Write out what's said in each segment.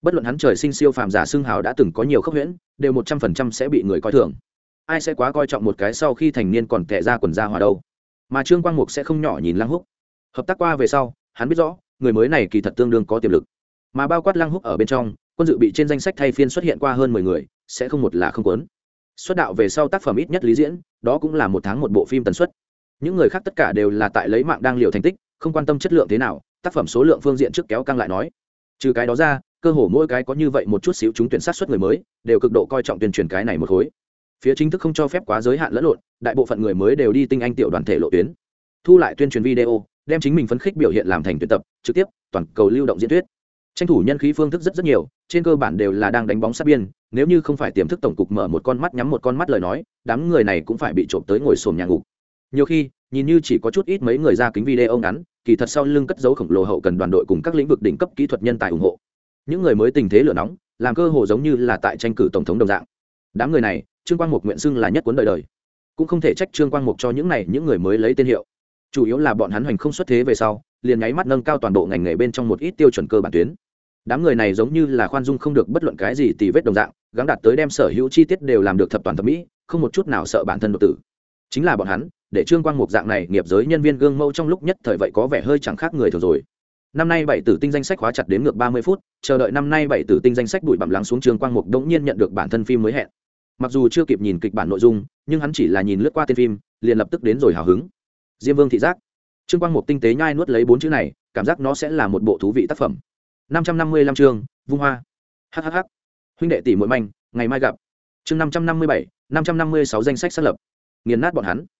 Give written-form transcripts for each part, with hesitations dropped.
bất luận hắn trời sinh siêu phàm giả xưng hào đã từng có nhiều khốc huyễn, đều 100% sẽ bị người coi thường. Ai sẽ quá coi trọng một cái sau khi thành niên còn tệ ra quần ra hòa đâu. Mà Trương Quang Mục sẽ không nhỏ nhìn Lăng Húc. Hợp tác qua về sau, hắn biết rõ người mới này kỳ thật tương đương có tiềm lực, mà bao quát Lăng Húc ở bên trong, quân dự bị trên danh sách thay phiên xuất hiện qua hơn 10 người, sẽ không một là không cuốn. Xuất đạo về sau tác phẩm ít nhất lý diễn, đó cũng là 1 tháng 1 bộ phim tần suất. Những người khác tất cả đều là tại lấy mạng đang liều thành tích, không quan tâm chất lượng thế nào, tác phẩm số lượng phương diện trước kéo căng lại nói. Trừ cái đó ra, cơ hồ mỗi cái có như vậy một chút xíu chúng tuyển sát xuất người mới, đều cực độ coi trọng tuyên truyền cái này một khối. Phía chính thức không cho phép quá giới hạn lẫn lộn, đại bộ phận người mới đều đi tinh anh tiểu đoàn thể lộ tuyến. Thu lại tuyên truyền video, đem chính mình phấn khích biểu hiện làm thành tuyển tập, trực tiếp, toàn cầu lưu động diễn thuyết. Tranh thủ nhân khí phương thức rất nhiều, trên cơ bản đều là đang đánh bóng sát biên, nếu như không phải tiềm thức tổng cục mở một con mắt nhắm một con mắt lời nói, đám người này cũng phải bị trộm tới ngồi xổm nhà ngục. Nhiều khi, nhìn như chỉ có chút ít mấy người ra kính video ngắn, kỳ thật sau lưng cất giấu khổng lồ hậu cần đoàn đội cùng các lĩnh vực đỉnh cấp kỹ thuật nhân tài ủng hộ. Những người mới tình thế lửa nóng, làm cơ hồ giống như là tại tranh cử tổng thống đồng dạng. Đám người này, Trương Quang Mục nguyện xưng là nhất cuốn đời đời. Cũng không thể trách Trương Quang Mục cho những người mới lấy tên hiệu. Chủ yếu là bọn hắn hoành không xuất thế về sau, liền nháy mắt nâng cao toàn bộ ngành nghề bên trong một ít tiêu chuẩn cơ bản tuyến. Đám người này giống như là khoan dung không được bất luận cái gì tì vết đồng dạng, gắng đạt tới đem sở hữu chi tiết đều làm được thập toàn thập mỹ, không một chút nào sợ bản thân đột tử. Chính là bọn hắn, để Trương Quang Mục dạng này nghiệp giới nhân viên gương mẫu trong lúc nhất thời vậy có vẻ hơi chẳng khác người thường rồi. Năm nay 7 tử tinh danh sách khóa chặt đến ngược 30 phút, chờ đợi năm nay 7 tử tinh danh sách bụi bặm lắng xuống, Trương Quang Mục đống nhiên nhận được bản thân phim mới hẹn. Mặc dù chưa kịp nhìn kịch bản nội dung, nhưng hắn chỉ là nhìn lướt qua tên phim, liền lập tức đến rồi hào hứng. Diêm Vương thị giác. Trương Quang Mục tinh tế nhai nuốt lấy 4 chữ này, cảm giác nó sẽ là một bộ thú vị tác phẩm. 555 chương, vung hoa. Hhh. Huynh đệ tỷ muội manh, ngày mai gặp. Chương 557, 556 danh sách xác lập. Nghiền nát bọn hắn.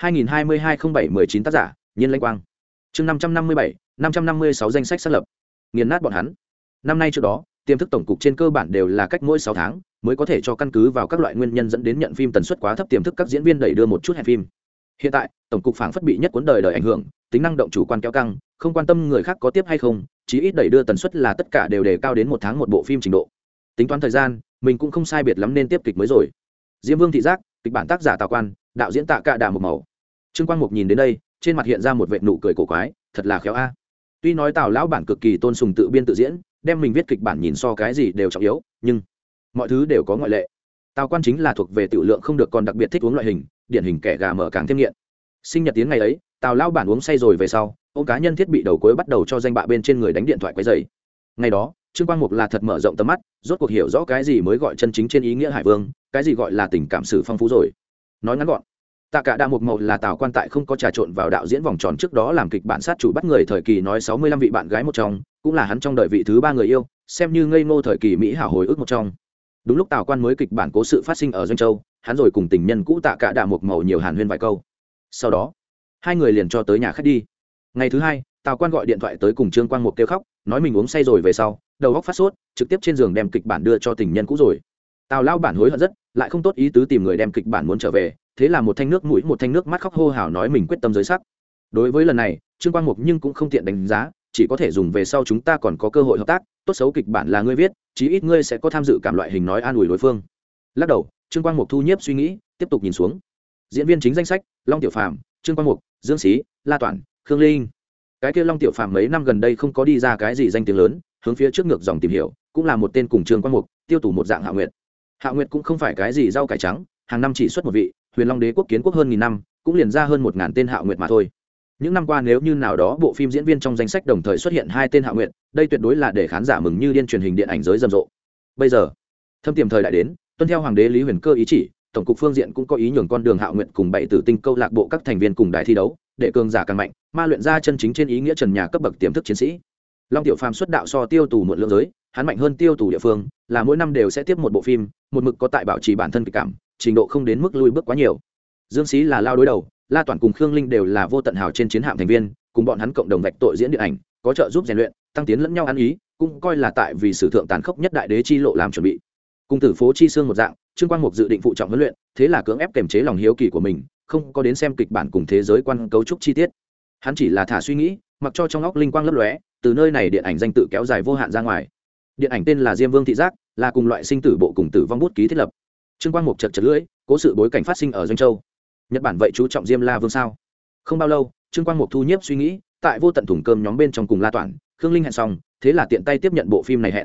2022-07-19 tác giả, Nhiên Lãnh Quang. Chương 557, 556 danh sách xác lập. Nghiền nát bọn hắn. Năm nay trước đó, tiềm thức tổng cục trên cơ bản đều là cách mỗi 6 tháng mới có thể cho căn cứ vào các loại nguyên nhân dẫn đến nhận phim tần suất quá thấp tiềm thức các diễn viên đẩy đưa một chút hẹn phim. Hiện tại, tổng cục phảng phất bị nhất cuốn đời đời ảnh hưởng, tính năng động chủ quan kéo căng, không quan tâm người khác có tiếp hay không, chí ít đẩy đưa tần suất là tất cả đều đề cao đến 1 tháng 1 bộ phim trình độ. Tính toán thời gian, mình cũng không sai biệt lắm nên tiếp kịch mới rồi. Diêm Vương thị giác, kịch bản tác giả Tào Quan, đạo diễn Tạ Cạ Đà một màu. Trương Quang Mục nhìn đến đây, trên mặt hiện ra một vệt nụ cười cổ quái, thật là khéo a. Tuy nói Tào lão bản cực kỳ tôn sùng tự biên tự diễn, đem mình viết kịch bản nhìn so cái gì đều trọng yếu, nhưng mọi thứ đều có ngoại lệ. Tào Quan chính là thuộc về tiểu lượng không được còn đặc biệt thích uống loại hình, điển hình kẻ gà mở càng thêm nghiện. Sinh nhật tiến ngày ấy, Tào lão bản uống say rồi về sau, ông cá nhân thiết bị đầu cuối bắt đầu cho danh bạ bên trên người đánh điện thoại quấy rầy. Ngày đó, Trương Quang Mục là thật mở rộng tầm mắt, rốt cuộc hiểu rõ cái gì mới gọi chân chính trên ý nghĩa hải vương, cái gì gọi là tình cảm sự phong phú rồi. Nói ngắn gọn, Tạ Cạ Đà một màu là Tào Quan tại không có trà trộn vào đạo diễn vòng tròn trước đó làm kịch bản sát chủ bắt người thời kỳ nói 65 vị bạn gái một trong, cũng là hắn trong đời vị thứ 3 người yêu, xem như ngây ngô thời kỳ mỹ hảo hồi ức một trong. Đúng lúc Tào Quan mới kịch bản cố sự phát sinh ở Doanh Châu, hắn rồi cùng tình nhân cũ Tạ Cạ Đà một màu nhiều hàn huyên vài câu. Sau đó, hai người liền cho tới nhà khách đi. Ngày thứ 2, Tào Quan gọi điện thoại tới cùng Trương Quang Mục kêu khóc, nói mình uống say rồi về sau, đầu óc phát sốt, trực tiếp trên giường đem kịch bản đưa cho tình nhân cũ rồi. Tào lão bản hối hận rất, lại không tốt ý tứ tìm người đem kịch bản muốn trở về, thế là một thanh nước mũi một thanh nước mắt khóc hô hào nói mình quyết tâm giới sắc. Đối với lần này, Trương Quang Mục nhưng cũng không tiện đánh giá, chỉ có thể dùng về sau chúng ta còn có cơ hội hợp tác, tốt xấu kịch bản là ngươi viết, chí ít ngươi sẽ có tham dự cảm loại hình nói an ủi đối phương. Lắc đầu, Trương Quang Mục thu nhiếp suy nghĩ, tiếp tục nhìn xuống. Diễn viên chính danh sách: Long Tiểu Phàm, Trương Quang Mục, Dương Xí, La Toản, Khương Linh. Cái kia Long Tiểu Phàm mấy năm gần đây không có đi ra cái gì danh tiếng lớn, hướng phía trước ngược dòng tìm hiểu, cũng là một tên cùng Trương Quang Mục, tiêu tủ một dạng Hạo Nguyệt. Hạo Nguyệt cũng không phải cái gì rau cải trắng, hàng năm chỉ xuất một vị, Huyền Long Đế quốc kiến quốc hơn 1000 năm, cũng liền ra hơn 1000 tên Hạo Nguyệt mà thôi. Những năm qua nếu như nào đó bộ phim diễn viên trong danh sách đồng thời xuất hiện 2 tên Hạo Nguyệt, đây tuyệt đối là để khán giả mừng như điên, truyền hình điện ảnh giới rầm rộ. Bây giờ, thâm tiềm thời đại đến, tuân theo hoàng đế Lý Huyền Cơ ý chỉ, tổng cục phương diện cũng có ý nhường con đường Hạo Nguyệt cùng 7 tử tinh câu lạc bộ các thành viên cùng đại thi đấu, để cường giả càng mạnh, ma luyện ra chân chính trên ý nghĩa trần nhà cấp bậc tiềm thức chiến sĩ. Long Tiểu Phàm xuất đạo so tiêu tù muộn lượng giới, hắn mạnh hơn tiêu tù địa phương, là mỗi năm đều sẽ tiếp một bộ phim, một mực có tại bảo trì bản thân kịch cảm, trình độ không đến mức lui bước quá nhiều. Dương Xí là lao đối đầu, La Toản cùng Khương Linh đều là vô tận hào trên chiến hạm thành viên, cùng bọn hắn cộng đồng vạch tội diễn điện ảnh, có trợ giúp rèn luyện, tăng tiến lẫn nhau ăn ý, cũng coi là tại vì sử thượng tàn khốc nhất đại đế chi lộ làm chuẩn bị. Cùng Tử Phố Chi Xương một dạng, Trương Quang Mục dự định phụ trọng huấn luyện, thế là cưỡng ép kiềm chế lòng hiếu kỳ của mình, không có đến xem kịch bản cùng thế giới quan cấu trúc chi tiết. Hắn chỉ là thả suy nghĩ, mặc cho trong óc linh quang lấp lóe, từ nơi này điện ảnh danh tự kéo dài vô hạn ra ngoài. Điện ảnh tên là Diêm Vương thị giác, là cùng loại sinh tử bộ cùng tử vong bút ký thiết lập. Trương Quang Mục chật chật lưỡi, cố sự bối cảnh phát sinh ở Doanh Châu. Nhật Bản vậy chú trọng Diêm La Vương sao? Không bao lâu, Trương Quang Mục thu nhiếp suy nghĩ, tại vô tận thùng cơm nhóm bên trong cùng La Toản, Khương Linh hẹn xong, thế là tiện tay tiếp nhận bộ phim này hẹn.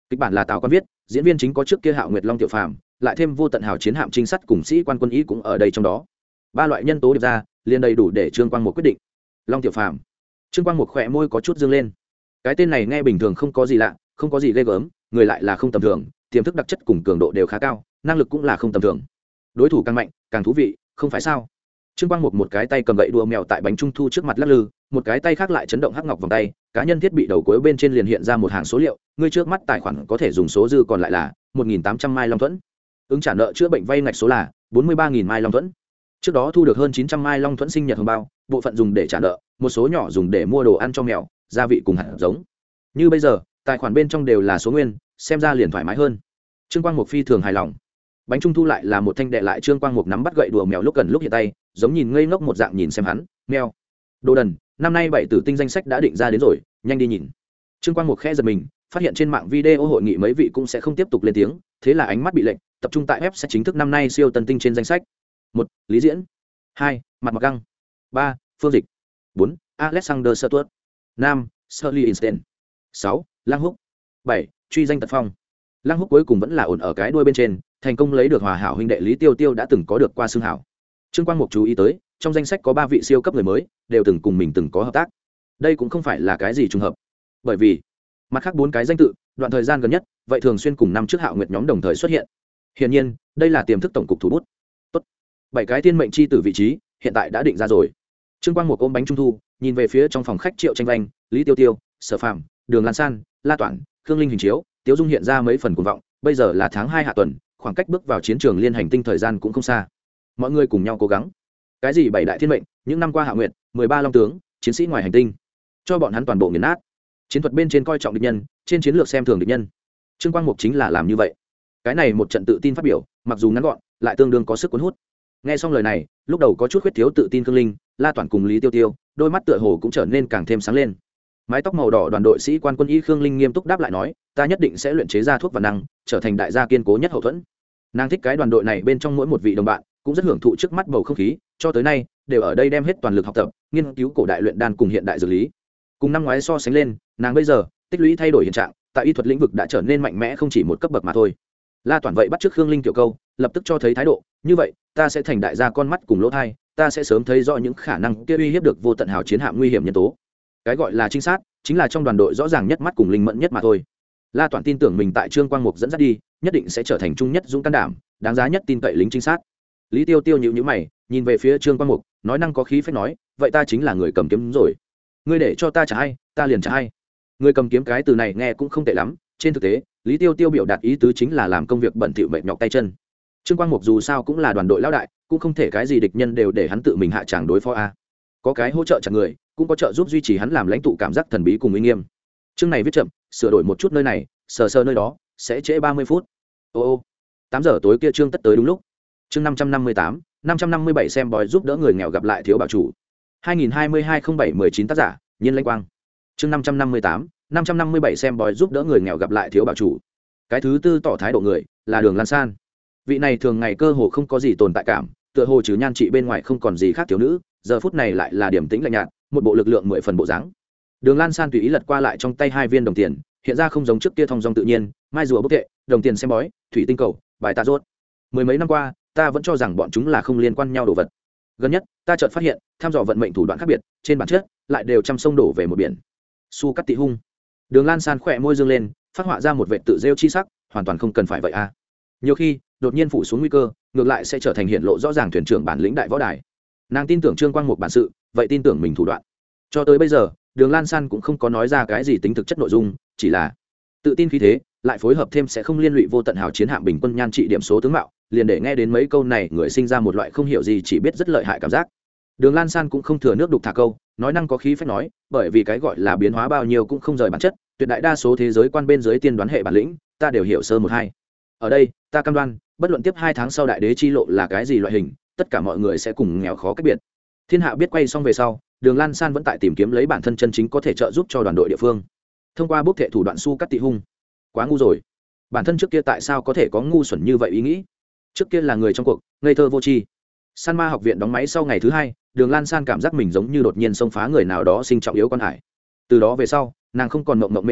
kịch bản là Tào Quan viết, diễn viên chính có trước kia Hạo Nguyệt Long Tiểu Phàm, lại thêm vô tận hào chiến hạm trinh sát cùng sĩ quan quân y cũng ở đây trong đó. Ba loại nhân tố điệp ra, liền đầy đủ để Trương Quang Mục quyết định. Long Tiểu Phàm. Trương Quang Mục khỏe môi có chút dương lên. Cái tên này nghe bình thường không có gì lạ, không có gì ghê gớm, người lại là không tầm thường, tiềm thức đặc chất cùng cường độ đều khá cao, năng lực cũng là không tầm thường. Đối thủ càng mạnh, càng thú vị, không phải sao? Trương Quang Mục một cái tay cầm gậy đua mèo tại bánh trung thu trước mặt lắc lư, một cái tay khác lại chấn động hắc ngọc vòng tay, cá nhân thiết bị đầu cuối bên trên liền hiện ra một hàng số liệu, người trước mắt tài khoản có thể dùng số dư còn lại là 1.800 mai long thuẫn. Ứng trả nợ chữa bệnh vay ngạch số là 43.000 mai long thuẫn. Trước đó thu được hơn 900 mai long thuẫn sinh nhật hồng bao, bộ phận dùng để trả nợ, một số nhỏ dùng để mua đồ ăn cho mèo, gia vị cùng hạt giống. Như bây giờ, tài khoản bên trong đều là số nguyên, xem ra liền thoải mái hơn. Trương Quang Mục phi thường hài lòng. Bánh trung thu lại là một thanh đệ lại Trương Quang Mục nắm bắt gậy đùa mèo lúc gần lúc hiện tay, giống nhìn ngây ngốc một dạng nhìn xem hắn, mèo. Đồ đần, năm nay 7 tử tinh danh sách đã định ra đến rồi, nhanh đi nhìn. Trương Quang Mục khẽ giật mình, phát hiện trên mạng video hội nghị mấy vị cũng sẽ không tiếp tục lên tiếng, thế là ánh mắt bị lệnh, tập trung tại web sẽ chính thức năm nay siêu tân tinh trên danh sách. 1. Lý Diễn. 2. Mặt Mặc Găng. 3. Phương Dịch. 4. Alexander Stuart. 5. Shirley Einstein. 6. Lăng Húc. 7. Truy danh tật phong. Lăng Húc cuối cùng vẫn là ổn ở cái đuôi bên trên, thành công lấy được hòa hảo huynh đệ Lý Tiêu Tiêu đã từng có được qua xưng hảo. Trương Quang Mục chú ý tới, trong danh sách có 3 vị siêu cấp người mới, đều từng cùng mình từng có hợp tác. Đây cũng không phải là cái gì trùng hợp, bởi vì mặt khác 4 cái danh tự, đoạn thời gian gần nhất, vậy thường xuyên cùng năm trước Hạo Nguyệt nhóm đồng thời xuất hiện. Hiển nhiên, đây là tiềm thức tổng cục thủ bút. Tốt. 7 cái thiên mệnh chi tử vị trí, hiện tại đã định ra rồi. Trương Quang Mục ôm bánh trung thu, nhìn về phía trong phòng khách Triệu Tranh Vanh, Lý Tiêu Tiêu, Sở Phàm, Đường Lan San, La Toản, Khương Linh hình chiếu, Tiếu Dung hiện ra mấy phần cuồng vọng, bây giờ là tháng 2 hạ tuần, khoảng cách bước vào chiến trường liên hành tinh thời gian cũng không xa. Mọi người cùng nhau cố gắng. Cái gì 7 đại thiên mệnh, những năm qua Hạo Nguyệt, 13 long tướng, chiến sĩ ngoài hành tinh, cho bọn hắn toàn bộ nghiền nát. Chiến thuật bên trên coi trọng địch nhân, trên chiến lược xem thường địch nhân. Trương Quang Mục chính là làm như vậy. Cái này một trận tự tin phát biểu, mặc dù ngắn gọn, lại tương đương có sức cuốn hút. Nghe xong lời này, lúc đầu có chút khuyết thiếu tự tin Khương Linh, La Toản cùng Lý Tiêu Tiêu, đôi mắt tựa hồ cũng trở nên càng thêm sáng lên. Mái tóc màu đỏ đoàn đội sĩ quan quân y Khương Linh nghiêm túc đáp lại nói, ta nhất định sẽ luyện chế ra thuốc và năng, trở thành đại gia kiên cố nhất hậu thuẫn. Nàng thích cái đoàn đội này bên trong mỗi một vị đồng bạn, cũng rất hưởng thụ trước mắt bầu không khí, cho tới nay đều ở đây đem hết toàn lực học tập, nghiên cứu cổ đại luyện đan cùng hiện đại dược lý. Cùng năm ngoái so sánh lên, nàng bây giờ tích lũy thay đổi hiện trạng, tại y thuật lĩnh vực đã trở nên mạnh mẽ không chỉ một cấp bậc mà thôi. La Toản vậy bắt chước Khương Linh tiểu câu, lập tức cho thấy thái độ, như vậy, ta sẽ thành đại gia con mắt cùng lỗ tai, ta sẽ sớm thấy rõ những khả năng kia uy hiếp được vô tận hào chiến hạm nguy hiểm nhân tố. Cái gọi là trinh sát, chính là trong đoàn đội rõ ràng nhất mắt cùng linh mẫn nhất mà thôi. La Toản tin tưởng mình tại Trương Quang Mục dẫn dắt đi, nhất định sẽ trở thành trung nhất dũng can đảm, đáng giá nhất tin cậy lính trinh sát. Lý Tiêu Tiêu nhíu nhíu mày, nhìn về phía Trương Quang Mục, nói năng có khí phách nói, vậy ta chính là người cầm kiếm rồi. Ngươi để cho ta trả hay, ta liền trả hay. Người cầm kiếm cái từ này nghe cũng không tệ lắm, trên thực tế, Lý Tiêu Tiêu biểu đạt ý tứ chính là làm công việc bẩn thỉu mệt nhọc tay chân. Trương Quang Mục dù sao cũng là đoàn đội lão đại, cũng không thể cái gì địch nhân đều để hắn tự mình hạ tràng đối phó a. Có cái hỗ trợ chặt người, cũng có trợ giúp duy trì hắn làm lãnh tụ cảm giác thần bí cùng uy nghiêm. Chương này viết chậm, sửa đổi một chút nơi này, sờ sờ nơi đó, sẽ trễ 30 phút. Ô, 8 giờ tối kia chương tất tới đúng lúc. Chương 558, 557 xem bói giúp đỡ người nghèo gặp lại thiếu bảo chủ. 2022-07-19 tác giả, Nhiên Lanh Quang. Chương 558, 557 xem bói giúp đỡ người nghèo gặp lại thiếu bảo chủ. Cái thứ tư tỏ thái độ người, là Đường Lan San. Vị này thường ngày cơ hồ không có gì tồn tại cảm, tựa hồ trừ nhan trị bên ngoài không còn gì khác thiếu nữ, giờ phút này lại là điểm tĩnh lạnh nhạt, một bộ lực lượng 10 phần bộ dáng. Đường Lan San tùy ý lật qua lại trong tay 2 viên đồng tiền, hiện ra không giống trước kia thong dong tự nhiên, mai rùa bốc thệ, đồng tiền xem bói, thủy tinh cầu, bài tạ rốt. Mười mấy năm qua, ta vẫn cho rằng bọn chúng là không liên quan nhau đồ vật. Gần nhất, ta chợt phát hiện, tham dò vận mệnh thủ đoạn khác biệt, trên bản chất lại đều trăm sông đổ về một biển. Su cắt tị hung. Đường Lan San khỏe môi dương lên, phát họa ra một vệt tự rêu chi sắc, hoàn toàn không cần phải vậy a. Nhiều khi, đột nhiên phủ xuống nguy cơ, ngược lại sẽ trở thành hiện lộ rõ ràng thuyền trưởng bản lĩnh đại võ đài. Nàng tin tưởng Trương Quang Mục bản sự, vậy tin tưởng mình thủ đoạn. Cho tới bây giờ, Đường Lan San cũng không có nói ra cái gì tính thực chất nội dung, chỉ là tự tin khí thế, lại phối hợp thêm sẽ không liên lụy vô tận hào chiến hạm bình quân nhan trị điểm số tướng mạo, liền để nghe đến mấy câu này người sinh ra một loại không hiểu gì chỉ biết rất lợi hại cảm giác. Đường Lan San cũng không thừa nước đục thả câu, nói năng có khí phách nói, bởi vì cái gọi là biến hóa bao nhiêu cũng không rời bản chất, tuyệt đại đa số thế giới quan bên dưới tiên đoán hệ bản lĩnh, ta đều hiểu sơ một hai. Ở đây, ta cam đoan, bất luận tiếp 2 tháng sau đại đế chi lộ là cái gì loại hình, tất cả mọi người sẽ cùng nghèo khó cách biệt. Thiên hạ biết quay xong về sau, Đường Lan San vẫn tại tìm kiếm lấy bản thân chân chính có thể trợ giúp cho đoàn đội địa phương. Thông qua bốc thệ thủ đoạn su cắt tị hung. Quá ngu rồi. Bản thân trước kia tại sao có thể có ngu xuẩn như vậy ý nghĩ? Trước kia là người trong cuộc, ngây thơ vô tri. San Ma học viện đóng máy sau ngày thứ 2, Đường Lan San cảm giác mình giống như đột nhiên xông phá người nào đó sinh trọng yếu quan hải. Từ đó về sau, nàng không còn mộng mộng mê mê,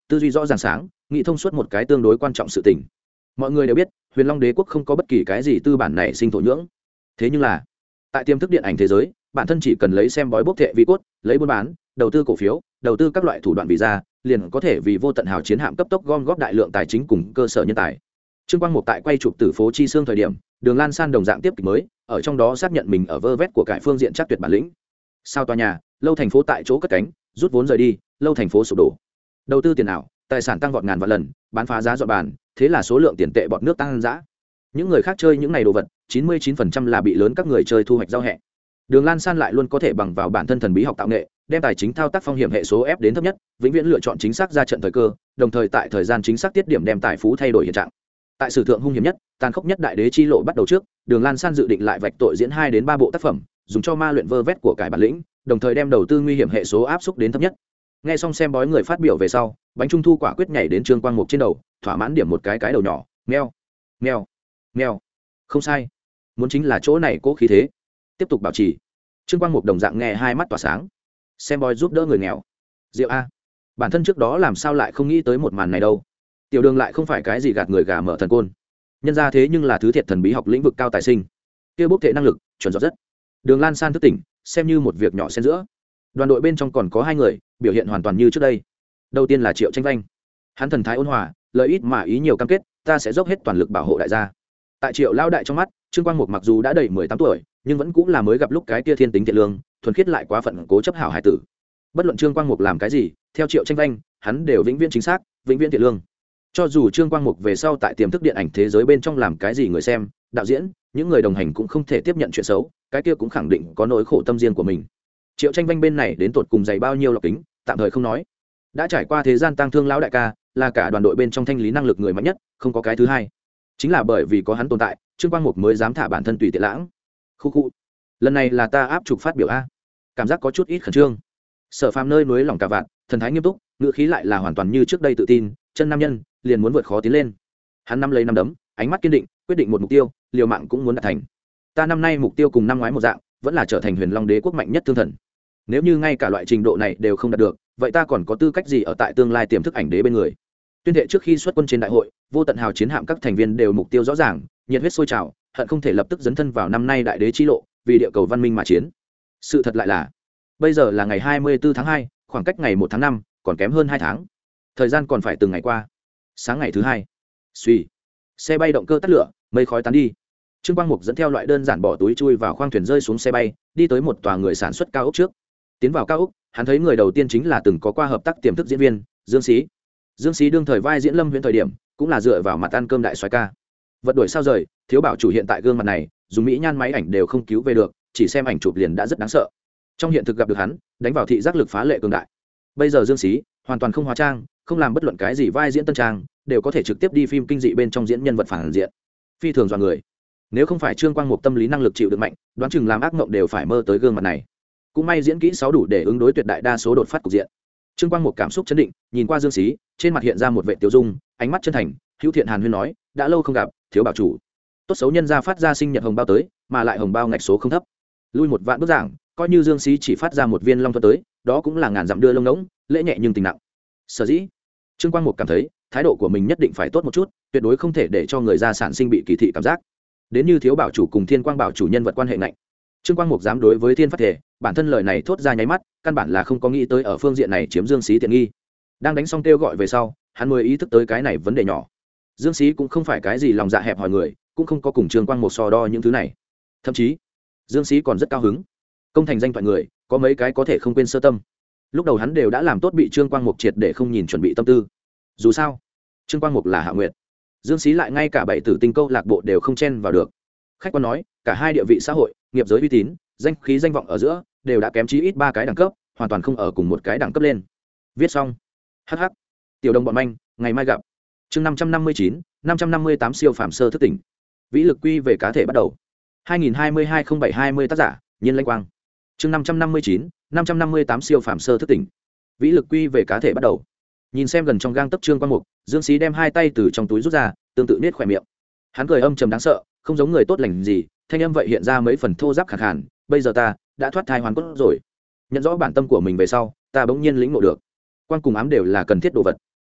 tư duy rõ ràng sáng, nghĩ thông suốt một cái tương đối quan trọng sự tình. Mọi người đều biết Huyền Long Đế quốc không có bất kỳ cái gì tư bản này sinh thổ nhưỡng, thế nhưng là tại tiềm thức điện ảnh thế giới, bản thân chỉ cần lấy xem bói bốc thệ vi cốt, lấy buôn bán, đầu tư cổ phiếu, đầu tư các loại thủ đoạn vì ra, liền có thể vì vô tận hào chiến hạm cấp tốc gom góp đại lượng tài chính cùng cơ sở nhân tài. Trương Quang Mục tại quay chụp Tử Phố Chi Xương thời điểm, Đường Lan San đồng dạng tiếp kịch mới, ở trong đó xác nhận mình ở vơ vét của cải phương diện chắc tuyệt bản lĩnh. Sao tòa nhà, lâu thành phố tại chỗ cất cánh, rút vốn rời đi, lâu thành phố sụp đổ. Đầu tư tiền ảo, tài sản tăng vọt ngàn vạn lần, bán phá giá dọn bàn, thế là số lượng tiền tệ bọt nước tăng dã. Những người khác chơi những này đồ vật, 99% là bị lớn các người chơi thu hoạch giao hẹ. Đường Lan San lại luôn có thể bằng vào bản thân thần bí học tạo nghệ, đem tài chính thao tác phong hiểm hệ số ép đến thấp nhất, vĩnh viễn lựa chọn chính xác ra trận thời cơ, đồng thời tại thời gian chính xác tiết điểm đem tài phú thay đổi hiện trạng. Tại sử thượng hung hiểm nhất, tàn khốc nhất đại đế chi lộ bắt đầu trước, Đường Lan San dự định lại vạch tội diễn 2 đến 3 bộ tác phẩm, dùng cho ma luyện vơ vét của cải bản lĩnh, đồng thời đem đầu tư nguy hiểm hệ số áp xúc đến thấp nhất. Nghe xong xem bói người phát biểu về sau, bánh trung thu quả quyết nhảy đến Trương Quang Mục trên đầu, thỏa mãn điểm một cái đầu nhỏ, meo, meo, meo. Không sai, muốn chính là chỗ này cố khí thế. Tiếp tục bảo trì. Trương Quang Mục đồng dạng nghe hai mắt tỏa sáng. Xem bói giúp đỡ người nghèo. Diệu a. Bản thân trước đó làm sao lại không nghĩ tới một màn này đâu. Tiểu Đường lại không phải cái gì gạt người gà mở thần côn. Nhân ra thế nhưng là thứ thiệt thần bí học lĩnh vực cao tài sinh. Kia bốc thể năng lực, chuẩn rõ rất. Đường Lan San thức tỉnh, xem như một việc nhỏ xen giữa. Đoàn đội bên trong còn có 2 người, biểu hiện hoàn toàn như trước đây. Đầu tiên là Triệu Tranh Vanh. Hắn thần thái ôn hòa, lợi ít mà ý nhiều cam kết, ta sẽ dốc hết toàn lực bảo hộ đại gia. Tại Triệu lão đại trong mắt, Trương Quang Mục mặc dù đã đầy 18 tuổi, nhưng vẫn cũng là mới gặp lúc cái kia thiên tính thiện lương, thuần khiết lại quá phận cố chấp hảo hải tử. Bất luận Trương Quang Mục làm cái gì, theo Triệu Tranh Vanh, hắn đều vĩnh viễn chính xác, vĩnh viễn thiện lương. Cho dù Trương Quang Mục về sau tại tiềm thức điện ảnh thế giới bên trong làm cái gì người xem, đạo diễn, những người đồng hành cũng không thể tiếp nhận chuyện xấu, cái kia cũng khẳng định có nỗi khổ tâm riêng của mình. Triệu Tranh Vanh bên này đến tột cùng dày bao nhiêu lọc kính, tạm thời không nói. Đã trải qua thế gian tang thương lão đại ca, là cả đoàn đội bên trong thanh lý năng lực người mạnh nhất, không có cái thứ hai. Chính là bởi vì có hắn tồn tại, Trương Quang Mục mới dám thả bản thân tùy tiện lãng. Khu khu. Lần này là ta áp trục phát biểu a. Cảm giác có chút ít khẩn trương. Sở Phàm nơi núi lỏng cả vạn, thần thái nghiêm túc, ngữ khí lại là hoàn toàn như trước đây tự tin, chân nam nhân, liền muốn vượt khó tiến lên. Hắn nắm lấy nắm đấm, ánh mắt kiên định, quyết định một mục tiêu, liều mạng cũng muốn đạt thành. Ta năm nay mục tiêu cùng năm ngoái một dạng, vẫn là trở thành Huyền Long Đế quốc mạnh nhất thương thần. Nếu như ngay cả loại trình độ này đều không đạt được, vậy ta còn có tư cách gì ở tại tương lai tiềm thức ảnh đế bên người? Tuyên thệ trước khi xuất quân trên đại hội, vô tận hào chiến hạm các thành viên đều mục tiêu rõ ràng, nhiệt huyết sôi trào, hận không thể lập tức dấn thân vào năm nay đại đế chi lộ, vì địa cầu văn minh mà chiến. Sự thật lại là, bây giờ là ngày 24 tháng 2, khoảng cách ngày 1 tháng 5, còn kém hơn 2 tháng. Thời gian còn phải từng ngày qua. Sáng ngày thứ 2, suy, xe bay động cơ tắt lửa, mây khói tán đi. Trương Quang Mục dẫn theo loại đơn giản bỏ túi chui vào khoang thuyền rơi xuống xe bay, đi tới một tòa người sản xuất cao ốc trước. Tiến vào cao ốc, hắn thấy người đầu tiên chính là từng có qua hợp tác tiềm thức diễn viên Dương Sĩ. Dương Sĩ đương thời vai diễn Lâm Viễn thời điểm, cũng là dựa vào mặt ăn cơm đại soái ca. Vật đuổi sao rời, thiếu bảo chủ hiện tại gương mặt này, dùng mỹ nhan máy ảnh đều không cứu về được, chỉ xem ảnh chụp liền đã rất đáng sợ. Trong hiện thực gặp được hắn, đánh vào thị giác lực phá lệ cường đại. Bây giờ Dương Sĩ hoàn toàn không hóa trang, không làm bất luận cái gì vai diễn tân trang, đều có thể trực tiếp đi phim kinh dị bên trong diễn nhân vật phản diện, phi thường dọa người. Nếu không phải Trương Quang Mục tâm lý năng lực chịu đựng mạnh, đoán chừng làm ác mộng đều phải mơ tới gương mặt này. Cũng may diễn kỹ 6 đủ để ứng đối tuyệt đại đa số đột phát cục diện. Trương Quang Mục cảm xúc chấn định, nhìn qua Dương Sĩ, trên mặt hiện ra một vẻ tiêu dung, ánh mắt chân thành, hữu thiện hàn huyên nói, đã lâu không gặp, thiếu bảo chủ. Tốt xấu nhân gia phát ra sinh nhật hồng bao tới, mà lại hồng bao ngạch số không thấp. Lui một vạn bước giảng, coi như Dương Sĩ chỉ phát ra một viên long thuật tới, đó cũng là ngàn dặm đưa lông ngỗng, lễ nhẹ nhưng tình nặng. Sở dĩ, Trương Quang Mục cảm thấy, thái độ của mình nhất định phải tốt một chút, tuyệt đối không thể để cho người ra sản sinh bị kỳ thị cảm giác. Đến như thiếu bảo chủ cùng Thiên Quang bảo chủ nhân vật quan hệ ngạnh. Trương Quang Mục dám đối với Thiên Phát thể, bản thân lời này thốt ra nháy mắt, căn bản là không có nghĩ tới ở phương diện này chiếm Dương Sĩ tiện nghi. Đang đánh xong kêu gọi về sau, hắn mới ý thức tới cái này vấn đề nhỏ. Dương Sĩ cũng không phải cái gì lòng dạ hẹp hòi người, cũng không có cùng Trương Quang Mục so đo những thứ này. Thậm chí, Dương Sĩ còn rất cao hứng. Công thành danh thoại người, có mấy cái có thể không quên sơ tâm. Lúc đầu hắn đều đã làm tốt bị Trương Quang Mục triệt để không nhìn chuẩn bị tâm tư. Dù sao, Trương Quang Mục là Hạ Nguyệt, Dương Sĩ lại ngay cả bảy tử tinh câu lạc bộ đều không chen vào được. Khách quan nói, cả hai địa vị xã hội, nghiệp giới uy tín, danh khí danh vọng ở giữa đều đã kém chí ít 3 cái đẳng cấp, hoàn toàn không ở cùng một cái đẳng cấp lên. Viết xong. Hắc hắc. Tiểu đồng bọn manh, ngày mai gặp. Chương 559, 558 siêu phàm sơ thức tỉnh. Vĩ lực quy về cá thể bắt đầu. 2022-07-20 tác giả, Nhiên Lanh Quang. Chương 559, 558 siêu phàm sơ thức tỉnh. Vĩ lực quy về cá thể bắt đầu. Nhìn xem gần trong gang tấc Trương Quang Mục, Dương Sĩ đem 2 tay từ trong túi rút ra, tương tự nết khóe miệng. Hắn cười âm trầm đáng sợ, không giống người tốt lành gì, thanh âm vậy hiện ra mấy phần thô ráp khàn khàn, bây giờ ta đã thoát thai hoàn cốt rồi. Nhận rõ bản tâm của mình về sau, ta bỗng nhiên lĩnh ngộ được, quan cùng ám đều là cần thiết đồ vật.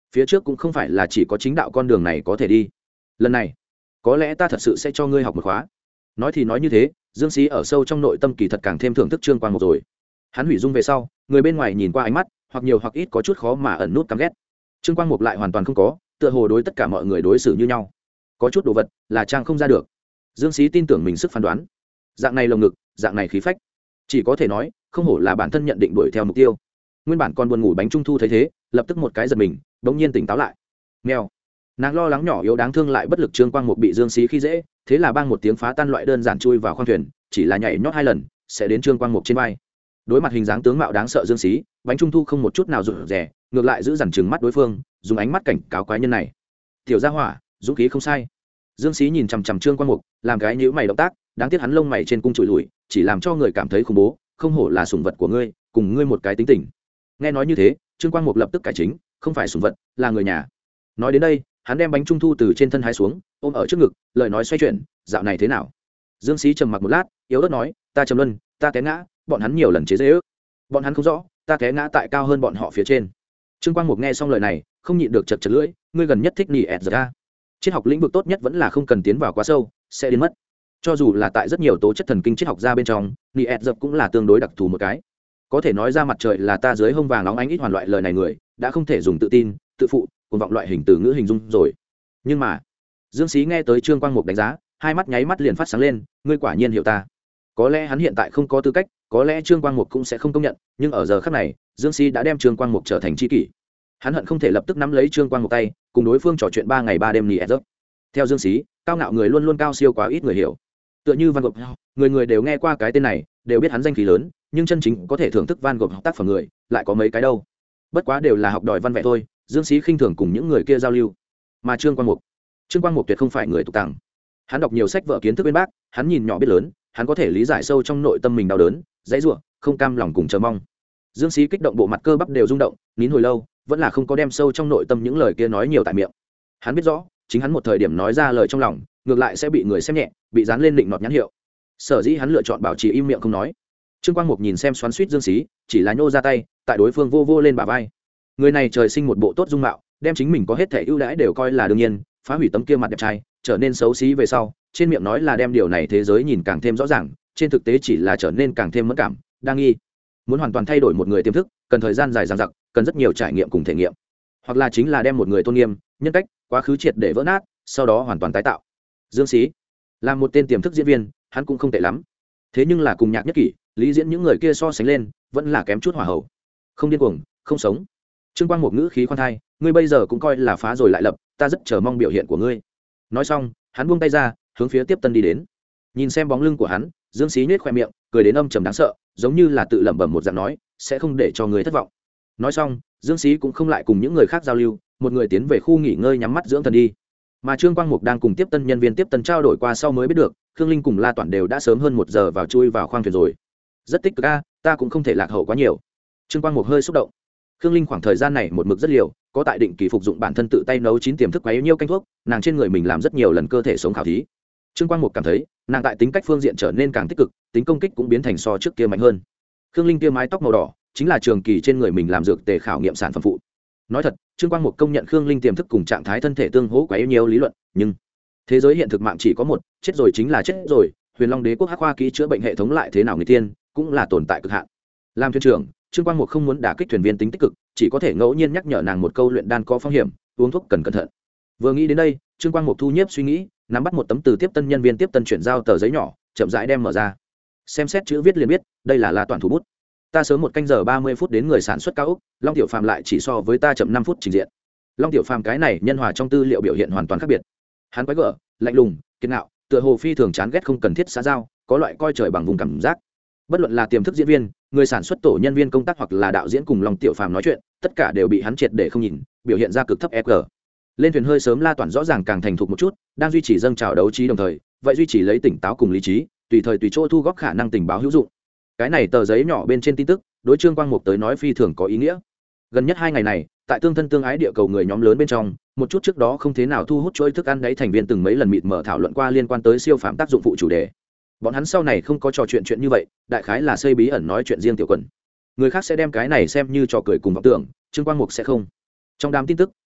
phía trước cũng không phải là chỉ có chính đạo con đường này có thể đi. Lần này có lẽ ta thật sự sẽ cho ngươi học một khóa. Nói thì nói như thế, Dương Xí ở sâu trong nội tâm kỳ thật càng thêm thưởng thức Trương Quang Mục rồi. Hắn hủy dung về sau, người bên ngoài nhìn qua ánh mắt hoặc nhiều hoặc ít có chút khó mà ẩn nút căm ghét. Trương Quang Mục lại hoàn toàn không có, tựa hồ đối tất cả mọi người đối xử như nhau. Có chút đồ vật là trang không ra được. Dương Xí tin tưởng mình sức phán đoán. Dạng này lồng ngực, dạng này khí phách, chỉ có thể nói không hổ là bản thân nhận định đuổi theo mục tiêu. Nguyên bản còn buồn ngủ bánh trung thu thấy thế, lập tức một cái giật mình, bỗng nhiên tỉnh táo lại. Mèo. Nàng lo lắng nhỏ yếu đáng thương lại bất lực Trương Quang Mục bị Dương Xí khi dễ, thế là bang một tiếng phá tan loại đơn giản chui vào khoang thuyền, chỉ là nhảy nhót 2 lần sẽ đến Trương Quang Mục trên vai. Đối mặt hình dáng tướng mạo đáng sợ Dương Xí, bánh trung thu không một chút nào rụt rè, ngược lại giữ dằn trừng mắt đối phương, dùng ánh mắt cảnh cáo quái nhân này. Tiểu gia hỏa, dũng khí không sai. Dương Xí nhìn chằm chằm Trương Quang Mục, làm cái nhíu mày động tác, đáng tiếc hắn lông mày trên cung trụi lùi, chỉ làm cho người cảm thấy khủng bố, không hổ là sủng vật của ngươi, cùng ngươi một cái tính tình. Nghe nói như thế, Trương Quang Mục lập tức cải chính, không phải sủng vật, là người nhà. Nói đến đây, hắn đem bánh trung thu từ trên thân hái xuống, ôm ở trước ngực, lời nói xoay chuyển, dạo này thế nào? Dương Xí trầm mặc một lát, yếu ớt nói, ta trầm luân, ta té ngã, bọn hắn nhiều lần chế giễu. Bọn hắn không rõ, ta té ngã tại cao hơn bọn họ phía trên. Trương Quang Mục nghe xong lời này, không nhịn được chật chật lưỡi, ngươi gần nhất thích nỉ ẹt giờ a. Triết học lĩnh vực tốt nhất vẫn là không cần tiến vào quá sâu, sẽ đến mất. Cho dù là tại rất nhiều tố chất thần kinh triết học ra bên trong, nỉ ẹt dập cũng là tương đối đặc thù một cái. Có thể nói ra mặt trời là ta dưới hông vàng nóng ánh ít hoàn loại lời này người, đã không thể dùng tự tin, tự phụ, cuồng vọng loại hình từ ngữ hình dung rồi. Nhưng mà, Dương Xí nghe tới Trương Quang Mục đánh giá, hai mắt nháy mắt liền phát sáng lên, ngươi quả nhiên hiểu ta. Có lẽ hắn hiện tại không có tư cách, có lẽ Trương Quang Mục cũng sẽ không công nhận, nhưng ở giờ khắc này, Dương Xí đã đem Trương Quang Mục trở thành tri kỷ. Hắn hận không thể lập tức nắm lấy Trương Quang Mục tay, cùng đối phương trò chuyện 3 ngày 3 đêm nỉ ẹt. Theo Dương Xí, cao ngạo người luôn luôn cao siêu quá ít người hiểu. Tựa như Van Gogh, người người đều nghe qua cái tên này, đều biết hắn danh khí lớn, nhưng chân chính có thể thưởng thức Van Gogh tác phẩm người, lại có mấy cái đâu. Bất quá đều là học đòi văn vẻ thôi, Dương Xí khinh thường cùng những người kia giao lưu. Mà Trương Quang Mục tuyệt không phải người tục tằng. Hắn đọc nhiều sách vở kiến thức bên bác, hắn nhìn nhỏ biết lớn, hắn có thể lý giải sâu trong nội tâm mình đau đớn, dãy rủa, không cam lòng cùng chờ mong. Dương Xí kích động bộ mặt cơ bắp đều rung động, nín hồi lâu, vẫn là không có đem sâu trong nội tâm những lời kia nói nhiều tại miệng. Hắn biết rõ, chính hắn một thời điểm nói ra lời trong lòng, ngược lại sẽ bị người xem nhẹ, bị dán lên định nọt nhãn hiệu. Sở dĩ hắn lựa chọn bảo trì im miệng không nói. Trương Quang Mục nhìn xem xoắn xuýt Dương Xí, chỉ là nhô ra tay, tại đối phương vô vô lên bả vai. Người này trời sinh một bộ tốt dung mạo, đem chính mình có hết thể ưu đãi đều coi là đương nhiên, phá hủy tấm kia mặt đẹp trai, trở nên xấu xí về sau, trên miệng nói là đem điều này thế giới nhìn càng thêm rõ ràng, trên thực tế chỉ là trở nên càng thêm mẫn cảm, đa nghi. Muốn hoàn toàn thay đổi một người tiềm thức, cần thời gian dài dằng dặc, cần rất nhiều trải nghiệm cùng thể nghiệm. Hoặc là chính là đem một người tôn nghiêm, nhân cách, quá khứ triệt để vỡ nát, sau đó hoàn toàn tái tạo. Dương Xí là một tên tiềm thức diễn viên, hắn cũng không tệ lắm. Thế nhưng là cùng Nhạc Nhất Kỷ, Lý Diễn những người kia so sánh lên, vẫn là kém chút hỏa hậu. Không điên cuồng, không sống. Trương Quang Mục ngữ khí khoan thai, ngươi bây giờ cũng coi là phá rồi lại lập, ta rất chờ mong biểu hiện của ngươi. Nói xong, hắn buông tay ra, hướng phía Tiếp Tân đi đến. Nhìn xem bóng lưng của hắn, Dương Xí nhếch khoe miệng, cười đến âm trầm đáng sợ, giống như là tự lẩm bẩm một dạng nói, sẽ không để cho người thất vọng. Nói xong, Dương Xí cũng không lại cùng những người khác giao lưu, một người tiến về khu nghỉ ngơi nhắm mắt dưỡng thần đi. Mà Trương Quang Mục đang cùng Tiếp Tân nhân viên Tiếp Tân trao đổi qua sau mới biết được, Khương Linh cùng La Toản đều đã sớm hơn 1 giờ vào chui vào khoang thuyền rồi. Rất tích cực a, ta cũng không thể lạc hậu quá nhiều. Trương Quang Mục hơi xúc động. Khương Linh khoảng thời gian này một mực rất liều, có tại định kỳ phục dụng bản thân tự tay nấu 9 tiềm thức quấy nhiêu canh thuốc, nàng trên người mình làm rất nhiều lần cơ thể sống khảo thí. Trương Quang Mục cảm thấy, nàng tại tính cách phương diện trở nên càng tích cực, tính công kích cũng biến thành so trước kia mạnh hơn. Khương Linh kia mái tóc màu đỏ, chính là trường kỳ trên người mình làm dược tề khảo nghiệm sản phẩm phụ. Nói thật, Trương Quang Mục công nhận Khương Linh tiềm thức cùng trạng thái thân thể tương hỗ quấy nhiều lý luận, nhưng thế giới hiện thực mạng chỉ có một, chết rồi chính là chết rồi, Huyền Long Đế quốc hắc khoa kỹ chữa bệnh hệ thống lại thế nào người tiên, cũng là tồn tại cực hạn. Làm thuyền trưởng, Trương Quang Mục không muốn đả kích thuyền viên tính tích cực, chỉ có thể ngẫu nhiên nhắc nhở nàng một câu luyện đan có phong hiểm, uống thuốc cần cẩn thận. Vừa nghĩ đến đây, Trương Quang Mục thu nhiếp suy nghĩ, nắm bắt một tấm từ Tiếp Tân nhân viên Tiếp Tân chuyển giao tờ giấy nhỏ, chậm rãi đem mở ra. Xem xét chữ viết liền biết, đây là La Toản thủ bút. Ta sớm 1 canh giờ 30 phút đến người sản xuất cao ốc, Long Tiểu Phàm lại chỉ so với ta chậm 5 phút trình diện. Long Tiểu Phàm cái này nhân hòa trong tư liệu biểu hiện hoàn toàn khác biệt. Hắn quái gở, lạnh lùng, kiên ngạo, tựa hồ phi thường chán ghét không cần thiết xã giao, có loại coi trời bằng vùng cảm giác. Bất luận là tiềm thức diễn viên, người sản xuất tổ nhân viên công tác hoặc là đạo diễn cùng Long Tiểu Phàm nói chuyện, tất cả đều bị hắn triệt để không nhìn, biểu hiện ra cực thấp EQ. Lên thuyền hơi sớm La Toản rõ ràng càng thành thục một chút, đang duy trì dâng trào đấu trí đồng thời, vậy duy trì lấy tỉnh táo cùng lý trí, tùy thời tùy chỗ thu góp khả năng tình báo hữu dụng. Cái này tờ giấy nhỏ bên trên tin tức, đối Trương Quang Mục tới nói phi thường có ý nghĩa. Gần nhất 2 ngày này, tại tương thân tương ái địa cầu người nhóm lớn bên trong, một chút trước đó không thế nào thu hút chuỗi thức ăn đấy thành viên từng mấy lần mịt mở thảo luận qua liên quan tới siêu phàm tác dụng phụ chủ đề. Bọn hắn sau này không có trò chuyện như vậy, đại khái là xây bí ẩn nói chuyện riêng tiểu quần. Người khác sẽ đem cái này xem như trò cười cùng vọng tưởng, Trương Quang Mục sẽ không. Trong đám tin tức,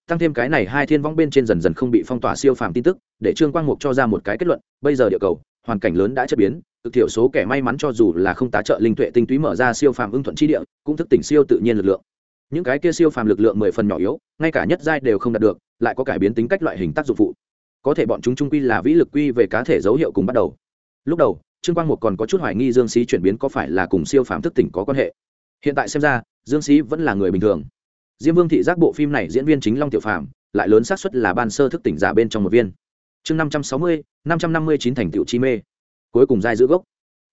tăng thêm cái này hai thiên vong bên trên dần dần không bị phong tỏa siêu phàm tin tức, để Trương Quang Mục cho ra một cái kết luận, bây giờ địa cầu hoàn cảnh lớn đã chất biến, cực thiểu số kẻ may mắn cho dù là không tá trợ linh tuệ tinh túy mở ra siêu phàm ưng thuận chi địa, cũng thức tỉnh siêu tự nhiên lực lượng. Những cái kia siêu phàm lực lượng 10 phần nhỏ yếu, ngay cả nhất giai đều không đạt được, lại có cải biến tính cách loại hình tác dụng phụ. Có thể bọn chúng trung quy là vĩ lực quy về cá thể dấu hiệu cùng bắt đầu. Lúc đầu, Trương Quang Mục còn có chút hoài nghi Dương Xí chuyển biến có phải là cùng siêu phàm thức tỉnh có quan hệ. Hiện tại xem ra, Dương Xí vẫn là người bình thường. Diêm Vương thị giác bộ phim này diễn viên chính Long Tiểu Phàm, lại lớn xác suất là ban sơ thức tỉnh giả bên trong một viên. Chương 560, 559 thành tựu chi mê. Cuối cùng giai giữ gốc.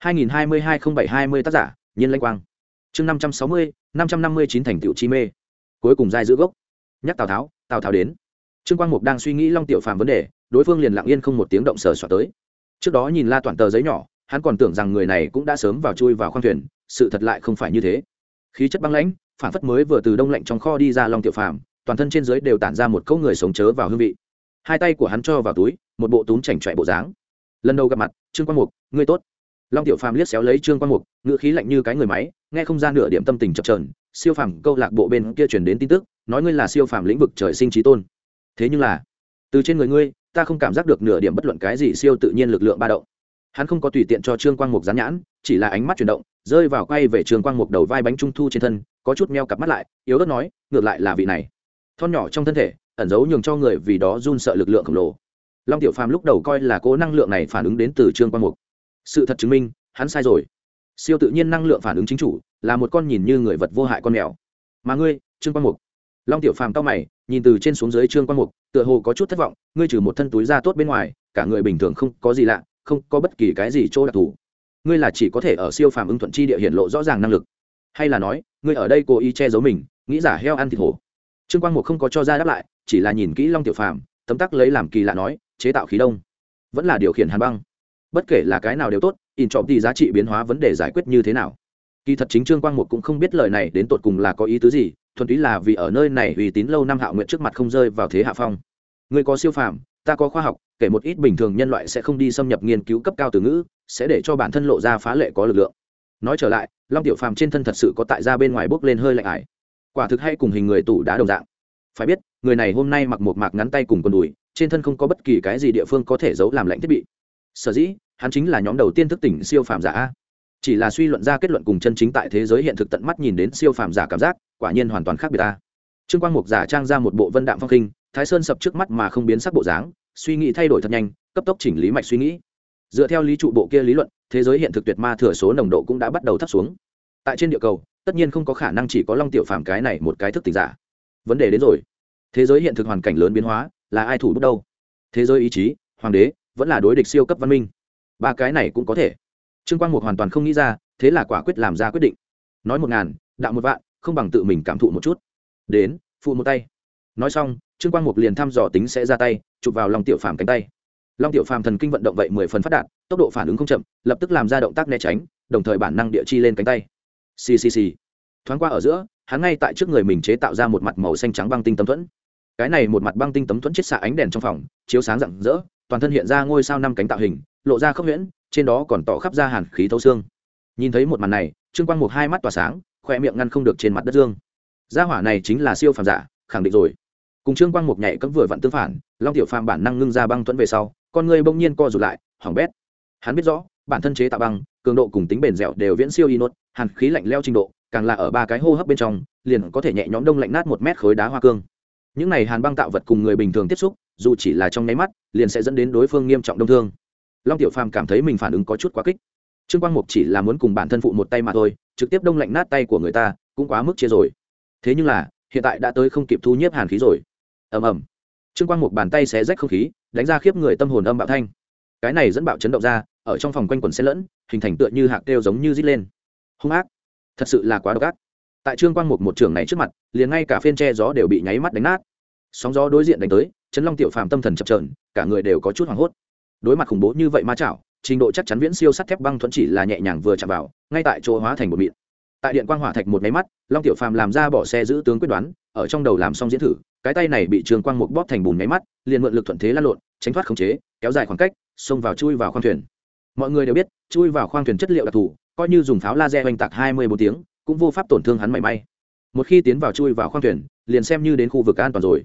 2022-07-20 tác giả, Nhiên Lanh Quang. Chương 560, 559 thành tựu chi mê. Cuối cùng giai giữ gốc. Nhắc Tào Tháo đến. Trương Quang Mục đang suy nghĩ Long Tiểu Phàm vấn đề, đối phương liền lặng yên không một tiếng động sờ soạt tới. Trước đó nhìn La Toản tờ giấy nhỏ, hắn còn tưởng rằng người này cũng đã sớm vào chui vào khoang thuyền, sự thật lại không phải như thế. Khí chất băng lãnh, phản phất mới vừa từ đông lạnh trong kho đi ra Long Tiểu Phàm, toàn thân trên dưới đều tản ra một cỗ người sống chớ vào hương vị. Hai tay của hắn cho vào túi, một bộ túm chảnh chọe bộ dáng. Lần đầu gặp mặt, Trương Quang Mục, ngươi tốt. Long Tiểu Phàm liếc xéo lấy Trương Quang Mục, ngữ khí lạnh như cái người máy, nghe không gian nửa điểm tâm tình chập chờn. Siêu phàm câu lạc bộ bên kia truyền đến tin tức, nói ngươi là siêu phàm lĩnh vực trời sinh chí tôn. Thế nhưng là, từ trên người ngươi, ta không cảm giác được nửa điểm bất luận cái gì siêu tự nhiên lực lượng ba động. Hắn không có tùy tiện cho Trương Quang Mục dán nhãn, chỉ là ánh mắt chuyển động, rơi vào quay về Trương Quang Mục đầu vai bánh trung thu trên thân, có chút meo cặp mắt lại, yếu ớt nói, ngược lại là vị này. Thon nhỏ trong thân thể, ẩn giấu nhường cho người vì đó run sợ lực lượng khổng lồ. Long Tiểu Phàm lúc đầu coi là cố năng lượng này phản ứng đến từ Trương Quang Mục. Sự thật chứng minh, hắn sai rồi. Siêu tự nhiên năng lượng phản ứng chính chủ, là một con nhìn như người vật vô hại con mèo. Mà ngươi, Trương Quang Mục. Long Tiểu Phàm cau mày, nhìn từ trên xuống dưới Trương Quang Mục, tựa hồ có chút thất vọng, ngươi trừ một thân túi da tốt bên ngoài, cả người bình thường không có gì lạ, không có bất kỳ cái gì chỗ đặc thù. Ngươi là chỉ có thể ở siêu phàm ưng thuận chi địa hiện lộ rõ ràng năng lực, hay là nói, ngươi ở đây cố ý che giấu mình, nghĩ giả heo ăn thịt hổ? Trương Quang Mục không có cho ra đáp lại, chỉ là nhìn kỹ Long Tiểu Phàm, tấm tắc lấy làm kỳ lạ nói, chế tạo khí đông, vẫn là điều khiển hàn băng. Bất kể là cái nào đều tốt, in trọng thì giá trị biến hóa vấn đề giải quyết như thế nào. Kỳ thật chính Trương Quang Mục cũng không biết lời này đến tột cùng là có ý tứ gì, thuần túy là vì ở nơi này uy tín lâu năm Hạo Nguyện trước mặt không rơi vào thế hạ phong. Ngươi có siêu phàm, ta có khoa học, kể một ít bình thường nhân loại sẽ không đi xâm nhập nghiên cứu cấp cao từ ngữ, sẽ để cho bản thân lộ ra phá lệ có lực lượng. Nói trở lại, Long Tiểu Phàm trên thân thật sự có tại ra bên ngoài bốc lên hơi lạnh ải. Quả thực hay cùng hình người tủ đá đồng dạng. Phải biết, người này hôm nay mặc một mạc ngắn tay cùng quần đùi, trên thân không có bất kỳ cái gì địa phương có thể giấu làm lạnh thiết bị. Sở dĩ, hắn chính là nhóm đầu tiên thức tỉnh siêu phàm giả a. Chỉ là suy luận ra kết luận cùng chân chính tại thế giới hiện thực tận mắt nhìn đến siêu phàm giả cảm giác, quả nhiên hoàn toàn khác biệt a. Trương Quang Mục giả trang ra một bộ vân đạm phong khinh, Thái Sơn sập trước mắt mà không biến sắc bộ dáng, suy nghĩ thay đổi thật nhanh, cấp tốc chỉnh lý mạch suy nghĩ. Dựa theo lý trụ bộ kia lý luận, thế giới hiện thực tuyệt ma thừa số nồng độ cũng đã bắt đầu thấp xuống. Tại trên địa cầu, tất nhiên không có khả năng chỉ có Long Tiểu Phàm cái này một cái thức tỉnh giả. Vấn đề đến rồi, thế giới hiện thực hoàn cảnh lớn biến hóa, là ai thủ bút đâu? Thế giới ý chí, hoàng đế, vẫn là đối địch siêu cấp văn minh? Ba cái này cũng có thể. Trương Quang Mục hoàn toàn không nghĩ ra, thế là quả quyết làm ra quyết định. Nói 1000, đạo 1 vạn, không bằng tự mình cảm thụ một chút. Đến, phụ một tay. Nói xong, Trương Quang Mục liền thăm dò tính sẽ ra tay, chụp vào Long Tiểu Phàm cánh tay. Long Tiểu Phàm thần kinh vận động vậy 10 phần phát đạt, tốc độ phản ứng không chậm, lập tức làm ra động tác né tránh, đồng thời bản năng địa chi lên cánh tay. Xì xì xì. Thoáng qua ở giữa, hắn ngay tại trước người mình chế tạo ra một mặt màu xanh trắng băng tinh tấm thuẫn. Cái này một mặt băng tinh tấm thuẫn chiết xạ ánh đèn trong phòng, chiếu sáng rạng rỡ, toàn thân hiện ra ngôi sao 5 cánh tạo hình, lộ ra khốc huyễn, trên đó còn tỏ khắp ra hàn khí thấu xương. Nhìn thấy một màn này, Trương Quang Mục hai mắt tỏa sáng, khóe miệng ngăn không được trên mặt đất dương. Gia hỏa này chính là siêu phàm giả, khẳng định rồi. Cùng Trương Quang Mục nhảy cẫng vừa vặn tương phản, Long Tiểu Phàm bản năng ngưng ra băng thuẫn về sau, con người bỗng nhiên co rụt lại, hỏng bét. Hắn biết rõ, bản thân chế tạo băng, cường độ cùng tính bền dẻo đều viễn siêu Inot, hàn khí lạnh lẽo trình độ, càng là ở 3 cái hô hấp bên trong, liền có thể nhẹ nhõm đông lạnh nát 1 mét khối đá hoa cương. Những này hàn băng tạo vật cùng người bình thường tiếp xúc, dù chỉ là trong nháy mắt, liền sẽ dẫn đến đối phương nghiêm trọng đông thương. Long Tiểu Phàm cảm thấy mình phản ứng có chút quá kích. Trương Quang Mục chỉ là muốn cùng bản thân phụ một tay mà thôi, trực tiếp đông lạnh nát tay của người ta, cũng quá mức chia rồi. Thế nhưng là, hiện tại đã tới không kịp thu nhiếp hàn khí rồi. Ầm ầm. Trương Quang Mục bàn tay xé rách không khí, đánh ra khiếp người tâm hồn âm bạo thanh. Cái này dẫn bạo chấn động ra, ở trong phòng quanh quẩn xen lẫn, hình thành tựa như hạc kêu giống như rít lên. Hung ác, thật sự là quá độc ác. Tại Trương Quang Mục một trường này trước mặt, liền ngay cả phiên che gió đều bị nháy mắt đánh nát. Sóng gió đối diện đánh tới, chấn Long Tiểu Phàm tâm thần chập chờn, cả người đều có chút hoảng hốt. Đối mặt khủng bố như vậy ma chảo, trình độ chắc chắn viễn siêu sắt thép băng thuẫn chỉ là nhẹ nhàng vừa chạm vào, ngay tại chỗ hóa thành một mịn. Tại điện quang hỏa thạch một máy mắt, Long Tiểu Phàm làm ra bỏ xe giữ tướng quyết đoán, ở trong đầu làm xong diễn thử, cái tay này bị Trương Quang Mục bóp thành bùn máy mắt, liền mượn lực thuận thế lăn lộn, tránh thoát khống chế, kéo dài khoảng cách, xông vào chui vào khoang thuyền. Mọi người đều biết, chui vào khoang thuyền chất liệu đặc thù, coi như dùng pháo laser oanh tạc 24 tiếng, cũng vô pháp tổn thương hắn mảy may. Một khi tiến vào chui vào khoang thuyền, liền xem như đến khu vực an toàn rồi.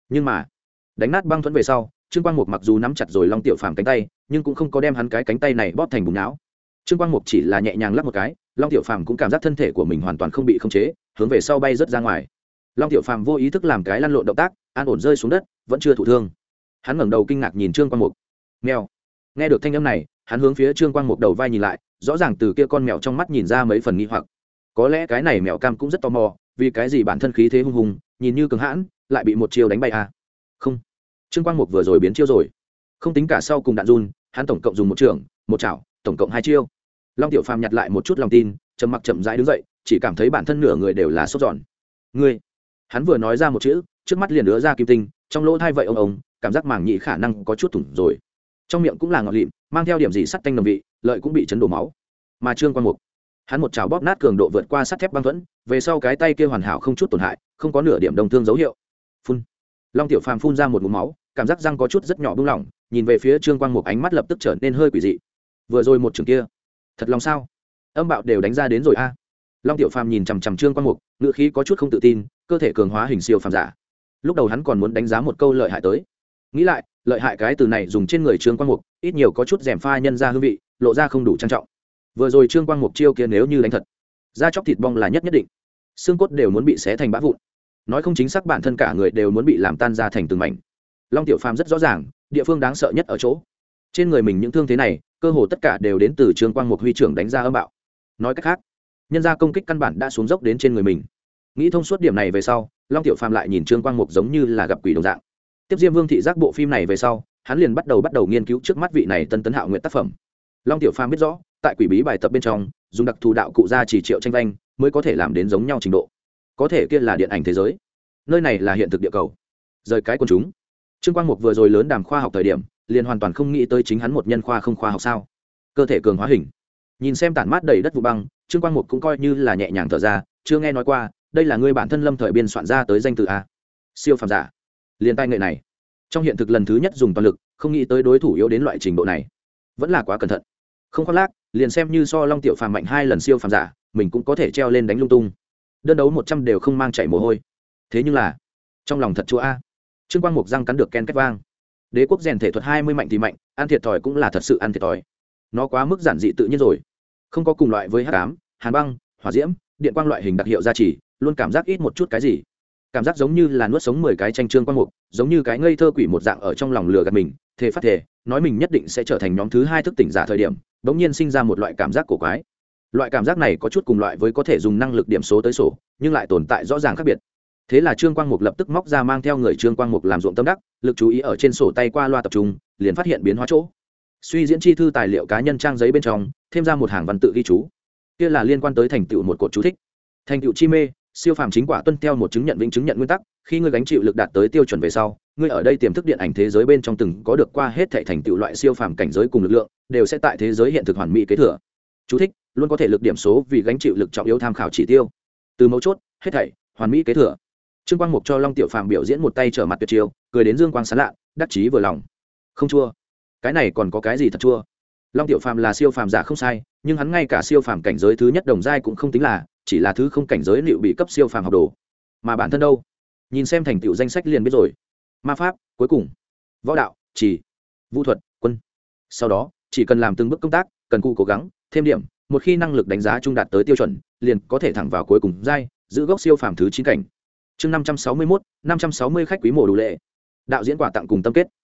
Nhưng mà đánh nát băng thuẫn về sau, trương quang mục mặc dù nắm chặt rồi long tiểu phàm cánh tay, nhưng cũng không có đem hắn cái cánh tay này bóp thành bùng não. Trương quang mục chỉ là nhẹ nhàng lắp một cái, long tiểu phàm cũng cảm giác thân thể của mình hoàn toàn không bị khống chế, hướng về sau bay rớt ra ngoài. Long tiểu phàm vô ý thức làm cái lăn lộn động tác, an ổn rơi xuống đất, vẫn chưa thụ thương. Hắn ngẩng đầu kinh ngạc nhìn trương quang mục. Mèo. Nghe được thanh âm này, hắn hướng phía trương quang mục đầu vai nhìn lại, rõ ràng từ kia con mèo trong mắt nhìn ra mấy phần nghi hoặc. Có lẽ cái này mèo cam cũng rất tò mò, vì cái gì bản thân khí thế hung hùng, nhìn như cường hãn, lại bị một chiêu đánh bay à? Không. Trương quang mục vừa rồi biến chiêu rồi, không tính cả sau cùng đạn run, hắn tổng cộng dùng một trường, một chảo, tổng cộng 2 chiêu. Long tiểu phàm nhặt lại một chút lòng tin, trầm mặc chậm rãi đứng dậy, chỉ cảm thấy bản thân nửa người đều là sốt giòn. Ngươi. Hắn vừa nói ra một chữ, trước mắt liền ứa ra kim tinh, trong lỗ thai vậy ông, cảm giác màng nhĩ khả năng có chút thủng rồi. Trong miệng cũng là ngọt lịm, mang theo điểm gì sắt tanh nồng vị, lợi cũng bị chấn đổ máu. Mà trương quang mục, hắn một chảo bóp nát cường độ vượt qua sắt thép băng thuẫn, về sau cái tay kia hoàn hảo không chút tổn hại, không có nửa điểm đồng thương dấu hiệu. Phun. Long tiểu phàm phun ra một ngụm máu, cảm giác răng có chút rất nhỏ buông lỏng, nhìn về phía trương quang mục ánh mắt lập tức trở nên hơi quỷ dị. Vừa rồi một trường kia, thật lòng sao? Âm bạo đều đánh ra đến rồi a. Long tiểu phàm nhìn chằm chằm trương quang mục, ngựa khí có chút không tự tin, cơ thể cường hóa hình siêu phàm giả. Lúc đầu hắn còn muốn đánh giá một câu lợi hại tới, nghĩ lại, lợi hại cái từ này dùng trên người trương quang mục, ít nhiều có chút rèm pha nhân ra hương vị, lộ ra không đủ trang trọng. Vừa rồi trương quang mục chiêu kia nếu như đánh thật, da chóc thịt bong là nhất định, xương cốt đều muốn bị xé thành bã vụn, nói không chính xác bản thân cả người đều muốn bị làm tan ra thành từng mảnh. Long tiểu phàm rất rõ ràng, địa phương đáng sợ nhất ở chỗ trên người mình những thương thế này, cơ hồ tất cả đều đến từ trương quang mục huy trưởng đánh ra âm bạo. Nói cách khác, nhân ra công kích căn bản đã xuống dốc đến trên người mình. Nghĩ thông suốt điểm này về sau, long tiểu phàm lại nhìn trương quang mục giống như là gặp quỷ đồng dạng. Tiếp Diêm Vương thị giác bộ phim này về sau, hắn liền bắt đầu nghiên cứu trước mắt vị này Tân Tấn Hạo Nguyện tác phẩm. Long tiểu phàm biết rõ, tại quỷ bí bài tập bên trong, dùng đặc thù đạo cụ ra chỉ triệu tranh vanh mới có thể làm đến giống nhau trình độ. Có thể kia là điện ảnh thế giới, nơi này là hiện thực địa cầu. Rời cái quần chúng, trương quang mục vừa rồi lớn đàm khoa học thời điểm, liền hoàn toàn không nghĩ tới chính hắn một nhân khoa không khoa học sao? Cơ thể cường hóa hình, nhìn xem tản mát đầy đất vụ băng, trương quang mục cũng coi như là nhẹ nhàng thở ra. Chưa nghe nói qua, đây là ngươi bản thân lâm thời biên soạn ra tới danh từ a? Siêu phàm giả. Liên tay nghệ này, trong hiện thực lần thứ nhất dùng toàn lực, không nghĩ tới đối thủ yếu đến loại trình độ này, vẫn là quá cẩn thận. Không khoác lác, liền xem như so long tiểu phàm mạnh 2 lần siêu phàm giả, mình cũng có thể treo lên đánh lung tung. Đơn đấu 100 đều không mang chảy mồ hôi. Thế nhưng là, trong lòng thật chua a. Trương quang mục răng cắn được ken két vang. Đế quốc rèn thể thuật 20 mạnh thì mạnh, ăn thiệt thòi cũng là thật sự ăn thiệt thòi. Nó quá mức giản dị tự nhiên rồi, không có cùng loại với hắc ám, hàn băng, hỏa diễm, điện quang loại hình đặc hiệu gia trì, luôn cảm giác ít một chút cái gì. Cảm giác giống như là nuốt sống 10 cái tranh trương quang mục, giống như cái ngây thơ quỷ một dạng ở trong lòng lừa gạt mình, thề phát thề, nói mình nhất định sẽ trở thành nhóm thứ 2 thức tỉnh giả thời điểm, bỗng nhiên sinh ra một loại cảm giác cổ quái. Loại cảm giác này có chút cùng loại với có thể dùng năng lực điểm số tới sổ, nhưng lại tồn tại rõ ràng khác biệt. Thế là trương quang mục lập tức móc ra mang theo người trương quang mục làm ruộng tâm đắc, lực chú ý ở trên sổ tay qua loa tập trung, liền phát hiện biến hóa chỗ. Suy diễn chi thư tài liệu cá nhân trang giấy bên trong, thêm ra một hàng văn tự ghi chú. Kia là liên quan tới thành tựu một cột chú thích. Thành tựu chi mê, siêu phàm chính quả tuân theo một chứng nhận vĩnh chứng nhận nguyên tắc, khi ngươi gánh chịu lực đạt tới tiêu chuẩn về sau, ngươi ở đây tiềm thức điện ảnh thế giới bên trong từng có được qua hết thảy thành tựu loại siêu phàm cảnh giới cùng lực lượng, đều sẽ tại thế giới hiện thực hoàn mỹ kế thừa. Chú thích: luôn có thể lực điểm số vì gánh chịu lực trọng yếu tham khảo chỉ tiêu. Từ mấu chốt, hết thảy, hoàn mỹ kế thừa. Trương quang mục cho long tiểu phàm biểu diễn một tay trở mặt tuyệt chiêu, cười đến dương quang sáng lạ, đắc chí vừa lòng. Không chua, cái này còn có cái gì thật chua? Long tiểu phàm là siêu phàm giả không sai, nhưng hắn ngay cả siêu phàm cảnh giới thứ nhất đồng giai cũng không tính là, chỉ là thứ không cảnh giới liệu bị cấp siêu phàm học đồ. Mà bản thân đâu? Nhìn xem thành tựu danh sách liền biết rồi. Ma pháp, cuối cùng, võ đạo, chỉ, vũ thuật, quân. Sau đó, chỉ cần làm từng bước công tác, cần cù cố gắng, thêm điểm, một khi năng lực đánh giá trung đạt tới tiêu chuẩn, liền có thể thẳng vào cuối cùng giai, giữ gốc siêu phàm thứ 9 cảnh. Chương 561, 560 khách quý mổ đủ lệ. Đạo diễn quà tặng cùng tâm kết.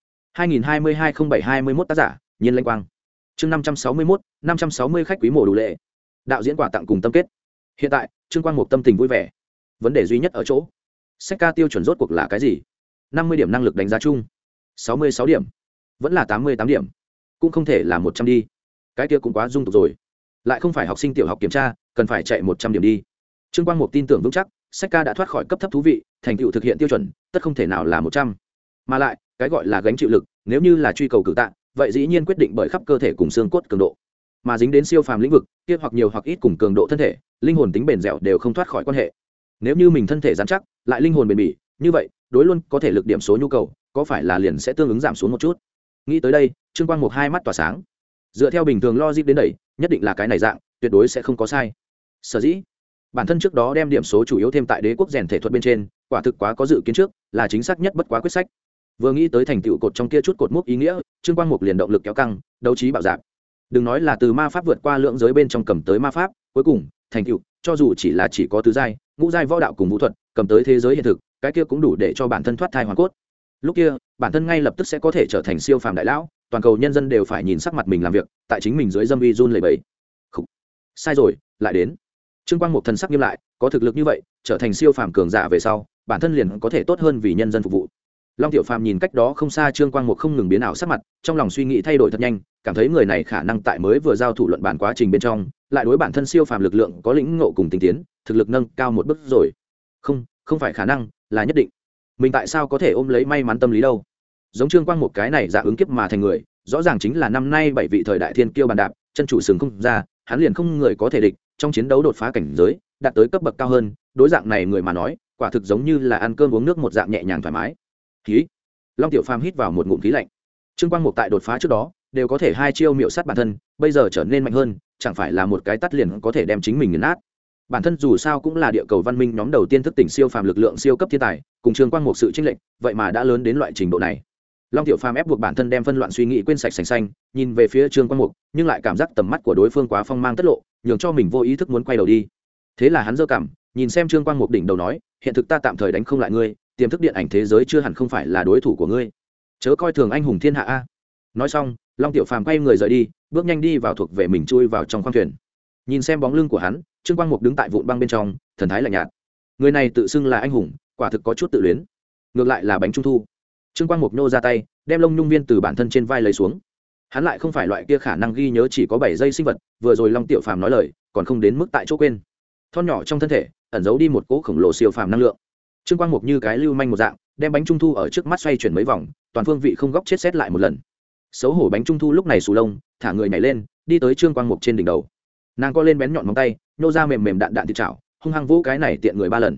2022-07-21 tác giả, Nhiên Lanh Quang. Chương 561, 560 khách quý mổ đủ lệ. Đạo diễn quà tặng cùng tâm kết. Hiện tại, Trương Quang Mục tâm tình vui vẻ. Vấn đề duy nhất ở chỗ, sách ca tiêu chuẩn rốt cuộc là cái gì? 50 điểm năng lực đánh giá chung, 66 điểm, vẫn là 88 điểm, cũng không thể là 100 đi. Cái kia cũng quá dung tục rồi. Lại không phải học sinh tiểu học kiểm tra, cần phải chạy 100 điểm đi. Trương Quang Mục tin tưởng vững chắc, sách ca đã thoát khỏi cấp thấp thú vị, thành tựu thực hiện tiêu chuẩn, tất không thể nào là 100. Mà lại, cái gọi là gánh chịu lực, nếu như là truy cầu cử tạ, vậy dĩ nhiên quyết định bởi khắp cơ thể cùng xương cốt cường độ. Mà dính đến siêu phàm lĩnh vực, kia hoặc nhiều hoặc ít cùng cường độ thân thể, linh hồn tính bền dẻo đều không thoát khỏi quan hệ. Nếu như mình thân thể rắn chắc, lại linh hồn bền bỉ, như vậy, đối luôn có thể lực điểm số nhu cầu, có phải là liền sẽ tương ứng giảm xuống một chút. Nghĩ tới đây, Trương Quang Mục hai mắt tỏa sáng. Dựa theo bình thường logic đến đẩy, nhất định là cái này dạng, tuyệt đối sẽ không có sai. Sở dĩ, bản thân trước đó đem điểm số chủ yếu thêm tại đế quốc rèn thể thuật bên trên, quả thực quá có dự kiến trước, là chính xác nhất bất quá quyết sách. Vừa nghĩ tới thành tựu cột trong kia chút cột mốc ý nghĩa, Trương Quang Mục liền động lực kéo căng, đấu trí bạo dạn. Đừng nói là từ ma pháp vượt qua lượng giới bên trong cầm tới ma pháp, cuối cùng thành tựu cho dù chỉ có tứ giai, ngũ giai võ đạo cùng vũ thuật, cầm tới thế giới hiện thực, cái kia cũng đủ để cho bản thân thoát thai hoàn cốt. Lúc kia, bản thân ngay lập tức sẽ có thể trở thành siêu phàm đại lão, toàn cầu nhân dân đều phải nhìn sắc mặt mình làm việc, tại chính mình dưới dâm uy run lẩy bẩy. Khủ. Sai rồi, lại đến. Trương Quang Mục thần sắc nghiêm lại, có thực lực như vậy, trở thành siêu phàm cường giả về sau, bản thân liền có thể tốt hơn vì nhân dân phục vụ. Long Tiểu Phàm nhìn cách đó không xa Trương Quang Mục không ngừng biến ảo sắc mặt, trong lòng suy nghĩ thay đổi thật nhanh, cảm thấy người này khả năng tại mới vừa giao thủ luận bản quá trình bên trong, lại đối bản thân siêu phàm lực lượng có lĩnh ngộ cùng tinh tiến, thực lực nâng cao một bước rồi. Không phải khả năng, là nhất định. Mình tại sao có thể ôm lấy may mắn tâm lý đâu? Giống Trương Quang Mục cái này dạ ứng kiếp mà thành người, rõ ràng chính là năm nay 7 vị thời đại thiên kiêu bàn đạp, chân chủ sừng không ra, hắn liền không người có thể địch, trong chiến đấu đột phá cảnh giới, đạt tới cấp bậc cao hơn, đối dạng này người mà nói, quả thực giống như là ăn cơm uống nước một dạng nhẹ nhàng thoải mái. Khí. Long Tiểu Phàm hít vào một ngụm khí lạnh. Trương Quang Mục tại đột phá trước đó, đều có thể hai chiêu miệu sát bản thân, bây giờ trở nên mạnh hơn, chẳng phải là một cái tát liền có thể đem chính mình nghiền nát. Bản thân dù sao cũng là địa cầu văn minh nhóm đầu tiên thức tỉnh siêu phàm lực lượng siêu cấp thiên tài, cùng Trương Quang Mục sự chênh lệch, vậy mà đã lớn đến loại trình độ này. Long Tiểu Phàm ép buộc bản thân đem phân loạn suy nghĩ quên sạch sành xanh, nhìn về phía Trương Quang Mục, nhưng lại cảm giác tầm mắt của đối phương quá phong mang tất lộ, nhường cho mình vô ý thức muốn quay đầu đi. Thế là hắn giơ cằm, nhìn xem Trương Quang Mục đỉnh đầu nói, hiện thực ta tạm thời đánh không lại ngươi, tiềm thức điện ảnh thế giới chưa hẳn không phải là đối thủ của ngươi, chớ coi thường anh hùng thiên hạ a. Nói xong, Long Tiểu Phàm quay người rời đi, bước nhanh đi vào thuộc về mình chui vào trong khoang thuyền. Nhìn xem bóng lưng của hắn, Trương Quang Mục đứng tại vụn băng bên trong, thần thái lạnh nhạt. Người này tự xưng là anh hùng, quả thực có chút tự luyến. Ngược lại là bánh trung thu. Trương Quang Mục nhô ra tay, đem lông nhung viên từ bản thân trên vai lấy xuống. Hắn lại không phải loại kia khả năng ghi nhớ chỉ có 7 giây sinh vật, vừa rồi Long Tiểu Phàm nói lời, còn không đến mức tại chỗ quên. Thon nhỏ trong thân thể, ẩn giấu đi một cỗ khổng lồ siêu phàm năng lượng. Trương Quang Mục như cái lưu manh một dạng, đem bánh trung thu ở trước mắt xoay chuyển mấy vòng, toàn phương vị không góc chết xét lại một lần. Xấu hổ bánh trung thu lúc này sù lông, thả người nhảy lên, đi tới Trương Quang Mục trên đỉnh đầu. Nàng co lên bén nhọn móng tay, nhô ra mềm mềm đạn đạn thịt chảo, hung hăng vỗ cái này tiện người 3 lần.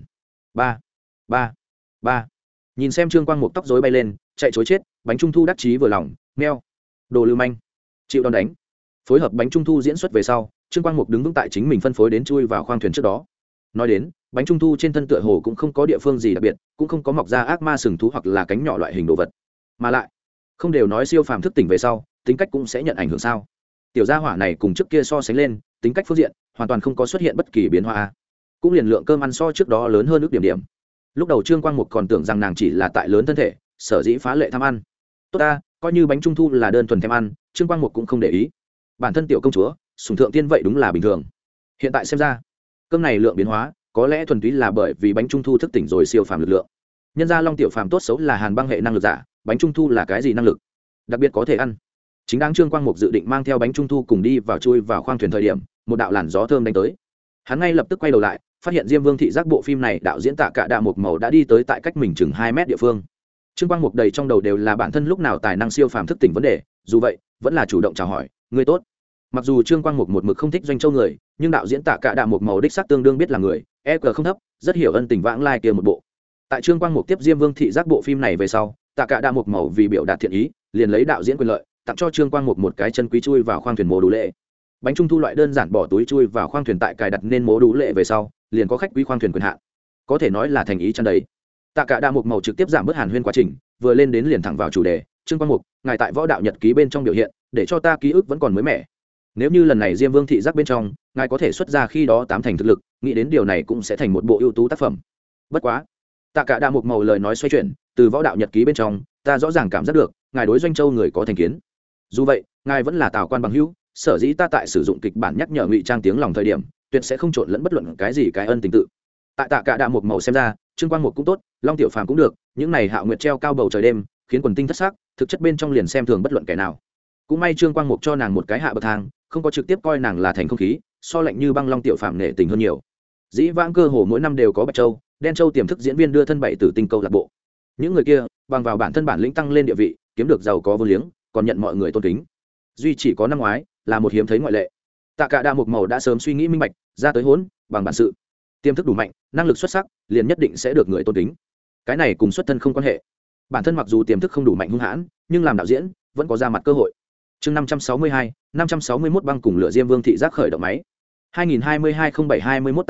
Ba. Nhìn xem Trương Quang Mục tóc rối bay lên, chạy chối chết, bánh trung thu đắc chí vừa lòng, meo. Đồ lưu manh, chịu đòn đánh. Phối hợp bánh trung thu diễn xuất về sau, Trương Quang Mục đứng vững tại chính mình phân phối đến chui vào khoang thuyền trước đó. Nói đến, bánh trung thu trên thân tựa hồ cũng không có địa phương gì đặc biệt, cũng không có mọc ra ác ma sừng thú hoặc là cánh nhỏ loại hình đồ vật. Mà lại, không đều nói siêu phàm thức tỉnh về sau, tính cách cũng sẽ nhận ảnh hưởng sao? Tiểu gia hỏa này cùng trước kia so sánh lên, tính cách phương diện hoàn toàn không có xuất hiện bất kỳ biến hóa, cũng liền lượng cơm ăn so trước đó lớn hơn ước điểm. Lúc đầu Trương Quang Mục còn tưởng rằng nàng chỉ là tại lớn thân thể, sở dĩ phá lệ tham ăn. Tốt ta, coi như bánh trung thu là đơn thuần thèm ăn, Trương Quang Mục cũng không để ý. Bản thân tiểu công chúa, sủng thượng tiên vậy đúng là bình thường. Hiện tại xem ra, cơm này lượng biến hóa, có lẽ thuần túy là bởi vì bánh trung thu thức tỉnh rồi siêu phàm lực lượng. Nhân ra Long Tiểu Phàm tốt xấu là hàn băng hệ năng lực giả, bánh trung thu là cái gì năng lực? Đặc biệt có thể ăn. Chính đáng Trương Quang Mục dự định mang theo bánh trung thu cùng đi vào chui vào khoang thuyền thời điểm, một đạo làn gió thơm đánh tới. Hắn ngay lập tức quay đầu lại, phát hiện Diêm Vương thị giác bộ phim này đạo diễn Tạ Cả Đạ Mục Màu đã đi tới tại cách mình chừng 2 mét địa phương. Trương Quang Mục đầy trong đầu đều là bản thân lúc nào tài năng siêu phàm thức tỉnh vấn đề, dù vậy, vẫn là chủ động chào hỏi, "Ngươi tốt." Mặc dù Trương Quang Mục một mực không thích doanh châu người, nhưng đạo diễn Tạ Cả Đạ Mục Màu đích xác tương đương biết là người, EQ không thấp, rất hiểu ân tình vãng lai kia một bộ. Tại Trương Quang Mục tiếp Diêm Vương thị giác bộ phim này về sau, Tạ Cả Đạ Mục Màu vì biểu đạt thiện ý, liền lấy đạo diễn quyền lợi, tặng cho Trương Quang Mục một cái chân quý chui vào khoang thuyền mô đủ lệ. Bánh trung thu loại đơn giản bỏ túi chui vào khoang thuyền tại cài đặt nên mô đủ lệ về sau, liền có khách quý khoang thuyền quyền hạn. Có thể nói là thành ý chân đấy. Tạ Cả Đạ Mục Màu trực tiếp giảm bớt hàn huyên quá trình, vừa lên đến liền thẳng vào chủ đề, "Trương Quang Mục, ngài tại võ đạo nhật ký bên trong biểu hiện, để cho ta ký ức vẫn còn mới mẻ. Nếu như lần này Diêm Vương thị giác bên trong, ngài có thể xuất ra khi đó 8 thành thực lực, nghĩ đến điều này cũng sẽ thành một bộ ưu tú tác phẩm. Bất quá." Tạ Cả Đạ Mục Màu lời nói xoay chuyển, "Từ võ đạo nhật ký bên trong, ta rõ ràng cảm giác được, ngài đối doanh châu người có thành kiến. Dù vậy, ngài vẫn là Tào quan bằng hữu, sở dĩ ta tại sử dụng kịch bản nhắc nhở ngụy trang tiếng lòng thời điểm, tuyệt sẽ không trộn lẫn bất luận cái gì cái ân tình tự." Tại Tạ Cả Đạ Mục Màu xem ra, Trương Quang Mục cũng tốt, Long Tiểu Phàm cũng được, những này Hạo Nguyệt treo cao bầu trời đêm, khiến quần tinh thất sắc, thực chất bên trong liền xem thường bất luận kẻ nào. Cũng may Trương Quang Mục cho nàng một cái hạ bậc thang, không có trực tiếp coi nàng là thành không khí, so lạnh như băng Long Tiểu Phàm nể tình hơn nhiều. Dĩ vãng cơ hồ mỗi năm đều có Bạch Châu, Đen Châu tiềm thức diễn viên đưa thân bảy tử tinh câu lạc bộ. Những người kia, bằng vào bản thân bản lĩnh tăng lên địa vị, kiếm được giàu có vô liếng, còn nhận mọi người tôn kính. Duy chỉ có năm ngoái, là một hiếm thấy ngoại lệ. Tạ Cả Đạ Mục Màu đã sớm suy nghĩ minh bạch, ra tới hỗn, bằng bản sự, tiềm thức đủ mạnh, năng lực xuất sắc, liền nhất định sẽ được người tôn kính. Cái này cùng xuất thân không quan hệ. Bản thân mặc dù tiềm thức không đủ mạnh hung hãn, nhưng làm đạo diễn, vẫn có ra mặt cơ hội. Chương 562, 561 băng cùng lửa Diêm Vương thị giác khởi động máy. 2022-07-21 tác giả,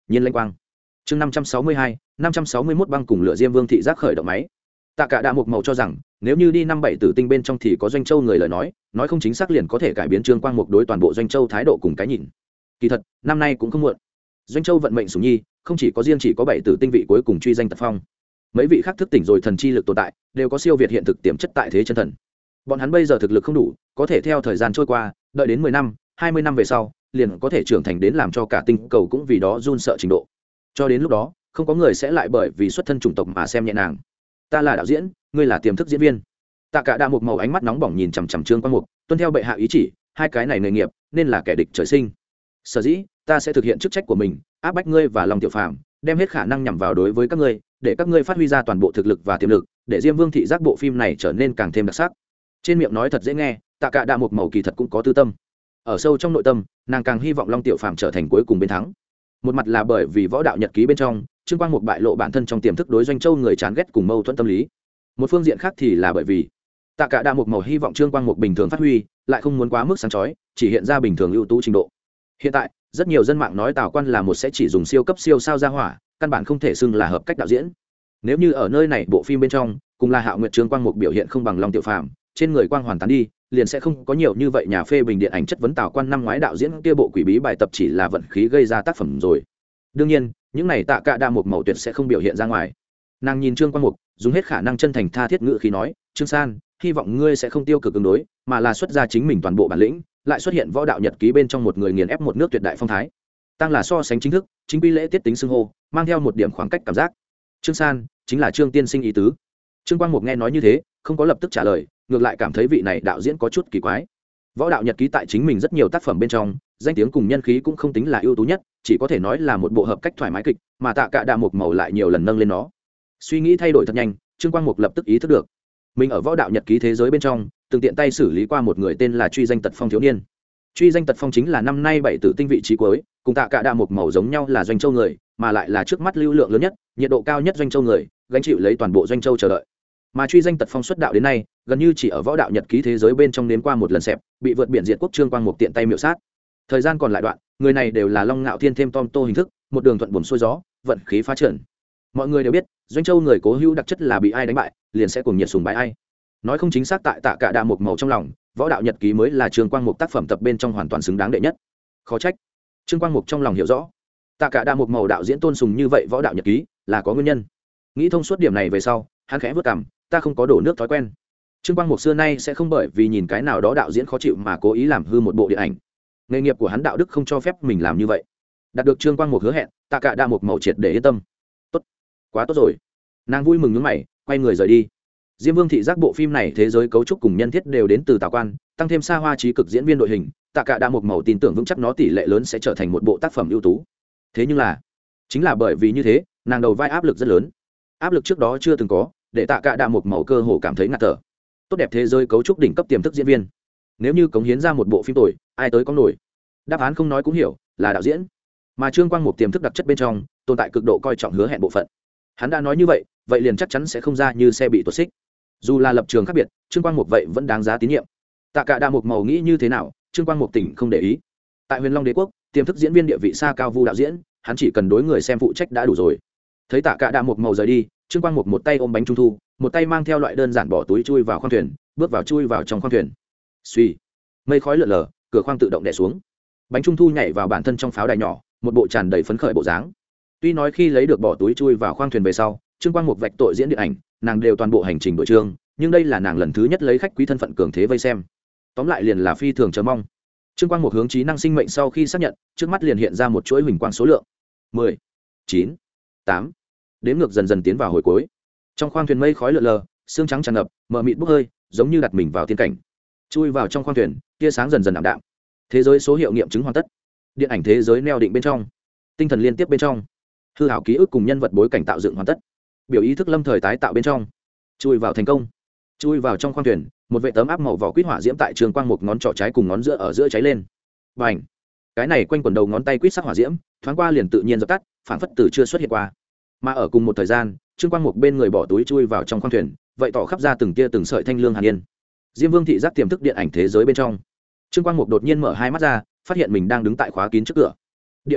nhiên lanh quang. Chương 562, 561 băng cùng lửa Diêm Vương thị giác khởi động máy. Tạ Cả Đa Mục Màu cho rằng, nếu như đi 5-7 tử tinh bên trong thì có Doanh Châu người lời nói không chính xác liền có thể cải biến Trương Quang Mục đối toàn bộ Doanh Châu thái độ cùng cái nhìn. Kỳ thật, năm nay cũng không muộn. Doanh Châu vận mệnh sủng nhi, không chỉ có riêng chỉ có 7 tử tinh vị cuối cùng truy danh tật phong. Mấy vị khác thức tỉnh rồi thần chi lực tồn tại, đều có siêu việt hiện thực tiềm chất tại thế chân thần. Bọn hắn bây giờ thực lực không đủ, có thể theo thời gian trôi qua, đợi đến 10 năm, 20 năm về sau, liền có thể trưởng thành đến làm cho cả tinh cầu cũng vì đó run sợ trình độ. Cho đến lúc đó, không có người sẽ lại bởi vì xuất thân chủng tộc mà xem nhẹ nàng. Ta là đạo diễn, ngươi là tiềm thức diễn viên. Tạ Cả Đa Mục Màu ánh mắt nóng bỏng nhìn chằm chằm Trương Quang Mục, tuân theo bệ hạ ý chỉ, hai cái này nghề nghiệp nên là kẻ địch trời sinh. Sở dĩ, ta sẽ thực hiện chức trách của mình, áp bách ngươi và Long Tiểu Phàm, đem hết khả năng nhằm vào đối với các ngươi, để các ngươi phát huy ra toàn bộ thực lực và tiềm lực, để Diêm Vương thị giác bộ phim này trở nên càng thêm đặc sắc. Trên miệng nói thật dễ nghe, Tạ Cả Đa Mục Màu kỳ thật cũng có tư tâm. Ở sâu trong nội tâm, nàng càng hy vọng Long Tiểu Phàm trở thành cuối cùng bên thắng. Một mặt là bởi vì võ đạo nhật ký bên trong, Trương Quang Mục bại lộ bản thân trong tiềm thức đối Doanh Châu người chán ghét cùng mâu thuẫn tâm lý. Một phương diện khác thì là bởi vì Tạ Cả Đa Mục Màu hy vọng Trương Quang Mục bình thường phát huy, lại không muốn quá mức sáng chói, chỉ hiện ra bình thường ưu tú trình độ. Hiện tại, rất nhiều dân mạng nói Tào Quan là một sẽ chỉ dùng siêu cấp siêu sao ra hỏa, căn bản không thể xưng là hợp cách đạo diễn. Nếu như ở nơi này bộ phim bên trong, cùng là Hạo Nguyệt Trương Quang Mục biểu hiện không bằng Long Tiểu Phàm, trên người quang hoàn tán đi, liền sẽ không có nhiều như vậy nhà phê bình điện ảnh chất vấn Tào Quan năm ngoái đạo diễn kia bộ quỷ bí bài tập chỉ là vận khí gây ra tác phẩm rồi. Đương nhiên, những này Tạ Cả Đa Mục Màu tuyệt sẽ không biểu hiện ra ngoài. Nàng nhìn Trương Quang Mục, dùng hết khả năng chân thành tha thiết ngữ khí nói, Trương San, hy vọng ngươi sẽ không tiêu cực ứng đối, mà là xuất ra chính mình toàn bộ bản lĩnh, lại xuất hiện võ đạo nhật ký bên trong một người nghiền ép một nước tuyệt đại phong thái. Tăng là so sánh chính thức, chính quy lễ tiết tính xưng hô, mang theo một điểm khoảng cách cảm giác. Trương San chính là Trương tiên sinh ý tứ. Trương Quang Mục nghe nói như thế, không có lập tức trả lời, ngược lại cảm thấy vị này đạo diễn có chút kỳ quái. Võ đạo nhật ký tại chính mình rất nhiều tác phẩm bên trong, danh tiếng cùng nhân khí cũng không tính là ưu tú nhất, chỉ có thể nói là một bộ hợp cách thoải mái kịch, mà Tạ Cả Đa Mục Màu lại nhiều lần nâng lên nó. Suy nghĩ thay đổi thật nhanh, Trương Quang Mục lập tức ý thức được, mình ở võ đạo nhật ký thế giới bên trong, từng tiện tay xử lý qua một người tên là Truy Danh Tật Phong thiếu niên. Truy Danh Tật Phong chính là năm nay 7 tử tinh vị trí cuối, cùng Tạ Cả Đa Mục Màu giống nhau là Doanh Châu người, mà lại là trước mắt lưu lượng lớn nhất, nhiệt độ cao nhất Doanh Châu người, gánh chịu lấy toàn bộ Doanh Châu chờ đợi. Mà Truy Danh Tật Phong xuất đạo đến nay, gần như chỉ ở võ đạo nhật ký thế giới bên trong nếm qua một lần xẹp, bị vượt biển diệt quốc Trương Quang Mục tiện tay miểu sát. Thời gian còn lại đoạn, người này đều là Long Ngạo Thiên thêm Tom Tô hình thức, một đường thuận buồm xuôi gió, vận khí phá trận. Mọi người đều biết, Doanh Châu người cố hữu đặc chất là bị ai đánh bại, liền sẽ cùng nhiệt sùng bái ai. Nói không chính xác tại Tạ Cả Đa Mục Màu trong lòng, võ đạo nhật ký mới là Trương Quang Mục tác phẩm tập bên trong hoàn toàn xứng đáng đệ nhất. Khó trách, Trương Quang Mục trong lòng hiểu rõ, Tạ Cả Đa Mục Màu đạo diễn tôn sùng như vậy võ đạo nhật ký là có nguyên nhân. Nghĩ thông suốt điểm này về sau, hắn khẽ vớt cằm, ta không có đổ nước thói quen. Trương Quang Mục xưa nay sẽ không bởi vì nhìn cái nào đó đạo diễn khó chịu mà cố ý làm hư một bộ điện ảnh. Nghề nghiệp của hắn đạo đức không cho phép mình làm như vậy. Đạt được Trương Quang Mục hứa hẹn, Tạ Cả Đa Mục Màu triệt để yên tâm. Tốt, quá tốt rồi. Nàng vui mừng nhướng mày, quay người rời đi. Diêm Vương thị giác bộ phim này thế giới cấu trúc cùng nhân thiết đều đến từ Tào Quan, tăng thêm xa hoa trí cực diễn viên đội hình, Tạ Cả Đa Mục Màu tin tưởng vững chắc nó tỷ lệ lớn sẽ trở thành một bộ tác phẩm ưu tú. Thế nhưng là, chính là bởi vì như thế, nàng đầu vai áp lực rất lớn. Áp lực trước đó chưa từng có, để Tạ Cả Đa Mục Màu cơ hồ cảm thấy ngạt thở. Tốt đẹp thế giới cấu trúc đỉnh cấp tiềm thức diễn viên, nếu như cống hiến ra một bộ phim tồi, ai tới có nổi? Đáp án không nói cũng hiểu, là đạo diễn. Mà Trương Quang Mục tiềm thức đặc chất bên trong, tồn tại cực độ coi trọng hứa hẹn bộ phận. Hắn đã nói như vậy, vậy liền chắc chắn sẽ không ra như xe bị tuột xích. Dù là lập trường khác biệt, Trương Quang Mục vậy vẫn đáng giá tín nhiệm. Tạ Cả Đa Mục Màu nghĩ như thế nào, Trương Quang Mục tỉnh không để ý. Tại Huyền Long Đế quốc, tiềm thức diễn viên địa vị xa cao vu đạo diễn, hắn chỉ cần đối người xem phụ trách đã đủ rồi. Thấy Tạ Cả Đa Mục Màu rời đi, Trương Quang Mục một tay ôm bánh trung thu, một tay mang theo loại đơn giản bỏ túi chui vào khoang thuyền, bước vào chui vào trong khoang thuyền. Suy, mây khói lượn lờ, cửa khoang tự động đè xuống. Bánh trung thu nhảy vào bản thân trong pháo đài nhỏ, một bộ tràn đầy phấn khởi bộ dáng. Tuy nói khi lấy được bỏ túi chui vào khoang thuyền về sau, Trương Quang Mục vạch tội diễn điện ảnh, nàng đều toàn bộ hành trình đội trương, nhưng đây là nàng lần thứ nhất lấy khách quý thân phận cường thế vây xem. Tóm lại liền là phi thường chờ mong. Trương Quang Mục hướng trí năng sinh mệnh sau khi xác nhận, trước mắt liền hiện ra một chuỗi huỳnh quang số lượng 10, 9, 8. Đếm ngược dần dần tiến vào hồi cuối. Trong khoang thuyền mây khói lượn lờ, sương trắng tràn ngập, mờ mịt bốc hơi, giống như đặt mình vào tiên cảnh. Chui vào trong khoang thuyền, tia sáng dần dần ảm đạm. Thế giới số hiệu nghiệm chứng hoàn tất. Điện ảnh thế giới neo định bên trong, tinh thần liên tiếp bên trong, hư hảo ký ức cùng nhân vật bối cảnh tạo dựng hoàn tất. Biểu ý thức lâm thời tái tạo bên trong, chui vào thành công. Chui vào trong khoang thuyền, một vệ tấm áp màu vỏ quýt hỏa diễm tại Trương Quang Mục ngón trỏ trái cùng ngón giữa ở giữa cháy lên. Bành! Cái này quanh quần đầu ngón tay quýt sắc hỏa diễm, thoáng qua liền tự nhiên dập tắt, phản phất từ chưa xuất hiện qua. Mà ở cùng một thời gian, Trương Quang Mục bên người bỏ túi chui vào trong khoang thuyền, vậy tỏ khắp ra từng tia từng sợi thanh lương hàn yên. Diêm Vương thị giác tiềm thức điện ảnh thế giới bên trong, Trương Quang Mục đột nhiên mở hai mắt ra, phát hiện mình đang đứng tại khóa kín trước cửa. Địa điểm: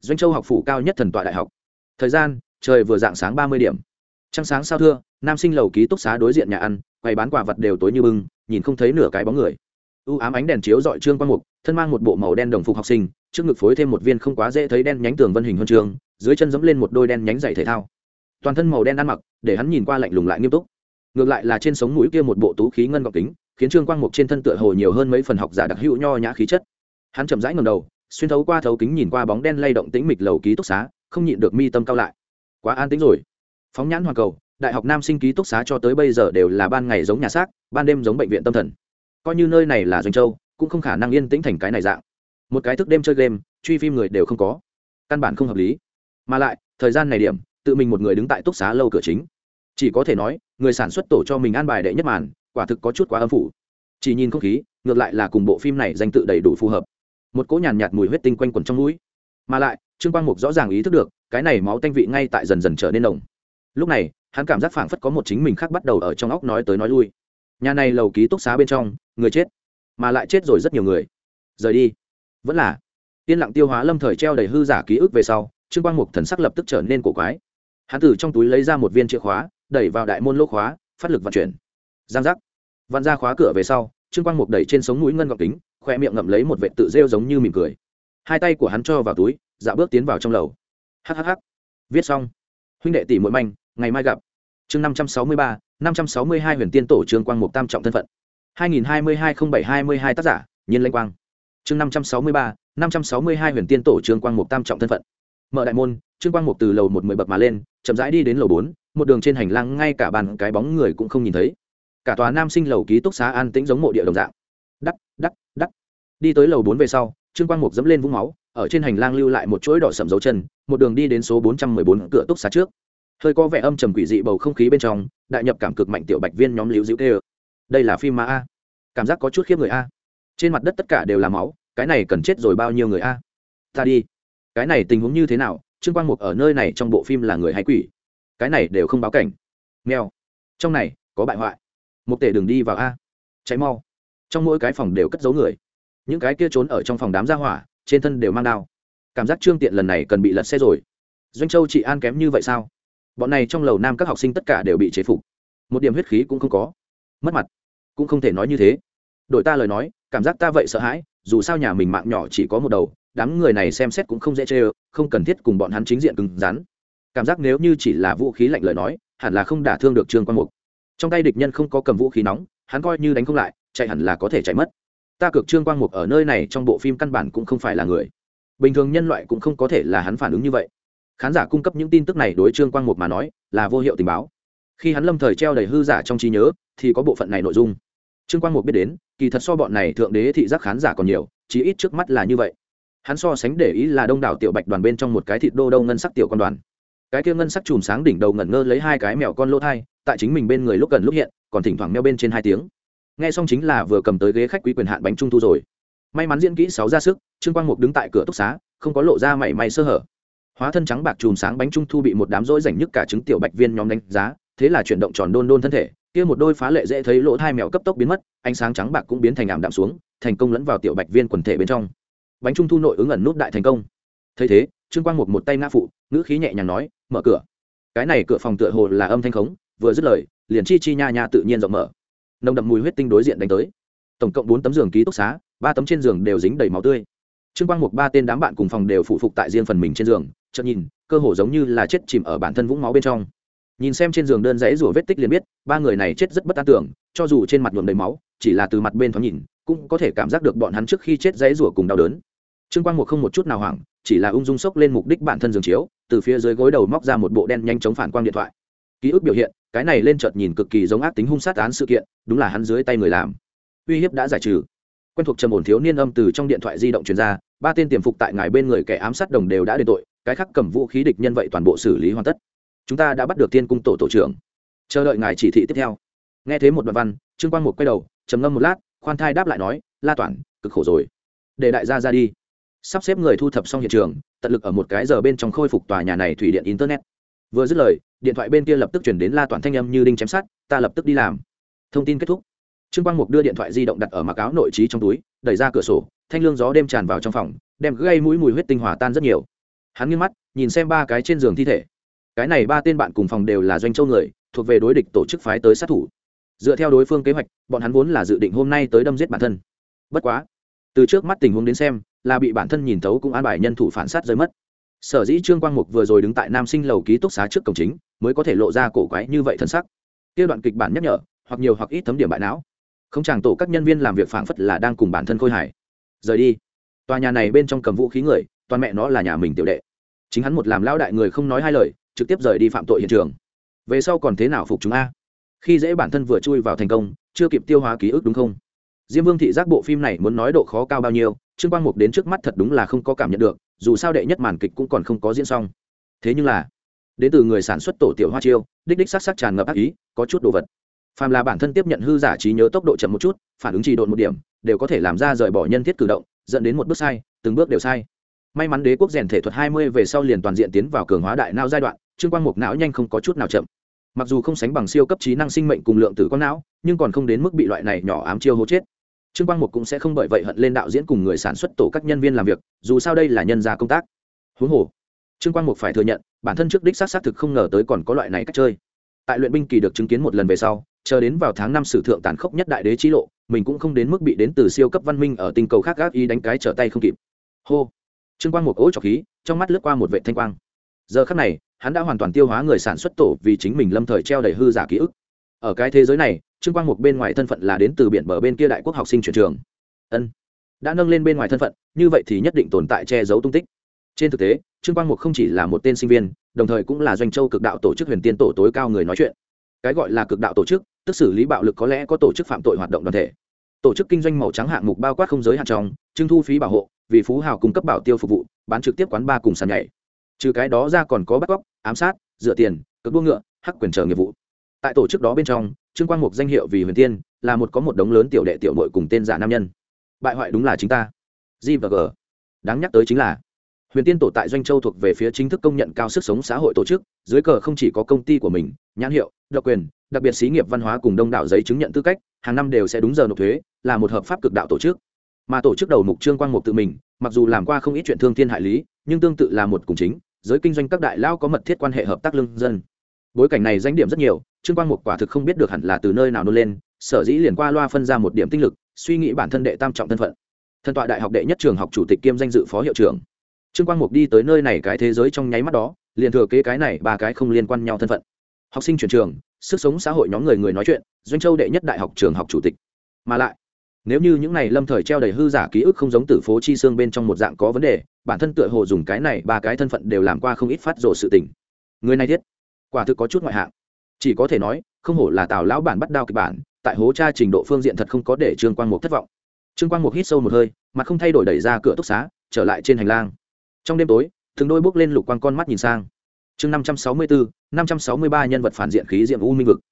Doanh Châu học phủ cao nhất thần tọa đại học. Thời gian trời vừa dạng sáng 30 điểm. Trăng sáng sao thưa, nam sinh lầu ký túc xá đối diện nhà ăn, quầy bán quà vật đều tối như bưng, nhìn không thấy nửa cái bóng người. U ám ánh đèn chiếu dọi Trương Quang Mục, thân mang một bộ màu đen đồng phục học sinh, trước ngực phối thêm một viên không quá dễ thấy đen nhánh tường vân hình huân chương, dưới chân giẫm lên một đôi đen nhánh giày thể thao. Toàn thân màu đen ăn mặc, để hắn nhìn qua lạnh lùng lại nghiêm túc. Ngược lại là trên sống mũi kia một bộ tú khí ngân gọng kính, khiến Trương Quang Mục trên thân tựa hồ nhiều hơn mấy phần học giả đặc hữu nho nhã khí chất. Hắn chậm rãi ngẩng đầu, xuyên thấu qua thấu kính nhìn qua bóng đen lay động tĩnh mịch lầu ký túc xá, không nhịn được mi tâm cao lại. Quá an tĩnh rồi. Phóng nhãn hoàn cầu, đại học nam sinh ký túc xá cho tới bây giờ đều là ban ngày giống nhà xác, ban đêm giống bệnh viện tâm thần. Coi như nơi này là Doanh Châu, cũng không khả năng yên tĩnh thành cái này dạng. Một cái thức đêm chơi game, truy phim người đều không có, căn bản không hợp lý. Mà lại, thời gian này điểm, tự mình một người đứng tại túc xá lâu cửa chính, chỉ có thể nói, người sản xuất tổ cho mình an bài đệ nhất màn, quả thực có chút quá âm phủ. Chỉ nhìn không khí, ngược lại là cùng bộ phim này danh tự đầy đủ phù hợp. Một cỗ nhàn nhạt mùi huyết tinh quanh quẩn trong mũi, mà lại Trương Quang Mục rõ ràng ý thức được cái này máu tanh vị ngay tại dần dần trở nên nồng. Lúc này hắn cảm giác phảng phất có một chính mình khác bắt đầu ở trong óc nói tới nói lui. Nhà này lầu ký túc xá bên trong người chết, mà lại chết rồi rất nhiều người. Rời đi vẫn là yên lặng tiêu hóa lâm thời treo đầy hư giả ký ức về sau, Trương Quang Mục thần sắc lập tức trở nên cổ quái. Hắn từ trong túi lấy ra một viên chìa khóa, đẩy vào đại môn lỗ khóa, phát lực vận chuyển. Giang giác, vặn ra khóa cửa về sau, Trương Quang Mục đẩy trên sống mũi ngân gọng kính, khoe miệng ngậm lấy một vệt tự rêu giống như mỉm cười. Hai tay của hắn cho vào túi, dạo bước tiến vào trong lầu. Hắc, viết xong. Huynh đệ tỷ muội manh, ngày mai gặp. Chương 563, 562 Huyền Tiên Tổ Trương Quang Mục tam trọng thân phận. 2022-07-22 tác giả, Nhiên Lanh Quang. Chương 563, 562 Huyền Tiên Tổ Trương Quang Mục tam trọng thân phận. Mở đại môn, Trương Quang Mục từ lầu 10 bậc mà lên, chậm rãi đi đến lầu 4, một đường trên hành lang ngay cả bàn cái bóng người cũng không nhìn thấy. Cả tòa nam sinh lầu ký túc xá an tĩnh giống mộ địa đồng dạng. Đắc. Đi tới lầu 4 về sau, Trương Quang Mục dẫm lên vũng máu, ở trên hành lang lưu lại một chuỗi đỏ sẫm dấu chân, một đường đi đến số 414 cửa túc xá trước. Hơi có vẻ âm trầm quỷ dị bầu không khí bên trong, đại nhập cảm cực mạnh tiểu bạch viên nhóm liễu dĩu tê. Đây là phim ma a. Cảm giác có chút khiếp người a. Trên mặt đất tất cả đều là máu, cái này cần chết rồi bao nhiêu người a. Ta đi. Cái này tình huống như thế nào, Trương Quang Mục ở nơi này trong bộ phim là người hay quỷ? Cái này đều không báo cảnh. Mèo. Trong này có bại hoại. Mục Tể đừng đi vào a. Cháy mau. Trong mỗi cái phòng đều cất giấu người. Những cái kia trốn ở trong phòng đám gia hỏa, trên thân đều mang đao. Cảm giác Trương Tiện lần này cần bị lật xe rồi. Doanh Châu trị an kém như vậy sao? Bọn này trong lầu nam các học sinh tất cả đều bị chế phục, một điểm huyết khí cũng không có. Mất mặt cũng không thể nói như thế. Đổi ta lời nói, cảm giác ta vậy sợ hãi, dù sao nhà mình mạng nhỏ chỉ có một đầu, đám người này xem xét cũng không dễ chơi, không cần thiết cùng bọn hắn chính diện cứng rắn. Cảm giác nếu như chỉ là vũ khí lạnh lời nói, hẳn là không đả thương được Trương Quang Mục. Trong tay địch nhân không có cầm vũ khí nóng, hắn coi như đánh không lại, chạy hẳn là có thể chạy mất. Ta cược Trương Quang Mục ở nơi này trong bộ phim căn bản cũng không phải là người bình thường, nhân loại cũng không có thể là hắn phản ứng như vậy. Khán giả cung cấp những tin tức này đối Trương Quang Mục mà nói là vô hiệu tình báo. Khi hắn lâm thời treo đầy hư giả trong trí nhớ thì có bộ phận này nội dung. Trương Quang Mục biết đến, kỳ thật so bọn này thượng đế thị giác khán giả còn nhiều, chí ít trước mắt là như vậy. Hắn so sánh để ý là đông đảo tiểu bạch đoàn bên trong một cái thịt đô đâu ngân sắc tiểu con đoàn. Cái kia ngân sắc chùm sáng đỉnh đầu ngẩn ngơ lấy hai cái mèo con lỗ thai, tại chính mình bên người lúc gần lúc hiện, còn thỉnh thoảng meo bên trên hai tiếng. Nghe xong chính là vừa cầm tới ghế khách quý quyền hạn bánh trung thu rồi. May mắn diễn kỹ 6 ra sức, Trương Quang Mục đứng tại cửa túc xá, không có lộ ra mảy may sơ hở. Hóa thân trắng bạc chùm sáng bánh trung thu bị một đám rỗi rảnh nhức cả trứng tiểu bạch viên nhóm đánh giá, thế là chuyển động tròn đôn đôn thân thể, kia một đôi phá lệ dễ thấy lỗ hai mèo cấp tốc biến mất, ánh sáng trắng bạc cũng biến thành ảm đạm xuống, thành công lẫn vào tiểu bạch viên quần thể bên trong. Bánh trung thu nội ứng ẩn nút đại thành công. Thấy thế, Trương Quang Mục một tay ngã phụ, ngữ khí nhẹ nhàng nói, mở cửa. Cái này cửa phòng tựa hồ là âm thanh khống, vừa dứt lời, liền chi chi nha nha tự nhiên rộng mở. Nồng đậm mùi huyết tinh đối diện đánh tới. Tổng cộng 4 tấm giường ký túc xá, 3 tấm trên giường đều dính đầy máu tươi. Trương Quang Mục 3 tên đám bạn cùng phòng đều phụ phục tại riêng phần mình trên giường, chợt nhìn, cơ hồ giống như là chết chìm ở bản thân vũng máu bên trong. Nhìn xem trên giường đơn giấy rủa vết tích liền biết, 3 người này chết rất bất an tưởng, cho dù trên mặt nhuộm đầy máu, chỉ là từ mặt bên thoáng nhìn, cũng có thể cảm giác được bọn hắn trước khi chết giấy rủa cùng đau đớn. Trương Quang Mục không một chút nào hoảng, chỉ là ung dung xốc lên mục đích bản thân giường chiếu, từ phía dưới gối đầu móc ra một bộ đen nhanh chống phản quang điện thoại. Ký ức biểu hiện, cái này lên chợt nhìn cực kỳ giống ác tính hung sát án sự kiện, đúng là hắn dưới tay người làm. Uy hiếp đã giải trừ. Quen thuộc trầm ổn thiếu niên âm từ trong điện thoại di động truyền ra, 3 tên tiềm phục tại ngài bên người kẻ ám sát đồng đều đã đền tội, cái khác cầm vũ khí địch nhân vậy toàn bộ xử lý hoàn tất. Chúng ta đã bắt được Tiên cung tổ trưởng, chờ đợi ngài chỉ thị tiếp theo. Nghe thế một đoạn văn, Trương Quang Mục quay đầu, trầm ngâm một lát, khoan thai đáp lại nói, La Toản, cực khổ rồi, để đại gia ra đi. Sắp xếp người thu thập xong hiện trường, tận lực ở một cái giờ bên trong khôi phục tòa nhà này thủy điện internet. Vừa dứt lời, điện thoại bên kia lập tức chuyển đến La Toản thanh âm như đinh chém sắt, ta lập tức đi làm. Thông tin kết thúc. Trương Quang Mục đưa điện thoại di động đặt ở mặc áo nội trí trong túi, đẩy ra cửa sổ, thanh lương gió đêm tràn vào trong phòng, đem gây mũi mùi huyết tinh hòa tan rất nhiều. hắn nghiêng mắt nhìn xem ba cái trên giường thi thể. Cái này ba tên bạn cùng phòng đều là Doanh Châu người, thuộc về đối địch tổ chức phái tới sát thủ. Dựa theo đối phương kế hoạch, bọn hắn vốn là dự định hôm nay tới đâm giết bản thân. Bất quá, từ trước mắt tình huống đến xem, là bị bản thân nhìn thấu cũng an bài nhân thủ phản sát rơi mất. Sở dĩ Trương Quang Mục vừa rồi đứng tại Nam Sinh lầu ký túc xá trước cổng chính, mới có thể lộ ra cổ quái như vậy thân sắc. Kia đoạn kịch bản nhắc nhở, hoặc nhiều hoặc ít thấm điểm bại não. Không chàng tổ các nhân viên làm việc phảng phất là đang cùng bản thân khôi hài. Rời đi. Tòa nhà này bên trong cầm vũ khí người, toàn mẹ nó là nhà mình tiểu đệ. Chính hắn một làm lão đại người không nói hai lời, trực tiếp rời đi phạm tội hiện trường. Về sau còn thế nào phục chúng a? Khi dễ bản thân vừa chui vào thành công, chưa kịp tiêu hóa ký ức đúng không? Diêm Vương thị giác bộ phim này muốn nói độ khó cao bao nhiêu, Trương Quang Mục đến trước mắt thật đúng là không có cảm nhận được, dù sao đệ nhất màn kịch cũng còn không có diễn xong. Thế nhưng là, đến từ người sản xuất tổ tiểu Hoa Chiêu, đích sắc tràn ngập ác ý, có chút đồ vật. Phàm là bản thân tiếp nhận hư giả trí nhớ tốc độ chậm một chút, phản ứng trì độn một điểm, đều có thể làm ra rời bỏ nhân thiết cử động, dẫn đến một bước sai, từng bước đều sai. May mắn Đế quốc rèn thể thuật 20 về sau liền toàn diện tiến vào cường hóa đại não giai đoạn, Trương Quang Mục não nhanh không có chút nào chậm. Mặc dù không sánh bằng siêu cấp trí năng sinh mệnh cùng lượng tử con não, nhưng còn không đến mức bị loại này nhỏ ám chiêu hố chết. Trương Quang Mục cũng sẽ không bởi vậy hận lên đạo diễn cùng người sản xuất tổ các nhân viên làm việc, dù sao đây là nhân gia công tác. Huống hồ, Trương Quang Mục phải thừa nhận, bản thân trước đích xác thực không ngờ tới còn có loại này cách chơi. Tại luyện binh kỳ được chứng kiến một lần về sau, chờ đến vào tháng 5 sử thượng tàn khốc nhất đại đế chí lộ, mình cũng không đến mức bị đến từ siêu cấp văn minh ở tinh cầu khác gác ý đánh cái trở tay không kịp. Hô. Trương Quang Mục ố trọc khí, trong mắt lướt qua một vệt thanh quang. Giờ khắc này, hắn đã hoàn toàn tiêu hóa người sản xuất tổ vì chính mình lâm thời treo đầy hư giả ký ức. Ở cái thế giới này, Trương Quang Mục bên ngoài thân phận là đến từ biển bờ bên kia đại quốc học sinh chuyển trường. Ân, đã nâng lên bên ngoài thân phận, như vậy thì nhất định tồn tại che giấu tung tích. Trên thực tế, Trương Quang Mục không chỉ là một tên sinh viên, đồng thời cũng là Doanh Châu cực đạo tổ chức Huyền Tiên tổ tối cao người nói chuyện. Cái gọi là cực đạo tổ chức, tức xử lý bạo lực có lẽ có tổ chức phạm tội hoạt động đoàn thể. Tổ chức kinh doanh màu trắng hạng mục bao quát không giới hạn trong, trưng thu phí bảo hộ, vì phú hào cung cấp bảo tiêu phục vụ, bán trực tiếp quán bar cùng sàn nhảy. Trừ cái đó ra còn có bắt cóc, ám sát, rửa tiền, cướp đua ngựa, hắc quyền chờ nghiệp vụ. Tại tổ chức đó bên trong, Trương Quang Mục danh hiệu vì Huyền Tiên, là có một đống lớn tiểu đệ tiểu muội cùng tên giả nam nhân. Bại hoại đúng là chính ta. G và G. Đáng nhắc tới chính là Huyền Tiên tổ tại Doanh Châu thuộc về phía chính thức công nhận cao sức sống xã hội tổ chức, dưới cờ không chỉ có công ty của mình, nhãn hiệu, độc quyền, đặc biệt xí nghiệp văn hóa cùng đông đảo giấy chứng nhận tư cách, hàng năm đều sẽ đúng giờ nộp thuế, là một hợp pháp cực đạo tổ chức. Mà tổ chức đầu mục Trương Quang Mục tự mình, mặc dù làm qua không ít chuyện thương thiên hại lý, nhưng tương tự là một cùng chính, giới kinh doanh các đại lao có mật thiết quan hệ hợp tác lương dân. Bối cảnh này danh điểm rất nhiều, Trương Quang Mục quả thực không biết được hẳn là từ nơi nào nôn lên, sở dĩ liền qua loa phân ra một điểm tinh lực, suy nghĩ bản thân đệ tam trọng thân phận. Thân tọa đại học đệ nhất trường học chủ tịch kiêm danh dự phó hiệu trưởng. Trương Quang Mục đi tới nơi này cái thế giới trong nháy mắt đó, liền thừa kế cái này ba cái không liên quan nhau thân phận. Học sinh chuyển trường, sức sống xã hội nhóm người nói chuyện, Doanh Châu đệ nhất đại học trường học chủ tịch. Mà lại, nếu như những này lâm thời treo đầy hư giả ký ức không giống Tử Phố Chi Xương bên trong một dạng có vấn đề, bản thân tựa hồ dùng cái này ba cái thân phận đều làm qua không ít phát rồ sự tình. Người này thiết, quả thực có chút ngoại hạng. Chỉ có thể nói, không hổ là Tào lão bản bắt đao kịch bản, tại hố tra trình độ phương diện thật không có để Trương Quang Mục thất vọng. Trương Quang Mục hít sâu một hơi, mặt không thay đổi đẩy ra cửa túc xá, trở lại trên hành lang. Trong đêm tối, từng đôi bước lên lục quang con mắt nhìn sang. Chương 564, 563 nhân vật phản diện khí diệm u minh vực.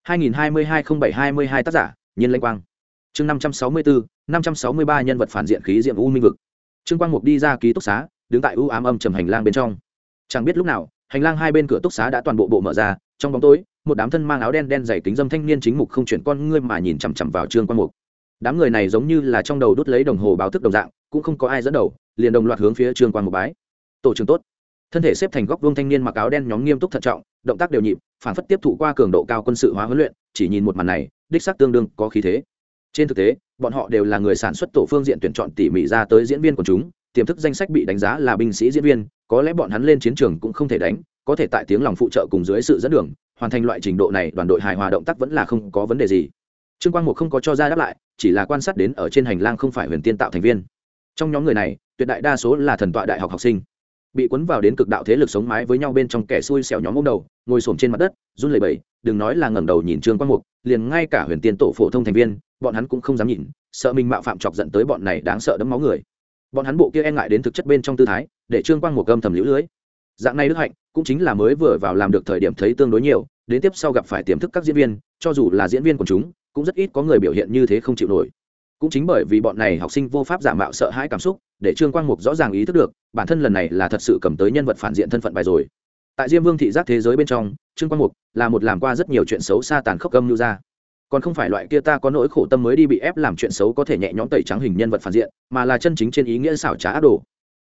2022-07-22 tác giả, Nhiên Lanh Quang. Chương 564, 563 nhân vật phản diện khí diệm u minh vực. Trương Quang Mục đi ra ký túc xá, đứng tại u ám âm trầm hành lang bên trong. Chẳng biết lúc nào, hành lang hai bên cửa túc xá đã toàn bộ mở ra, trong bóng tối, một đám thân mang áo đen đen dày kính dâm thanh niên chính mục không chuyển con ngươi mà nhìn chằm chằm vào Trương Quang Mục. Đám người này giống như là trong đầu đút lấy đồng hồ báo thức đồng dạng, cũng không có ai dẫn đầu, liền đồng loạt hướng phía Trương Quang Mục bái. Tổ trưởng tốt. Thân thể xếp thành góc vuông thanh niên mặc áo đen nhóm nghiêm túc thận trọng, động tác đều nhịp, phản phất tiếp thụ qua cường độ cao quân sự hóa huấn luyện, chỉ nhìn một màn này, đích xác tương đương có khí thế. Trên thực tế, bọn họ đều là người sản xuất tổ phương diện tuyển chọn tỉ mỉ ra tới diễn viên của chúng, tiềm thức danh sách bị đánh giá là binh sĩ diễn viên, có lẽ bọn hắn lên chiến trường cũng không thể đánh, có thể tại tiếng lòng phụ trợ cùng dưới sự dẫn đường, hoàn thành loại trình độ này, đoàn đội hài hòa động tác vẫn là không có vấn đề gì. Trương Quang Mục không có cho ra đáp lại, chỉ là quan sát đến ở trên hành lang không phải Huyền Tiên tạo thành viên. Trong nhóm người này, tuyệt đại đa số là thần tọa đại học học sinh, bị cuốn vào đến cực đạo thế lực sống mái với nhau bên trong kẻ xui xẻo nhóm ôm đầu, ngồi xổm trên mặt đất, run lẩy bẩy, đừng nói là ngẩng đầu nhìn Trương Quang Mục, liền ngay cả Huyền Tiên tổ phổ thông thành viên, bọn hắn cũng không dám nhìn, sợ mình mạo phạm chọc giận tới bọn này đáng sợ đẫm máu người. Bọn hắn bộ kia e ngại đến thực chất bên trong tư thái, để Trương Quang Mục âm thầm liễu lưới. Dạng này đức hạnh, cũng chính là mới vừa vào làm được thời điểm thấy tương đối nhiều, đến tiếp sau gặp phải tiềm thức các diễn viên, cho dù là diễn viên của chúng, cũng rất ít có người biểu hiện như thế không chịu nổi. Cũng chính bởi vì bọn này học sinh vô pháp giả mạo sợ hãi cảm xúc, để Trương Quang Mục rõ ràng ý thức được, bản thân lần này là thật sự cầm tới nhân vật phản diện thân phận bài rồi. Tại Diêm Vương thị giác thế giới bên trong, Trương Quang Mục là một làm qua rất nhiều chuyện xấu xa tàn khốc âm như ra. Còn không phải loại kia ta có nỗi khổ tâm mới đi bị ép làm chuyện xấu có thể nhẹ nhõm tẩy trắng hình nhân vật phản diện, mà là chân chính trên ý nghĩa xảo trá ác đồ.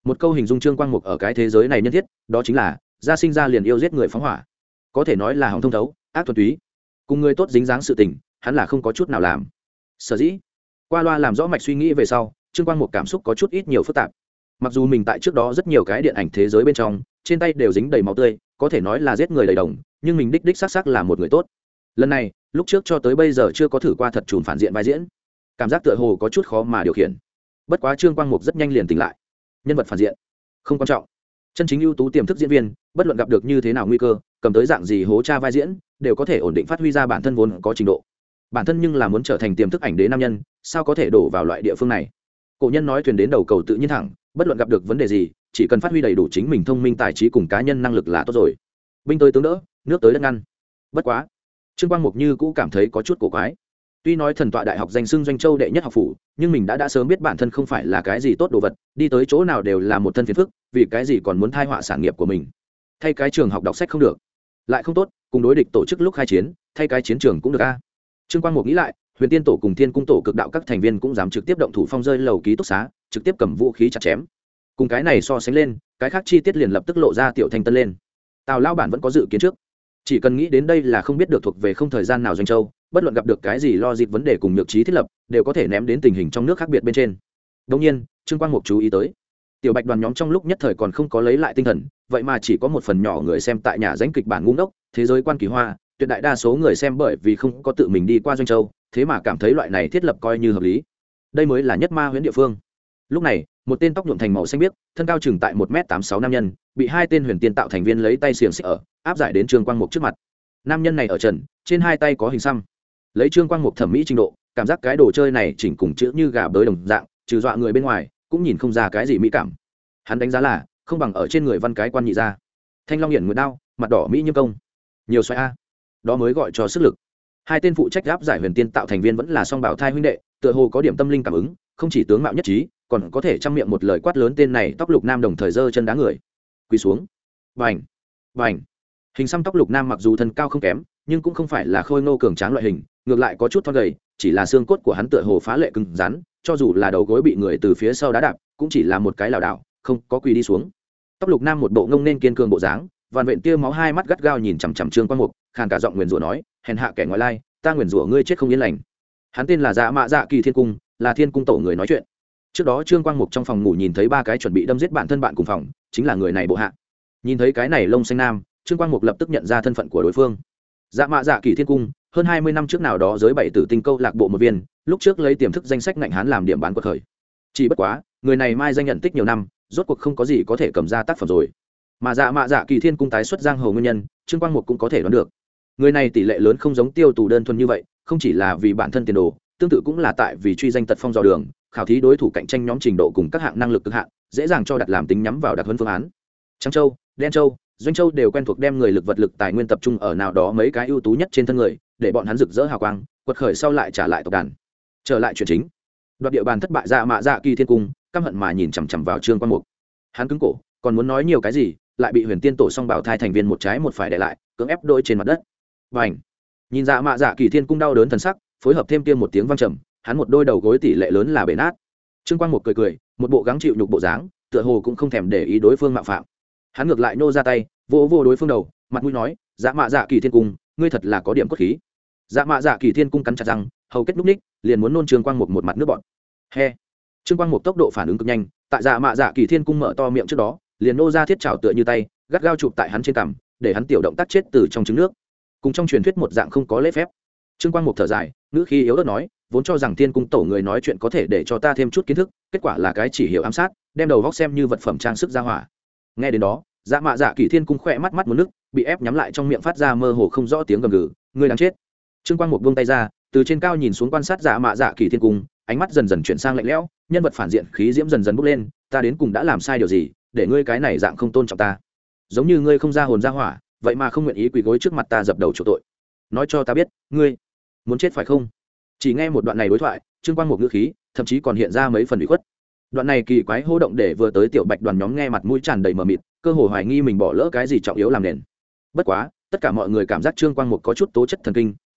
một câu hình dung trương quang mục ở cái thế giới này nhân thiết, đó chính là ra sinh ra liền yêu giết người phóng hỏa, có thể nói là hỏng thông thấu, ác thuần túy. Cùng người tốt dính dáng sự tình, hắn là không có chút nào làm. Sở dĩ qua loa làm rõ mạch suy nghĩ về sau, trương quang mục cảm xúc có chút ít nhiều phức tạp. Mặc dù mình tại trước đó rất nhiều cái điện ảnh thế giới bên trong, trên tay đều dính đầy máu tươi, có thể nói là giết người đầy đồng, nhưng mình đích xác xác là một người tốt. Lần này, lúc trước cho tới bây giờ chưa có thử qua thật trùm phản diện vai diễn, cảm giác tựa hồ có chút khó mà điều khiển. Bất quá trương quang mục rất nhanh liền tỉnh lại, nhân vật phản diện không quan trọng, chân chính ưu tú tiềm thức diễn viên, bất luận gặp được như thế nào nguy cơ, cầm tới dạng gì hố cha vai diễn, đều có thể ổn định phát huy ra bản thân vốn có trình độ. Bản thân nhưng là muốn trở thành tiềm thức ảnh đế nam nhân, sao có thể đổ vào loại địa phương này. Cổ nhân nói thuyền đến đầu cầu tự nhiên thẳng, bất luận gặp được vấn đề gì, chỉ cần phát huy đầy đủ chính mình thông minh tài trí cùng cá nhân năng lực là tốt rồi. Binh tới tướng đỡ, nước tới đất ngăn. Bất quá trương quang mục như cũ cảm thấy có chút cổ quái. Tuy nói thần tọa đại học danh xưng Doanh Châu đệ nhất học phủ, nhưng mình đã sớm biết bản thân không phải là cái gì tốt đồ vật, đi tới chỗ nào đều là một thân phiền phức, vì cái gì còn muốn thai họa sản nghiệp của mình. Thay cái trường học đọc sách không được, lại không tốt, cùng đối địch tổ chức lúc khai chiến, thay cái chiến trường cũng được a. Trương Quang Mục nghĩ lại, Huyền Tiên tổ cùng Thiên Cung tổ cực đạo các thành viên cũng dám trực tiếp động thủ phong rơi lầu ký túc xá, trực tiếp cầm vũ khí chặt chém. Cùng cái này so sánh lên, cái khác chi tiết liền lập tức lộ ra tiểu thanh tân lên. Tào lão bản vẫn có dự kiến trước, chỉ cần nghĩ đến đây là không biết được thuộc về không thời gian nào Doanh Châu, bất luận gặp được cái gì lo dịp vấn đề cùng nhược trí thiết lập, đều có thể ném đến tình hình trong nước khác biệt bên trên. Đương nhiên, Trương Quang Mục chú ý tới, tiểu bạch đoàn nhóm trong lúc nhất thời còn không có lấy lại tinh thần, vậy mà chỉ có một phần nhỏ người xem tại nhà danh kịch bản ngu ngốc, thế giới quan kỳ hoa, tuyệt đại đa số người xem bởi vì không có tự mình đi qua Doanh Châu, thế mà cảm thấy loại này thiết lập coi như hợp lý. Đây mới là nhất ma huyễn địa phương. Lúc này, một tên tóc nhuộm thành màu xanh biếc, thân cao chừng tại 1m86 nam nhân, bị hai tên huyền tiên tạo thành viên lấy tay xiềng xích ở, áp giải đến Trương Quang Mục trước mặt. Nam nhân này ở trần, trên hai tay có hình xăm. Lấy Trương Quang Mục thẩm mỹ trình độ, cảm giác cái đồ chơi này chỉnh cùng chữ như gà bới đồng dạng, trừ dọa người bên ngoài, cũng nhìn không ra cái gì mỹ cảm. Hắn đánh giá là không bằng ở trên người văn cái quan nhị ra. Thanh long hiển nguyệt đao, mặt đỏ mỹ như công, nhiều xoay a, đó mới gọi cho sức lực. Hai tên phụ trách áp giải huyền tiên tạo thành viên vẫn là song bảo thai huynh đệ, tựa hồ có điểm tâm linh cảm ứng, không chỉ tướng mạo nhất trí, còn có thể trăm miệng một lời quát lớn tên này tóc lục nam đồng thời giơ chân đá người. Quỳ xuống. Bành, bành. Hình xăm tóc lục nam mặc dù thân cao không kém, nhưng cũng không phải là khôi ngô cường tráng loại hình, ngược lại có chút thon gầy, chỉ là xương cốt của hắn tựa hồ phá lệ cứng rắn, cho dù là đầu gối bị người từ phía sau đá đạp, cũng chỉ là một cái lảo đảo, không có quỳ đi xuống. Tóc lục nam một bộ ngông nên kiên cường bộ dáng, vằn vện tia máu hai mắt gắt gao nhìn chằm chằm Trương Quang Mục, khàn cả giọng nguyền rủa nói, hèn hạ kẻ ngoại lai, ta nguyền rủa ngươi chết không yên lành. Hắn tên là Dạ Mạ Dạ Kỳ Thiên Cung, là Thiên Cung tổ người nói chuyện. Trước đó Trương Quang Mục trong phòng ngủ nhìn thấy ba cái chuẩn bị đâm giết bản thân bạn cùng phòng, chính là người này bộ hạ. Nhìn thấy cái này lông xanh nam, Trương Quang Mục lập tức nhận ra thân phận của đối phương. Dạ Mạ Dạ Kỳ Thiên Cung, hơn 20 năm trước nào đó giới bảy tử tinh câu lạc bộ một viên, lúc trước lấy tiềm thức danh sách ngạnh hán làm điểm bán quật khởi. Chỉ bất quá, người này mai danh nhận tích nhiều năm, rốt cuộc không có gì có thể cầm ra tác phẩm rồi. Mà Dạ Mạ Dạ Kỳ Thiên Cung tái xuất giang hồ nguyên nhân, Trương Quang Mục cũng có thể đoán được. Người này tỷ lệ lớn không giống tiêu tù đơn thuần như vậy, không chỉ là vì bản thân tiền đồ, tương tự cũng là tại vì truy danh tật phong dò đường, khảo thí đối thủ cạnh tranh nhóm trình độ cùng các hạng năng lực cực hạn, dễ dàng cho đặt làm tính nhắm vào đặc huấn phương án. Trăng Châu, Đen Châu, Doanh Châu đều quen thuộc đem người lực vật lực tài nguyên tập trung ở nào đó mấy cái ưu tú nhất trên thân người, để bọn hắn rực rỡ hào quang, quật khởi sau lại trả lại tộc đàn. Trở lại chuyện chính, đoạt địa bàn thất bại Dạ Mạ Dạ Kỳ Thiên Cung, căm hận mà nhìn chằm chằm vào Trương Quang Mục. Hắn cứng cổ, còn muốn nói nhiều cái gì, lại bị Huyền Tiên tổ song bảo thai thành viên một trái một phải để lại, cưỡng ép đôi trên mặt đất. Bành! Nhìn Dạ Mạ Dạ Kỳ Thiên Cung đau đớn thần sắc, phối hợp thêm tiêm một tiếng vang trầm, hắn một đôi đầu gối tỷ lệ lớn là bể nát. Trương Quang Mục cười cười, một bộ gắng chịu nhục bộ dáng, tựa hồ cũng không thèm để ý đối phương mạo phạm. Hắn ngược lại nô ra tay, vỗ vỗ đối phương đầu, mặt mũi nói, Dạ Mạ Dạ Kỳ Thiên Cung, ngươi thật là có điểm cốt khí. Dạ Mạ Dạ Kỳ Thiên Cung cắn chặt răng, hầu kết núc ních, liền muốn nôn Trương Quang Mục một mặt nước bọt. He! Trương Quang Mục tốc độ phản ứng cực nhanh, tại Dạ Mạ Dạ Kỳ Thiên Cung mở to miệng trước đó, liền nô ra thiết chảo tựa như tay, gắt gao chụp tại hắn trên cằm, để hắn tiểu động tác chết từ trong trứng nước. Cùng trong truyền thuyết một dạng không có lễ phép. Trương Quang Mục thở dài, ngữ khí yếu ớt nói, vốn cho rằng Thiên Cung tổ người nói chuyện có thể để cho ta thêm chút kiến thức, kết quả là cái chỉ hiểu ám sát, đem đầu góc xem như vật phẩm trang sức ra hỏa. Nghe đến đó, Dạ Mạ Dạ Kỳ Thiên Cung khẽ mắt mắt muốn nước, bị ép nhắm lại trong miệng phát ra mơ hồ không rõ tiếng gầm gừ, ngươi đáng chết. Trương Quang Mục buông tay ra, từ trên cao nhìn xuống quan sát Dạ Mạ Dạ Kỳ Thiên Cung, ánh mắt dần dần chuyển sang lạnh lẽo, nhân vật phản diện khí diễm dần dần bốc lên, ta đến cùng đã làm sai điều gì, để ngươi cái này dạng không tôn trọng ta. Giống như ngươi không ra hồn ra hỏa, vậy mà không nguyện ý quỳ gối trước mặt ta dập đầu chịu tội. Nói cho ta biết, ngươi muốn chết phải không? Chỉ nghe một đoạn này đối thoại, Trương Quang Mục ngữ khí, thậm chí còn hiện ra mấy phần ủy khuất. Đoạn này kỳ quái hô động để vừa tới tiểu bạch đoàn nhóm nghe mặt mũi tràn đầy mờ mịt, cơ hồ hoài nghi mình bỏ lỡ cái gì trọng yếu làm nền. Bất quá, tất cả mọi người cảm giác Trương Quang Mục có chút tố chất thần kinh,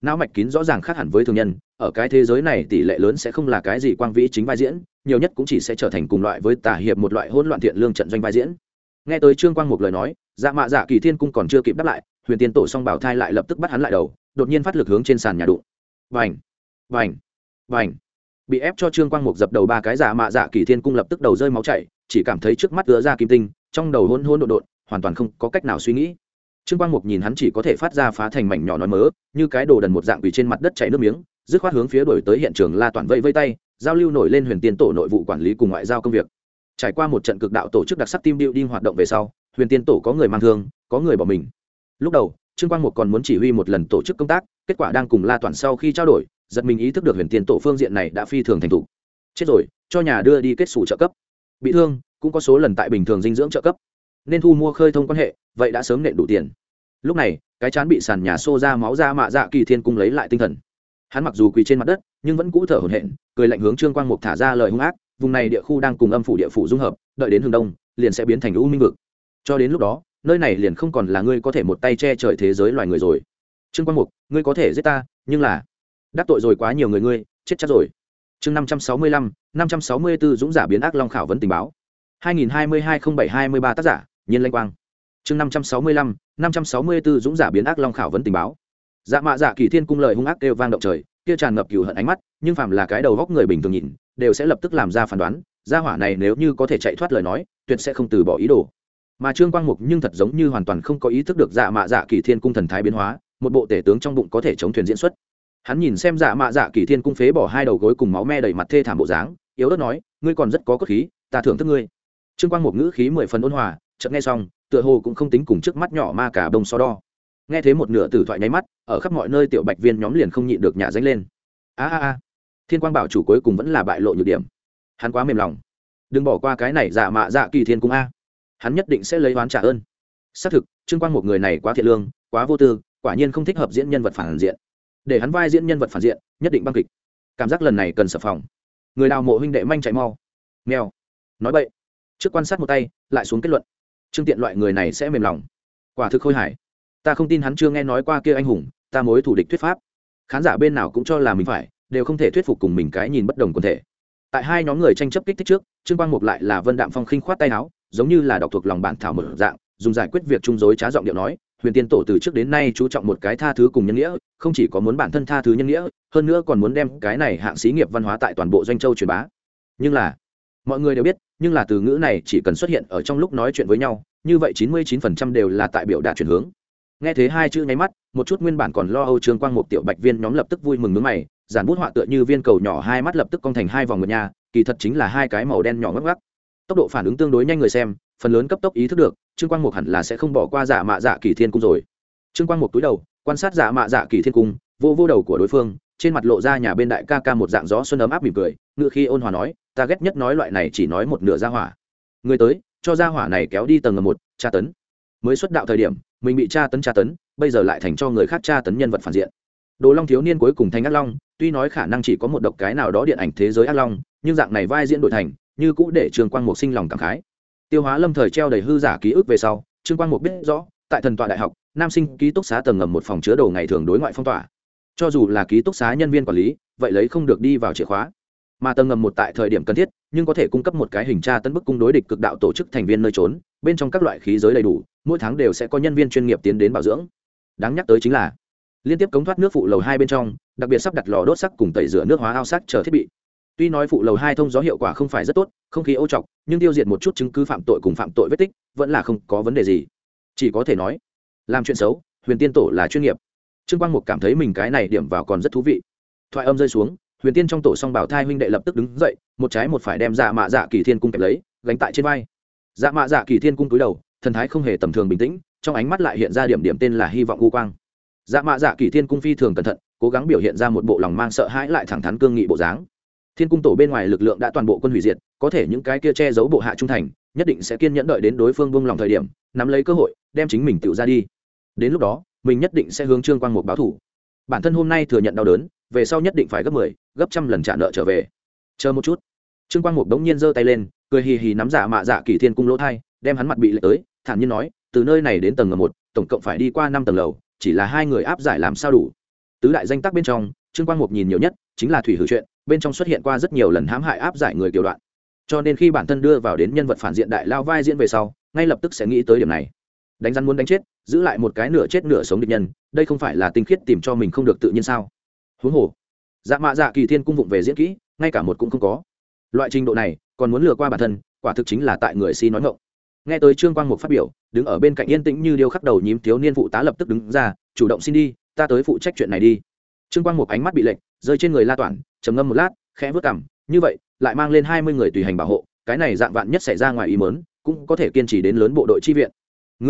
não mạch kín rõ ràng khác hẳn với thường nhân, ở cái thế giới này tỷ lệ lớn sẽ không là cái gì quang vĩ chính vai diễn, nhiều nhất cũng chỉ sẽ trở thành cùng loại với tả hiệp một loại hỗn loạn thiện lương trận doanh vai diễn. Nghe tới Trương Quang Mục lời nói, Dạ Mạ Dạ Kỳ Thiên Cung còn chưa kịp đáp lại, Huyền Tiên Tổ song bảo thai lại lập tức bắt hắn lại đầu, đột nhiên phát lực hướng trên sàn nhà đụng. Vành, vành, vành. Bị ép cho Trương Quang Mục dập đầu ba cái. Dạ Mạ Dạ Kỳ Thiên Cung lập tức đầu rơi máu chảy, chỉ cảm thấy trước mắt ứa ra kim tinh, trong đầu hỗn hỗn độn độn, hoàn toàn không có cách nào suy nghĩ. Trương Quang Mục nhìn hắn chỉ có thể phát ra phá thành mảnh nhỏ nói mớ, như cái đồ đần một dạng quỳ trên mặt đất chảy nước miếng, dứt khoát hướng phía đuổi tới hiện trường La Toàn vẫy vẫy tay, giao lưu nổi lên Huyền Tiên Tổ nội vụ quản lý cùng ngoại giao công việc. Trải qua một trận cực đạo tổ chức đặc sắc team building hoạt động về sau, Huyền Tiên Tổ có người mang thương, có người bỏ mình. Lúc đầu, Trương Quang Mục còn muốn chỉ huy một lần tổ chức công tác, kết quả đang cùng La Toàn sau khi trao đổi, giật mình ý thức được Huyền Tiên Tổ phương diện này đã phi thường thành thục. Chết rồi, cho nhà đưa đi kết sủ trợ cấp. Bị thương, cũng có số lần tại bình thường dinh dưỡng trợ cấp. Nên thu mua khơi thông quan hệ, vậy đã sớm nện đủ tiền. Lúc này, cái chán bị sàn nhà xô ra máu. Ra Mạ Dạ Kỳ Thiên Cung lấy lại tinh thần. Hắn mặc dù quỳ trên mặt đất, nhưng vẫn cũ thở hổn hển, cười lạnh hướng Trương Quang Mục thả ra lời hung ác, vùng này địa khu đang cùng âm phủ địa phủ dung hợp, đợi đến hướng đông, liền sẽ biến thành u minh vực. Cho đến lúc đó, nơi này liền không còn là ngươi có thể một tay che trời thế giới loài người rồi. Trương Quang Mục, ngươi có thể giết ta, nhưng là đắc tội rồi quá nhiều người, ngươi chết chắc rồi. Chương 565, 564 dũng giả biến ác long khảo vấn tình báo. 2022-07-23 tác giả, Nhiên Lanh Quang. Chương 565, 564 dũng giả biến ác long khảo vấn tình báo. Dạ Mạ Dạ Kỳ Thiên Cung lời hung ác kêu vang động trời, kia tràn ngập cừu hận ánh mắt, nhưng phàm là cái đầu góc người bình thường nhìn, đều sẽ lập tức làm ra phán đoán, gia hỏa này nếu như có thể chạy thoát lời nói, tuyệt sẽ không từ bỏ ý đồ. Mà Trương Quang Mục nhưng thật giống như hoàn toàn không có ý thức được Dạ Mạ Dạ Kỳ Thiên Cung thần thái biến hóa, một bộ tể tướng trong bụng có thể chống thuyền diễn xuất. Hắn nhìn xem Dạ Mạ Dạ Kỳ Thiên Cung phế bỏ hai đầu gối cùng máu me đầy mặt thê thảm bộ dáng, yếu ớt nói, ngươi còn rất có cốt khí, ta thưởng thức ngươi. Trương Quang Mục ngữ khí 10 phần ôn hòa, chợt nghe xong, tựa hồ cũng không tính cùng trước mắt nhỏ ma cả đông so đo. Nghe thấy một nửa tử thoại nháy mắt, ở khắp mọi nơi tiểu bạch viên nhóm liền không nhịn được nhả danh lên. A Thiên Quang bảo chủ cuối cùng vẫn là bại lộ nhược điểm. Hắn quá mềm lòng, đừng bỏ qua cái này. Dạ Mạ Dạ Kỳ Thiên Cung a, hắn nhất định sẽ lấy oán trả ơn. Xác thực, Trương Quang Mục người này quá thiện lương, quá vô tư, quả nhiên không thích hợp diễn nhân vật phản diện. Để hắn vai diễn nhân vật phản diện, nhất định băng kịch. Cảm giác lần này cần sập phòng. Người đào mộ huynh đệ manh chạy mau. Mèo, nói bậy. Trước quan sát một tay, lại xuống kết luận. Trương Tiện loại người này sẽ mềm lòng. Quả thực khôi hài. Ta không tin hắn chưa nghe nói qua kia anh hùng, ta mối thủ địch thuyết pháp. Khán giả bên nào cũng cho là mình phải, đều không thể thuyết phục cùng mình cái nhìn bất đồng quần thể. Tại hai nhóm người tranh chấp kích thích trước, Trương Quang Mục lại là Vân Đạm Phong khinh khoát tay áo, giống như là đọc thuộc lòng bản thảo mở dạng, dùng giải quyết việc trung dối trá giọng điệu nói, Huyền Tiên Tổ từ trước đến nay chú trọng một cái tha thứ cùng nhân nghĩa, không chỉ có muốn bản thân tha thứ nhân nghĩa, hơn nữa còn muốn đem cái này hạng xí nghiệp văn hóa tại toàn bộ doanh châu truyền bá. Nhưng là, mọi người đều biết, nhưng là từ ngữ này chỉ cần xuất hiện ở trong lúc nói chuyện với nhau, như vậy 99% đều là tại biểu đạt chuyển hướng. Nghe thế hai chữ nháy mắt, một chút nguyên bản còn lo âu Trương Quang Mục tiểu bạch viên nhóm lập tức vui mừng nhướng mày, giản bút họa tựa như viên cầu nhỏ, hai mắt lập tức cong thành hai vòng nguyệt nha, kỳ thật chính là hai cái màu đen nhỏ ngắc ngắc. Tốc độ phản ứng tương đối nhanh, người xem phần lớn cấp tốc ý thức được Trương Quang Mục hẳn là sẽ không bỏ qua Dạ Mạ Dạ Kỳ Thiên Cung rồi. Trương Quang Mục túi đầu quan sát Dạ Mạ Dạ Kỳ Thiên Cung, vô đầu của đối phương, trên mặt lộ ra nhà bên đại ca ca một dạng gió xuân ấm áp mỉm cười, ngựa khi ôn hòa nói, ta ghét nhất nói loại này chỉ nói một nửa gia hỏa. Người tới, cho gia hỏa này kéo đi tầng ngầm 1, tra tấn. Mới xuất đạo thời điểm, mình bị tra tấn, bây giờ lại thành cho người khác tra tấn nhân vật phản diện. Đồ Long thiếu niên cuối cùng thành ác long, tuy nói khả năng chỉ có một độc cái nào đó điện ảnh thế giới ác long, nhưng dạng này vai diễn đổi thành, như cũ để Trương Quang Mục sinh lòng cảm khái. Tiêu hóa lâm thời treo đầy hư giả ký ức về sau, Trương Quang Mục biết rõ, tại Thần Tọa Đại học, nam sinh ký túc xá tầng ngầm một phòng chứa đồ ngày thường đối ngoại phong tỏa. Cho dù là ký túc xá nhân viên quản lý, vậy lấy không được đi vào chìa khóa. Mà tầng ngầm 1 tại thời điểm cần thiết, nhưng có thể cung cấp một cái hình tra tấn bức cung đối địch cực đạo tổ chức thành viên nơi trốn, bên trong các loại khí giới đầy đủ, mỗi tháng đều sẽ có nhân viên chuyên nghiệp tiến đến bảo dưỡng. Đáng nhắc tới chính là liên tiếp cống thoát nước phụ lầu 2 bên trong, đặc biệt sắp đặt lò đốt sắc cùng tẩy rửa nước hóa ao sắc chờ thiết bị. Tuy nói phụ lầu 2 thông gió hiệu quả không phải rất tốt, không khí ô trọc, nhưng tiêu diệt một chút chứng cứ phạm tội cùng phạm tội vết tích, vẫn là không có vấn đề gì. Chỉ có thể nói, làm chuyện xấu, Huyền Tiên Tổ là chuyên nghiệp. Trương Quang Mục cảm thấy mình cái này điểm vào còn rất thú vị. Thoại âm rơi xuống, Huyền Tiên trong tổ song bảo thai huynh đệ lập tức đứng dậy, một trái một phải đem Dạ Mạ Dạ Kỳ Thiên Cung kẹp lấy, gánh tại trên vai. Dạ Mạ Dạ Kỳ Thiên Cung cúi đầu, thần thái không hề tầm thường bình tĩnh, trong ánh mắt lại hiện ra điểm tên là hy vọng u quang. Dạ Mạ Dạ Kỳ Thiên Cung phi thường cẩn thận, cố gắng biểu hiện ra một bộ lòng mang sợ hãi lại thẳng thắn cương nghị bộ dáng. Thiên Cung tổ bên ngoài lực lượng đã toàn bộ quân hủy diệt, có thể những cái kia che giấu bộ hạ trung thành, nhất định sẽ kiên nhẫn đợi đến đối phương buông lòng thời điểm, nắm lấy cơ hội, đem chính mình tự ra đi. Đến lúc đó, mình nhất định sẽ hướng Trương Quang Mục báo thù. Bản thân hôm nay thừa nhận đau đớn, về sau nhất định phải gấp 10, gấp trăm lần trả nợ trở về. Chờ một chút. Trương Quang Mục đống nhiên giơ tay lên, cười hì hì nắm Dạ Mạ Dạ Kỳ Thiên Cung lỗ thai, đem hắn mặt bị lệch tới, thản nhiên nói, từ nơi này đến tầng 1, tổng cộng phải đi qua 5 tầng lầu, chỉ là hai người áp giải làm sao đủ. tứ đại danh tác bên trong trương quang mục nhìn nhiều nhất chính là thủy hử chuyện, bên trong xuất hiện qua rất nhiều lần hãm hại áp giải người kiểu đoạn, cho nên khi bản thân đưa vào đến nhân vật phản diện đại lao vai diễn về sau ngay lập tức sẽ nghĩ tới điểm này. Đánh rắn muốn đánh chết, giữ lại một cái nửa chết nửa sống địch nhân, đây không phải là tinh khiết tìm cho mình không được tự nhiên sao? Huống hồ dạ mạ dạ kỳ thiên cung vụng về diễn kỹ ngay cả một cũng không có, loại trình độ này còn muốn lừa qua bản thân, quả thực chính là tại người si nói ngọng. Nghe tới trương quang mục phát biểu, đứng ở bên cạnh yên tĩnh như điêu khắc đầu nhím thiếu niên phụ tá lập tức đứng ra chủ động xin đi, ta tới phụ trách chuyện này đi. Trương quang mục ánh mắt bị lệnh rơi trên người La Toản, trầm ngâm một lát khẽ vớt cằm, như vậy lại mang lên 20 người tùy hành bảo hộ, cái này dạng vạn nhất xảy ra ngoài ý mớn cũng có thể kiên trì đến lớn bộ đội chi viện.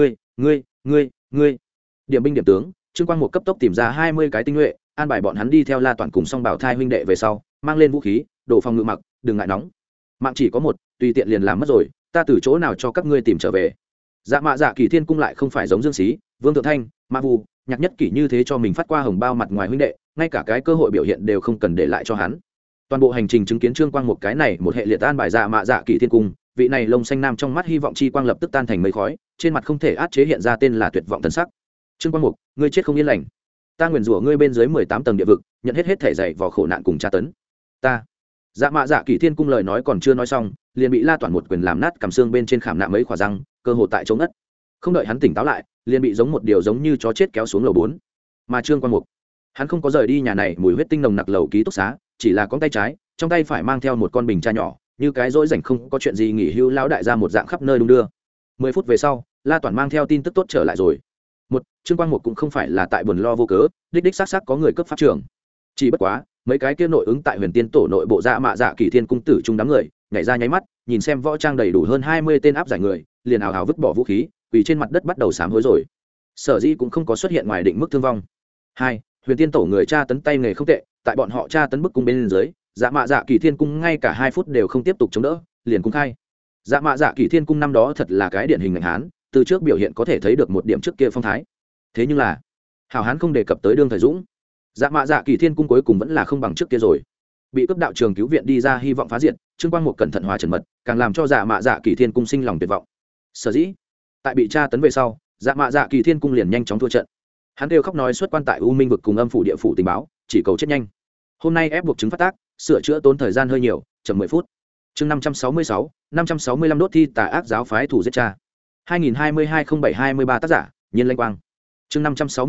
Ngươi điểm binh điểm tướng, trương quang mục cấp tốc tìm ra 20 cái tinh nhuệ, an bài bọn hắn đi theo La Toản cùng song bảo thai huynh đệ về sau mang lên vũ khí đồ phòng ngự mặc, đừng ngại nóng, mạng chỉ có một, tùy tiện liền làm mất rồi, ta từ chỗ nào cho các ngươi tìm trở về. Dạ mạ dạ kỳ thiên cung lại không phải giống Dương Xí, Vương Thượng Thanh, Ma Vu, Nhạc Nhất Kỷ như thế cho mình phát qua hồng bao mặt ngoài huynh đệ, ngay cả cái cơ hội biểu hiện đều không cần để lại cho hắn. Toàn bộ hành trình chứng kiến trương quang một cái này một hệ liệt an bài dạ mạ dạ kỳ thiên cung, vị này lông xanh nam trong mắt hy vọng chi quang lập tức tan thành mây khói, trên mặt không thể át chế hiện ra tên là tuyệt vọng thần sắc. Trương quang mục, ngươi chết không yên lành, ta nguyền rủa ngươi bên dưới 18 tầng địa vực, nhận hết thể dày vò khổ nạn cùng tra tấn. Ta dạ mạ dạ kỳ thiên cung lời nói còn chưa nói xong, liền bị La Toản một quyền làm nát cằm xương bên trên khảm nạm mấy khỏa răng, cơ hồ tại chỗ ngất. Không đợi hắn tỉnh táo lại, liền bị giống một điều giống như chó chết kéo xuống lầu 4. Mà trương quang mục, hắn không có rời đi nhà này mùi huyết tinh nồng nặc lầu ký túc xá, chỉ là con tay trái trong tay phải mang theo một con bình trà nhỏ, như cái dỗi rảnh không có chuyện gì nghỉ hưu lão đại gia một dạng khắp nơi đung đưa. 10 phút về sau, La Toản mang theo tin tức tốt trở lại rồi. Trương quang mục cũng không phải là tại buồn lo vô cớ, đích xác có người cấp pháp trường. Chỉ bất quá mấy cái kia nội ứng tại huyền tiên tổ nội bộ dạ mạ dạ kỳ thiên cung tử trung đám người nhảy ra nháy mắt, nhìn xem võ trang đầy đủ hơn 20 tên áp giải người, liền ào ào vứt bỏ vũ khí, quỳ trên mặt đất bắt đầu sám hối rồi. Sở dĩ cũng không có xuất hiện ngoài định mức thương vong. Hai, huyền tiên tổ người tra tấn tay nghề không tệ, tại bọn họ tra tấn bức cung bên dưới, dạ mạ dạ kỳ thiên cung ngay cả 2 phút đều không tiếp tục chống đỡ, liền cung khai. Dạ mạ dạ kỳ thiên cung năm đó thật là cái điển hình ngành hán, từ trước biểu hiện có thể thấy được một điểm trước kia phong thái. Thế nhưng là hảo hán không đề cập tới đương thời dũng, dạ mạ dạ kỳ thiên cung cuối cùng vẫn là không bằng trước kia rồi. Bị cấp đạo trường cứu viện đi ra hy vọng phá diện, trương quang một cẩn thận hóa trần mật, càng làm cho dạ mạ dạ kỳ thiên cung sinh lòng tuyệt vọng. Sở dĩ tại bị tra tấn về sau, dạ mạ dạ kỳ thiên cung liền nhanh chóng thua trận. Hắn đều khóc nói xuất quan tại u minh vực cùng âm phủ địa phủ tình báo, chỉ cầu chết nhanh. Hôm nay ép buộc chứng phát tác, sửa chữa tốn thời gian hơi nhiều, chậm 10 phút. Chương 565 đốt thi tà ác giáo phái thủ giết cha. 2022-07-23 tác giả, Nhiên Lanh Quang. Chương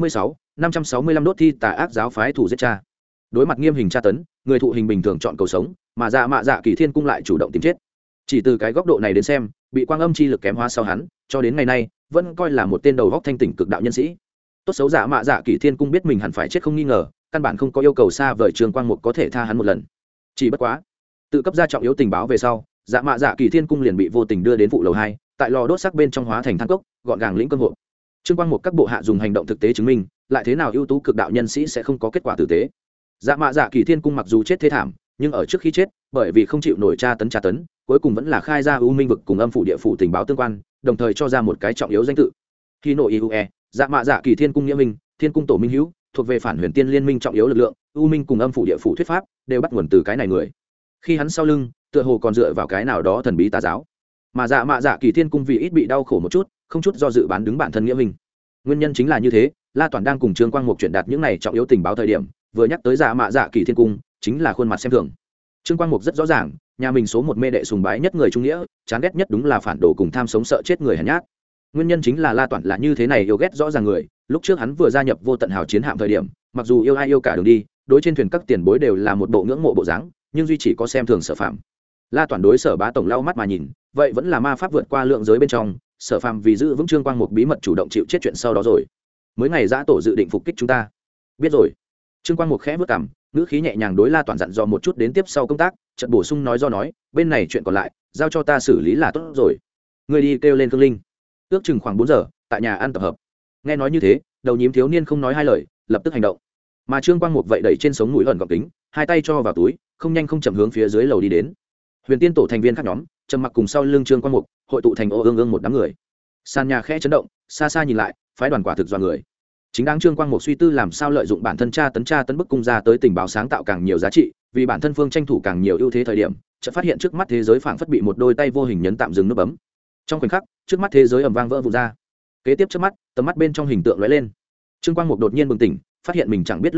565 đốt thi tà ác giáo phái thủ giết cha. Đối mặt nghiêm hình tra tấn, người thụ hình bình thường chọn cầu sống, mà dạ mạ dạ kỳ thiên cung lại chủ động tìm chết. Chỉ từ cái góc độ này đến xem, bị quang âm chi lực kém hóa sau hắn, cho đến ngày nay vẫn coi là một tên đầu góc thanh tỉnh cực đạo nhân sĩ. Tốt xấu dạ mạ dạ kỳ thiên cung biết mình hẳn phải chết không nghi ngờ, căn bản không có yêu cầu xa vời trường quang mục có thể tha hắn một lần. Chỉ bất quá tự cấp ra trọng yếu tình báo về sau, dạ mạ dạ kỳ thiên cung liền bị vô tình đưa đến vụ lầu 2, tại lò đốt xác bên trong hóa thành than cốc, gọn gàng lĩnh cơm hộp. Trương quang mục các bộ hạ dùng hành động thực tế chứng minh, lại thế nào ưu tú cực đạo nhân sĩ sẽ không có kết quả tử tế. Dạ mạ dạ kỳ thiên cung mặc dù chết thê thảm, nhưng ở trước khi chết, bởi vì không chịu nổi tra tấn, cuối cùng vẫn là khai ra u minh vực cùng âm phủ địa phủ tình báo tương quan, đồng thời cho ra một cái trọng yếu danh tự. Khi nội iue, dạ mạ dạ kỳ thiên cung nghĩa minh, thiên cung tổ minh hữu, thuộc về phản huyền tiên liên minh trọng yếu lực lượng, u minh cùng âm phủ địa phủ thuyết pháp đều bắt nguồn từ cái này người. Khi hắn sau lưng, tựa hồ còn dựa vào cái nào đó thần bí tà giáo. Mà dạ mạ dạ kỳ thiên cung vì ít bị đau khổ một chút, không chút do dự bán đứng bản thân nghĩa minh. Nguyên nhân chính là như thế, La Toản đang cùng Trương Quang Mục truyền đạt những này trọng yếu tình báo thời điểm, vừa nhắc tới dạ mạ dạ kỳ thiên cung, chính là khuôn mặt xem thường. Trương Quang Mục rất rõ ràng, nhà mình số một mê đệ sùng bái nhất người trung nghĩa, chán ghét nhất đúng là phản đồ cùng tham sống sợ chết người hèn nhát. Nguyên nhân chính là La Toản là như thế này yêu ghét rõ ràng người, lúc trước hắn vừa gia nhập vô tận hào chiến hạm thời điểm, mặc dù yêu ai yêu cả đường đi, đối trên thuyền các tiền bối đều là một bộ ngưỡng mộ bộ dáng, nhưng duy chỉ có xem thường Sở Phàm. La Toản đối Sở Bá tổng lau mắt mà nhìn, vậy vẫn là ma pháp vượt qua lượng giới bên trong, Sở Phàm vì giữ vững Trương Quang Mục bí mật chủ động chịu chết chuyện sau đó rồi. Mới ngày dã tổ dự định phục kích chúng ta. Biết rồi. Trương Quang Mục khẽ bước cằm, ngữ khí nhẹ nhàng đối La Toản dặn dò một chút đến tiếp sau công tác, chợt bổ sung nói, bên này chuyện còn lại, giao cho ta xử lý là tốt rồi. Ngươi đi kêu lên Cương Linh. Ước chừng khoảng 4 giờ, tại nhà ăn tập hợp. Nghe nói như thế, đầu nhím thiếu niên không nói hai lời, lập tức hành động. Mà Trương Quang Mục vậy đẩy trên sống mũi ẩn gọng kính, hai tay cho vào túi, không nhanh không chậm hướng phía dưới lầu đi đến. Huyền Tiên tổ thành viên các nhóm, trầm mặc cùng sau lưng Trương Quang Mục, hội tụ thành ô ương một đám người. Sàn nhà khẽ chấn động, xa xa nhìn lại, phái đoàn quả thực dọa người. Chính đáng Trương Quang Mục suy tư làm sao lợi dụng bản thân tra tấn bức cung ra tới tình báo sáng tạo càng nhiều giá trị, vì bản thân phương tranh thủ càng nhiều ưu thế thời điểm, chợt phát hiện trước mắt thế giới phảng phất bị một đôi tay vô hình nhấn tạm dừng nút bấm. Trong khoảnh khắc, trước mắt thế giới ầm vang vỡ vụn ra. Kế tiếp trước mắt, tầm mắt bên trong hình tượng lóe lên. Trương Quang Mục đột nhiên bừng tỉnh, phát hiện mình chẳng biết lúc nào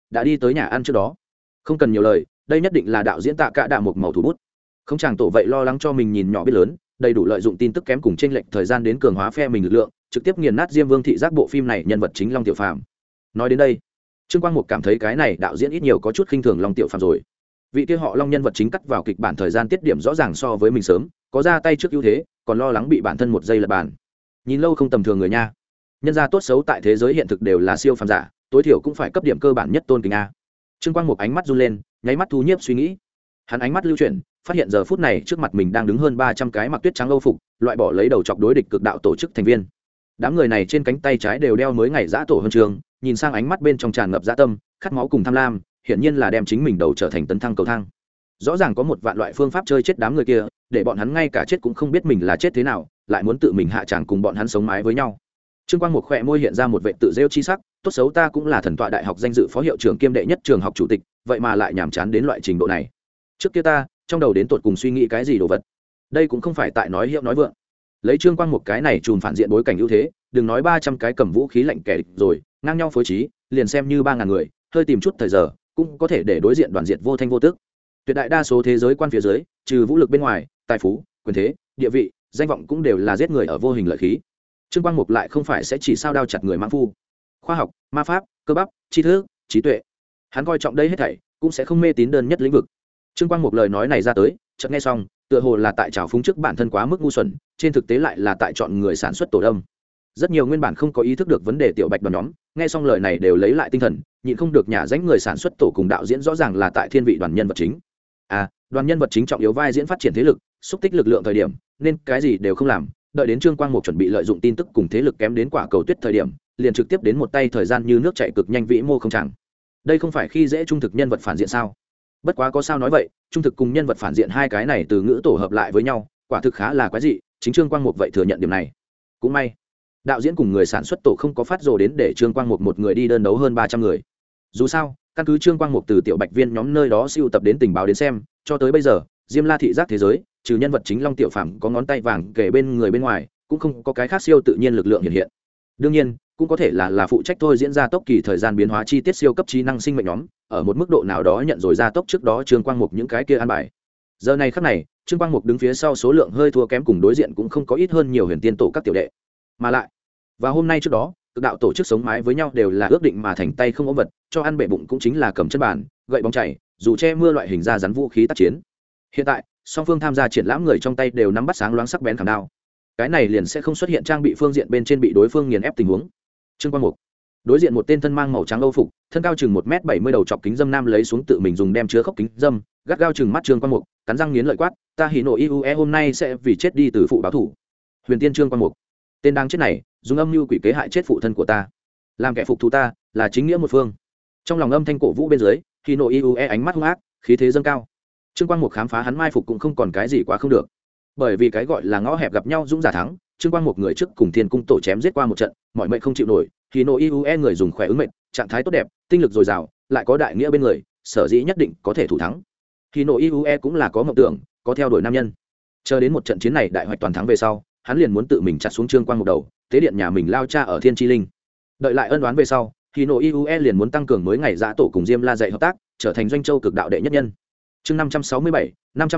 đã đi tới nhà ăn trước đó. Không cần nhiều lời, đây nhất định là đạo diễn Tạ Cả Đạ một màu thủ bút. Không chàng tổ vậy lo lắng cho mình nhìn nhỏ biết lớn, đầy đủ lợi dụng tin tức kém cùng chênh lệch thời gian đến cường hóa phe mình lực lượng, trực tiếp nghiền nát Diêm Vương thị giác bộ phim này nhân vật chính Long Tiểu Phàm. Nói đến đây, Trương Quang Mục cảm thấy cái này đạo diễn ít nhiều có chút khinh thường Long Tiểu Phàm rồi. Vị kia họ Long nhân vật chính cắt vào kịch bản thời gian tiết điểm rõ ràng so với mình sớm, có ra tay trước ưu thế, còn lo lắng bị bản thân một giây lật bàn. Nhìn lâu không tầm thường người nha. Nhân gia tốt xấu tại thế giới hiện thực đều là siêu phàm giả, tối thiểu cũng phải cấp điểm cơ bản nhất tôn kính a. Trương Quang Mục ánh mắt run lên, nháy mắt thu nhiếp suy nghĩ. Hắn ánh mắt lưu chuyển, phát hiện giờ phút này trước mặt mình đang đứng hơn 300 cái mặc tuyết trắng âu phục, loại bỏ lấy đầu chọc đối địch cực đạo tổ chức thành viên. Đám người này trên cánh tay trái đều đeo mới ngày giã tổ huân trường, nhìn sang ánh mắt bên trong tràn ngập dã tâm, khát máu cùng tham lam, hiển nhiên là đem chính mình đầu trở thành tấn thăng cầu thang. Rõ ràng có một vạn loại phương pháp chơi chết đám người kia, để bọn hắn ngay cả chết cũng không biết mình là chết thế nào, lại muốn tự mình hạ tràng cùng bọn hắn sống mái với nhau. Trương Quang Mục khẽ môi hiện ra một vẻ tự rêu chi sắc, tốt xấu ta cũng là thần tọa đại học danh dự phó hiệu trưởng kiêm đệ nhất trường học chủ tịch, vậy mà lại nhàm chán đến loại trình độ này. Trước kia ta, trong đầu đến tột cùng suy nghĩ cái gì đồ vật. Đây cũng không phải tại nói hiệu nói vượng. Lấy Trương Quang Mục cái này trùm phản diện bối cảnh ưu thế, đừng nói 300 cái cầm vũ khí lạnh kẻ địch rồi, ngang nhau phối trí, liền xem như 3000 người, hơi tìm chút thời giờ, cũng có thể để đối diện đoàn diệt vô thanh vô tức. Tuyệt đại đa số thế giới quan phía dưới, trừ vũ lực bên ngoài, tài phú, quyền thế, địa vị, danh vọng cũng đều là giết người ở vô hình lợi khí. Trương Quang Mục lại không phải sẽ chỉ sao đao chặt người mãng phu. Khoa học, ma pháp, cơ bắp, tri thức, trí tuệ, hắn coi trọng đây hết thảy, cũng sẽ không mê tín đơn nhất lĩnh vực. Trương Quang Mục lời nói này ra tới, chợt nghe xong, tựa hồ là tại trào phúng trước bản thân quá mức ngu xuẩn, trên thực tế lại là tại chọn người sản xuất tổ đâm. Rất nhiều nguyên bản không có ý thức được vấn đề tiểu bạch đoàn nhóm, nghe xong lời này đều lấy lại tinh thần, nhịn không được nhả danh người sản xuất tổ cùng đạo diễn rõ ràng là tại thiên vị đoàn nhân vật chính. Đoàn nhân vật chính trọng yếu vai diễn phát triển thế lực, xúc tích lực lượng thời điểm, nên cái gì đều không làm, đợi đến Trương Quang Mục chuẩn bị lợi dụng tin tức cùng thế lực kém đến quả cầu tuyết thời điểm, liền trực tiếp đến một tay thời gian như nước chảy cực nhanh vĩ mô không chẳng. Đây không phải khi dễ trung thực nhân vật phản diện sao? Bất quá có sao nói vậy, trung thực cùng nhân vật phản diện hai cái này từ ngữ tổ hợp lại với nhau, quả thực khá là quái dị, chính Trương Quang Mục vậy thừa nhận điểm này. Cũng may, đạo diễn cùng người sản xuất tổ không có phát rồ đến để Trương Quang Mục một người đi đơn đấu hơn 300 người. Dù sao, căn cứ Trương Quang Mục từ tiểu bạch viên nhóm nơi đó siêu tập đến tình báo đến xem, cho tới bây giờ, Diêm La thị giác thế giới, trừ nhân vật chính Long Tiểu Phàm có ngón tay vàng kề bên người bên ngoài, cũng không có cái khác siêu tự nhiên lực lượng hiện hiện. Đương nhiên, cũng có thể là phụ trách thôi diễn ra tốc kỳ thời gian biến hóa chi tiết siêu cấp trí năng sinh mệnh nhóm, ở một mức độ nào đó nhận rồi ra tốc trước đó Trương Quang Mục những cái kia an bài. Giờ này khắc này, Trương Quang Mục đứng phía sau số lượng hơi thua kém cùng đối diện cũng không có ít hơn nhiều huyền tiên tổ các tiểu đệ. Mà lại, và hôm nay trước đó, cực đạo tổ chức sống mái với nhau đều là ước định mà thành tay không ốm vật, cho ăn bệ bụng cũng chính là cầm chân bàn, gậy bóng chảy, dù che mưa loại hình ra rắn vũ khí tác chiến. Hiện tại, song phương tham gia triển lãm người trong tay đều nắm bắt sáng loáng sắc bén khảm đao. Cái này liền sẽ không xuất hiện trang bị phương diện bên trên bị đối phương nghiền ép tình huống. Trương Quang Mục đối diện một tên thân mang màu trắng âu phục, thân cao chừng 1m70 đầu chọc kính dâm nam lấy xuống tự mình dùng đem chứa khốc kính dâm, gắt gao chừng mắt Trương Quang Mục, cắn răng nghiến lợi quát, ta hỉ nộ iue hôm nay sẽ vì chết đi từ phụ báo thủ. Huyền tiên Trương Quang Mục, tên đáng chết này, dùng âm mưu quỷ kế hại chết phụ thân của ta, làm kẻ phục thù ta, là chính nghĩa một phương. Trong lòng âm thanh cổ vũ bên dưới, hỉ nộ iue ánh mắt hung ác, khí thế dâng cao. Trương Quang Mục khám phá hắn mai phục cũng không còn cái gì quá không được, bởi vì cái gọi là ngõ hẹp gặp nhau dũng giả thắng. Trương Quang Mục người trước cùng Thiên Cung tổ chém giết qua một trận, mọi mệnh không chịu nổi, thì nội iue người dùng khỏe ứng mệnh, trạng thái tốt đẹp, tinh lực dồi dào, lại có đại nghĩa bên người, sở dĩ nhất định có thể thủ thắng. Thì nội iue cũng là có mộng tưởng, có theo đuổi nam nhân. Chờ đến một trận chiến này đại hoạch toàn thắng về sau, hắn liền muốn tự mình chặt xuống Trương Quang Mục đầu, tế điện nhà mình lao cha ở Thiên Chi Linh. Đợi lại ân oán về sau, thì nội iue liền muốn tăng cường mới ngày dã tổ cùng Diêm La dạy hợp tác, trở thành doanh châu cực đạo đệ nhất nhân. Chương 567,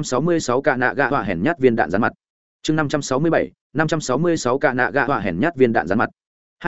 566 cạ nạ gạ họa hèn nhát viên đạn gián mặt. Chương 567, 566 cạ nạ gạ họa hèn nhát viên đạn gián mặt.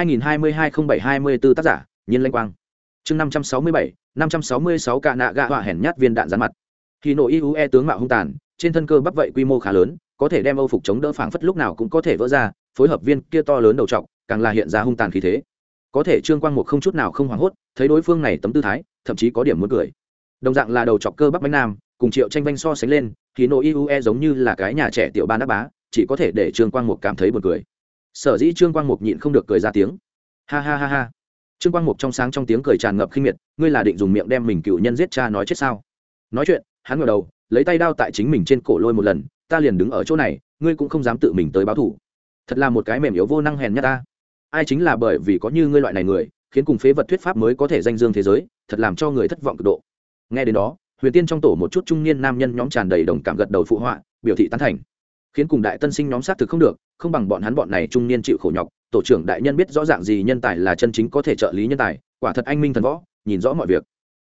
2022-07-24 tác giả, Nhiên Lanh Quang. Chương 567, 566 cạ nạ gạ họa hèn nhát viên đạn gián mặt. Khi nội iue tướng mạo hung tàn, trên thân cơ bắp vậy quy mô khá lớn, có thể đem âu phục chống đỡ phảng phất lúc nào cũng có thể vỡ ra, phối hợp viên kia to lớn đầu trọc, càng là hiện ra hung tàn khí thế. Có thể Trương Quang Mục không chút nào không hoảng hốt, thấy đối phương này tấm tư thái, thậm chí có điểm muốn cười. Đồng dạng là đầu trọc cơ bắp bánh nam, cùng Triệu Tranh Vanh so sánh lên, thì nội iue giống như là cái nhà trẻ tiểu ban đắc bá, chỉ có thể để Trương Quang Mục cảm thấy buồn cười. Sở dĩ Trương Quang Mục nhịn không được cười ra tiếng. Ha ha ha ha. Trương Quang Mục trong sáng trong tiếng cười tràn ngập khinh miệt, ngươi là định dùng miệng đem mình cựu nhân giết cha nói chết sao? Nói chuyện, hắn ngẩng đầu, lấy tay đao tại chính mình trên cổ lôi một lần, ta liền đứng ở chỗ này, ngươi cũng không dám tự mình tới báo thủ. Thật là một cái mềm yếu vô năng hèn nhát ta. Ai chính là bởi vì có như ngươi loại này người, khiến cùng phế vật thuyết pháp mới có thể danh dương thế giới, thật làm cho người thất vọng cực độ. Nghe đến đó, huyền tiên trong tổ một chút trung niên nam nhân nhóm tràn đầy đồng cảm gật đầu phụ họa, biểu thị tán thành. Khiến cùng đại tân sinh nhóm xác thực không được, không bằng bọn hắn bọn này trung niên chịu khổ nhọc, tổ trưởng đại nhân biết rõ ràng gì nhân tài là chân chính có thể trợ lý nhân tài, quả thật anh minh thần võ, nhìn rõ mọi việc.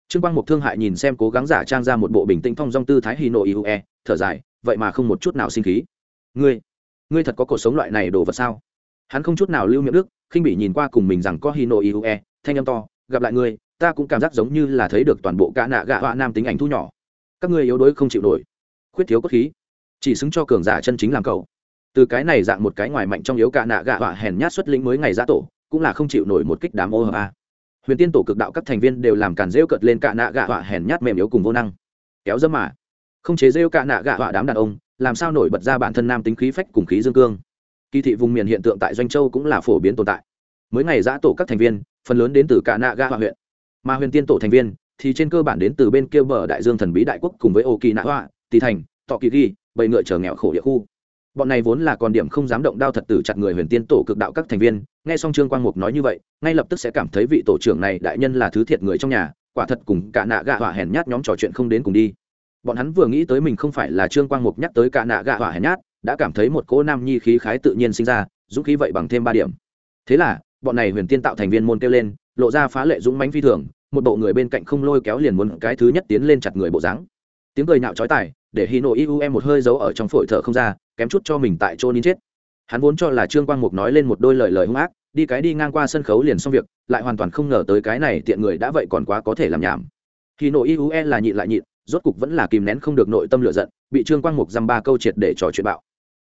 Trương Quang Mục thương hại nhìn xem cố gắng giả trang ra một bộ bình tĩnh phong dong tư thái Hino Iue, thở dài, vậy mà không một chút nào sinh khí. Ngươi thật có cuộc sống loại này đồ vật sao? Hắn không chút nào lưu miệng đức, khinh bỉ nhìn qua cùng mình rằng có Hino Iue, thanh âm to, gặp lại ngươi, ta cũng cảm giác giống như là thấy được toàn bộ cả nạ gạ họa nam tính ảnh thu nhỏ. Các ngươi yếu đuối không chịu nổi, khuyết thiếu cốt khí, chỉ xứng cho cường giả chân chính làm cậu. Từ cái này dạng một cái ngoài mạnh trong yếu cả nạ gạ họa hèn nhát xuất lĩnh mới ngày giá tổ, cũng là không chịu nổi một kích đám ô hợp a. Huyền Tiên tổ cực đạo các thành viên đều làm càn rêu cợt lên cả nạ gạ họa hèn nhát mềm yếu cùng vô năng, kéo dâm mà không chế rêu cả nạ gạ họa đám đàn ông, làm sao nổi bật ra bản thân nam tính khí phách cùng khí dương cương. Kỳ thị vùng miền hiện tượng tại Doanh Châu cũng là phổ biến tồn tại. Mới ngày giã tổ các thành viên phần lớn đến từ cả nạ gạ họa huyện, mà Huyền Tiên tổ thành viên thì trên cơ bản đến từ bên kia bờ đại dương thần bí đại quốc cùng với ô kỳ nạ họa, tỳ thành, tọ kỳ ghi, bầy ngựa chờ nghèo khổ địa khu. Bọn này vốn là còn điểm không dám động đao thật tử chặt người Huyền Tiên tổ cực đạo các thành viên, nghe xong Trương Quang Mục nói như vậy, ngay lập tức sẽ cảm thấy vị tổ trưởng này đại nhân là thứ thiệt người trong nhà, quả thật cùng cả nạ gạ họa hèn nhát nhóm trò chuyện không đến cùng đi. Bọn hắn vừa nghĩ tới mình không phải là Trương Quang Mục nhắc tới cả nạ gạ họa hèn nhát, đã cảm thấy một cỗ nam nhi khí khái tự nhiên sinh ra, dũng khí vậy bằng thêm 3 điểm. Thế là, bọn này Huyền Tiên tạo thành viên môn kêu lên, lộ ra phá lệ dũng mãnh phi thường, một bộ người bên cạnh không lôi kéo liền muốn cái thứ nhất tiến lên chặt người bộ dáng. Tiếng cười nhạo chói tai, để Hino Iue một hơi giấu ở trong phổi thở không ra, kém chút cho mình tại chỗ nín chết. Hắn vốn cho là Trương Quang Mục nói lên một đôi lời hung ác, đi ngang qua sân khấu liền xong việc, lại hoàn toàn không ngờ tới cái này tiện người đã vậy còn quá có thể làm nhảm. Hino Iue là nhịn lại nhịn, rốt cục vẫn là kìm nén không được nội tâm lửa giận, bị Trương Quang Mục dăm ba câu triệt để trò chuyện bạo.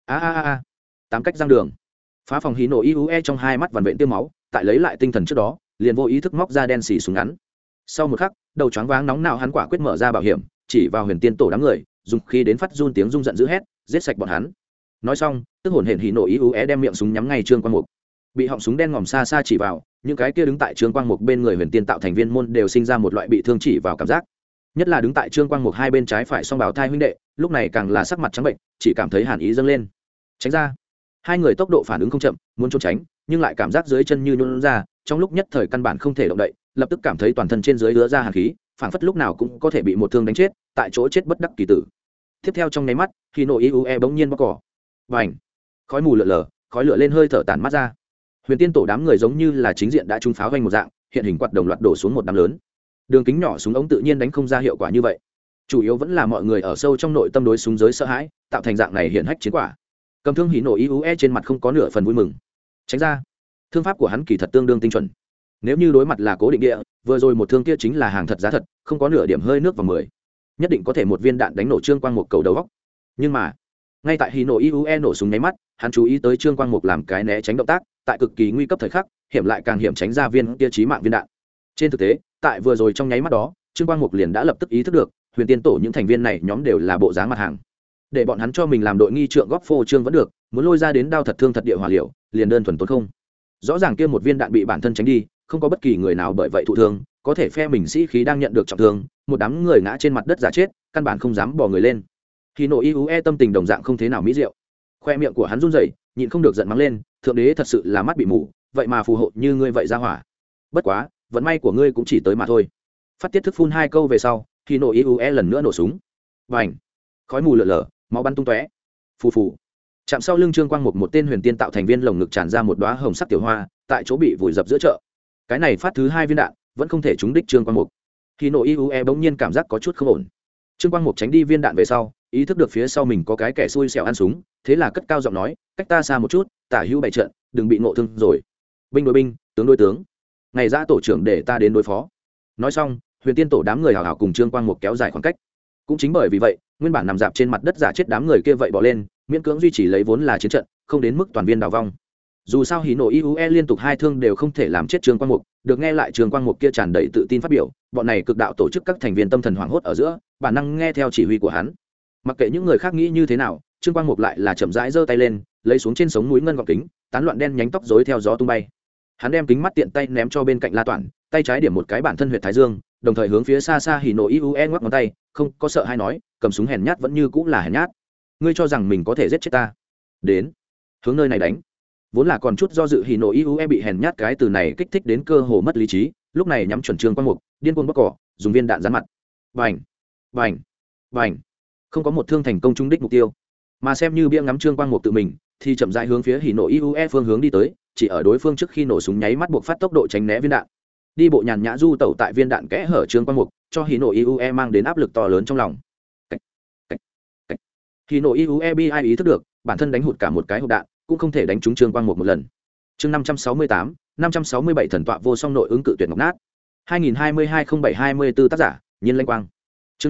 Tám cách giang đường. Phá phòng Hino Iue trong hai mắt vằn vện tiêu máu, tại lấy lại tinh thần trước đó, liền vô ý thức móc ra đen xì súng ngắn. Sau một khắc, đầu choáng váng nóng nao hắn quả quyết mở ra bảo hiểm, chỉ vào Huyền Tiên tổ đám người, dùng khí đến phát run tiếng rung giận dữ hét, giết sạch bọn hắn. Nói xong, tức hồn hển Hino Iue đem miệng súng nhắm ngay Trương Quang Mục. Bị họng súng đen ngòm xa xa chỉ vào, những cái kia đứng tại Trương Quang Mục bên người Huyền Tiên tạo thành viên môn đều sinh ra một loại bị thương chỉ vào cảm giác. Nhất là đứng tại Trương Quang Mục hai bên trái phải song bảo thai huynh đệ, lúc này càng là sắc mặt trắng bệnh, chỉ cảm thấy hàn ý dâng lên. Tránh ra. Hai người tốc độ phản ứng không chậm, muốn trốn tránh, nhưng lại cảm giác dưới chân như nhũn ra, trong lúc nhất thời căn bản không thể động đậy, lập tức cảm thấy toàn thân trên dưới ứa ra hàn khí, phảng phất lúc nào cũng có thể bị một thương đánh chết, tại chỗ chết bất đắc kỳ tử. Tiếp theo trong nháy mắt, Hino Iue bỗng nhiên bóc cỏ. Vành. Khói mù lượn lờ, khói lửa lên hơi thở tản mát ra. Huyền Tiên tổ đám người giống như là chính diện đã trúng pháo vanh một dạng, hiện hình quạt đồng loạt đổ xuống một đám lớn. Đường kính nhỏ súng ống tự nhiên đánh không ra hiệu quả như vậy. Chủ yếu vẫn là mọi người ở sâu trong nội tâm đối súng giới sợ hãi, tạo thành dạng này hiện hách chiến quả. Cầm thương Hino Iue trên mặt không có nửa phần vui mừng. Tránh ra. Thương pháp của hắn kỳ thật tương đương tinh chuẩn. Nếu như đối mặt là cố định địa, vừa rồi một thương kia chính là hàng thật giá thật, không có nửa điểm hơi nước vào 10. Nhất định có thể một viên đạn đánh nổ Trương Quang Mục cầu đầu góc. Nhưng mà, ngay tại Hino Iue nổ súng nháy mắt, hắn chú ý tới Trương Quang Mục làm cái né tránh động tác, tại cực kỳ nguy cấp thời khắc, hiểm lại càng hiểm tránh ra viên kia chí mạng viên đạn. Trên thực tế, tại vừa rồi trong nháy mắt đó, Trương Quang Mục liền đã lập tức ý thức được, Huyền Tiên tổ những thành viên này nhóm đều là bộ dáng mặt hàng. Để bọn hắn cho mình làm đội nghi trượng góp phô trương vẫn được, muốn lôi ra đến đao thật thương thật địa hỏa liệu, liền đơn thuần tốn không. Rõ ràng kia một viên đạn bị bản thân tránh đi, không có bất kỳ người nào bởi vậy thụ thương, có thể phe mình sĩ khí đang nhận được trọng thương, một đám người ngã trên mặt đất giả chết, căn bản không dám bỏ người lên. Hino Iue tâm tình đồng dạng không thế nào mỹ diệu. Khoe miệng của hắn run rẩy, nhịn không được giận mắng lên, thượng đế thật sự là mắt bị mù, vậy mà phù hộ như ngươi vậy ra hỏa. Bất quá, vận may của ngươi cũng chỉ tới mà thôi. Phát tiết thức phun 2 câu về sau, Hino Iue lần nữa nổ súng. Bành! Khói mù lờ lờ, máu bắn tung tóe. Phù phù. Chạm sau lưng Trương Quang Mục một tên Huyền Tiên tạo thành viên lồng ngực tràn ra một đóa hồng sắc tiểu hoa, tại chỗ bị vùi dập giữa chợ. Cái này phát thứ 2 viên đạn, vẫn không thể trúng đích Trương Quang Mục. Hino Iue bỗng nhiên cảm giác có chút không ổn. Trương Quang Mục tránh đi viên đạn về sau, ý thức được phía sau mình có cái kẻ xui xẻo ăn súng, thế là cất cao giọng nói, cách ta xa một chút, tả hữu bày trận, đừng bị ngộ thương rồi. Binh đối binh, tướng đối tướng. Ngày ra tổ trưởng để ta đến đối phó. Nói xong, Huyền Tiên tổ đám người hào hào cùng Trương Quang Mục kéo dài khoảng cách. Cũng chính bởi vì vậy, nguyên bản nằm dạp trên mặt đất giả chết đám người kia vậy bỏ lên, miễn cưỡng duy trì lấy vốn là chiến trận, không đến mức toàn viên đào vong. Dù sao Hino Iue liên tục 2 thương đều không thể làm chết Trương Quang Mục, được nghe lại Trương Quang Mục kia tràn đầy tự tin phát biểu, bọn này cực đạo tổ chức các thành viên tâm thần hoảng hốt ở giữa, bản năng nghe theo chỉ huy của hắn. Mặc kệ những người khác nghĩ như thế nào, Trương Quang Mục lại là chậm rãi giơ tay lên, lấy xuống trên sống núi ngân gọng kính, tán loạn đen nhánh tóc rối theo gió tung bay. Hắn đem kính mắt tiện tay ném cho bên cạnh La Toản, tay trái điểm một cái bản thân huyệt thái dương, đồng thời hướng phía xa xa Hino Iue ngoắc ngón tay, không có sợ hay nói, cầm súng hèn nhát vẫn như cũng là hèn nhát. Ngươi cho rằng mình có thể giết chết ta? Đến, hướng nơi này đánh. Vốn là còn chút do dự Hino Iue bị hèn nhát cái từ này kích thích đến cơ hồ mất lý trí, lúc này nhắm chuẩn Trương Quang Mục, điên cuồng bóc cỏ, dùng viên đạn dán mặt. Bành, bành, bành. Không có một thương thành công trúng đích mục tiêu, mà xem như bia ngắm Trương Quang Mục tự mình, thì chậm rãi hướng phía Hino Iue phương hướng đi tới, chỉ ở đối phương trước khi nổ súng nháy mắt buộc phát tốc độ tránh né viên đạn. Đi bộ nhàn nhã du tẩu tại viên đạn kẽ hở Trương Quang Mục, cho Hino Iue mang đến áp lực to lớn trong lòng. Hino Iue bi ai ý thức được bản thân đánh hụt cả một cái hộp đạn cũng không thể đánh trúng Trương Quang một lần. Chương 567 thần tọa vô song nội ứng cự tuyệt ngọc nát. 2022-07-24 tác giả Nhiên Lanh Quang. Chương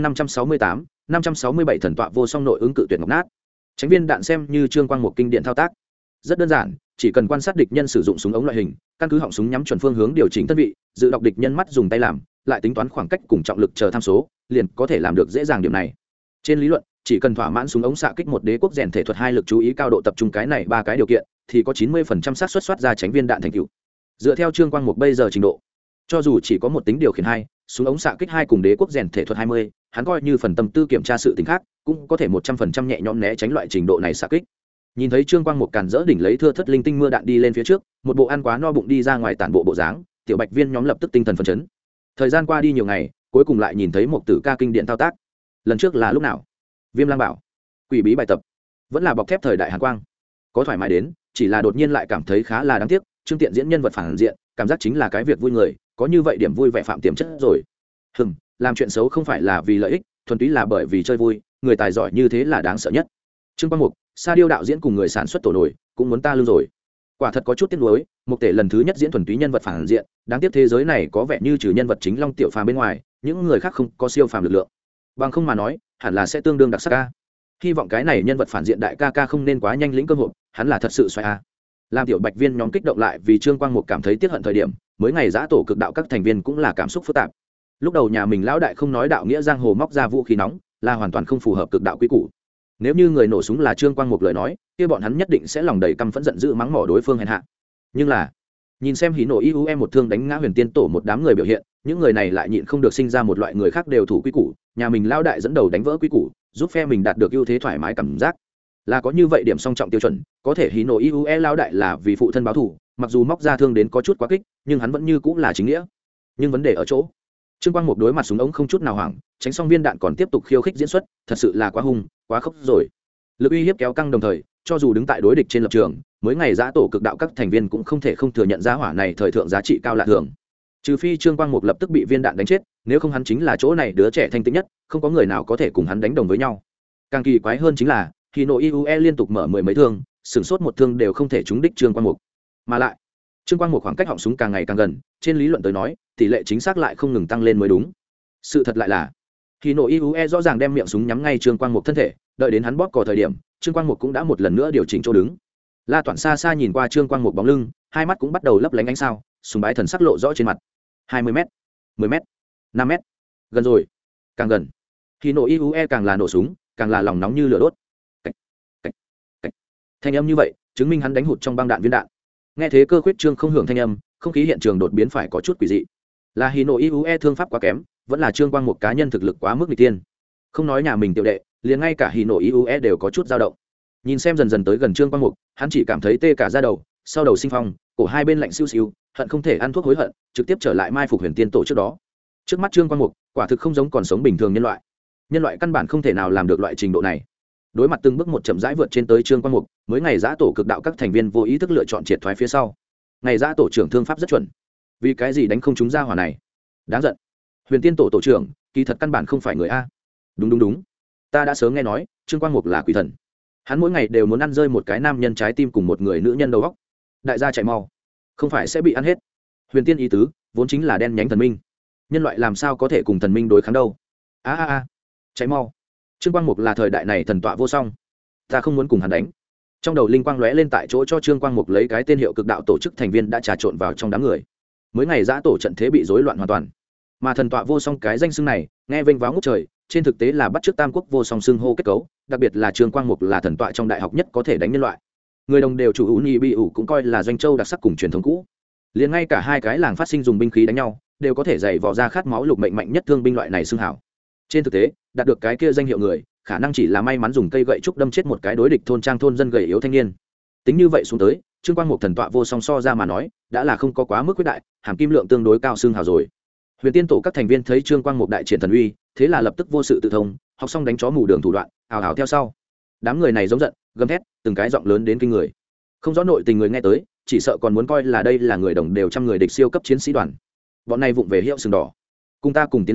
567 thần tọa vô song nội ứng cự tuyệt ngọc nát. Tránh viên đạn xem như Trương Quang một kinh điển thao tác. Rất đơn giản, chỉ cần quan sát địch nhân sử dụng súng ống loại hình, căn cứ họng súng nhắm chuẩn phương hướng điều chỉnh thân vị, dự đọc địch nhân mắt dùng tay làm, lại tính toán khoảng cách cùng trọng lực chờ tham số, liền có thể làm được dễ dàng điểm này. Trên lý luận, chỉ cần thỏa mãn súng ống xạ kích một đế quốc rèn thể thuật hai lực chú ý cao độ tập trung cái này ba cái điều kiện, thì có 90% xác suất soát ra tránh viên đạn thành tựu. Dựa theo Trương Quang một bây giờ trình độ, cho dù chỉ có một tính điều khiển hai, súng ống xạ kích hai cùng đế quốc rèn thể thuật 20, hắn coi như phần tâm tư kiểm tra sự tình khác, cũng có thể 100% nhẹ nhõm né tránh loại trình độ này xạ kích. Nhìn thấy Trương Quang một càn dỡ đỉnh lấy thưa thất linh tinh mưa đạn đi lên phía trước, một bộ ăn quá no bụng đi ra ngoài tản bộ bộ dáng, tiểu bạch viên nhóm lập tức tinh thần phấn chấn. Thời gian qua đi nhiều ngày, cuối cùng lại nhìn thấy một tử ca kinh điển thao tác. Lần trước là lúc nào? Viêm Lang Bảo, Quỷ Bí bài tập, vẫn là bọc thép thời đại Hàn Quang. Có thoải mái đến, chỉ là đột nhiên lại cảm thấy khá là đáng tiếc, Trương Tiện diễn nhân vật phản diện, cảm giác chính là cái việc vui người, có như vậy điểm vui vẻ phạm tiềm chất rồi. Làm chuyện xấu không phải là vì lợi ích, thuần túy là bởi vì chơi vui, người tài giỏi như thế là đáng sợ nhất. Trương Quang Mục, Sa Điêu đạo diễn cùng người sản xuất tổ nổi, cũng muốn ta lương rồi. Quả thật có chút tiếc nuối, Mục Tể lần thứ nhất diễn thuần túy nhân vật phản diện, đáng tiếc thế giới này có vẻ như trừ nhân vật chính Long Tiểu Phàm bên ngoài, những người khác không có siêu phàm lực lượng. Bằng không mà nói, hẳn là sẽ tương đương đặc sắc ca. Hy vọng cái này nhân vật phản diện đại ca ca không nên quá nhanh lĩnh cơ hội, hắn là thật sự xoay a. Làm tiểu bạch viên nhóm kích động lại vì Trương Quang Mục cảm thấy tiếc hận thời điểm, mới ngày giã tổ cực đạo các thành viên cũng là cảm xúc phức tạp. Lúc đầu nhà mình lão đại không nói đạo nghĩa giang hồ móc ra vũ khí nóng, là hoàn toàn không phù hợp cực đạo quy củ. Nếu như người nổ súng là Trương Quang Mục lời nói, kia bọn hắn nhất định sẽ lòng đầy căm phẫn giận dữ mắng mỏ đối phương hèn hạ. Nhưng là, nhìn xem hí nổ IUM một thương đánh ngã Huyền Tiên tổ một đám người biểu hiện, những người này lại nhịn không được sinh ra một loại người khác đều thủ quy củ, nhà mình lão đại dẫn đầu đánh vỡ quy củ, giúp phe mình đạt được ưu thế thoải mái cảm giác. Là có như vậy điểm song trọng tiêu chuẩn, có thể hí nổ IUE lão đại là vì phụ thân báo thù, mặc dù móc ra thương đến có chút quá kích, nhưng hắn vẫn như cũng là chính nghĩa. Nhưng vấn đề ở chỗ, Trương Quang Mục đối mặt súng ống không chút nào hoảng, tránh xong viên đạn còn tiếp tục khiêu khích diễn xuất, thật sự là quá hung, quá khốc rồi. Lực uy hiếp kéo căng đồng thời, cho dù đứng tại đối địch trên lập trường, mới ngày giã tổ cực đạo các thành viên cũng không thể không thừa nhận giá hỏa này thời thượng giá trị cao lạ thường. Trừ phi Trương Quang Mục lập tức bị viên đạn đánh chết, nếu không hắn chính là chỗ này đứa trẻ thanh tĩnh nhất, không có người nào có thể cùng hắn đánh đồng với nhau. Càng kỳ quái hơn chính là, khi nội IUE liên tục mở 10 mấy thương, sửng sốt một thương đều không thể trúng đích Trương Quang Mục. Mà lại, Trương Quang Mục khoảng cách họng súng càng ngày càng gần, trên lý luận tới nói, tỷ lệ chính xác lại không ngừng tăng lên mới đúng. Sự thật lại là, khi nội IUE rõ ràng đem miệng súng nhắm ngay Trương Quang Mục thân thể, đợi đến hắn bóp cò thời điểm, Trương Quang Mục cũng đã một lần nữa điều chỉnh chỗ đứng. La Toản xa xa nhìn qua Trương Quang Mục bóng lưng, hai mắt cũng bắt đầu lấp lánh ánh sao, sùng bái thần sắc lộ rõ trên mặt. 20m, 10m, 5m, gần rồi, càng gần. Khi nổ IUE càng là nổ súng, càng là lòng nóng như lửa đốt. Cách, cách, cách. Thanh âm như vậy, chứng minh hắn đánh hụt trong băng đạn viên đạn. Nghe thế cơ khuyết Trương không hưởng thanh âm, không khí hiện trường đột biến phải có chút quỷ dị. Là Hino IUE thương pháp quá kém, vẫn là Trương Quang một cá nhân thực lực quá mức nghịch tiên. Không nói nhà mình tiểu đệ, liền ngay cả Hino IUE đều có chút dao động. Nhìn xem dần dần tới gần Trương Quang Mục, hắn chỉ cảm thấy tê cả da đầu, sau đầu sinh phong, cổ hai bên lạnh siêu siêu, hận không thể ăn thuốc hối hận, trực tiếp trở lại mai phục Huyền Tiên tổ trước đó. Trước mắt Trương Quang Mục, quả thực không giống còn sống bình thường nhân loại. Nhân loại căn bản không thể nào làm được loại trình độ này. Đối mặt từng bước một chậm rãi vượt trên tới Trương Quang Mục, mới ngày giã tổ cực đạo các thành viên vô ý thức lựa chọn triệt thoái phía sau. Ngày giã tổ trưởng thương pháp rất chuẩn, vì cái gì đánh không chúng ra hỏa này? Đáng giận. Huyền Tiên tổ tổ trưởng, kỳ thật căn bản không phải người a. Đúng, ta đã sớm nghe nói Trương Quang Mục là quỷ thần, hắn mỗi ngày đều muốn ăn rơi một cái nam nhân trái tim cùng một người nữ nhân đầu góc. Đại gia chạy mau, không phải sẽ bị ăn hết. Huyền Tiên ý tứ vốn chính là đen nhánh thần minh, nhân loại làm sao có thể cùng thần minh đối kháng đâu? Chạy mau. Trương Quang Mục là thời đại này thần tọa vô song, ta không muốn cùng hắn đánh. Trong đầu linh quang lóe lên, tại chỗ cho Trương Quang Mục lấy cái tên hiệu cực đạo tổ chức thành viên đã trà trộn vào trong đám người. Mới ngày giã tổ trận thế bị rối loạn hoàn toàn, mà thần tọa vô song cái danh xưng này nghe vênh váo ngút trời, trên thực tế là bắt chước tam quốc vô song xưng hô kết cấu, đặc biệt là Trương Quang Mục là thần tọa trong đại học nhất có thể đánh nhân loại. Người đồng đều chủ ủ nhị bị ủ cũng coi là doanh châu đặc sắc cùng truyền thống cũ, liền ngay cả hai cái làng phát sinh dùng binh khí đánh nhau đều có thể dày vò ra khát máu lục mệnh mạnh nhất thương binh loại này xưng hảo. Trên thực tế đạt được cái kia danh hiệu người khả năng chỉ là may mắn dùng cây gậy trúc đâm chết một cái đối địch thôn trang thôn dân gầy yếu thanh niên. Tính như vậy xuống tới, Trương Quang Mục thần tọa vô song so ra mà nói đã là không có quá mức quyết đại, hàm kim lượng tương đối cao xương hào rồi. Huyền Tiên tổ các thành viên thấy Trương Quang Mục đại triển thần uy, thế là lập tức vô sự tự thông, học xong đánh chó mù đường thủ đoạn, ào ào theo sau. Đám người này giống giận, gầm thét, từng cái giọng lớn đến kinh người. Không rõ nội tình người nghe tới, chỉ sợ còn muốn coi là đây là người đồng đều trăm người địch siêu cấp chiến sĩ đoàn. Bọn này vụng về hiệu sừng đỏ, cùng ta cùng tiến lên,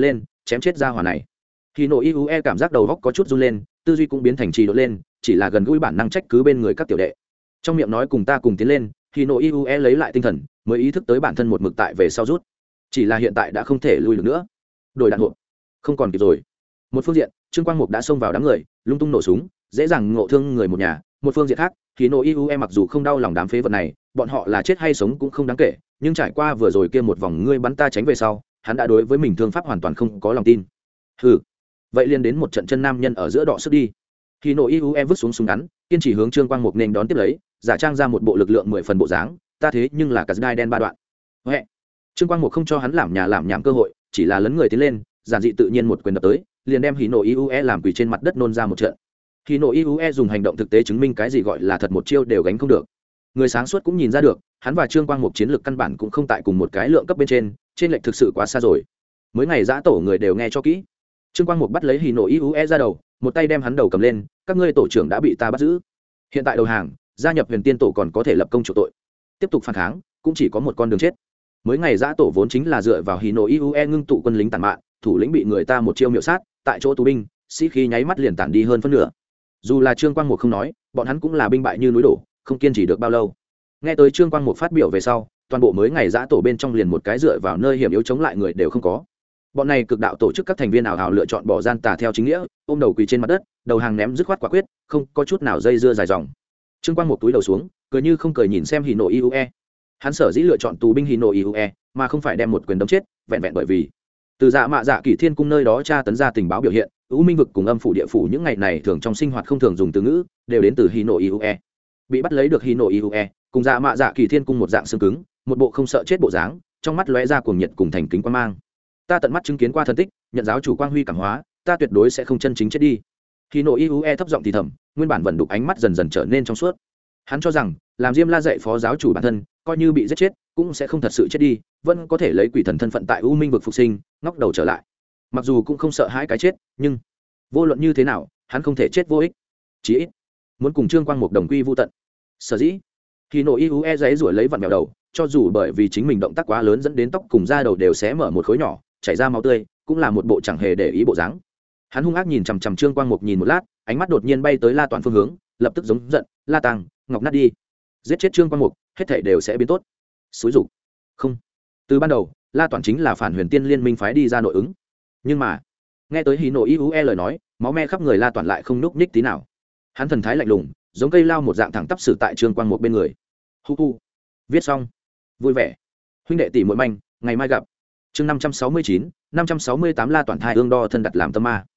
chém chết ra hỏa này. Khi nộ Iue cảm giác đầu góc có chút run lên, tư duy cũng biến thành trì độn lên, chỉ là gần gũi bản năng trách cứ bên người các tiểu đệ. Trong miệng nói cùng ta cùng tiến lên, khi nộ Iue lấy lại tinh thần, mới ý thức tới bản thân một mực tại về sau rút. Chỉ là hiện tại đã không thể lui được nữa. Đổi đạn hộp, không còn kịp rồi. Một phương diện, Trương Quang Mục đã xông vào đám người, lung tung nổ súng, dễ dàng ngộ thương người một nhà. Một phương diện khác, khi nộ Iue mặc dù không đau lòng đám phế vật này, bọn họ là chết hay sống cũng không đáng kể, nhưng trải qua vừa rồi kia một vòng ngươi bắn ta tránh về sau, hắn đã đối với mình thương pháp hoàn toàn không có lòng tin. Hừ, vậy liền đến một trận chân nam nhân ở giữa đọ sức đi. Khi nộ Iue vứt xuống súng ngắn, kiên trì hướng Trương Quang Mục nên đón tiếp lấy, giả trang ra một bộ lực lượng 10 phần bộ dáng, ta thế nhưng là cả đai đen ba đoạn. Huệ. Trương Quang Mục không cho hắn làm nhà làm nhảm cơ hội, chỉ là lấn người tiến lên, giản dị tự nhiên một quyền đập tới, liền đem Hino Iue làm quỳ trên mặt đất nôn ra một trận. Hino Iue dùng hành động thực tế chứng minh cái gì gọi là thật một chiêu đều gánh không được. Người sáng suốt cũng nhìn ra được, hắn và Trương Quang Mục chiến lược căn bản cũng không tại cùng một cái lượng cấp bên trên lệch thực sự quá xa rồi. Mới ngày giã tổ người đều nghe cho kỹ. Trương Quang Mục bắt lấy Hino Iue ra đầu, một tay đem hắn đầu cầm lên, các ngươi tổ trưởng đã bị ta bắt giữ. Hiện tại đầu hàng, gia nhập Huyền Tiên tổ còn có thể lập công chủ tội. Tiếp tục phản kháng, cũng chỉ có một con đường chết. Mới ngày giã tổ vốn chính là dựa vào Hino Iue ngưng tụ quân lính tàn mạn, thủ lĩnh bị người ta một chiêu miểu sát, tại chỗ tù binh, sĩ khí nháy mắt liền tản đi hơn phân nửa. Dù là Trương Quang Mục không nói, bọn hắn cũng là binh bại như núi đổ, không kiên trì được bao lâu. Nghe tới Trương Quang Mục phát biểu về sau, toàn bộ mới ngày giã tổ bên trong liền một cái dựa vào nơi hiểm yếu chống lại người đều không có. Bọn này cực đạo tổ chức các thành viên ảo hào lựa chọn bỏ gian tà theo chính nghĩa, ôm đầu quỳ trên mặt đất, đầu hàng ném dứt khoát quả quyết, không có chút nào dây dưa dài dòng. Trương Quang Mục túi đầu xuống, cười như không cười nhìn xem Hino Iue. Hắn sở dĩ lựa chọn tù binh Hino Iue, mà không phải đem một quyền đấm chết, vẹn vẹn bởi vì từ Dạ Mạ Dạ Kỷ Thiên cung nơi đó tra tấn ra tình báo biểu hiện, U Minh vực cùng âm phủ địa phủ những ngày này thường trong sinh hoạt không thường dùng từ ngữ, đều đến từ Hino Iue. Bị bắt lấy được Hino Iue, cùng Dạ Mạ Dạ Kỷ Thiên cung một dạng xương cứng, một bộ không sợ chết bộ dáng, trong mắt lóe ra cuồng nhiệt cùng thành kính quan mang. Ta tận mắt chứng kiến qua thân tích, nhận giáo chủ quang huy cảm hóa, ta tuyệt đối sẽ không chân chính chết đi. Hino Iue thấp giọng thì thầm, nguyên bản vẫn đục ánh mắt dần dần trở nên trong suốt. Hắn cho rằng, làm Diêm La dạy phó giáo chủ bản thân, coi như bị giết chết, cũng sẽ không thật sự chết đi, vẫn có thể lấy quỷ thần thân phận tại U Minh vực phục sinh, ngóc đầu trở lại. Mặc dù cũng không sợ hãi cái chết, nhưng vô luận như thế nào, hắn không thể chết vô ích. Chí ít muốn cùng Trương Quang Mục đồng quy vu tận. Sở dĩ, Hino Iue giãy giụa lấy vặn vẹo đầu, cho dù bởi vì chính mình động tác quá lớn dẫn đến tóc cùng da đầu đều xé mở một khối nhỏ, chảy ra máu tươi, cũng là một bộ chẳng hề để ý bộ dáng. Hắn hung ác nhìn chằm chằm Trương Quang Mục nhìn một lát, ánh mắt đột nhiên bay tới La Toàn phương hướng, lập tức giống giận, La Tăng, Ngọc nát đi. Giết chết Trương Quang Mục, hết thảy đều sẽ biến tốt. Xúi dục. Không. Từ ban đầu, La Toàn chính là phản Huyền Tiên liên minh phái đi ra nội ứng. Nhưng mà, nghe tới Hino Iue lời nói, máu me khắp người La Toàn lại không nhúc nhích tí nào. Hắn thần thái lạnh lùng, giống cây lao một dạng thẳng tắp xử tại Trương Quang Mục bên người. Hu hu. Viết xong. Vui vẻ. Huynh đệ tỷ muội manh, ngày mai gặp. Chương 569, 568 La Toàn thai ương đo thân đặt làm tâm ma.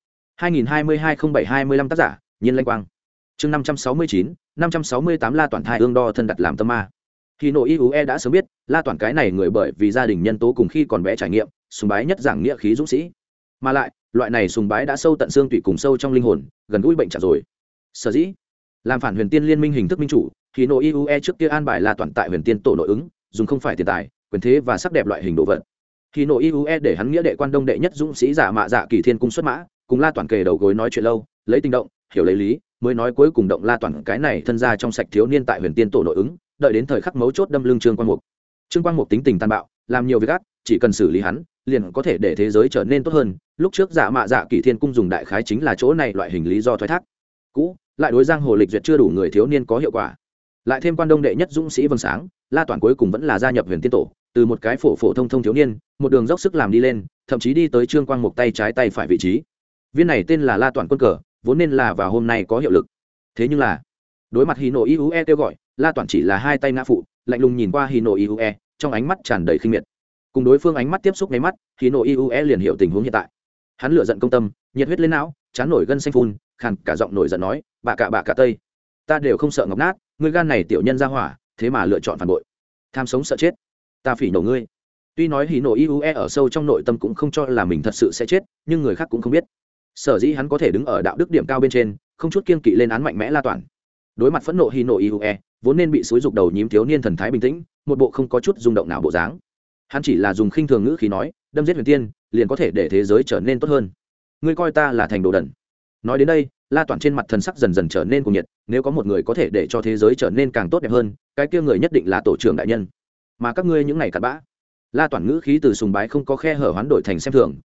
2022-07-25 tác giả, Nhiên Lanh Quang. Chương 569, 568 La Toàn thai ương đo thân đặt làm tâm ma. Hino Iue đã sớm biết, La Toàn cái này người bởi vì gia đình nhân tố cùng khi còn bé trải nghiệm, sùng bái nhất giảng nghĩa khí dũng sĩ. Mà lại, loại này sùng bái đã sâu tận xương tủy cùng sâu trong linh hồn, gần gũi bệnh trạng rồi. Sở dĩ, làm phản Huyền Tiên liên minh hình thức minh chủ, Hino Iue trước kia an bài La Toàn tại Huyền Tiên tổ nội ứng, dùng không phải tiền tài, quyền thế và sắc đẹp loại hình đồ vật. Hino Iue để hắn nghĩa đệ quan đông đệ nhất dũng sĩ Dạ Mạ Dạ Kỷ Thiên cung xuất mã, cùng La Toàn kề đầu gối nói chuyện lâu, lấy tình động, hiểu lấy lý, mới nói cuối cùng động La Toàn cái này thân gia trong sạch thiếu niên tại Huyền Tiên tổ nội ứng, đợi đến thời khắc mấu chốt đâm lưng Trương Quang Mục. Trương Quang Mục tính tình tàn bạo, làm nhiều việc ác, chỉ cần xử lý hắn, liền có thể để thế giới trở nên tốt hơn. Lúc trước Dạ Mạ Dạ Kỷ Thiên cung dùng đại khái chính là chỗ này loại hình lý do thoái thác. Cũ, lại đối giang hồ lịch duyệt chưa đủ người thiếu niên có hiệu quả. Lại thêm quan đông đệ nhất dũng sĩ vầng sáng, La Toàn cuối cùng vẫn là gia nhập Huyền Tiên tổ, từ một cái phổ phổ thông thông thiếu niên, một đường dốc sức làm đi lên, thậm chí đi tới Trương Quang Mục tay trái tay phải vị trí. Viên này tên là La Toàn quân cờ, vốn nên là vào hôm nay có hiệu lực. Thế nhưng là, đối mặt Hino Iue kêu gọi, La Toàn chỉ là hai tay ngã phụ, lạnh lùng nhìn qua Hino Iue, trong ánh mắt tràn đầy khinh miệt. Cùng đối phương ánh mắt tiếp xúc ngay mắt, Hino Iue liền hiểu tình huống hiện tại. Hắn lửa giận công tâm, nhiệt huyết lên não, chán nổi gân xanh phun, khàn cả giọng nổi giận nói, bà cả tây, ta đều không sợ ngọc nát, ngươi gan này tiểu nhân ra hỏa, thế mà lựa chọn phản bội, tham sống sợ chết, ta phỉ nổ ngươi. Tuy nói Hino Iue ở sâu trong nội tâm cũng không cho là mình thật sự sẽ chết, nhưng người khác cũng không biết. Sở dĩ hắn có thể đứng ở đạo đức điểm cao bên trên, không chút kiên kỵ lên án mạnh mẽ La Toàn. Đối mặt phẫn nộ Hino Iue, vốn nên bị xúi dục đầu nhím thiếu niên thần thái bình tĩnh, một bộ không có chút rung động nào bộ dáng. Hắn chỉ là dùng khinh thường ngữ khí nói, đâm giết Huyền Tiên, liền có thể để thế giới trở nên tốt hơn. Ngươi coi ta là thành đồ đần. Nói đến đây, La Toàn trên mặt thần sắc dần dần trở nên cuồng nhiệt, nếu có một người có thể để cho thế giới trở nên càng tốt đẹp hơn, cái kia người nhất định là tổ trưởng đại nhân. Mà các ngươi những này cặn bã. La Toàn ngữ khí từ sùng bái không có khe hở hoán đổi thành xem thường,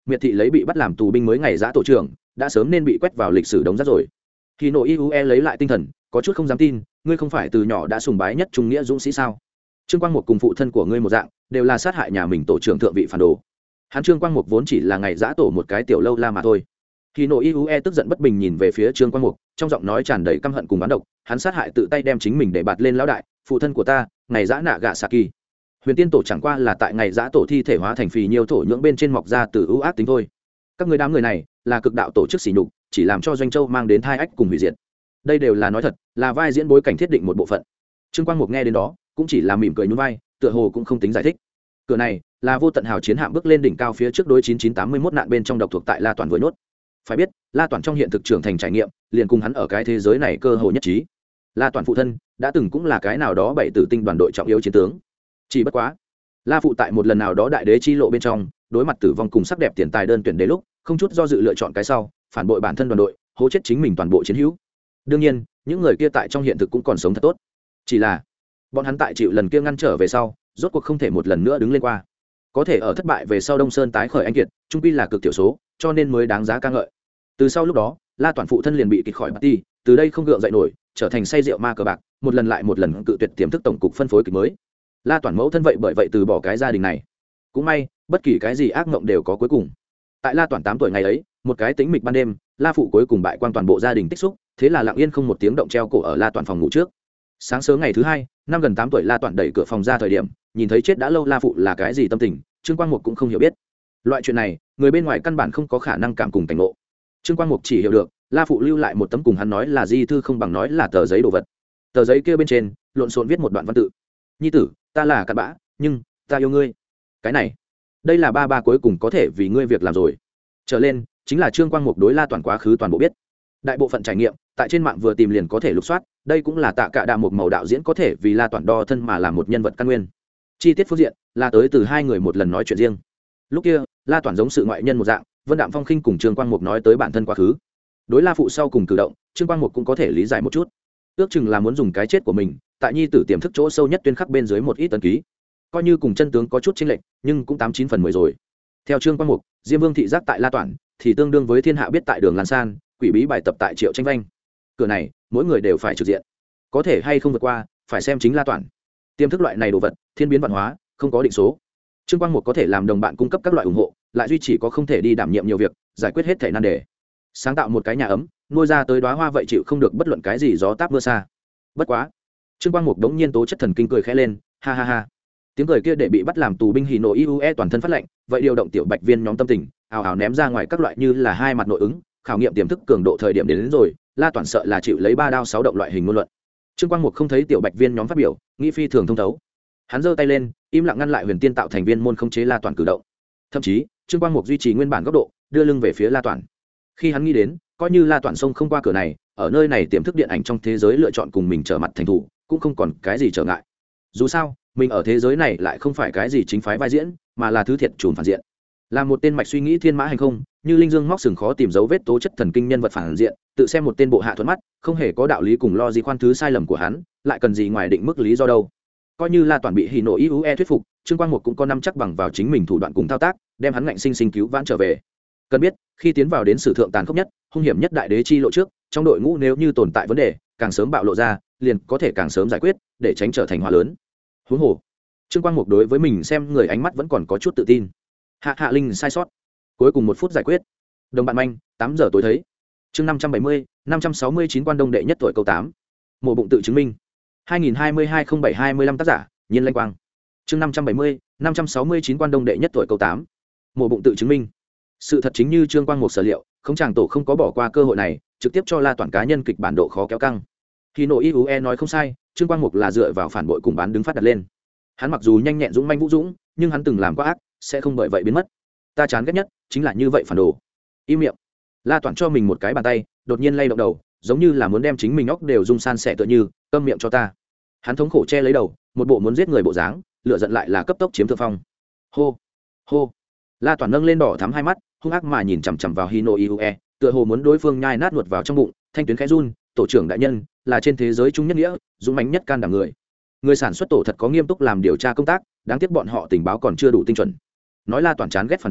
miệt thị lấy bị bắt làm tù binh mới ngày giã tổ trưởng đã sớm nên bị quét vào lịch sử đống rác rồi. Khi nội Iue lấy lại tinh thần, có chút không dám tin, ngươi không phải từ nhỏ đã sùng bái nhất trung nghĩa dũng sĩ sao? Trương Quang Mục cùng phụ thân của ngươi một dạng, đều là sát hại nhà mình tổ trưởng thượng vị phản đồ. Hắn Trương Quang Mục vốn chỉ là ngày giã tổ một cái tiểu lâu la mà thôi. Khi nội Iue tức giận bất bình nhìn về phía Trương Quang Mục, trong giọng nói tràn đầy căm hận cùng oán độc, hắn sát hại tự tay đem chính mình để bạt lên lão đại, phụ thân của ta, ngày giã nạ gạ Saki. Huyền Tiên tổ chẳng qua là tại ngày giã tổ thi thể hóa thành phì nhiêu thổ nhưỡng bên trên mọc ra từ ưu ác tính thôi. Các ngươi đám người này là cực đạo tổ chức sỉ nhục, chỉ làm cho Doanh Châu mang đến thai ách cùng hủy diệt. Đây đều là nói thật, là vai diễn bối cảnh thiết định một bộ phận. Trương Quang Mục nghe đến đó, cũng chỉ là mỉm cười nhún vai, tựa hồ cũng không tính giải thích. Cửa này là vô tận hào chiến hạm bước lên đỉnh cao phía trước đối 9981 nạn bên trong độc thuộc tại La Toàn vừa nhốt. Phải biết, La Toàn trong hiện thực trưởng thành trải nghiệm, liền cùng hắn ở cái thế giới này cơ hội nhất trí. La Toàn phụ thân đã từng cũng là cái nào đó bảy tử tinh đoàn đội trọng yếu chiến tướng. Chỉ bất quá, La phụ tại một lần nào đó đại đế chi lộ bên trong, đối mặt tử vong cùng sắc đẹp tiền tài đơn tuyển đế lúc, không chút do dự lựa chọn cái sau, phản bội bản thân đoàn đội, hố chết chính mình toàn bộ chiến hữu. Đương nhiên, những người kia tại trong hiện thực cũng còn sống thật tốt. Chỉ là, bọn hắn tại chịu lần kia ngăn trở về sau, rốt cuộc không thể một lần nữa đứng lên qua. Có thể ở thất bại về sau Đông Sơn tái khởi anh kiệt, trung quy là cực thiểu số, cho nên mới đáng giá ca ngợi. Từ sau lúc đó, La Toàn phụ thân liền bị kịch khỏi party, từ đây không gượng dậy nổi, trở thành say rượu ma cờ bạc, một lần lại một lần cự tuyệt tiềm thức tổng cục phân phối kịch mới. La Toàn mẫu thân vậy bởi vậy từ bỏ cái gia đình này. Cũng may, bất kỳ cái gì ác mộng đều có cuối cùng. Tại La Toàn 8 tuổi ngày ấy, một cái tĩnh mịch ban đêm, La phụ cuối cùng bại quan toàn bộ gia đình tích xúc, thế là lặng yên không một tiếng động treo cổ ở La Toàn phòng ngủ trước. Sáng sớm ngày thứ hai, năm gần 8 tuổi La Toàn đẩy cửa phòng ra thời điểm, nhìn thấy chết đã lâu La phụ là cái gì tâm tình, Trương Quang Mục cũng không hiểu biết. Loại chuyện này, người bên ngoài căn bản không có khả năng cảm cùng cảnh ngộ. Trương Quang Mục chỉ hiểu được, La phụ lưu lại một tấm cùng hắn nói là di thư không bằng nói là tờ giấy đồ vật. Tờ giấy kia bên trên, lộn xộn viết một đoạn văn tự. Nhi tử, ta là cặn bã, nhưng ta yêu ngươi. Cái này, đây là ba cuối cùng có thể vì ngươi việc làm rồi. Trở lên, chính là Trương Quang Mục đối La Toàn quá khứ toàn bộ biết. Đại bộ phận trải nghiệm, tại trên mạng vừa tìm liền có thể lục soát, đây cũng là Tạ Cả Đà một màu đạo diễn có thể vì La Toàn đo thân mà làm một nhân vật căn nguyên. Chi tiết phương diện là tới từ hai người một lần nói chuyện riêng. Lúc kia, La Toàn giống sự ngoại nhân một dạng, Vân Đạm Phong khinh cùng Trương Quang Mục nói tới bản thân quá khứ. Đối La phụ sau cùng cử động, Trương Quang Mục cũng có thể lý giải một chút. Ước chừng là muốn dùng cái chết của mình, tại nhi tử tiềm thức chỗ sâu nhất tuyên khắc bên dưới một ít tấn ký. Coi như cùng chân tướng có chút chênh lệch, nhưng cũng 89/10 rồi. Theo Trương Quang Mục, Diêm Vương thị giác tại La Toàn, thì tương đương với thiên hạ biết tại Đường Lan San, quỷ bí bài tập tại Triệu Tranh Vanh. Cửa này, mỗi người đều phải trực diện. Có thể hay không vượt qua, phải xem chính La Toàn. Tiềm thức loại này đồ vật, thiên biến vạn hóa, không có định số. Trương Quang Mục có thể làm đồng bạn cung cấp các loại ủng hộ, lại duy trì có không thể đi đảm nhiệm nhiều việc, giải quyết hết thể nan đề. Sáng tạo một cái nhà ấm, nuôi ra tới đóa hoa vậy chịu không được bất luận cái gì gió táp mưa xa. Bất quá, Trương Quang Mục đống nhiên tố chất thần kinh cười khẽ lên, ha ha ha. Tiếng cười kia để bị bắt làm tù binh Hỉ Nộ Iue toàn thân phát lạnh, vậy điều động tiểu bạch viên nhóm tâm tình, ào ào ném ra ngoài các loại như là hai mặt nội ứng, khảo nghiệm tiềm thức cường độ thời điểm đến rồi, La Toàn sợ là chịu lấy 3 đao 6 động loại hình ngôn luận. Trương Quang Mục không thấy tiểu bạch viên nhóm phát biểu, nghĩ phi thường thông thấu. Hắn giơ tay lên, im lặng ngăn lại Huyền Tiên tạo thành viên môn khống chế La Toàn cử động. Thậm chí, Trương Quang Mục duy trì nguyên bản góc độ, đưa lưng về phía La Toàn. Khi hắn nghĩ đến, coi như La Toàn xông không qua cửa này, ở nơi này tiềm thức điện ảnh trong thế giới lựa chọn cùng mình trở mặt thành thủ, cũng không còn cái gì trở ngại. Dù sao, mình ở thế giới này lại không phải cái gì chính phái vai diễn, mà là thứ thiệt chùn phản diện. Là một tên mạch suy nghĩ thiên mã hành không, như linh dương móc sừng khó tìm dấu vết tố chất thần kinh nhân vật phản diện, tự xem một tên bộ hạ thuận mắt, không hề có đạo lý cùng lo gì khoan thứ sai lầm của hắn, lại cần gì ngoài định mức lý do đâu. Coi như La Toàn bị Hỉ Nộ Iue thuyết phục, Trương Quang Mục cũng có năm chắc bằng vào chính mình thủ đoạn cùng thao tác, đem hắn ngạnh sinh sinh cứu vãn trở về. Cần biết, khi tiến vào đến sử thượng tàn khốc nhất, hung hiểm nhất đại đế chi lộ trước, trong đội ngũ nếu như tồn tại vấn đề, càng sớm bạo lộ ra, liền có thể càng sớm giải quyết, để tránh trở thành họa lớn. Huống hồ, Trương Quang Mục đối với mình xem người ánh mắt vẫn còn có chút tự tin. Hạ linh sai sót. Cuối cùng 1 phút giải quyết. Đồng bạn manh, 8 giờ tối thấy. Chương 570, 569 quan đông đệ nhất tuổi câu 8. Mộ bụng tự chứng minh. 2022-07-25 tác giả, Nhiên Lanh Quang. Chương 570, 569 quan đông đệ nhất tuổi câu 8. Mộ bụng tự chứng minh. Sự thật chính như Trương Quang Mục sở liệu, không chàng tổ không có bỏ qua cơ hội này, trực tiếp cho La Toàn cá nhân kịch bản độ khó kéo căng. Khi nội Iue nói không sai, Trương Quang Mục là dựa vào phản bội cùng bán đứng phát đặt lên. Hắn mặc dù nhanh nhẹn dũng manh vũ dũng, nhưng hắn từng làm quá ác, sẽ không bởi vậy biến mất. Ta chán ghét nhất chính là như vậy phản đồ. Im miệng. La Toàn cho mình một cái bàn tay, đột nhiên lay động đầu, giống như là muốn đem chính mình óc đều rung san sẻ tựa như, câm miệng cho ta. Hắn thống khổ che lấy đầu, một bộ muốn giết người bộ dáng, lửa giận lại là cấp tốc chiếm thượng phong. Hô, hô. La Toàn nâng lên đỏ thắm hai mắt, hung ác mà nhìn chằm chằm vào Hỉ Nộ Iue, tựa hồ muốn đối phương nhai nát nuốt vào trong bụng, thanh tuyến khẽ run, tổ trưởng đại nhân, là trên thế giới trung nhất nghĩa, dũng mãnh nhất can đảm người. Người sản xuất tổ thật có nghiêm túc làm điều tra công tác, đáng tiếc bọn họ tình báo còn chưa đủ tinh chuẩn. Nói La Toàn chán ghét phản đồ,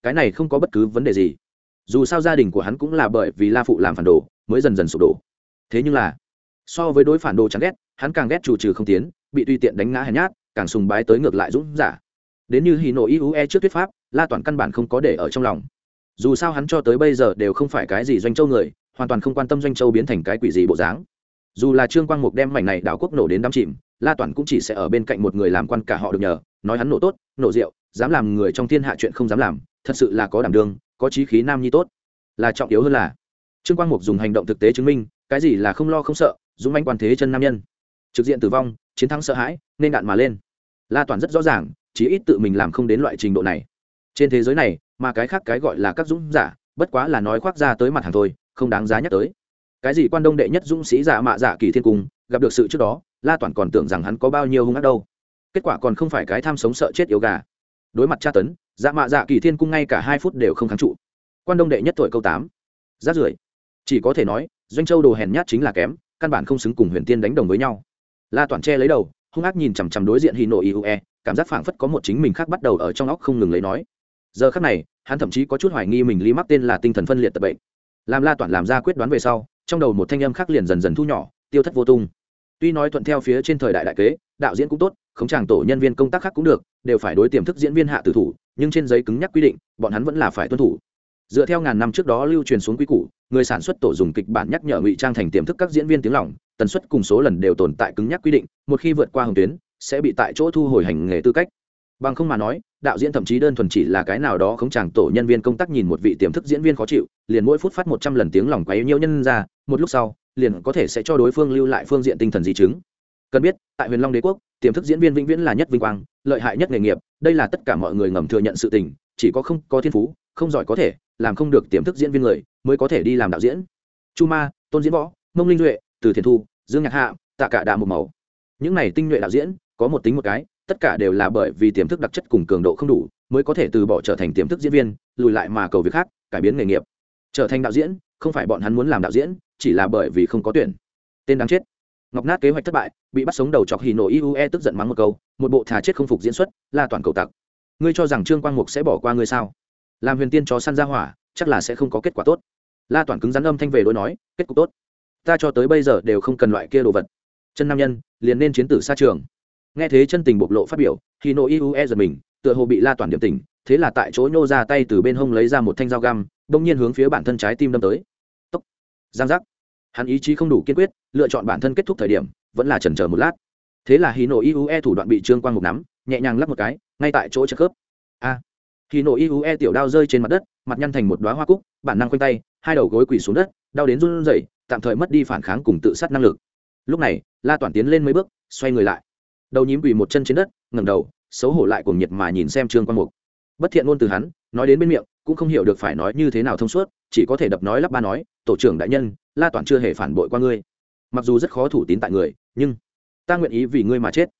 cái này không có bất cứ vấn đề gì. Dù sao gia đình của hắn cũng là bởi vì La phụ làm phản đồ mới dần dần sụp đổ. Thế nhưng là so với đối phản đồ chẳng ghét, hắn càng ghét chủ trừ không tiến, bị tùy tiện đánh ngã hèn nhát, càng sùng bái tới ngược lại dũng giả. Đến như Hino Iue trước thuyết pháp, La Toản căn bản không có để ở trong lòng. Dù sao hắn cho tới bây giờ đều không phải cái gì doanh châu người, hoàn toàn không quan tâm doanh châu biến thành cái quỷ gì bộ dáng. Dù là Trương Quang Mục đem mảnh này đảo quốc nổ đến đắm chìm, La Toản cũng chỉ sẽ ở bên cạnh một người làm quan cả họ được nhờ, nói hắn nổ tốt, nổ rượu, dám làm người trong thiên hạ chuyện không dám làm, thật sự là có đảm đương, có chí khí nam nhi tốt. Là trọng yếu hơn là Trương Quang Mục dùng hành động thực tế chứng minh, cái gì là không lo không sợ, dũng mãnh quan thế chân nam nhân. Trực diện tử vong, chiến thắng sợ hãi, nên đạn mà lên. La Toản rất rõ ràng, chí ít tự mình làm không đến loại trình độ này. Trên thế giới này, mà cái khác cái gọi là các dũng giả, bất quá là nói khoác ra tới mặt hàng thôi, không đáng giá nhắc tới. Cái gì quan đông đệ nhất dũng sĩ Dạ Mạ Dạ Kỳ Thiên Cung, gặp được sự trước đó, La Toản còn tưởng rằng hắn có bao nhiêu hung ác đâu. Kết quả còn không phải cái tham sống sợ chết yếu gà. Đối mặt tra tấn, Dạ Mạ Dạ Kỳ Thiên Cung ngay cả 2 phút đều không kháng trụ. Quan đông đệ nhất tuổi câu 8. Rác rưởi. Chỉ có thể nói, doanh châu đồ hèn nhát chính là kém, căn bản không xứng cùng Huyền Tiên đánh đồng với nhau. La Toản che lấy đầu, hung ác nhìn chằm chằm đối diện Hino Iue, cảm giác phảng phất có một chính mình khác bắt đầu ở trong óc không ngừng lấy nói. Giờ khắc này, hắn thậm chí có chút hoài nghi mình lý mắc tên là tinh thần phân liệt tật bệnh. Làm La Toản làm ra quyết đoán về sau, trong đầu một thanh âm khác liền dần dần thu nhỏ, tiêu thất vô tung. Tuy nói thuận theo phía trên thời đại đại kế, đạo diễn cũng tốt, không chàng tổ nhân viên công tác khác cũng được, đều phải đối tiềm thức diễn viên hạ tử thủ, nhưng trên giấy cứng nhắc quy định, bọn hắn vẫn là phải tuân thủ. Dựa theo ngàn năm trước đó lưu truyền xuống quy củ, người sản xuất tổ dùng kịch bản nhắc nhở ngụy trang thành tiềm thức các diễn viên tiếng lỏng, tần suất cùng số lần đều tồn tại cứng nhắc quy định, một khi vượt qua hồng tuyến, sẽ bị tại chỗ thu hồi hành nghề tư cách. Bằng không mà nói, đạo diễn thậm chí đơn thuần chỉ là cái nào đó không chàng tổ nhân viên công tác nhìn một vị tiềm thức diễn viên khó chịu, liền mỗi phút phát 100 lần tiếng lỏng quấy nhiễu nhân ra, một lúc sau, liền có thể sẽ cho đối phương lưu lại phương diện tinh thần di chứng. Cần biết, tại Huyền Long Đế quốc, tiềm thức diễn viên vĩnh viễn là nhất vinh quang, lợi hại nhất nghề nghiệp, đây là tất cả mọi người ngầm thừa nhận sự tình, chỉ có không có thiên phú, không giỏi có thể, làm không được tiềm thức diễn viên người, mới có thể đi làm đạo diễn. Chu Ma, Tôn Diễn Võ, Mông Linh Duệ, Từ Thiền Thu, Dương Nhạc Hạ, Tạ Cả Đạ một màu. Những này tinh nhuệ đạo diễn, có một tính một cái, tất cả đều là bởi vì tiềm thức đặc chất cùng cường độ không đủ, mới có thể từ bỏ trở thành tiềm thức diễn viên, lùi lại mà cầu việc khác, cải biến nghề nghiệp. Trở thành đạo diễn, không phải bọn hắn muốn làm đạo diễn, chỉ là bởi vì không có tuyển. Tên đáng chết. Ngọc Nát kế hoạch thất bại, bị bắt sống đầu chọc Hino Iue tức giận mắng một câu, một bộ thà chết không phục diễn xuất, La Toản cầu tặc. Ngươi cho rằng Trương Quang Mục sẽ bỏ qua ngươi sao? Làm Huyền Tiên chó săn ra hỏa, chắc là sẽ không có kết quả tốt. La Toản cứng rắn âm thanh về đối nói, kết cục tốt. Ta cho tới bây giờ đều không cần loại kia đồ vật. Chân nam nhân, liền nên chiến tử xa trường. Nghe thế chân tình bộc lộ phát biểu, Hino Iue giật mình, tựa hồ bị La Toản điểm tỉnh, thế là tại chỗ nhô ra tay từ bên hông lấy ra một thanh dao găm, bỗng nhiên hướng phía bản thân trái tim đâm tới. Tốc. Giang giác. Hắn ý chí không đủ kiên quyết, lựa chọn bản thân kết thúc thời điểm, vẫn là chần chờ một lát. Thế là Hino Iue thủ đoạn bị Trương Quang Mục nắm, nhẹ nhàng lắc một cái, ngay tại chỗ chật khớp. A. Hino Iue tiểu đao rơi trên mặt đất, mặt nhăn thành một đóa hoa cúc, bản năng quanh tay, hai đầu gối quỳ xuống đất, đau đến run rẩy, tạm thời mất đi phản kháng cùng tự sát năng lực. Lúc này, La Toản tiến lên mấy bước, xoay người lại, đầu nhím quỳ một chân trên đất, ngẩng đầu, xấu hổ lại cuồng nhiệt mà nhìn xem Trương Quang Mục. Bất thiện ngôn từ hắn, nói đến bên miệng, cũng không hiểu được phải nói như thế nào thông suốt, chỉ có thể đập nói lắp ba nói, tổ trưởng đại nhân, La Toản chưa hề phản bội qua ngươi. Mặc dù rất khó thủ tín tại người, nhưng ta nguyện ý vì ngươi mà chết.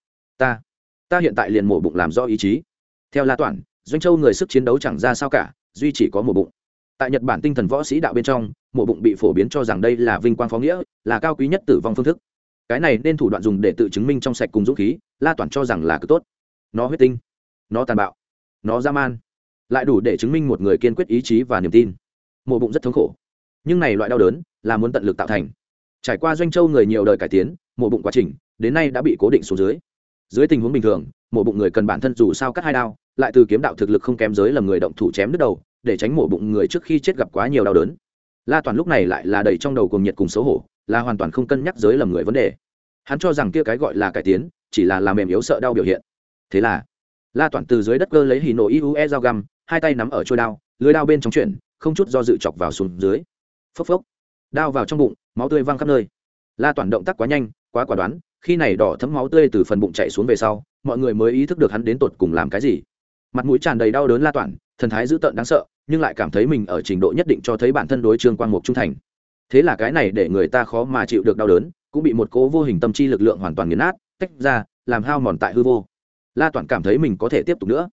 Ta hiện tại liền mổ bụng làm do ý chí. Theo La Toản, doanh châu người sức chiến đấu chẳng ra sao cả, duy chỉ có mổ bụng. Tại Nhật Bản tinh thần võ sĩ đạo bên trong, mổ bụng bị phổ biến cho rằng đây là vinh quang phó nghĩa, là cao quý nhất tử vong phương thức. Cái này nên thủ đoạn dùng để tự chứng minh trong sạch cùng dũng khí, La Toản cho rằng là cực tốt. Nó huyết tinh, nó tàn bạo, nó dã man, lại đủ để chứng minh một người kiên quyết ý chí và niềm tin. Mổ bụng rất thống khổ, nhưng này loại đau đớn là muốn tận lực tạo thành. Trải qua doanh châu người nhiều đời cải tiến, mổ bụng quá trình đến nay đã bị cố định xuống dưới. Dưới tình huống bình thường, mổ bụng người cần bản thân dù sao cắt 2 đao, lại từ kiếm đạo thực lực không kém giới lầm người động thủ chém đứt đầu, để tránh mổ bụng người trước khi chết gặp quá nhiều đau đớn. La Toản lúc này lại là đầy trong đầu cuồng nhiệt cùng xấu hổ, là hoàn toàn không cân nhắc giới lầm người vấn đề. Hắn cho rằng kia cái gọi là cải tiến, chỉ là làm mềm yếu sợ đau biểu hiện. Thế là, La Toản từ dưới đất cơ lấy Hino Iue dao găm, hai tay nắm ở chuôi đao, lưỡi đao bên trong chuyển, không chút do dự chọc vào xuống dưới. Phốc phốc, đao vào trong bụng, máu tươi văng khắp nơi. La Toản động tác quá nhanh, quá quả đoán, khi này đỏ thấm máu tươi từ phần bụng chảy xuống về sau, mọi người mới ý thức được hắn đến tột cùng làm cái gì. Mặt mũi tràn đầy đau đớn La Toản, thần thái dữ tợn đáng sợ, nhưng lại cảm thấy mình ở trình độ nhất định cho thấy bản thân đối Trương Quang Mục trung thành. Thế là cái này để người ta khó mà chịu được đau đớn, cũng bị một cố vô hình tâm chi lực lượng hoàn toàn nghiền nát, tách ra, làm hao mòn tại hư vô. La Toản cảm thấy mình có thể tiếp tục nữa.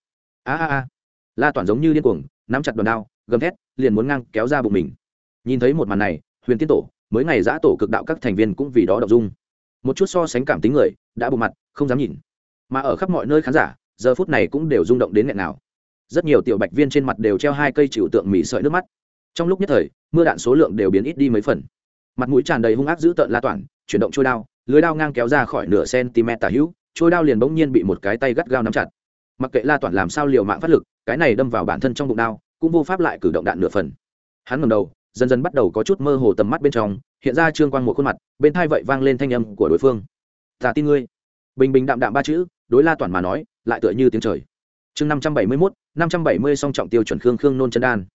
La Toản giống như điên cuồng, nắm chặt đòn đao, gầm thét, liền muốn ngang kéo ra bụng mình. Nhìn thấy một màn này, Huyền Tiên tổ, mới ngày giã tổ cực đạo các thành viên cũng vì đó động dung. Một chút so sánh cảm tính người, đã bù mặt, không dám nhìn. Mà ở khắp mọi nơi khán giả, giờ phút này cũng đều rung động đến nghẹn nào. rất nhiều tiểu bạch viên trên mặt đều treo 2 cây chịu tượng mỉ sợi nước mắt. Trong lúc nhất thời mưa đạn số lượng đều biến ít đi mấy phần, mặt mũi tràn đầy hung ác dữ tợn La Toản chuyển động trôi đao, lưới đao ngang kéo ra khỏi nửa cm tả hữu, trôi đao liền bỗng nhiên bị một cái tay gắt gao nắm chặt. Mặc kệ La Toản làm sao liều mạng phát lực, cái này đâm vào bản thân trong bụng đao cũng vô pháp lại cử động đạn nửa phần. Hắn ngẩng đầu, dần dần bắt đầu có chút mơ hồ tầm mắt bên trong hiện ra Trương Quang một khuôn mặt, bên tai vậy vang lên thanh âm của đối phương. "Ta tin ngươi." Bình bình đạm đạm 3 chữ, đối La Toản mà nói lại tựa như tiếng trời. Chương 571, 570 song trọng tiêu chuẩn khương nôn chân đan.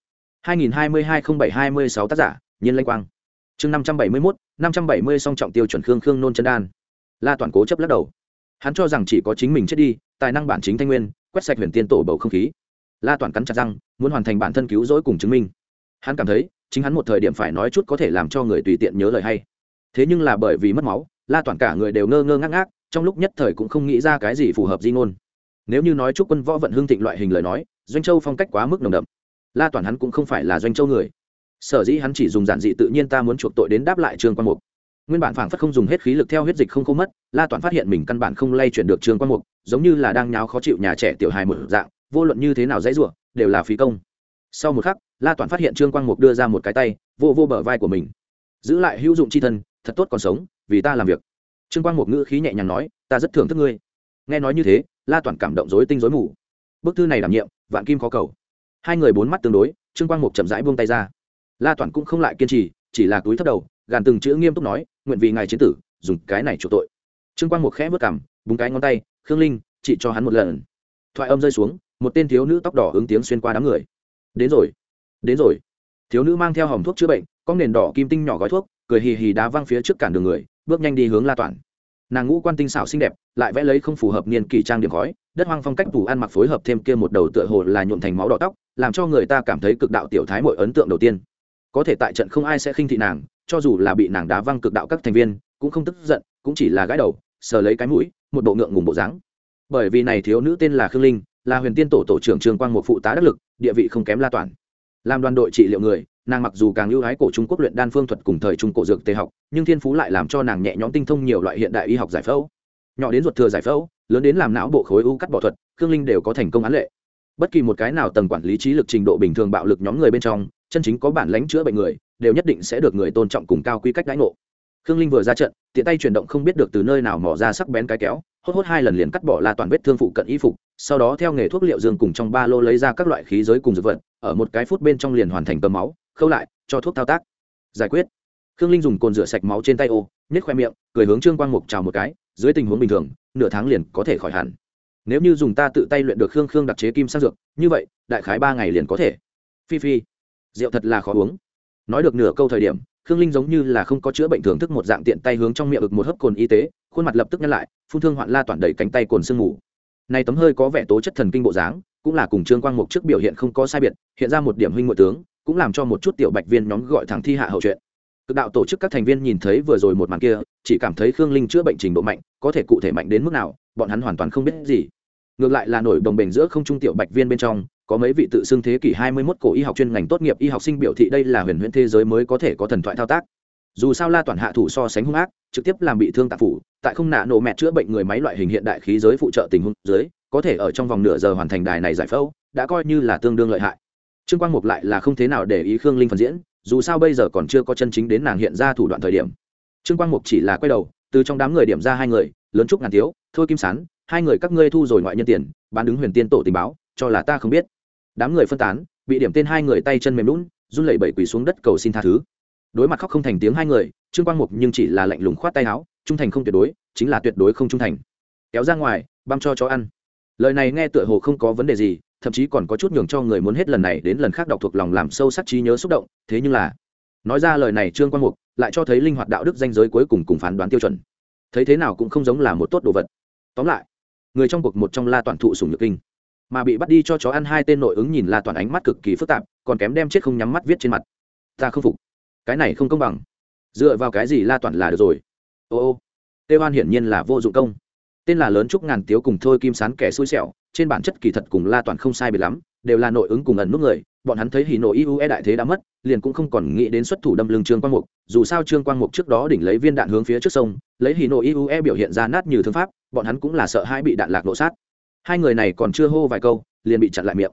2022-07-26 tác giả, Nhiên Lanh Quang. Chương 571, 570 song trọng tiêu chuẩn khương nôn chân đan. La Toản cố chấp lắc đầu. Hắn cho rằng chỉ có chính mình chết đi, tài năng bản chính thanh nguyên, quét sạch Huyền Tiên tổ bầu không khí. La Toản cắn chặt răng, muốn hoàn thành bản thân cứu rỗi cùng chứng minh. Hắn cảm thấy, chính hắn một thời điểm phải nói chút có thể làm cho người tùy tiện nhớ lời hay. Thế nhưng là bởi vì mất máu, La Toản cả người đều ngơ ngơ ngác ngác, trong lúc nhất thời cũng không nghĩ ra cái gì phù hợp di ngôn. Nếu như nói Trúc Quân Võ vận hương thịnh loại hình lời nói, Doanh Châu phong cách quá mức nồng đậm. La Toản hắn cũng không phải là Doanh Châu người. Sở dĩ hắn chỉ dùng giản dị tự nhiên ta muốn chuộc tội đến đáp lại Trương Quang Mục. Nguyên bản phảng phất không dùng hết khí lực theo huyết dịch không khô mất, La Toản phát hiện mình căn bản không lay chuyển được Trương Quang Mục, giống như là đang nháo khó chịu nhà trẻ tiểu hài một dạng, vô luận như thế nào dãy rủa, đều là phí công. Sau một khắc, La Toản phát hiện Trương Quang Mục đưa ra một cái tay, vô bờ vai của mình. Giữ lại hữu dụng chi thân, thật tốt còn sống, vì ta làm việc. Trương Quang Mục ngữ khí nhẹ nhàng nói, ta rất thưởng thức ngươi. Nghe nói như thế, La Toản cảm động rối tinh rối mù. Bức thư này đảm nhiệm, vạn kim khó cầu. Hai người bốn mắt tương đối, Trương Quang Mục chậm rãi buông tay ra. La Toản cũng không lại kiên trì, chỉ là cúi thấp đầu, gàn từng chữ nghiêm túc nói, nguyện vì ngài chiến tử, dùng cái này chuộc tội. Trương Quang Mục khẽ vớt cằm, búng cái ngón tay, Khương Linh, chị cho hắn một lần. Thoại âm rơi xuống, một tên thiếu nữ tóc đỏ ứng tiếng xuyên qua đám người. Đến rồi, đến rồi. Thiếu nữ mang theo hòm thuốc chữa bệnh, có nền đỏ kim tinh nhỏ gói thuốc, cười hì hì đá văng phía trước cản đường người, bước nhanh đi hướng La Toản. Nàng ngũ quan tinh xảo xinh đẹp, lại vẽ lấy không phù hợp niên kỳ trang điểm khói, đất hoang phong cách tủ ăn mặc phối hợp thêm kia một đầu tựa hồ là nhuộm thành máu đỏ tóc, làm cho người ta cảm thấy cực đạo tiểu thái muội ấn tượng đầu tiên. Có thể tại trận không ai sẽ khinh thị nàng, cho dù là bị nàng đá văng cực đạo các thành viên, cũng không tức giận, cũng chỉ là gãi đầu, sờ lấy cái mũi, một bộ ngượng ngùng bộ dáng. Bởi vì này thiếu nữ tên là Khương Linh, là Huyền Tiên tổ tổ trưởng Trương Quang một phụ tá đắc lực, địa vị không kém La Toản. Làm đoàn đội trị liệu người, nàng mặc dù càng ưu ái cổ Trung Quốc luyện đan phương thuật cùng thời trung cổ dược tề học, nhưng thiên phú lại làm cho nàng nhẹ nhõm tinh thông nhiều loại hiện đại y học giải phẫu. Nhỏ đến ruột thừa giải phẫu, lớn đến làm não bộ khối u cắt bỏ thuật, Khương Linh đều có thành công án lệ. Bất kỳ một cái nào tầng quản lý trí lực trình độ bình thường bạo lực nhóm người bên trong, chân chính có bản lãnh chữa bệnh người, đều nhất định sẽ được người tôn trọng cùng cao quy cách đãi ngộ. Khương Linh vừa ra trận, tiện tay chuyển động không biết được từ nơi nào mò ra sắc bén cái kéo, hốt 2 lần liền cắt bỏ La Toản vết thương phụ cận y phục, sau đó theo nghề thuốc liệu dương cùng trong ba lô lấy ra các loại khí giới cùng dược vật, ở một cái phút bên trong liền hoàn thành cầm máu, khâu lại, cho thuốc thao tác. Giải quyết. Khương Linh dùng cồn rửa sạch máu trên tay ô, nhếch khoe miệng, cười hướng Trương Quang Mục chào một cái, dưới tình huống bình thường, nửa tháng liền có thể khỏi hẳn. Nếu như dùng ta tự tay luyện được khương đặc chế kim sang dược, như vậy, đại khái 3 ngày liền có thể. Phi, rượu thật là khó uống. Nói được nửa câu thời điểm, Khương Linh giống như là không có chữa bệnh thưởng thức một dạng tiện tay hướng trong miệng ực một hớp cồn y tế, khuôn mặt lập tức nhăn lại, phun thương hoạn La Toản đẩy cánh tay cồn sương mù. Này tấm hơi có vẻ tố chất thần kinh bộ dáng, cũng là cùng Trương Quang Mục trước biểu hiện không có sai biệt, hiện ra một điểm huynh muội tướng, cũng làm cho một chút tiểu bạch viên nhóm gọi thẳng thi hạ hậu chuyện. Cực đạo tổ chức các thành viên nhìn thấy vừa rồi một màn kia, chỉ cảm thấy Khương Linh chữa bệnh trình độ mạnh, có thể cụ thể mạnh đến mức nào, bọn hắn hoàn toàn không biết gì. Ngược lại là nổi đồng bền giữa không trung tiểu bạch viên bên trong, có mấy vị tự xưng thế kỷ 21 cổ y học chuyên ngành tốt nghiệp y học sinh biểu thị đây là huyền huyễn thế giới mới có thể có thần thoại thao tác. Dù sao La Toản hạ thủ so sánh hung ác, trực tiếp làm bị thương tạng phủ, tại không nạ nổ mẹ chữa bệnh người máy loại hình hiện đại khí giới phụ trợ tình huống dưới, có thể ở trong vòng nửa giờ hoàn thành đài này giải phẫu, đã coi như là tương đương lợi hại. Trương Quang Mục lại là không thế nào để ý Khương Linh phần diễn, dù sao bây giờ còn chưa có chân chính đến nàng hiện ra thủ đoạn thời điểm. Trương Quang Mục chỉ là quay đầu, từ trong đám người điểm ra 2 người, lớn trúc ngàn tiếu, thôi Kim Sán, 2 người các ngươi thu rồi ngoại nhân tiền, bán đứng Huyền Tiên tổ tình báo, cho là ta không biết. Đám người phân tán, bị điểm tên 2 người tay chân mềm nhũn, run lẩy bẩy quỳ xuống đất cầu xin tha thứ. Đối mặt khóc không thành tiếng 2 người, Trương Quang Mục nhưng chỉ là lạnh lùng khoát tay áo, trung thành không tuyệt đối, chính là tuyệt đối không trung thành. Kéo ra ngoài, băm cho chó ăn. Lời này nghe tựa hồ không có vấn đề gì, thậm chí còn có chút nhường cho người muốn hết lần này đến lần khác đọc thuộc lòng làm sâu sắc trí nhớ xúc động, thế nhưng là nói ra lời này Trương Quang Mục lại cho thấy linh hoạt đạo đức danh giới cuối cùng cùng phán đoán tiêu chuẩn, thấy thế nào cũng không giống là một tốt đồ vật. Tóm lại, người trong cuộc một trong La Toản thụ sủng nhược kinh, mà bị bắt đi cho chó ăn 2 tên nội ứng nhìn La Toản ánh mắt cực kỳ phức tạp, còn kém đem chết không nhắm mắt viết trên mặt. Ta không phục, cái này không công bằng, dựa vào cái gì La Toản là được rồi. Ô Tê Hoan hiển nhiên là vô dụng công. Tên là lớn trúc ngàn tiếu cùng thôi Kim Sán kẻ xui xẻo, trên bản chất kỳ thật cùng La Toản không sai biệt lắm, đều là nội ứng cùng ẩn nút người, bọn hắn thấy hỉ nộ IUE đại thế đã mất, liền cũng không còn nghĩ đến xuất thủ đâm lưng Trương Quang Mục, dù sao Trương Quang Mục trước đó đỉnh lấy viên đạn hướng phía trước sông, lấy hỉ nộ IUE biểu hiện ra nát như thương pháp, bọn hắn cũng là sợ hãi bị đạn lạc nổ sát. 2 người này còn chưa hô vài câu, liền bị chặn lại miệng.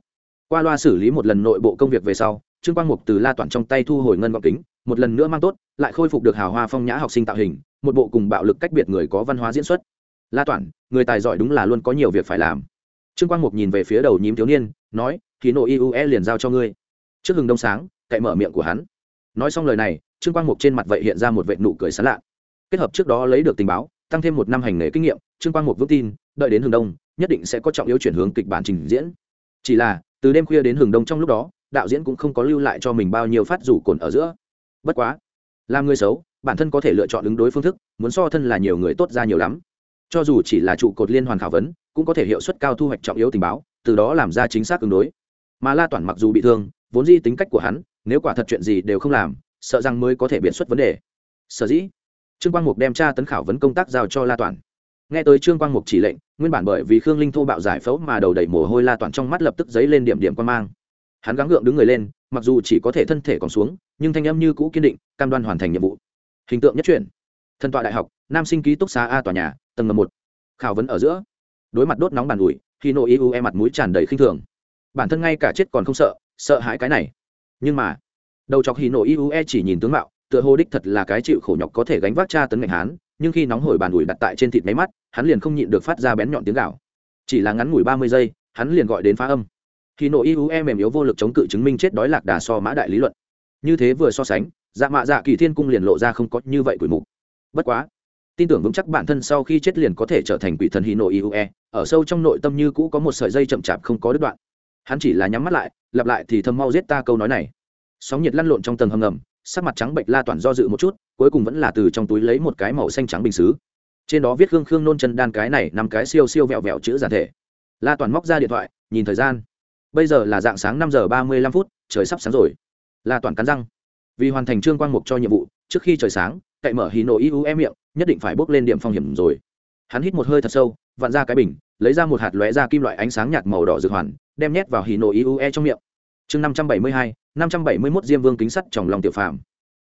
Qua loa xử lý một lần nội bộ công việc về sau, Trương Quang Mục từ La Toản trong tay thu hồi ngân gọng kính, một lần nữa mang tốt, lại khôi phục được hào hoa phong nhã học sinh tạo hình, một bộ cùng bạo lực cách biệt người có văn hóa diễn xuất. La Toản, người tài giỏi đúng là luôn có nhiều việc phải làm. Trương Quang Mục nhìn về phía đầu nhím thiếu niên, nói, khí nộ IUE liền giao cho ngươi. Trước hừng đông sáng, cậy mở miệng của hắn. Nói xong lời này, Trương Quang Mục trên mặt vậy hiện ra một vệt nụ cười sảng lạ. Kết hợp trước đó lấy được tình báo, tăng thêm một năm hành nghề kinh nghiệm, Trương Quang Mục vững tin, đợi đến hừng đông, nhất định sẽ có trọng yếu chuyển hướng kịch bản trình diễn. Chỉ là, từ đêm khuya đến hừng đông trong lúc đó, đạo diễn cũng không có lưu lại cho mình bao nhiêu phát rủ cồn ở giữa. Bất quá, làm người xấu, bản thân có thể lựa chọn ứng đối phương thức, muốn so thân là nhiều người tốt ra nhiều lắm. Cho dù chỉ là trụ cột liên hoàn khảo vấn, cũng có thể hiệu suất cao thu hoạch trọng yếu tình báo, từ đó làm ra chính xác ứng đối. Mà La Toản mặc dù bị thương, vốn dĩ tính cách của hắn, nếu quả thật chuyện gì đều không làm, sợ rằng mới có thể biện xuất vấn đề. Sở dĩ, Trương Quang Mục đem tra tấn khảo vấn công tác giao cho La Toản. Nghe tới Trương Quang Mục chỉ lệnh, nguyên bản bởi vì Khương Linh thô bạo giải phẫu mà đầu đầy mồ hôi La Toản trong mắt lập tức giấy lên điểm điểm quan mang. Hắn gắng gượng đứng người lên, mặc dù chỉ có thể thân thể còn xuống, nhưng thanh âm như cũ kiên định, cam đoan hoàn thành nhiệm vụ. Hình tượng nhất truyện. Thần tọa đại học, nam sinh ký túc xá A tòa nhà, tầng 1. Khảo vấn ở giữa, đối mặt đốt nóng bàn ủi, khi nội IUE mặt mũi tràn đầy khinh thường. Bản thân ngay cả chết còn không sợ, sợ hãi cái này. Nhưng mà, đầu chọc Hino IUE chỉ nhìn tướng mạo, tựa hồ đích thật là cái chịu khổ nhọc có thể gánh vác tra tấn ngành hán, nhưng khi nóng hổi bàn ủi đặt tại trên thịt máy mắt, hắn liền không nhịn được phát ra bén nhọn tiếng gào. Chỉ là ngắn ngủi 30 giây, hắn liền gọi đến phá âm. Hino IUE mềm yếu vô lực chống cự chứng minh chết đói lạc đà so mã đại lý luận. Như thế vừa so sánh, Dạ Mạ Dạ Kỳ Thiên cung liền lộ ra không có như vậy quỷ mục. Bất quá, tin tưởng vững chắc bản thân sau khi chết liền có thể trở thành quỷ thần Hino IUE, ở sâu trong nội tâm như cũ có một sợi dây chậm chạp không có đứt đoạn. Hắn chỉ là nhắm mắt lại, lặp lại thì thầm mau giết ta câu nói này. Sóng nhiệt lăn lộn trong tầng hầm ngầm, sắc mặt trắng bệch La Toản do dự một chút, cuối cùng vẫn là từ trong túi lấy một cái màu xanh trắng bình sứ. Trên đó viết Khương Khương nôn chân đan cái này năm cái siêu siêu vẹo vẹo chữ giản thể. La Toản móc ra điện thoại, nhìn thời gian. Bây giờ là dạng sáng 5:35, trời sắp sáng rồi. La Toản cắn răng. Vì hoàn thành Trương Quang Mục cho nhiệm vụ, trước khi trời sáng, cậy mở Hino IUE miệng, nhất định phải bước lên điểm phong hiểm rồi. Hắn hít một hơi thật sâu, vặn ra cái bình, lấy ra một hạt lóe ra kim loại ánh sáng nhạt màu đỏ dược hoàn, đem nhét vào Hino IUE trong miệng. Chương 572, 571 Diêm Vương kính sắt trong lòng tiểu phàm.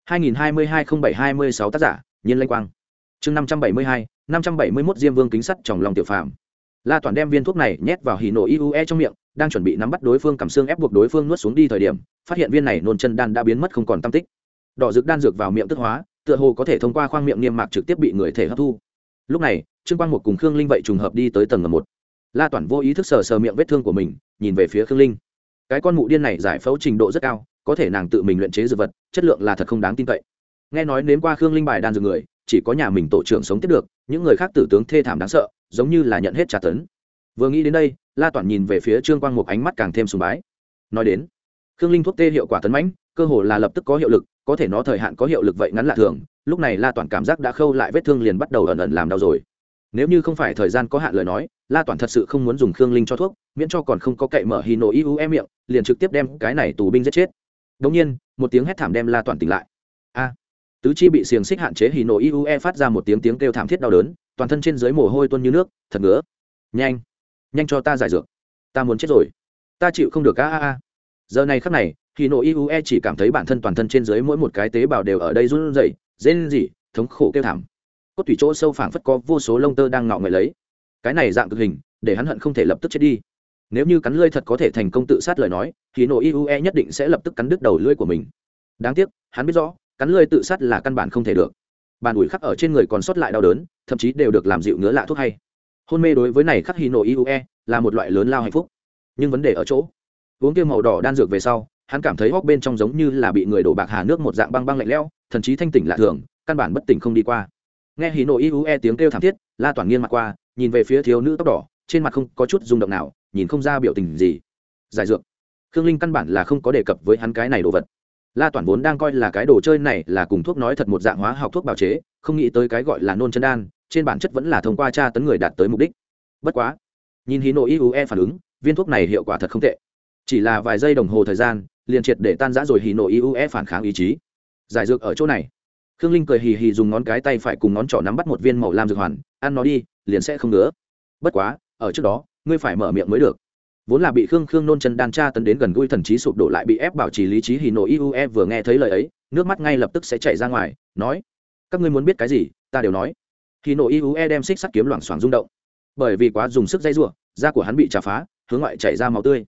2022-07-26 tác giả, Nhiên Lanh Quang. Chương 572, 571 Diêm Vương kính sắt trong lòng tiểu phàm. La Toản đem viên thuốc này nhét vào Hino IUE trong miệng, đang chuẩn bị nắm bắt đối phương cầm xương ép buộc đối phương nuốt xuống đi thời điểm, phát hiện viên này nôn chân đan đã biến mất không còn tăm tích. Đỏ dược đan dược vào miệng tức hóa, tựa hồ có thể thông qua khoang miệng niêm mạc trực tiếp bị người thể hấp thu. Lúc này, Trương Quang Mục cùng Khương Linh vậy trùng hợp đi tới tầng 1. La Toản vô ý thức sờ miệng vết thương của mình, nhìn về phía Khương Linh. Cái con mụ điên này giải phẫu trình độ rất cao, có thể nàng tự mình luyện chế dược vật, chất lượng là thật không đáng tin cậy. Nghe nói nếm qua Khương Linh bài đan dược người, chỉ có nhà mình tổ trưởng sống tiếp được, những người khác tử tướng thê thảm đáng sợ, giống như là nhận hết tra tấn. Vừa nghĩ đến đây, La Toản nhìn về phía Trương Quang Mục ánh mắt càng thêm sùng bái. Nói đến, Khương Linh thuốc tê hiệu quả tấn mãnh, cơ hồ là lập tức có hiệu lực, có thể nó thời hạn có hiệu lực vậy ngắn lạ thường, lúc này La Toản cảm giác đã khâu lại vết thương liền bắt đầu ẩn ẩn làm đau rồi. Nếu như không phải thời gian có hạn lời nói, La Toản thật sự không muốn dùng Khương Linh cho thuốc, miễn cho còn không có cậy mở Hino IUE miệng, liền trực tiếp đem cái này tù binh giết chết. Đột nhiên, một tiếng hét thảm đem La Toản tỉnh lại. A! Tứ chi bị xiềng xích hạn chế Hino IUE phát ra một tiếng kêu thảm thiết đau đớn, toàn thân trên dưới mồ hôi tuôn như nước, thật ngứa. Nhanh, nhanh cho ta giải dược. Ta muốn chết rồi. Ta chịu không được a. Giờ này khắc này, Hino IUE chỉ cảm thấy bản thân toàn thân trên dưới mỗi một cái tế bào đều ở đây run rẩy, rên rỉ, thống khổ kêu thảm. Cốt tủy chỗ sâu phảng phất có vô số lông tơ đang ngọ ngậy lấy. Cái này dạng cực hình, để hắn hận không thể lập tức chết đi. Nếu như cắn lưỡi thật có thể thành công tự sát lời nói, Hino IUE nhất định sẽ lập tức cắn đứt đầu lưỡi của mình. Đáng tiếc, hắn biết rõ, cắn lưỡi tự sát là căn bản không thể được. Bàn ủi khắc ở trên người còn sót lại đau đớn, thậm chí đều được làm dịu ngứa lạ thuốc hay. Hôn mê đối với này khắc Hino IUE là một loại lớn lao hạnh phúc. Nhưng vấn đề ở chỗ, uống kia màu đỏ đan dược về sau, hắn cảm thấy hốc bên trong giống như là bị người đổ bạc hà nước một dạng băng băng lạnh lẽo, thần trí thanh tỉnh lạ thường, căn bản bất tỉnh không đi qua. Nghe Hino IUE tiếng kêu thảm thiết, La Toản nghiêng mặt qua, nhìn về phía thiếu nữ tóc đỏ, trên mặt không có chút rung động nào, nhìn không ra biểu tình gì. Giải dược. Khương Linh căn bản là không có đề cập với hắn cái này đồ vật. La Toản vốn đang coi là cái đồ chơi này là cùng thuốc nói thật một dạng hóa học thuốc bào chế, không nghĩ tới cái gọi là nôn chân đan, trên bản chất vẫn là thông qua tra tấn người đạt tới mục đích. Bất quá, nhìn Hino IUE phản ứng, viên thuốc này hiệu quả thật không tệ. Chỉ là vài giây đồng hồ thời gian, liền triệt để tan rã rồi Hino IUE phản kháng ý chí. Giải dược ở chỗ này. Khương Linh cười hì hì dùng ngón cái tay phải cùng ngón trỏ nắm bắt một viên màu lam dược hoàn, ăn nó đi, liền sẽ không nữa. Bất quá, ở trước đó, ngươi phải mở miệng mới được. Vốn là bị Khương nôn chân đan tra tấn đến gần gũi thần trí sụp đổ lại bị ép bảo trì lý trí Hino IUE vừa nghe thấy lời ấy, nước mắt ngay lập tức sẽ chảy ra ngoài, nói: "Các ngươi muốn biết cái gì, ta đều nói." Hino IUE đem xích sắt kiếm loảng xoảng rung động. Bởi vì quá dùng sức dây rủa, da của hắn bị chà phá, hướng ngoại chảy ra máu tươi.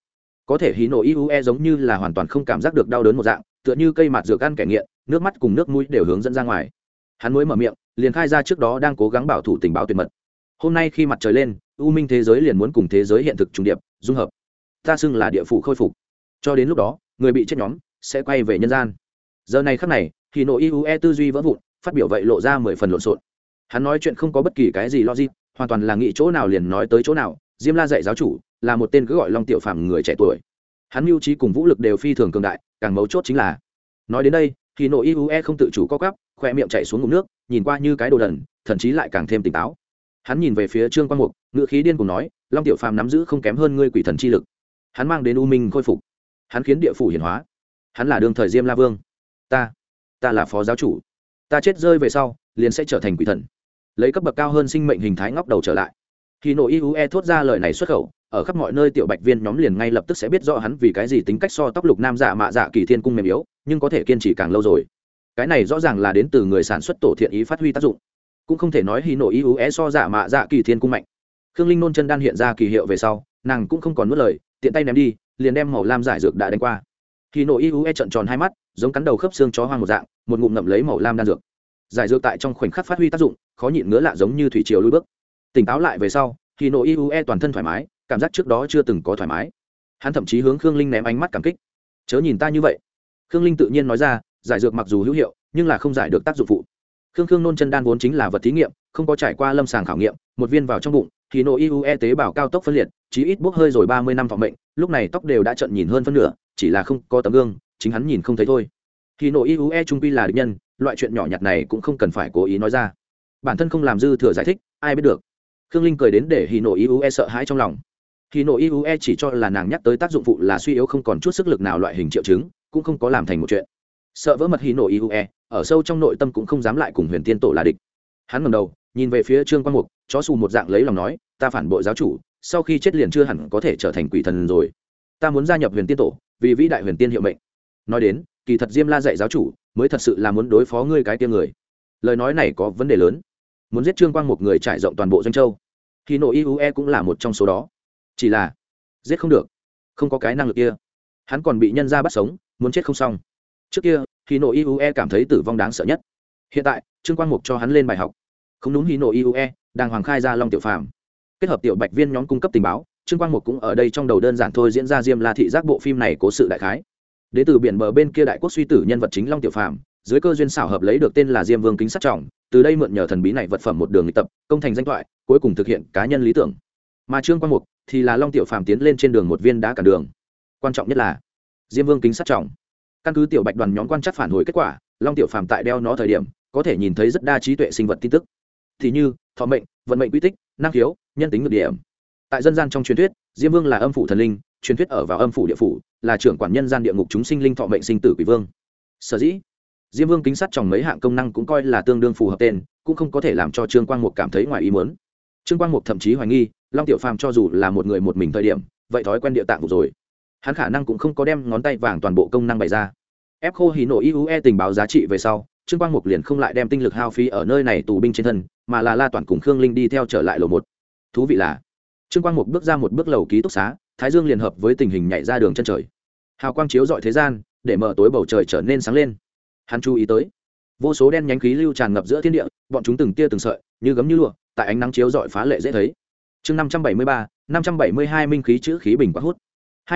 có thể hí nổ iue giống như là hoàn toàn không cảm giác được đau đớn một dạng, tựa như cây mạt dược ăn kẻ nghiện, nước mắt cùng nước mũi đều hướng dẫn ra ngoài. Hắn mới mở miệng liền khai ra trước đó đang cố gắng bảo thủ tình báo tuyệt mật. Hôm nay khi mặt trời lên, u minh thế giới liền muốn cùng thế giới hiện thực trùng điệp dung hợp, ta xưng là địa phủ khôi phục. Cho đến lúc đó người bị chết nhóm sẽ quay về nhân gian. Giờ này khắc này thì nội iue tư duy vỡ vụn, phát biểu vậy lộ ra 10 phần lộn xộn. Hắn nói chuyện không có bất kỳ cái gì logic, hoàn toàn là nghĩ chỗ nào liền nói tới chỗ nào. Diêm La dạy giáo chủ là một tên cứ gọi Long Tiểu Phàm người trẻ tuổi, hắn mưu trí cùng vũ lực đều phi thường cường đại, càng mấu chốt chính là nói đến đây thì nội iue không tự chủ co quắp, khoe miệng chảy xuống ngụm nước, nhìn qua như cái đồ đần, thậm chí lại càng thêm tỉnh táo. Hắn nhìn về phía Trương Quang Mục, ngữ khí điên cùng nói, Long Tiểu Phàm nắm giữ không kém hơn ngươi quỷ thần chi lực, hắn mang đến u minh khôi phục, hắn khiến địa phủ hiển hóa, hắn là đương thời Diêm La Vương, ta là phó giáo chủ, ta chết rơi về sau liền sẽ trở thành quỷ thần, lấy cấp bậc cao hơn sinh mệnh hình thái ngóc đầu trở lại. Khi nội iue thốt ra lời này xuất khẩu, ở khắp mọi nơi tiểu bạch viên nhóm liền ngay lập tức sẽ biết rõ hắn vì cái gì tính cách so tóc lục nam dạ mạ dạ kỳ thiên cung mềm yếu, nhưng có thể kiên trì càng lâu rồi. Cái này rõ ràng là đến từ người sản xuất tổ thiện ý phát huy tác dụng, cũng không thể nói hí nội iue so dạ mạ dạ kỳ thiên cung mạnh. Khương Linh nôn chân đan hiện ra kỳ hiệu về sau, nàng cũng không còn nuốt lời, tiện tay ném đi, liền đem màu lam giải dược đã đánh qua. Hí nội iue trợn tròn hai mắt, giống cắn đầu khớp xương chó hoang một dạng, một ngụm ngậm lấy màu lam đan dược. Giải dược tại trong khoảnh khắc phát huy tác dụng, khó nhịn ngứa lạ giống như thủy triều lùi bước. Tỉnh táo lại về sau, hí nội iue toàn thân thoải mái, cảm giác trước đó chưa từng có thoải mái. Hắn thậm chí hướng Khương Linh ném ánh mắt cảm kích. Chớ nhìn ta như vậy. Khương Linh tự nhiên nói ra, giải dược mặc dù hữu hiệu, nhưng là không giải được tác dụng phụ. Khương nôn chân đan vốn chính là vật thí nghiệm, không có trải qua lâm sàng khảo nghiệm, một viên vào trong bụng thì nội iue tế bào cao tốc phân liệt, chí ít bốc hơi rồi 30 năm thọ mệnh, lúc này tóc đều đã trợn nhìn hơn phân nửa, chỉ là không có tấm gương, chính hắn nhìn không thấy thôi. Thì nội iue trung quy là địch nhân, loại chuyện nhỏ nhặt này cũng không cần phải cố ý nói ra, bản thân không làm dư thừa giải thích, ai biết được. Khương Linh cười đến để hì nội iue sợ hãi trong lòng. Hì nội iue chỉ cho là nàng nhắc tới tác dụng phụ là suy yếu không còn chút sức lực nào loại hình triệu chứng, cũng không có làm thành một chuyện. Sợ vỡ mật hì nội iue, ở sâu trong nội tâm cũng không dám lại cùng Huyền Tiên Tổ là địch. Hắn ngẩng đầu nhìn về phía Trương Quang Mục, chó xù một dạng lấy lòng nói, ta phản bội giáo chủ, sau khi chết liền chưa hẳn có thể trở thành quỷ thần rồi, ta muốn gia nhập Huyền Tiên Tổ, vì vĩ đại Huyền Tiên hiệu mệnh. Nói đến kỳ thật Diêm La dạy giáo chủ mới thật sự là muốn đối phó ngươi cái kia người. Lời nói này có vấn đề lớn, muốn giết Trương Quang Mục người trải rộng toàn bộ Doanh Châu. Hì nội iue cũng là một trong số đó, chỉ là giết không được, không có cái năng lực kia. Hắn còn bị nhân gia bắt sống, muốn chết không xong. Trước kia hì nội iue cảm thấy tử vong đáng sợ nhất, hiện tại Trương Quang Mục cho hắn lên bài học. Không đúng, hì nội iue đang hoàng khai ra Long Tiểu Phàm, kết hợp tiểu bạch viên nhóm cung cấp tình báo, Trương Quang Mục cũng ở đây trong đầu đơn giản thôi diễn ra Diêm La thị giác bộ phim này cố sự đại khái. Đến từ biển bờ bên kia đại quốc suy tử nhân vật chính Long Tiểu Phàm, dưới cơ duyên xảo hợp lấy được tên là Diêm Vương kính sắt trọng, từ đây mượn nhờ thần bí này vật phẩm một đường luyện tập, công thành danh thoại, cuối cùng thực hiện cá nhân lý tưởng. Mà Trương Quang Mục thì là Long Tiểu Phàm tiến lên trên đường một viên đá cản đường. Quan trọng nhất là Diêm Vương kính sắt trọng, căn cứ tiểu bạch đoàn nhóm quan trắc phản hồi kết quả, Long Tiểu Phàm tại đeo nó thời điểm có thể nhìn thấy rất đa trí tuệ sinh vật tin tức, thì như thọ mệnh, vận mệnh quy tích, năng khiếu, nhân tính nhược điểm. Tại dân gian trong truyền thuyết, Diêm Vương là âm phủ thần linh, truyền thuyết ở vào âm phủ địa phủ, là trưởng quản nhân gian địa ngục chúng sinh linh thọ mệnh sinh tử quỷ vương. Sở dĩ Diêm Vương kính sắt trong mấy hạng công năng cũng coi là tương đương phù hợp tên, cũng không có thể làm cho Trương Quang Mục cảm thấy ngoài ý muốn. Trương Quang Mục thậm chí hoài nghi, Long Tiểu Phàm cho dù là một người một mình thời điểm, vậy thói quen địa tạng vụ rồi. Hắn khả năng cũng không có đem ngón tay vàng toàn bộ công năng bày ra. Ép khô hí nội iue tình báo giá trị về sau, Trương Quang Mục liền không lại đem tinh lực hao phí ở nơi này tù binh trên thân, mà là La Toàn cùng Khương Linh đi theo trở lại lầu 1. Thú vị là, Trương Quang Mục bước ra một bước lầu ký túc xá, thái dương liền hợp với tình hình nhảy ra đường chân trời. Hào quang chiếu rọi thế gian, để mở tối bầu trời trở nên sáng lên. Hắn chú ý tới, vô số đen nhánh khí lưu tràn ngập giữa thiên địa, bọn chúng từng tia từng sợi, như gấm như lụa, tại ánh nắng chiếu rọi phá lệ dễ thấy. Chương 573, 572 minh khí chữ khí bình quạt hút.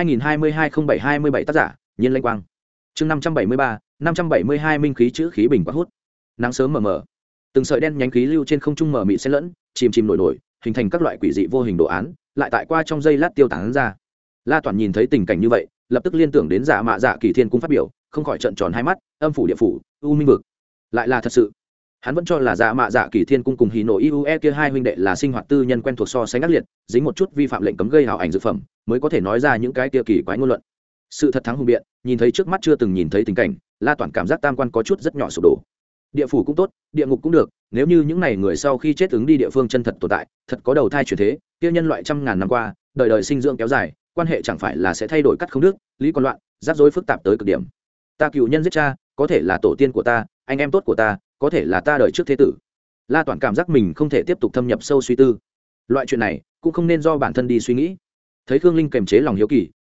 2022-07-27 tác giả, Nhiên Lanh Quang. Chương 573, 572 minh khí chữ khí bình quạt hút. Nắng sớm mờ mờ, từng sợi đen nhánh khí lưu trên không trung mờ mịt xen lẫn, chìm chìm nổi nổi, hình thành các loại quỷ dị vô hình đồ án, lại tại qua trong giây lát tiêu tán ra. La Toàn nhìn thấy tình cảnh như vậy, lập tức liên tưởng đến Dạ Mạ Dạ Kỳ Thiên cung phát biểu, không khỏi trợn tròn hai mắt, âm phủ địa phủ, u minh vực, lại là thật sự. Hắn vẫn cho là Dạ Mạ Dạ Kỳ Thiên cung cùng hí nội iue kia hai huynh đệ là sinh hoạt tư nhân quen thuộc so sánh ác liệt, dính một chút vi phạm lệnh cấm gây hào ảnh dược phẩm, mới có thể nói ra những cái kia kỳ quái ngôn luận. Sự thật thắng hùng biện, nhìn thấy trước mắt chưa từng nhìn thấy tình cảnh, La Toàn cảm giác tam quan có chút rất nhỏ sụp đổ. Địa phủ cũng tốt, địa ngục cũng được, nếu như những này người sau khi chết ứng đi địa phương chân thật tồn tại, thật có đầu thai chuyển thế, kia nhân loại trăm ngàn năm qua, đời đời sinh dưỡng kéo dài, quan hệ chẳng phải là sẽ thay đổi cắt không đứt, lý còn loạn, rắc rối phức tạp tới cực điểm. Ta cựu nhân giết cha, có thể là tổ tiên của ta, anh em tốt của ta, có thể là ta đời trước thế tử. La Toàn cảm giác mình không thể tiếp tục thâm nhập sâu suy tư. Loại chuyện này cũng không nên do bản thân đi suy nghĩ. Thấy Khương Linh kềm chế lòng hiếu kỳ,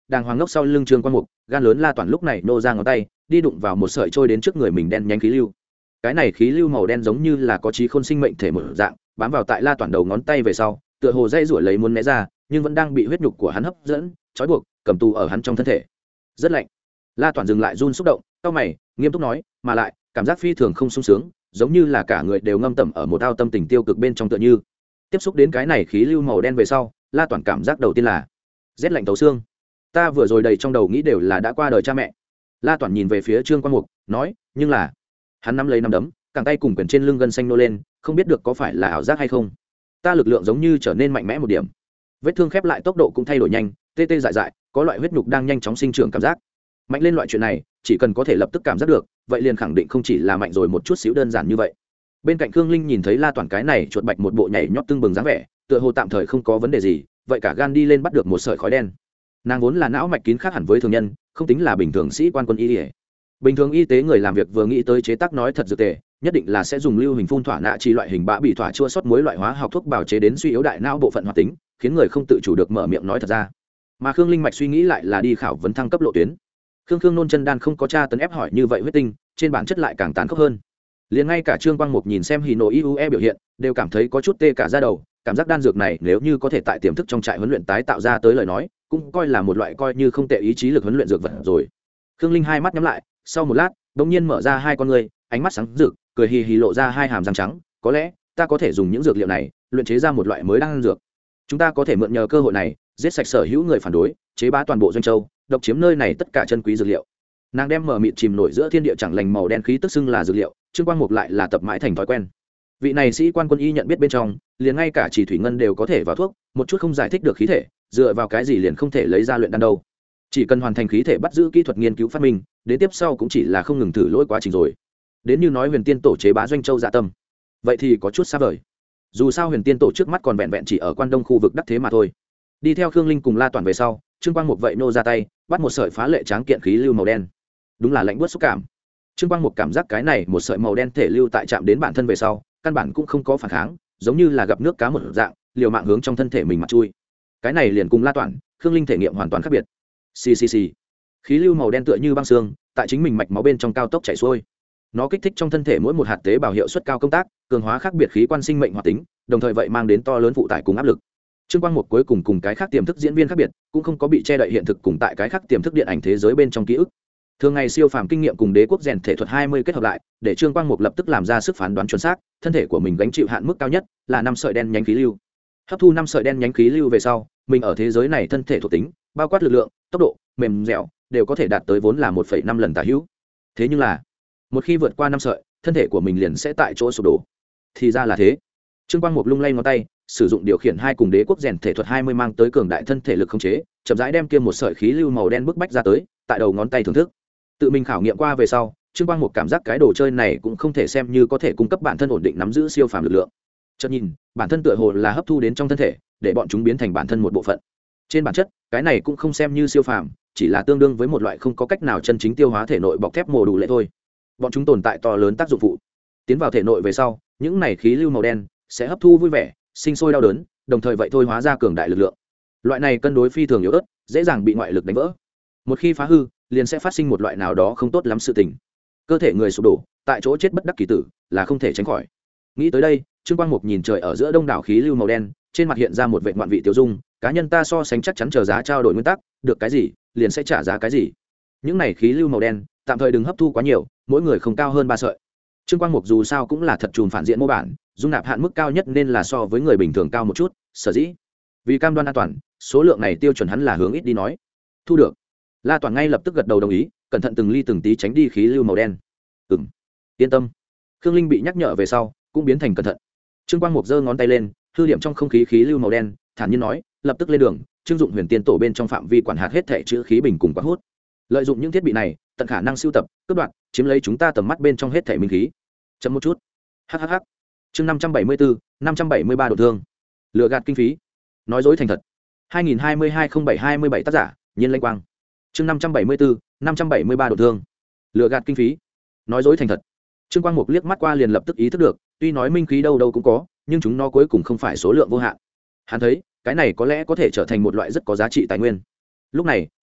đàng hoàng ngốc sau lưng trương quang mục, gan lớn La Toản lúc này nô ra ngón tay đi đụng vào một sợi trôi đến trước người mình đen nhánh khí lưu. Cái này khí lưu màu đen giống như là có trí khôn sinh mệnh thể một dạng, bám vào tại La Toản đầu ngón tay về sau, tựa hồ dây rủa lấy muốn né ra, nhưng vẫn đang bị huyết nhục của hắn hấp dẫn, trói buộc, cầm tù ở hắn trong thân thể. Rất lạnh. La Toản dừng lại run xúc động, cau mày, nghiêm túc nói, mà lại, cảm giác phi thường không sung sướng, giống như là cả người đều ngâm tẩm ở một ao tâm tình tiêu cực bên trong tựa như. Tiếp xúc đến cái này khí lưu màu đen về sau, La Toản cảm giác đầu tiên là rét lạnh thấu xương. Ta vừa rồi đầy trong đầu nghĩ đều là đã qua đời cha mẹ. La Toản nhìn về phía Trương Quang Mục, nói, nhưng là, hắn nắm lấy nắm đấm, cẳng tay cùng quyền trên lưng gân xanh nô lên, không biết được có phải là ảo giác hay không. Ta lực lượng giống như trở nên mạnh mẽ một điểm. Vết thương khép lại tốc độ cũng thay đổi nhanh, tê tê dại dại, có loại huyết nhục đang nhanh chóng sinh trưởng cảm giác. Mạnh lên loại chuyện này, chỉ cần có thể lập tức cảm giác được, vậy liền khẳng định không chỉ là mạnh rồi một chút xíu đơn giản như vậy. Bên cạnh Khương Linh nhìn thấy La Toản cái này chuột bạch một bộ nhảy nhót tưng bừng dáng vẻ, tựa hồ tạm thời không có vấn đề gì, vậy cả gan đi lên bắt được một sợi khói đen. Nàng vốn là não mạch kín khác hẳn với thường nhân, không tính là bình thường sĩ quan quân y. Bình thường y tế người làm việc vừa nghĩ tới chế tác nói thật dược tề, nhất định là sẽ dùng lưu hình phun thỏa nạ chi loại hình bã bị thỏa chua sót muối loại hóa học thuốc bào chế đến suy yếu đại não bộ phận hoạt tính, khiến người không tự chủ được mở miệng nói thật ra. Mà Khương Linh mạch suy nghĩ lại là đi khảo vấn thăng cấp lộ tuyến. Khương nôn chân đan không có tra tấn ép hỏi như vậy huyết tinh, trên bản chất lại càng tàn khốc hơn. Liền ngay cả Trương Quang Mục nhìn xem Hino Iue biểu hiện, đều cảm thấy có chút tê cả da đầu, cảm giác đan dược này nếu như có thể tại tiềm thức trong trại huấn luyện tái tạo ra tới lời nói, cũng coi là một loại coi như không tệ ý chí lực huấn luyện dược vật rồi. Khương Linh hai mắt nhắm lại, sau một lát, bỗng nhiên mở ra hai con ngươi, ánh mắt sáng rực, cười hì hì lộ ra hai hàm răng trắng, có lẽ ta có thể dùng những dược liệu này, luyện chế ra một loại mới đan dược. Chúng ta có thể mượn nhờ cơ hội này, giết sạch sở hữu người phản đối, chế bá toàn bộ doanh châu, độc chiếm nơi này tất cả chân quý dược liệu. Nàng đem mở mịt chìm nổi giữa thiên địa chẳng lành màu đen khí tức xưng là dược liệu, Trương Quang Mục lại là tập mãi thành thói quen. Vị này sĩ quan quân y nhận biết bên trong, liền ngay cả chỉ thủy ngân đều có thể vào thuốc, một chút không giải thích được khí thể, dựa vào cái gì liền không thể lấy ra luyện đan đâu. Chỉ cần hoàn thành khí thể bắt giữ kỹ thuật nghiên cứu phát minh, đến tiếp sau cũng chỉ là không ngừng thử lỗi quá trình rồi. Đến như nói Huyền Tiên tổ chế bá doanh châu dạ tâm, vậy thì có chút xa vời. Dù sao Huyền Tiên tổ trước mắt còn vẹn vẹn chỉ ở quan đông khu vực đắc thế mà thôi. Đi theo Khương Linh cùng La Toản về sau, Trương Quang Mục vậy nô ra tay, bắt một sợi phá lệ tráng kiện khí lưu màu đen. Đúng là lạnh buốt xúc cảm. Trương Quang Mục cảm giác cái này một sợi màu đen thể lưu tại chạm đến bản thân về sau, căn bản cũng không có phản kháng, giống như là gặp nước cá một dạng, liều mạng hướng trong thân thể mình mặt chui. Cái này liền cùng La Toản, Khương Linh thể nghiệm hoàn toàn khác biệt. Xì xì xì. Khí lưu màu đen tựa như băng xương, tại chính mình mạch máu bên trong cao tốc chảy xuôi. Nó kích thích trong thân thể mỗi một hạt tế bào hiệu suất cao công tác, cường hóa khác biệt khí quan sinh mệnh hoạt tính, đồng thời vậy mang đến to lớn phụ tải cùng áp lực. Trương Quang Mục cuối cùng cái khác tiềm thức diễn viên khác biệt, cũng không có bị che đậy hiện thực cùng tại cái khác tiềm thức điện ảnh thế giới bên trong ký ức. Thường ngày siêu phàm kinh nghiệm cùng đế quốc rèn thể thuật 20 kết hợp lại, để Trương Quang Mục lập tức làm ra sức phán đoán chuẩn xác, thân thể của mình gánh chịu hạn mức cao nhất là 5 sợi đen nhánh khí lưu. Hấp thu 5 sợi đen nhánh khí lưu về sau, mình ở thế giới này thân thể thuộc tính, bao quát lực lượng, tốc độ, mềm dẻo, đều có thể đạt tới vốn là 1,5 lần tả hữu. Thế nhưng là, một khi vượt qua 5 sợi, thân thể của mình liền sẽ tại chỗ sụp đổ. Thì ra là thế. Trương Quang Mục lung lay ngón tay, sử dụng điều khiển hai cùng đế quốc rèn thể thuật 20 mang tới cường đại thân thể lực khống chế, chậm rãi đem kia một sợi khí lưu màu đen bức bách ra tới, tại đầu ngón tay thưởng thức. Tự mình khảo nghiệm qua về sau, Trương Quang Mục cảm giác cái đồ chơi này cũng không thể xem như có thể cung cấp bản thân ổn định nắm giữ siêu phàm lực lượng. Chợt nhìn, bản thân tựa hồ là hấp thu đến trong thân thể, để bọn chúng biến thành bản thân một bộ phận. Trên bản chất, cái này cũng không xem như siêu phàm, chỉ là tương đương với một loại không có cách nào chân chính tiêu hóa thể nội bọc thép mồ đủ lệ thôi. Bọn chúng tồn tại to lớn tác dụng phụ. Tiến vào thể nội về sau, những này khí lưu màu đen sẽ hấp thu vui vẻ, sinh sôi đau đớn, đồng thời vậy thôi hóa ra cường đại lực lượng. Loại này cân đối phi thường yếu ớt, dễ dàng bị ngoại lực đánh vỡ. Một khi phá hư, liền sẽ phát sinh một loại nào đó không tốt lắm sự tình. Cơ thể người sụp đổ, tại chỗ chết bất đắc kỳ tử, là không thể tránh khỏi. Nghĩ tới đây, Trương Quang Mục nhìn trời ở giữa đông đảo khí lưu màu đen, trên mặt hiện ra một vệt ngoạn vị tiêu dung, cá nhân ta so sánh chắc chắn chờ giá trao đổi nguyên tắc, được cái gì, liền sẽ trả giá cái gì. Những này khí lưu màu đen, tạm thời đừng hấp thu quá nhiều, mỗi người không cao hơn 3 sợi. Trương Quang Mục dù sao cũng là thật trùm phản diện mô bản, dung nạp hạn mức cao nhất nên là so với người bình thường cao một chút, sở dĩ vì cam đoan an toàn, số lượng này tiêu chuẩn hắn là hướng ít đi nói. Thu được. La Toản ngay lập tức gật đầu đồng ý, cẩn thận từng ly từng tí tránh đi khí lưu màu đen. Yên tâm. Khương Linh bị nhắc nhở về sau, cũng biến thành cẩn thận. Trương Quang Mục giơ ngón tay lên, hư điểm trong không khí khí lưu màu đen, thản nhiên nói, lập tức lên đường, trương dụng Huyền Tiên tổ bên trong phạm vi quản hạt hết thảy chữ khí bình cùng quạt hút. Lợi dụng những thiết bị này, tận khả năng sưu tập, cướp đoạt, chiếm lấy chúng ta tầm mắt bên trong hết thảy minh khí. Chậm một chút. Hhh. Chương 574, 573 độ thương. Lừa gạt kinh phí. Nói dối thành thật. 2022-07-27 tác giả, Nhiên Lanh Quang. Chương 574, 573 độ thương. Lừa gạt kinh phí. Nói dối thành thật. Trương Quang Mục liếc mắt qua liền lập tức ý thức được, tuy nói minh khí đâu đâu cũng có, nhưng chúng nó cuối cùng không phải số lượng vô hạn. Hắn thấy, cái này có lẽ có thể trở thành một loại rất có giá trị tài nguyên. Lúc này,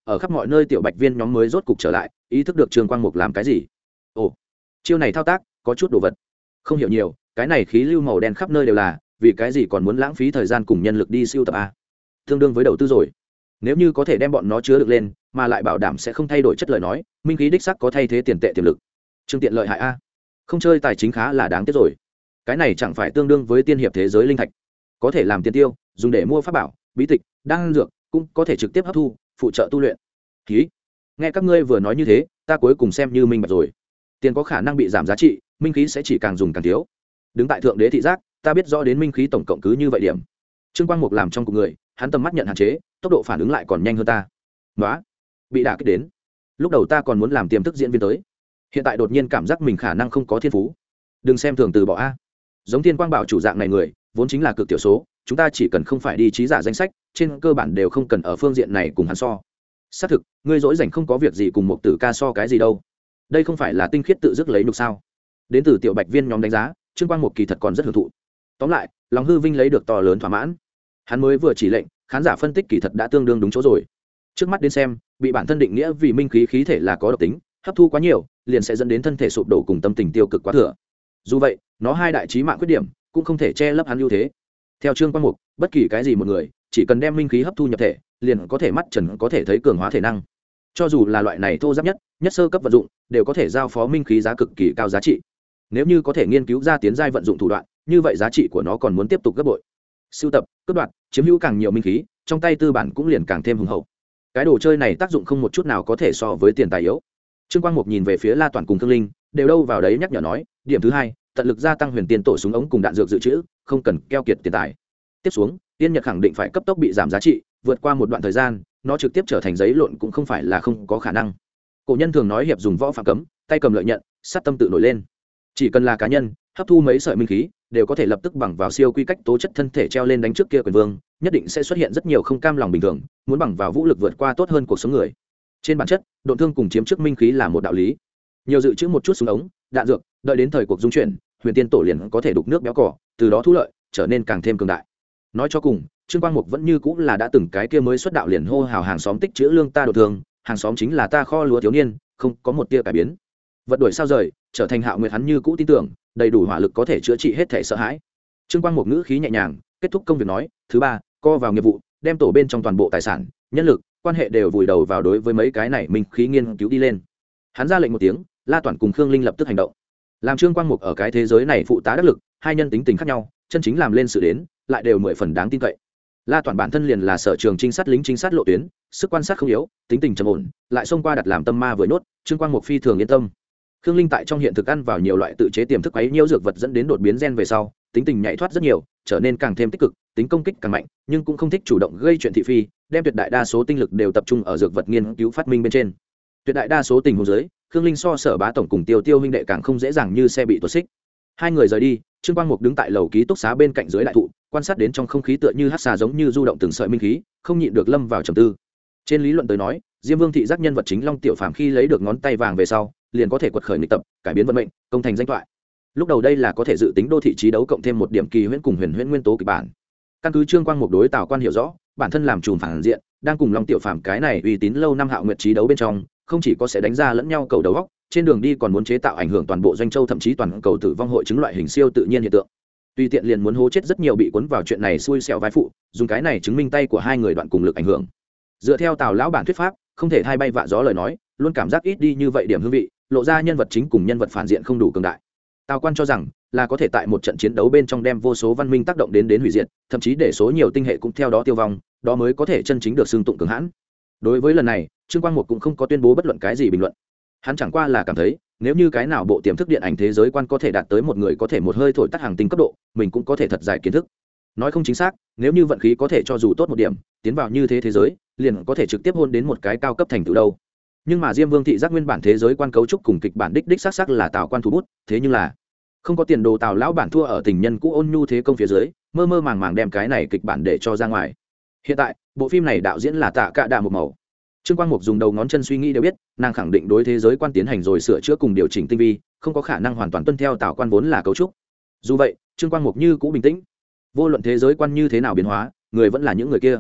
ở khắp mọi nơi tiểu bạch viên nhóm mới rốt cục trở lại, ý thức được Trương Quang Mục làm cái gì. Ồ, chiêu này thao tác có chút đồ vật, không hiểu nhiều. Cái này khí lưu màu đen khắp nơi đều là, vì cái gì còn muốn lãng phí thời gian cùng nhân lực đi siêu tập a? Tương đương với đầu tư rồi. Nếu như có thể đem bọn nó chứa được lên, mà lại bảo đảm sẽ không thay đổi chất lời nói, minh khí đích sắc có thay thế tiền tệ tiềm lực. Trương Tiện lợi hại a, không chơi tài chính khá là đáng tiếc rồi. Cái này chẳng phải tương đương với tiên hiệp thế giới linh thạch, có thể làm tiền tiêu, dùng để mua pháp bảo, bí tịch, đan dược, cũng có thể trực tiếp hấp thu, phụ trợ tu luyện. Khí, nghe các ngươi vừa nói như thế, ta cuối cùng xem như minh bạch rồi. Tiền có khả năng bị giảm giá trị, minh khí sẽ chỉ càng dùng càng thiếu. Đứng tại thượng đế thị giác, ta biết rõ đến minh khí tổng cộng cứ như vậy điểm. Trương Quang Mục làm trong cục người, hắn tầm mắt nhận hạn chế, tốc độ phản ứng lại còn nhanh hơn ta. Nóa, bị đả kích đến. Lúc đầu ta còn muốn làm tiềm thức diễn viên tới, hiện tại đột nhiên cảm giác mình khả năng không có thiên phú. Đừng xem thường từ bỏ a. Giống Thiên Quang Bảo chủ dạng này người, vốn chính là cực tiểu số, chúng ta chỉ cần không phải đi trí giả danh sách, trên cơ bản đều không cần ở phương diện này cùng hắn so. Xác thực, ngươi dỗi rảnh không có việc gì cùng một tử ca so cái gì đâu. Đây không phải là tinh khiết tự dứt lấy nhục sao? Đến từ tiểu bạch viên nhóm đánh giá, Trương Quang Mục kỳ thật còn rất hưởng thụ. Tóm lại, lòng hư vinh lấy được to lớn thỏa mãn. Hắn mới vừa chỉ lệnh, khán giả phân tích kỳ thật đã tương đương đúng chỗ rồi. Trước mắt đến xem, bị bản thân định nghĩa vì minh khí khí thể là có độc tính, hấp thu quá nhiều, liền sẽ dẫn đến thân thể sụp đổ cùng tâm tình tiêu cực quá thừa. Dù vậy, nó hai đại chí mạng khuyết điểm, cũng không thể che lấp hắn ưu thế. Theo Trương Quang Mục, bất kỳ cái gì một người, chỉ cần đem minh khí hấp thu nhập thể, liền có thể mắt trần có thể thấy cường hóa thể năng. Cho dù là loại này thô giáp nhất sơ cấp vận dụng, đều có thể giao phó minh khí giá cực kỳ cao giá trị. Nếu như có thể nghiên cứu ra tiến giai vận dụng thủ đoạn, như vậy giá trị của nó còn muốn tiếp tục gấp bội. Sưu tập, cướp đoạt, chiếm hữu càng nhiều minh khí, trong tay tư bản cũng liền càng thêm hùng hậu. Cái đồ chơi này tác dụng không một chút nào có thể so với tiền tài yếu. Trương Quang Mục nhìn về phía La Toàn cùng Thương Linh, đều đâu vào đấy nhắc nhở nói, điểm thứ hai, tận lực gia tăng huyền tiền tổ súng ống cùng đạn dược dự trữ, không cần keo kiệt tiền tài. Tiếp xuống, Tiên Nhật khẳng định phải cấp tốc bị giảm giá trị, vượt qua một đoạn thời gian, nó trực tiếp trở thành giấy lộn cũng không phải là không có khả năng. Cổ nhân thường nói hiệp dùng võ phạm cấm, tay cầm lợi nhận, sát tâm tự nổi lên. Chỉ cần là cá nhân, hấp thu mấy sợi minh khí, đều có thể lập tức bằng vào siêu quy cách tố chất thân thể treo lên đánh trước kia quyền vương, nhất định sẽ xuất hiện rất nhiều không cam lòng bình thường, muốn bằng vào vũ lực vượt qua tốt hơn cuộc sống người. Trên bản chất, độn thương cùng chiếm trước minh khí là một đạo lý. Nhiều dự trữ một chút súng ống, đạn dược, đợi đến thời cuộc dung chuyển, huyền tiên tổ liền có thể đục nước béo cỏ, từ đó thu lợi, trở nên càng thêm cường đại. Nói cho cùng, Trương Quang Mục vẫn như cũng là đã từng cái kia mới xuất đạo liền hô hào hàng xóm tích trữ lương ta đột thương, hàng xóm chính là ta kho lúa thiếu niên, không có một tia cải biến. Vật đuổi sao rời, trở thành Hạo Nguyệt hắn như cũ tin tưởng, đầy đủ hỏa lực có thể chữa trị hết thể sợ hãi. Trương Quang Mục ngữ khí nhẹ nhàng, kết thúc công việc nói, thứ ba, co vào nghiệp vụ, đem tổ bên trong toàn bộ tài sản, nhân lực, quan hệ đều vùi đầu vào đối với mấy cái này minh khí nghiên cứu đi lên. Hắn ra lệnh một tiếng, La Toàn cùng Khương Linh lập tức hành động. Làm Trương Quang Mục ở cái thế giới này phụ tá đắc lực, hai nhân tính tình khác nhau, chân chính làm lên sự đến, lại đều 10 phần đáng tin cậy. La Toàn bản thân liền là sở trường trinh sát lính trinh sát lộ tuyến, sức quan sát không yếu, tính tình trầm ổn, lại xông qua đặt làm tâm ma vừa nhốt, Trương Quang Mục phi thường yên tâm. Khương Linh tại trong hiện thực ăn vào nhiều loại tự chế tiềm thức quấy nhiễu dược vật dẫn đến đột biến gen về sau, tính tình nhạy thoát rất nhiều, trở nên càng thêm tích cực, tính công kích càng mạnh, nhưng cũng không thích chủ động gây chuyện thị phi, đem tuyệt đại đa số tinh lực đều tập trung ở dược vật nghiên cứu phát minh bên trên. Tuyệt đại đa số tình huống dưới, Khương Linh so Sở Bá tổng cùng Tiêu Tiêu huynh đệ càng không dễ dàng như xe bị tuột xích. Hai người rời đi, Trương Quang Mục đứng tại lầu ký túc xá bên cạnh dưới đại thụ, quan sát đến trong không khí tựa như hắc xà giống như du động từng sợi minh khí, không nhịn được lâm vào trầm tư. Trên lý luận tới nói, Diêm Vương thị giác nhân vật chính Long Tiểu Phàm khi lấy được ngón tay vàng về sau, liền có thể quật khởi nghịch tập, cải biến vận mệnh, công thành danh thoại. Lúc đầu đây là có thể dự tính đô thị trí đấu cộng thêm một điểm kỳ huyễn cùng huyền huyễn nguyên tố kịch bản. Căn cứ Trương Quang Mục đối Tào Quan hiểu rõ, bản thân làm trùm phản diện, đang cùng Long Tiểu Phàm cái này uy tín lâu năm Hạo Nguyệt trí đấu bên trong, không chỉ có sẽ đánh ra lẫn nhau cầu đầu góc, trên đường đi còn muốn chế tạo ảnh hưởng toàn bộ doanh châu thậm chí toàn cầu tử vong hội chứng loại hình siêu tự nhiên hiện tượng. Tùy tiện liền muốn hố chết rất nhiều bị cuốn vào chuyện này xui xẻo vai phụ, dùng cái này chứng minh tay của hai người đoạn cùng lực ảnh hưởng. Dựa theo Tào lão bản thuyết pháp, không thể thay bay vạ gió lời nói, luôn cảm giác ít đi như vậy điểm hương vị, lộ ra nhân vật chính cùng nhân vật phản diện không đủ cường đại. Tào Quan cho rằng là có thể tại một trận chiến đấu bên trong đem vô số văn minh tác động đến hủy diệt, thậm chí để số nhiều tinh hệ cũng theo đó tiêu vong, đó mới có thể chân chính được xưng tụng cường hãn. Đối với lần này, Trương Quang Mục cũng không có tuyên bố bất luận cái gì bình luận. Hắn chẳng qua là cảm thấy, nếu như cái nào bộ tiềm thức điện ảnh thế giới quan có thể đạt tới một người có thể một hơi thổi tắt hàng tinh cấp độ, mình cũng có thể thật dài kiến thức. Nói không chính xác, nếu như vận khí có thể cho dù tốt một điểm, tiến vào như thế giới, liền có thể trực tiếp hôn đến một cái cao cấp thành tựu đâu. Nhưng mà Diêm Vương thị giác nguyên bản thế giới quan cấu trúc cùng kịch bản đích xác xác là Tào Quan thủ bút, thế nhưng là không có tiền đồ Tào lão bản thua ở tình nhân cũ ôn nhu thế công phía dưới, mơ mơ màng màng đem cái này kịch bản để cho ra ngoài. Hiện tại, bộ phim này đạo diễn là Tạ Cạ Đạ một màu. Trương Quang Mục dùng đầu ngón chân suy nghĩ đều biết, nàng khẳng định đối thế giới quan tiến hành rồi sửa chữa cùng điều chỉnh tinh vi, không có khả năng hoàn toàn tuân theo Tào Quan vốn là cấu trúc. Dù vậy, Trương Quang Mục như cũ bình tĩnh. Vô luận thế giới quan như thế nào biến hóa, người vẫn là những người kia.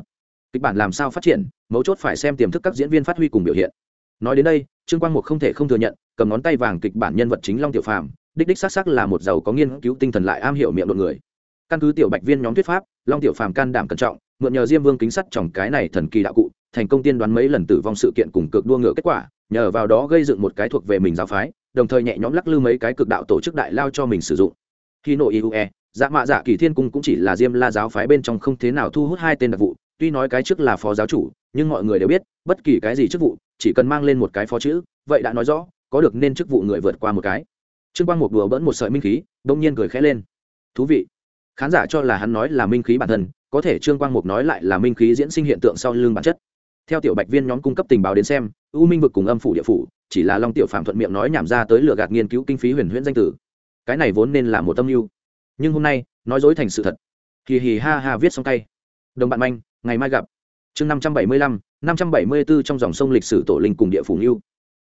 kịch bản làm sao phát triển mấu chốt phải xem tiềm thức các diễn viên phát huy cùng biểu hiện. Nói đến đây trương quang mục không thể không thừa nhận cầm ngón tay vàng kịch bản nhân vật chính Long Tiểu Phàm đích đích xác xác là một giàu có nghiên cứu tinh thần lại am hiểu miệng đột người. Căn cứ tiểu bạch viên nhóm thuyết pháp, Long Tiểu Phàm can đảm cẩn trọng mượn nhờ Diêm Vương kính sắt tròng cái này thần kỳ đạo cụ thành công tiên đoán mấy lần tử vong sự kiện cùng cực đua ngựa kết quả, nhờ vào đó gây dựng một cái thuộc về mình giáo phái, đồng thời nhẹ nhõm lắc lư mấy cái cực đạo tổ chức đại lao cho mình sử dụng. Khi nội iue dạ mạ dạ kỳ thiên cung cũng chỉ là Diêm La giáo phái bên trong không thế nào thu hút hai tên đặc vụ, tuy nói cái trước là phó giáo chủ nhưng mọi người đều biết bất kỳ cái gì chức vụ chỉ cần mang lên một cái phó chữ vậy đã nói rõ có được nên chức vụ người vượt qua một cái. Trương Quang Mục đùa bỡn một sợi minh khí đông nhiên cười khẽ lên, thú vị. Khán giả cho là hắn nói là minh khí bản thân, có thể Trương Quang Mục nói lại là minh khí diễn sinh hiện tượng sau lưng bản chất. Theo tiểu bạch viên nhóm cung cấp tình báo đến xem, u minh vực cùng âm phủ địa phủ chỉ là Long Tiểu Phàm thuận miệng nói nhảm ra tới lừa gạt nghiên cứu kinh phí huyền huyễn danh tử, cái này vốn nên là một tâm mưu, nhưng hôm nay nói dối thành sự thật. Hì hì ha ha viết xong tay đồng bạn manh ngày mai gặp. Chương 575, 574 trong dòng sông lịch sử tổ linh cùng địa phủ lưu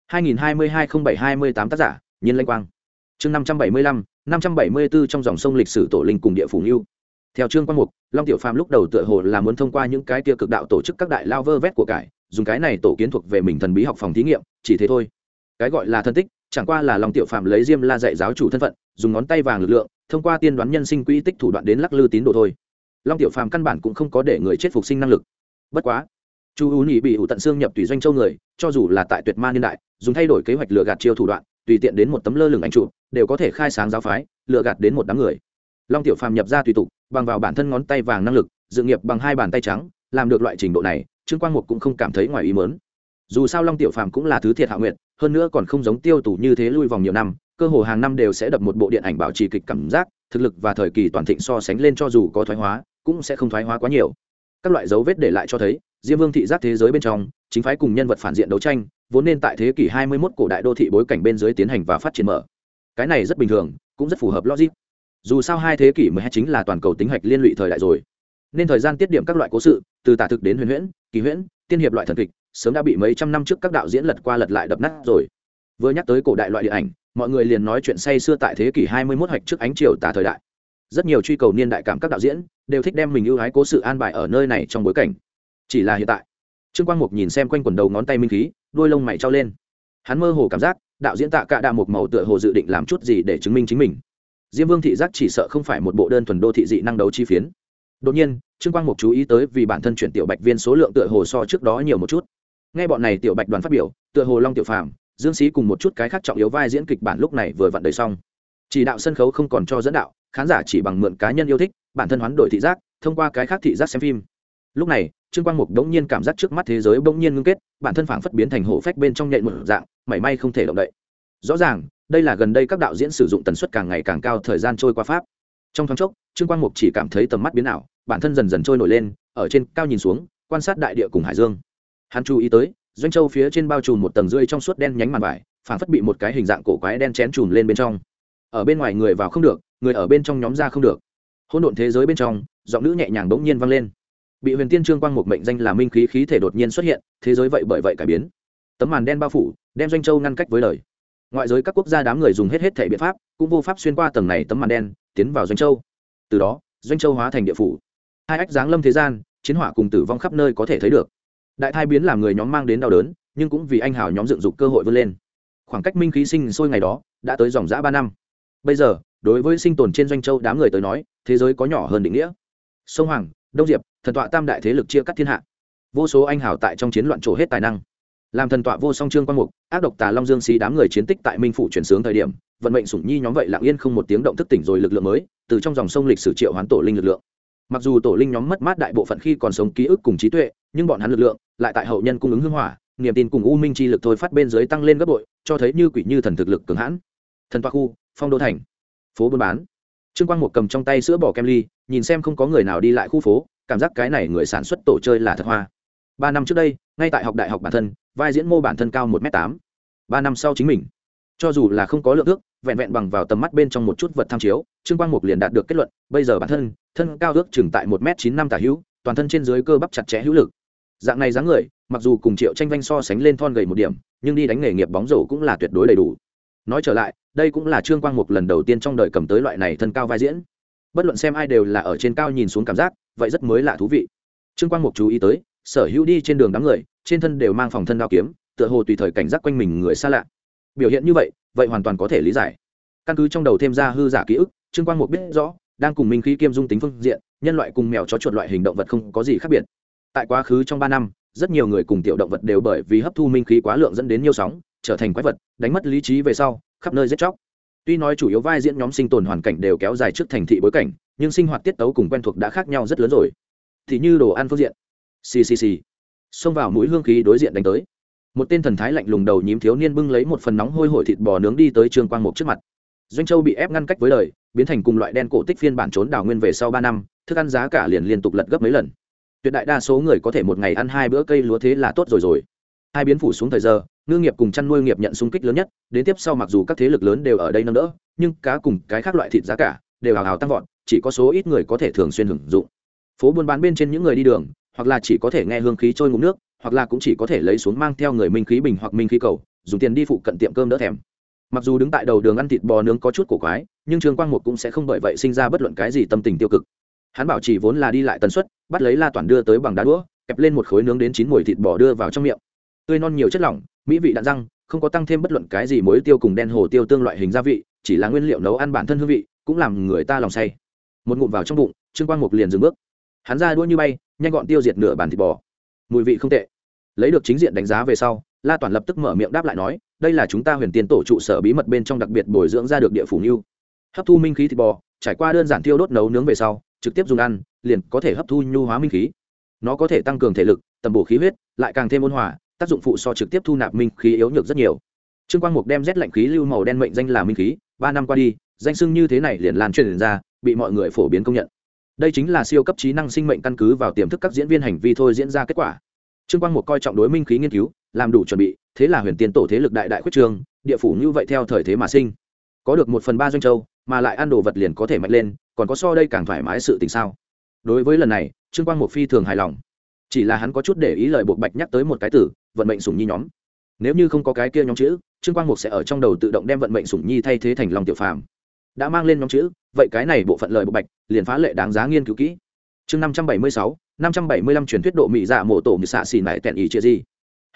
2022-07-28 tác giả Nhiên Lanh Quang. Chương 575, 574 trong dòng sông lịch sử tổ linh cùng địa phủ lưu. Theo Trương Quang Mục, Long Tiểu Phàm lúc đầu tựa hồ là muốn thông qua những cái kia cực đạo tổ chức các đại lao vơ vét của cải, dùng cái này tổ kiến thuộc về mình thần bí học phòng thí nghiệm, chỉ thế thôi. Cái gọi là thân tích, chẳng qua là Long Tiểu Phàm lấy Diêm La dạy giáo chủ thân phận, dùng ngón tay vàng lực lượng, thông qua tiên đoán nhân sinh quỹ tích thủ đoạn đến lắc lư tín đồ thôi. Long Tiểu Phàm căn bản cũng không có để người chết phục sinh năng lực. Bất quá, Chu U Nhị bị ủ tận xương nhập tùy doanh châu người, cho dù là tại tuyệt ma niên đại, dùng thay đổi kế hoạch lừa gạt chiêu thủ đoạn, tùy tiện đến một tấm lơ lửng ảnh trụ, đều có thể khai sáng giáo phái, lừa gạt đến một đám người. Long Tiểu Phàm nhập ra tùy tục, bằng vào bản thân ngón tay vàng năng lực, dự nghiệp bằng hai bàn tay trắng, làm được loại trình độ này, Trương Quang Mục cũng không cảm thấy ngoài ý muốn. Dù sao Long Tiểu Phàm cũng là thứ thiệt hạ nguyện, hơn nữa còn không giống Tiêu Tù như thế lui vòng nhiều năm, cơ hồ hàng năm đều sẽ đập một bộ điện ảnh bảo trì kịch cảm giác, thực lực và thời kỳ toàn thịnh so sánh lên cho dù có thoái hóa, cũng sẽ không thoái hóa quá nhiều. Các loại dấu vết để lại cho thấy, Diêm Vương thị giác thế giới bên trong, chính phái cùng nhân vật phản diện đấu tranh, vốn nên tại thế kỷ 21 cổ đại đô thị bối cảnh bên dưới tiến hành và phát triển mở. Cái này rất bình thường, cũng rất phù hợp logic. Dù sao hai thế kỷ 12 chính là toàn cầu tính hạch liên lụy thời đại rồi, nên thời gian tiết điểm các loại cố sự, từ tả thực đến huyền huyễn, kỳ huyễn, tiên hiệp loại thần kịch, sớm đã bị mấy trăm năm trước các đạo diễn lật qua lật lại đập nát rồi. Vừa nhắc tới cổ đại loại điện ảnh, mọi người liền nói chuyện say xưa tại thế kỷ 21 hoạch trước ánh chiều tà thời đại. Rất nhiều truy cầu niên đại cảm các đạo diễn đều thích đem mình ưu ái cố sự an bài ở nơi này trong bối cảnh. Chỉ là hiện tại, Trương Quang Mục nhìn xem quanh quần đầu ngón tay minh khí, đuôi lông mày trao lên. Hắn mơ hồ cảm giác, đạo diễn Tạ Cả Đạ Mục màu tựa hồ dự định làm chút gì để chứng minh chính mình. Diêm Vương thị giác chỉ sợ không phải một bộ đơn thuần đô thị dị năng đấu chi phiến. Đột nhiên, Trương Quang Mục chú ý tới vì bản thân chuyển tiểu bạch viên số lượng tựa hồ so trước đó nhiều một chút. Nghe bọn này tiểu bạch đoàn phát biểu, tựa hồ Long Tiểu Phàm, Dương Sĩ cùng một chút cái khác trọng yếu vai diễn kịch bản lúc này vừa vặn đầy xong. Chỉ đạo sân khấu không còn cho dẫn đạo, khán giả chỉ bằng mượn cá nhân yêu thích, bản thân hoán đổi thị giác, thông qua cái khác thị giác xem phim. Lúc này, Trương Quang Mục đống nhiên cảm giác trước mắt thế giới bỗng nhiên ngưng kết, bản thân phảng phất biến thành hổ phách bên trong nhện một dạng, mảy may không thể động đậy. Rõ ràng, đây là gần đây các đạo diễn sử dụng tần suất càng ngày càng cao thời gian trôi qua pháp. Trong thoáng chốc, Trương Quang Mục chỉ cảm thấy tầm mắt biến ảo, bản thân dần dần trôi nổi lên, ở trên cao nhìn xuống, quan sát đại địa cùng hải dương. Hắn chú ý tới, doanh châu phía trên bao trùm một tầng rưỡi trong suốt đen nhánh màn vải, phảng phất bị một cái hình dạng cổ quái đen chén trùm lên bên trong. Ở bên ngoài người vào không được, người ở bên trong nhóm ra không được. Hỗn độn thế giới bên trong, giọng nữ nhẹ nhàng bỗng nhiên vang lên. Bị Huyền Tiên Trương Quang Mục mệnh danh là minh khí khí thể đột nhiên xuất hiện, thế giới vậy bởi vậy cải biến. Tấm màn đen bao phủ, đem doanh châu ngăn cách với đời. Ngoại giới các quốc gia đám người dùng hết thể biện pháp, cũng vô pháp xuyên qua tầng này tấm màn đen, tiến vào doanh châu. Từ đó, doanh châu hóa thành địa phủ. Hai ách giáng lâm thế gian, chiến hỏa cùng tử vong khắp nơi có thể thấy được. Đại thai biến làm người nhóm mang đến đau đớn, nhưng cũng vì anh hào nhóm dựng dục cơ hội vươn lên. Khoảng cách minh khí sinh sôi ngày đó đã tới dòng dã 3 năm. Bây giờ, đối với sinh tồn trên doanh châu đám người tới nói, thế giới có nhỏ hơn định nghĩa. Sông Hoàng, Đông Diệp, thần tọa tam đại thế lực chia cắt thiên hạ. Vô số anh hào tại trong chiến loạn trổ hết tài năng. Làm thần tọa vô song Trương Quang Mục, ác độc Tà Long Dương Xí đám người chiến tích tại Minh phủ chuyển sướng thời điểm, vận mệnh sủng nhi nhóm vậy lặng yên không một tiếng động thức tỉnh rồi lực lượng mới, từ trong dòng sông lịch sử triệu hoán tổ linh lực lượng. Mặc dù tổ linh nhóm mất mát đại bộ phận khi còn sống ký ức cùng trí tuệ, nhưng bọn hắn lực lượng lại tại hậu nhân cung ứng hương hỏa, niềm tin cùng u minh chi lực thôi phát bên dưới tăng lên gấp bội, cho thấy như quỷ như thần thực lực cường hãn. Thần tọa khu, Phong Đô thành, phố buôn bán. Trương Quang Mục cầm trong tay sữa bò kem ly, nhìn xem không có người nào đi lại khu phố, cảm giác cái này người sản xuất tổ chơi là thật hoa. 3 năm trước đây, ngay tại học đại học bản thân, vai diễn mô bản thân cao 1m8. 3 năm sau chính mình, cho dù là không có lượng ước, vẹn vẹn bằng vào tầm mắt bên trong một chút vật tham chiếu, Trương Quang Mục liền đạt được kết luận, bây giờ bản thân, thân cao ước chừng tại 1m95 tả hữu, toàn thân trên dưới cơ bắp chặt chẽ hữu lực. Dạng này dáng người, mặc dù cùng Triệu Tranh Vanh so sánh lên thon gầy một điểm, nhưng đi đánh nghề nghiệp bóng rổ cũng là tuyệt đối đầy đủ. Nói trở lại, đây cũng là Trương Quang Mục lần đầu tiên trong đời cầm tới loại này thân cao vai diễn. Bất luận xem ai đều là ở trên cao nhìn xuống cảm giác, vậy rất mới lạ thú vị. Trương Quang Mục chú ý tới, sở hữu đi trên đường đám người trên thân đều mang phòng thân đao kiếm, tựa hồ tùy thời cảnh giác quanh mình người xa lạ. Biểu hiện như vậy hoàn toàn có thể lý giải. Căn cứ trong đầu thêm ra hư giả ký ức, Trương Quang Mục biết rõ đang cùng minh khí kiêm dung tính phương diện, nhân loại cùng mèo chó chuột loại hình động vật không có gì khác biệt. Tại quá khứ trong 3 năm, rất nhiều người cùng tiểu động vật đều bởi vì hấp thu minh khí quá lượng dẫn đến nhiều sóng, trở thành quái vật, đánh mất lý trí về sau, khắp nơi giết chóc. Tuy nói chủ yếu vai diễn nhóm sinh tồn hoàn cảnh đều kéo dài trước thành thị bối cảnh, nhưng sinh hoạt tiết tấu cùng quen thuộc đã khác nhau rất lớn rồi. Thì như đồ ăn phương diện, xì xông vào mũi hương khí đối diện đánh tới. Một tên thần thái lạnh lùng đầu nhím thiếu niên bưng lấy một phần nóng hôi hổi thịt bò nướng đi tới Trương Quang Mục trước mặt. Doanh Châu bị ép ngăn cách với đời, biến thành cùng loại đen cổ tích phiên bản trốn đảo nguyên về sau 3 năm, thức ăn giá cả liền liên tục lật gấp mấy lần. Tuyệt đại đa số người có thể một ngày ăn 2 bữa cây lúa thế là tốt rồi. Hai biến phủ xuống thời giờ, ngư nghiệp cùng chăn nuôi nghiệp nhận xung kích lớn nhất, đến tiếp sau mặc dù các thế lực lớn đều ở đây nâng đỡ, nhưng cá cùng cái khác loại thịt giá cả đều hào hào tăng vọt, chỉ có số ít người có thể thường xuyên hưởng dụng. Phố buôn bán bên trên những người đi đường, hoặc là chỉ có thể nghe hương khí trôi ngụm nước, hoặc là cũng chỉ có thể lấy xuống mang theo người minh khí bình hoặc minh khí cầu, dùng tiền đi phụ cận tiệm cơm đỡ thèm. Mặc dù đứng tại đầu đường ăn thịt bò nướng có chút cổ quái, nhưng Trương Quang Mục cũng sẽ không bởi vậy sinh ra bất luận cái gì tâm tình tiêu cực. Hắn bảo trì vốn là đi lại tần suất, bắt lấy la toàn đưa tới bằng đá đũa, kẹp lên một khối nướng đến chín mùi thịt bò đưa vào trong miệng. Tươi non nhiều chất lỏng, mỹ vị đạn răng, không có tăng thêm bất luận cái gì muối tiêu cùng đen hồ tiêu tương loại hình gia vị, chỉ là nguyên liệu nấu ăn bản thân hương vị, cũng làm người ta lòng say. Một ngụm vào trong bụng, Trương Quang Mục liền dừng bước. Hắn ra đũa như bay, nhanh gọn tiêu diệt nửa bàn thịt bò. Mùi vị không tệ. Lấy được chính diện đánh giá về sau, La Toàn lập tức mở miệng đáp lại nói, đây là chúng ta Huyền Tiên tổ trụ sở bí mật bên trong đặc biệt bồi dưỡng ra được địa phủ nưu. Hấp thu minh khí thịt bò, trải qua đơn giản thiêu đốt nấu nướng về sau, trực tiếp dùng ăn, liền có thể hấp thu nhu hóa minh khí. Nó có thể tăng cường thể lực, tầm bổ khí huyết, lại càng thêm ôn hòa, tác dụng phụ so trực tiếp thu nạp minh khí yếu nhược rất nhiều. Trương Quang Mục đem rét lạnh khí lưu màu đen mệnh danh là minh khí, 3 năm qua đi, danh xưng như thế này liền lan truyền ra, bị mọi người phổ biến công nhận. Đây chính là siêu cấp trí năng sinh mệnh căn cứ vào tiềm thức các diễn viên hành vi thôi diễn ra kết quả. Trương Quang Mục coi trọng đối minh khí nghiên cứu, làm đủ chuẩn bị, thế là Huyền Tiên tổ thế lực đại đại khuyết trường, địa phủ như vậy theo thời thế mà sinh. Có được 1/3 Doanh Châu, mà lại ăn đồ vật liền có thể mạnh lên, còn có so đây càng thoải mái sự tình sao? Đối với lần này, Trương Quang Mục phi thường hài lòng. Chỉ là hắn có chút để ý lời Bộ Bạch nhắc tới một cái từ, vận mệnh sủng nhi nhóm. Nếu như không có cái kia nhóm chữ, Trương Quang Mục sẽ ở trong đầu tự động đem vận mệnh sủng nhi thay thế thành Long Tiểu Phàm. Đã mang lên nhóm chữ, vậy cái này bộ phận lời Bộ Bạch liền phá lệ đáng giá nghiên cứu kỹ. Chương 576, 575 truyền thuyết độ mỹ dạ mộ tổ như xạ xỉ nải tẹn ý chia gì.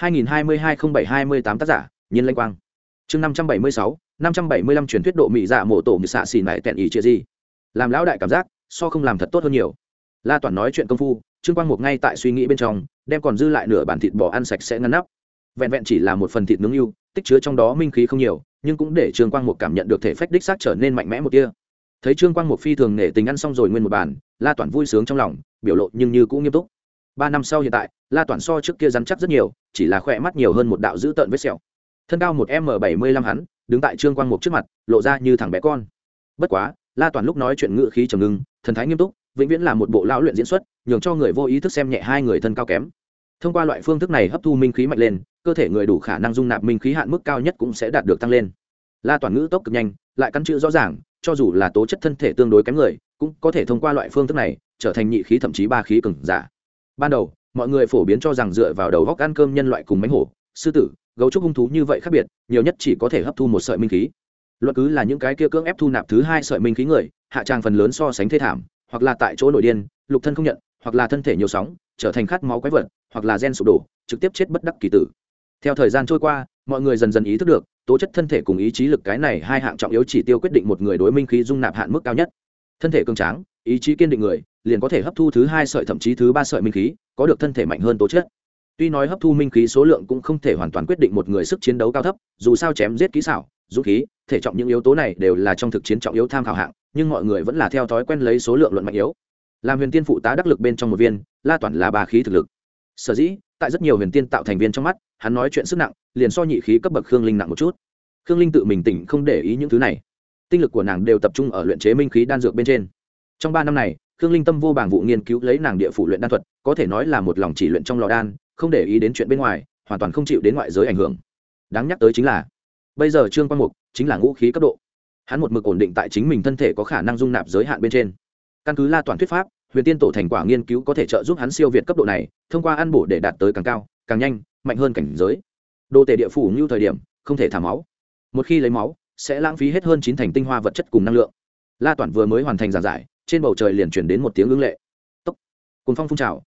2022-07-28 tác giả, Nhiên Lanh Quang. Chương 576, 575 truyền thuyết độ mỹ dạ mộ tổ như xạ xỉ nải tẹn ý chia gì. Làm lão đại cảm giác, so không làm thật tốt hơn nhiều. La Toàn nói chuyện công phu, Trương Quang Mục ngay tại suy nghĩ bên trong, đem còn dư lại nửa bản thịt bò ăn sạch sẽ ngăn nắp. Vẹn vẹn chỉ là một phần thịt nướng ưu, tích chứa trong đó minh khí không nhiều, nhưng cũng để Trương Quang Mục cảm nhận được thể phách đích xác trở nên mạnh mẽ một tia. Thấy Trương Quang Mục phi thường nể tình ăn xong rồi nguyên một bàn, La Toàn vui sướng trong lòng, biểu lộ nhưng như cũng nghiêm túc. 3 năm sau hiện tại, La Toàn so trước kia rắn chắc rất nhiều, chỉ là khỏe mắt nhiều hơn một đạo dữ tợn vết sẹo. Thân cao 1m75 hắn, đứng tại Trương Quang Mục trước mặt, lộ ra như thằng bé con. Bất quá, La Toàn lúc nói chuyện ngữ khí trầm ngưng, thần thái nghiêm túc, vĩnh viễn là một bộ lão luyện diễn xuất, nhường cho người vô ý thức xem nhẹ hai người thân cao kém. Thông qua loại phương thức này hấp thu minh khí mạnh lên, cơ thể người đủ khả năng dung nạp minh khí hạn mức cao nhất cũng sẽ đạt được tăng lên. La Toàn ngữ tốc cực nhanh, lại căn chữ rõ ràng, cho dù là tố chất thân thể tương đối kém người, cũng có thể thông qua loại phương thức này trở thành nhị khí thậm chí ba khí cường giả. Ban đầu, mọi người phổ biến cho rằng dựa vào đầu góc ăn cơm nhân loại cùng mãnh hổ, sư tử, gấu trúc hung thú như vậy khác biệt, nhiều nhất chỉ có thể hấp thu một sợi minh khí. Luận cứ là những cái kia cưỡng ép thu nạp thứ hai sợi minh khí người, hạ tràng phần lớn so sánh thê thảm, hoặc là tại chỗ nổi điên, lục thân không nhận, hoặc là thân thể nhiều sóng, trở thành khát máu quái vật, hoặc là gen sụp đổ, trực tiếp chết bất đắc kỳ tử. Theo thời gian trôi qua, mọi người dần dần ý thức được, tố chất thân thể cùng ý chí lực cái này hai hạng trọng yếu chỉ tiêu quyết định một người đối minh khí dung nạp hạn mức cao nhất. Thân thể cường tráng, ý chí kiên định người, liền có thể hấp thu thứ hai sợi thậm chí thứ ba sợi minh khí, có được thân thể mạnh hơn tố chất. Tuy nói hấp thu minh khí số lượng cũng không thể hoàn toàn quyết định một người sức chiến đấu cao thấp, dù sao chém giết kỹ xảo, dũng khí, thể trọng những yếu tố này đều là trong thực chiến trọng yếu tham khảo hạng, nhưng mọi người vẫn là theo thói quen lấy số lượng luận mạnh yếu. Làm huyền tiên phụ tá đắc lực bên trong một viên, La Toàn là ba khí thực lực. Sở dĩ, tại rất nhiều huyền tiên tạo thành viên trong mắt, hắn nói chuyện sức nặng, liền so nhị khí cấp bậc Khương Linh nặng một chút. Khương Linh tự mình tỉnh không để ý những thứ này, tinh lực của nàng đều tập trung ở luyện chế minh khí đan dược bên trên. Trong 3 năm này, Khương Linh tâm vô bảng vụ nghiên cứu lấy nàng địa phủ luyện đan thuật, có thể nói là một lòng chỉ luyện trong lò đan, không để ý đến chuyện bên ngoài, hoàn toàn không chịu đến ngoại giới ảnh hưởng. Đáng nhắc tới chính là, bây giờ Trương Quang Mục chính là ngũ khí cấp độ. Hắn một mực ổn định tại chính mình thân thể có khả năng dung nạp giới hạn bên trên. Căn cứ La Toàn thuyết pháp, huyền tiên tổ thành quả nghiên cứu có thể trợ giúp hắn siêu việt cấp độ này, thông qua ăn bổ để đạt tới càng cao, càng nhanh, mạnh hơn cảnh giới. Đồ tể địa phủ như thời điểm không thể thả máu, một khi lấy máu sẽ lãng phí hết hơn 9 thành tinh hoa vật chất cùng năng lượng. La Toàn vừa mới hoàn thành giảng giải, trên bầu trời liền chuyển đến một tiếng ưng lệ. Tốc, cuồng phong phun trào,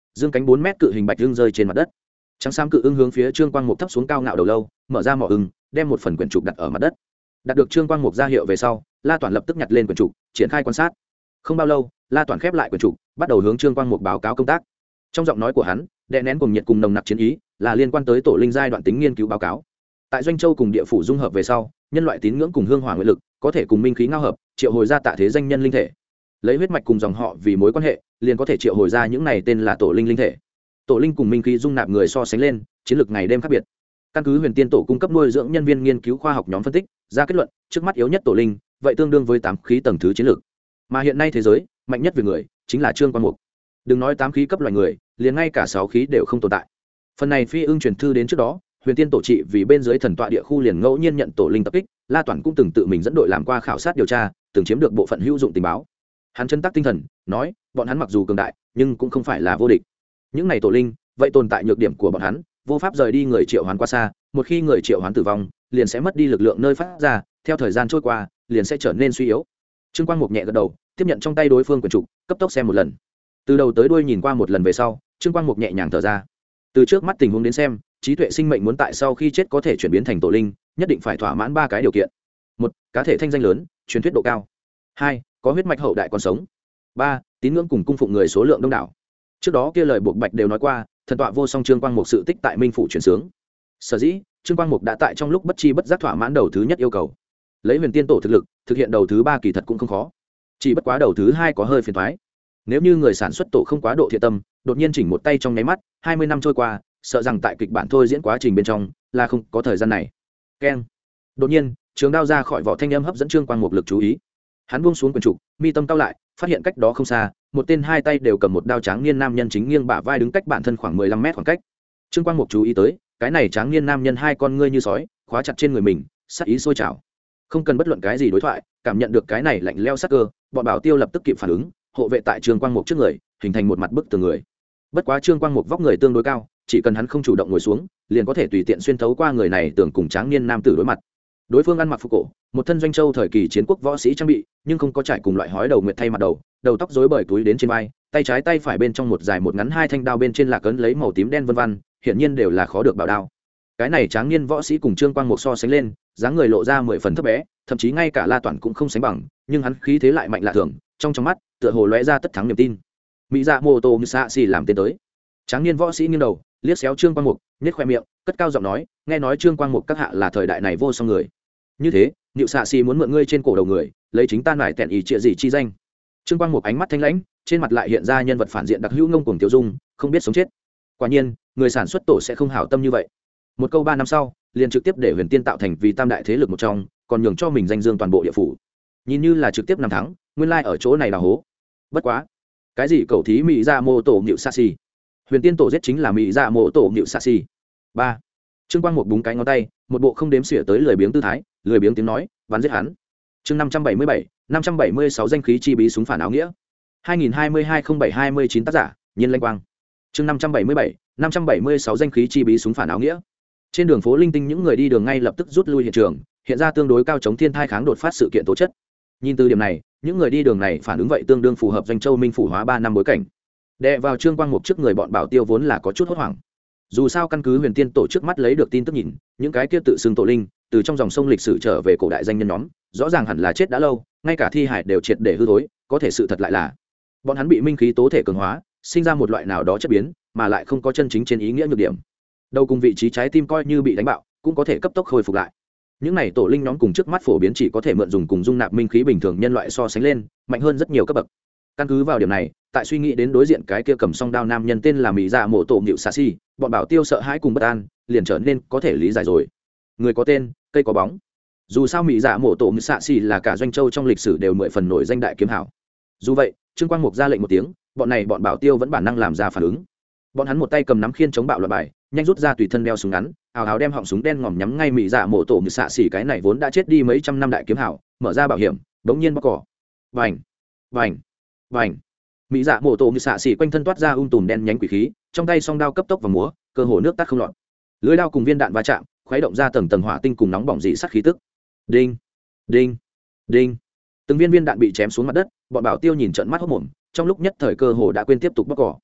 dương cánh 4 mét cự hình bạch ưng rơi trên mặt đất. Trắng xám cự ưng hướng phía Trương Quang Mục thấp xuống cao ngạo đầu lâu, mở ra mỏ ưng, đem một phần quyển trục đặt ở mặt đất. Đạt được Trương Quang Mục ra hiệu về sau, La Toản lập tức nhặt lên quyển trục, triển khai quan sát. Không bao lâu, La Toản khép lại quyển trục, bắt đầu hướng Trương Quang Mục báo cáo công tác. Trong giọng nói của hắn, đè nén cùng nhiệt cùng nồng nặc chiến ý, là liên quan tới tổ linh giai đoạn tính nghiên cứu báo cáo. Tại Doanh Châu cùng địa phủ dung hợp về sau, nhân loại tín ngưỡng cùng hương hỏa nguyện lực có thể cùng minh khí ngao hợp, triệu hồi ra tạ thế danh nhân linh thể. Lấy huyết mạch cùng dòng họ vì mối quan hệ, liền có thể triệu hồi ra những này tên là tổ linh linh thể. Tổ linh cùng minh khí dung nạp người so sánh lên, chiến lược ngày đêm khác biệt. Căn cứ Huyền Tiên tổ cung cấp nuôi dưỡng nhân viên nghiên cứu khoa học nhóm phân tích, ra kết luận, trước mắt yếu nhất tổ linh, vậy tương đương với 8 khí tầng thứ chiến lược. Mà hiện nay thế giới, mạnh nhất về người chính là Trương Quang Mục. Đừng nói 8 khí cấp loài người, liền ngay cả 6 khí đều không tồn tại. Phần này Phi Ưng truyền thư đến trước đó, Huyền Tiên tổ trị vì bên dưới thần tọa địa khu liền ngẫu nhiên nhận tổ linh tập kích, La Toản cũng từng tự mình dẫn đội làm qua khảo sát điều tra, từng chiếm được bộ phận hữu dụng tình báo. Hắn chân tác tinh thần, nói, bọn hắn mặc dù cường đại, nhưng cũng không phải là vô địch. Những này tổ linh, vậy tồn tại nhược điểm của bọn hắn, vô pháp rời đi người triệu hoán qua xa, một khi người triệu hoán tử vong, liền sẽ mất đi lực lượng nơi phát ra, theo thời gian trôi qua, liền sẽ trở nên suy yếu. Trương Quang Mục nhẹ gật đầu, tiếp nhận trong tay đối phương quyển trục, cấp tốc xem một lần. Từ đầu tới đuôi nhìn qua một lần về sau, Trương Quang Mục nhẹ nhàng thở ra. Từ trước mắt tình huống đến xem, trí tuệ sinh mệnh muốn tại sau khi chết có thể chuyển biến thành tổ linh, nhất định phải thỏa mãn 3 cái điều kiện. 1. Cá thể thanh danh lớn, truyền thuyết độ cao. 2. Có huyết mạch hậu đại còn sống. 3. Tín ngưỡng cùng cung phụng người số lượng đông đảo. Trước đó kia lời buộc bạch đều nói qua, thần tọa vô song Trương Quang Mục sự tích tại Minh phủ chuyển sướng. Sở dĩ, Trương Quang Mục đã tại trong lúc bất chi bất giác thỏa mãn đầu thứ nhất yêu cầu. Lấy Huyền Tiên tổ thực lực, thực hiện đầu thứ 3 kỳ thật cũng không khó. Chỉ bất quá đầu thứ 2 có hơi phiền toái. Nếu như người sản xuất tổ không quá độ thiện tâm, đột nhiên chỉnh một tay trong nháy mắt, 20 năm trôi qua, sợ rằng tại kịch bản thôi diễn quá trình bên trong là không có thời gian này. Keng. Đột nhiên, trường đao ra khỏi vỏ thanh âm hấp dẫn Trương Quang Mục lực chú ý. Hắn buông xuống quyển trục, mi tâm cao lại, phát hiện cách đó không xa, một tên hai tay đều cầm một đao tráng niên nam nhân chính nghiêng bả vai đứng cách bản thân khoảng 15 mét khoảng cách. Trương Quang Mục chú ý tới, cái này tráng niên nam nhân hai con ngươi như sói, khóa chặt trên người mình, sát ý sôi trào. Không cần bất luận cái gì đối thoại, cảm nhận được cái này lạnh lẽo sát cơ, bọn bảo tiêu lập tức kịp phản ứng, hộ vệ tại Trương Quang Mục trước người, hình thành một mặt bức tường người. Bất quá Trương Quang Mục vóc người tương đối cao, chỉ cần hắn không chủ động ngồi xuống, liền có thể tùy tiện xuyên thấu qua người này tưởng cùng tráng niên nam tử đối mặt. Đối phương ăn mặc phục cổ, một thân Doanh Châu thời kỳ chiến quốc võ sĩ trang bị, nhưng không có trải cùng loại hói đầu nguyệt thay mặt đầu, đầu tóc rối bời túi đến trên vai, tay trái tay phải bên trong một dài một ngắn hai thanh đao bên trên là cấn lấy màu tím đen vân vân, hiển nhiên đều là khó được bảo đao. Cái này tráng niên võ sĩ cùng Trương Quang Mục so sánh lên, dáng người lộ ra 10 phần thấp bé, thậm chí ngay cả La Toản cũng không sánh bằng, nhưng hắn khí thế lại mạnh lạ thường, trong mắt tựa hồ lóe ra tất thắng niềm tin. Mỹ Dạ Mô Tô Musashi làm tên tới. Tráng niên võ sĩ nghiêng đầu, liếc xéo Trương Quang Mục, nhếch khoe miệng, cất cao giọng nói, nghe nói Trương Quang Mục các hạ là thời đại này vô song người. Như thế, Niệu Xạ Xỉ muốn mượn ngươi trên cổ đầu người, lấy chính ta nải tẹn ý trịa gì chi danh. Trương Quang Mục ánh mắt thanh lãnh, trên mặt lại hiện ra nhân vật phản diện đặc hữu ngông cuồng tiêu dung, không biết sống chết. Quả nhiên, người sản xuất tổ sẽ không hảo tâm như vậy. Một câu 3 năm sau, liền trực tiếp để Huyền Tiên tạo thành vì tam đại thế lực một trong, còn nhường cho mình danh dương toàn bộ địa phủ. Nhìn như là trực tiếp năm thắng, nguyên lai ở chỗ này là hố. Bất quá, cái gì cầu thí Mỹ Dạ Mô Tổ Niệu Xạ Xỉ? Huyền Tiên tổ giết chính là Mỹ Dạ Mô Tổ Niệu Xạ Xỉ. 3. Trương Quang Mục búng cái ngón tay, một bộ không đếm xỉa tới lười biếng tư thái, lười biếng tiếng nói, bắn giết hắn. Chương 577, 576 danh khí chi bí súng phản áo nghĩa. 2022-07-29 tác giả, Nhiên Lanh Quang. Chương 577, 576 danh khí chi bí súng phản áo nghĩa. Trên đường phố linh tinh những người đi đường ngay lập tức rút lui hiện trường, hiện ra tương đối cao chống thiên thai kháng đột phát sự kiện tố chất. Nhìn từ điểm này, những người đi đường này phản ứng vậy tương đương phù hợp Doanh Châu Minh phủ hóa 3 năm bối cảnh. Đè vào Trương Quang Mục trước người bọn bảo tiêu vốn là có chút hốt hoảng. Dù sao căn cứ Huyền Tiên tổ trước mắt lấy được tin tức nhìn, những cái kia tự xưng tổ linh, từ trong dòng sông lịch sử trở về cổ đại danh nhân nhóm, rõ ràng hẳn là chết đã lâu, ngay cả thi hải đều triệt để hư thối, có thể sự thật lại là bọn hắn bị minh khí tố thể cường hóa, sinh ra một loại nào đó chất biến, mà lại không có chân chính trên ý nghĩa nhược điểm. Đầu cùng vị trí trái tim coi như bị đánh bạo, cũng có thể cấp tốc khôi phục lại. Những này tổ linh nhóm cùng trước mắt phổ biến chỉ có thể mượn dùng cùng dung nạp minh khí bình thường nhân loại so sánh lên, mạnh hơn rất nhiều cấp bậc. Căn cứ vào điểm này, tại suy nghĩ đến đối diện cái kia cầm song đao nam nhân tên là Mỹ Dạ Mô Tổ Niệu Xạ Xỉ, bọn bảo tiêu sợ hãi cùng bất an, liền trở nên có thể lý giải rồi. Người có tên, cây có bóng. Dù sao Mỹ Dạ Mô Tổ Niệu Xạ Xỉ là cả Doanh Châu trong lịch sử đều 10 phần nổi danh đại kiếm hảo. Dù vậy, Trương Quang Mục ra lệnh một tiếng, bọn bảo tiêu vẫn bản năng làm ra phản ứng. Bọn hắn một tay cầm nắm khiên chống bạo loạn bài, nhanh rút ra tùy thân đeo súng ngắn, ào ào đem họng súng đen ngòm nhắm ngay Mỹ Dạ Mô Tổ Niệu Xạ Xỉ cái này vốn đã chết đi mấy trăm năm đại kiếm hảo, mở ra bảo hiểm, bỗng nhiên bóc cỏ. Vành, vành, vành. Mỹ Dạ Mô Tổ Niệu Xạ Xỉ quanh thân toát ra tùm đen nhánh quỷ khí, trong tay song đao cấp tốc và múa, cơ hồ nước tắt không lọt. Lưỡi đao cùng viên đạn va chạm, khuấy động ra tầng tầng hỏa tinh cùng nóng bỏng dị sát khí tức. Đinh, đinh, đinh. Từng viên viên đạn bị chém xuống mặt đất, bọn bảo tiêu nhìn trợn mắt hốt mồm, trong lúc nhất thời cơ hồ đã quên tiếp tục bóc cỏ.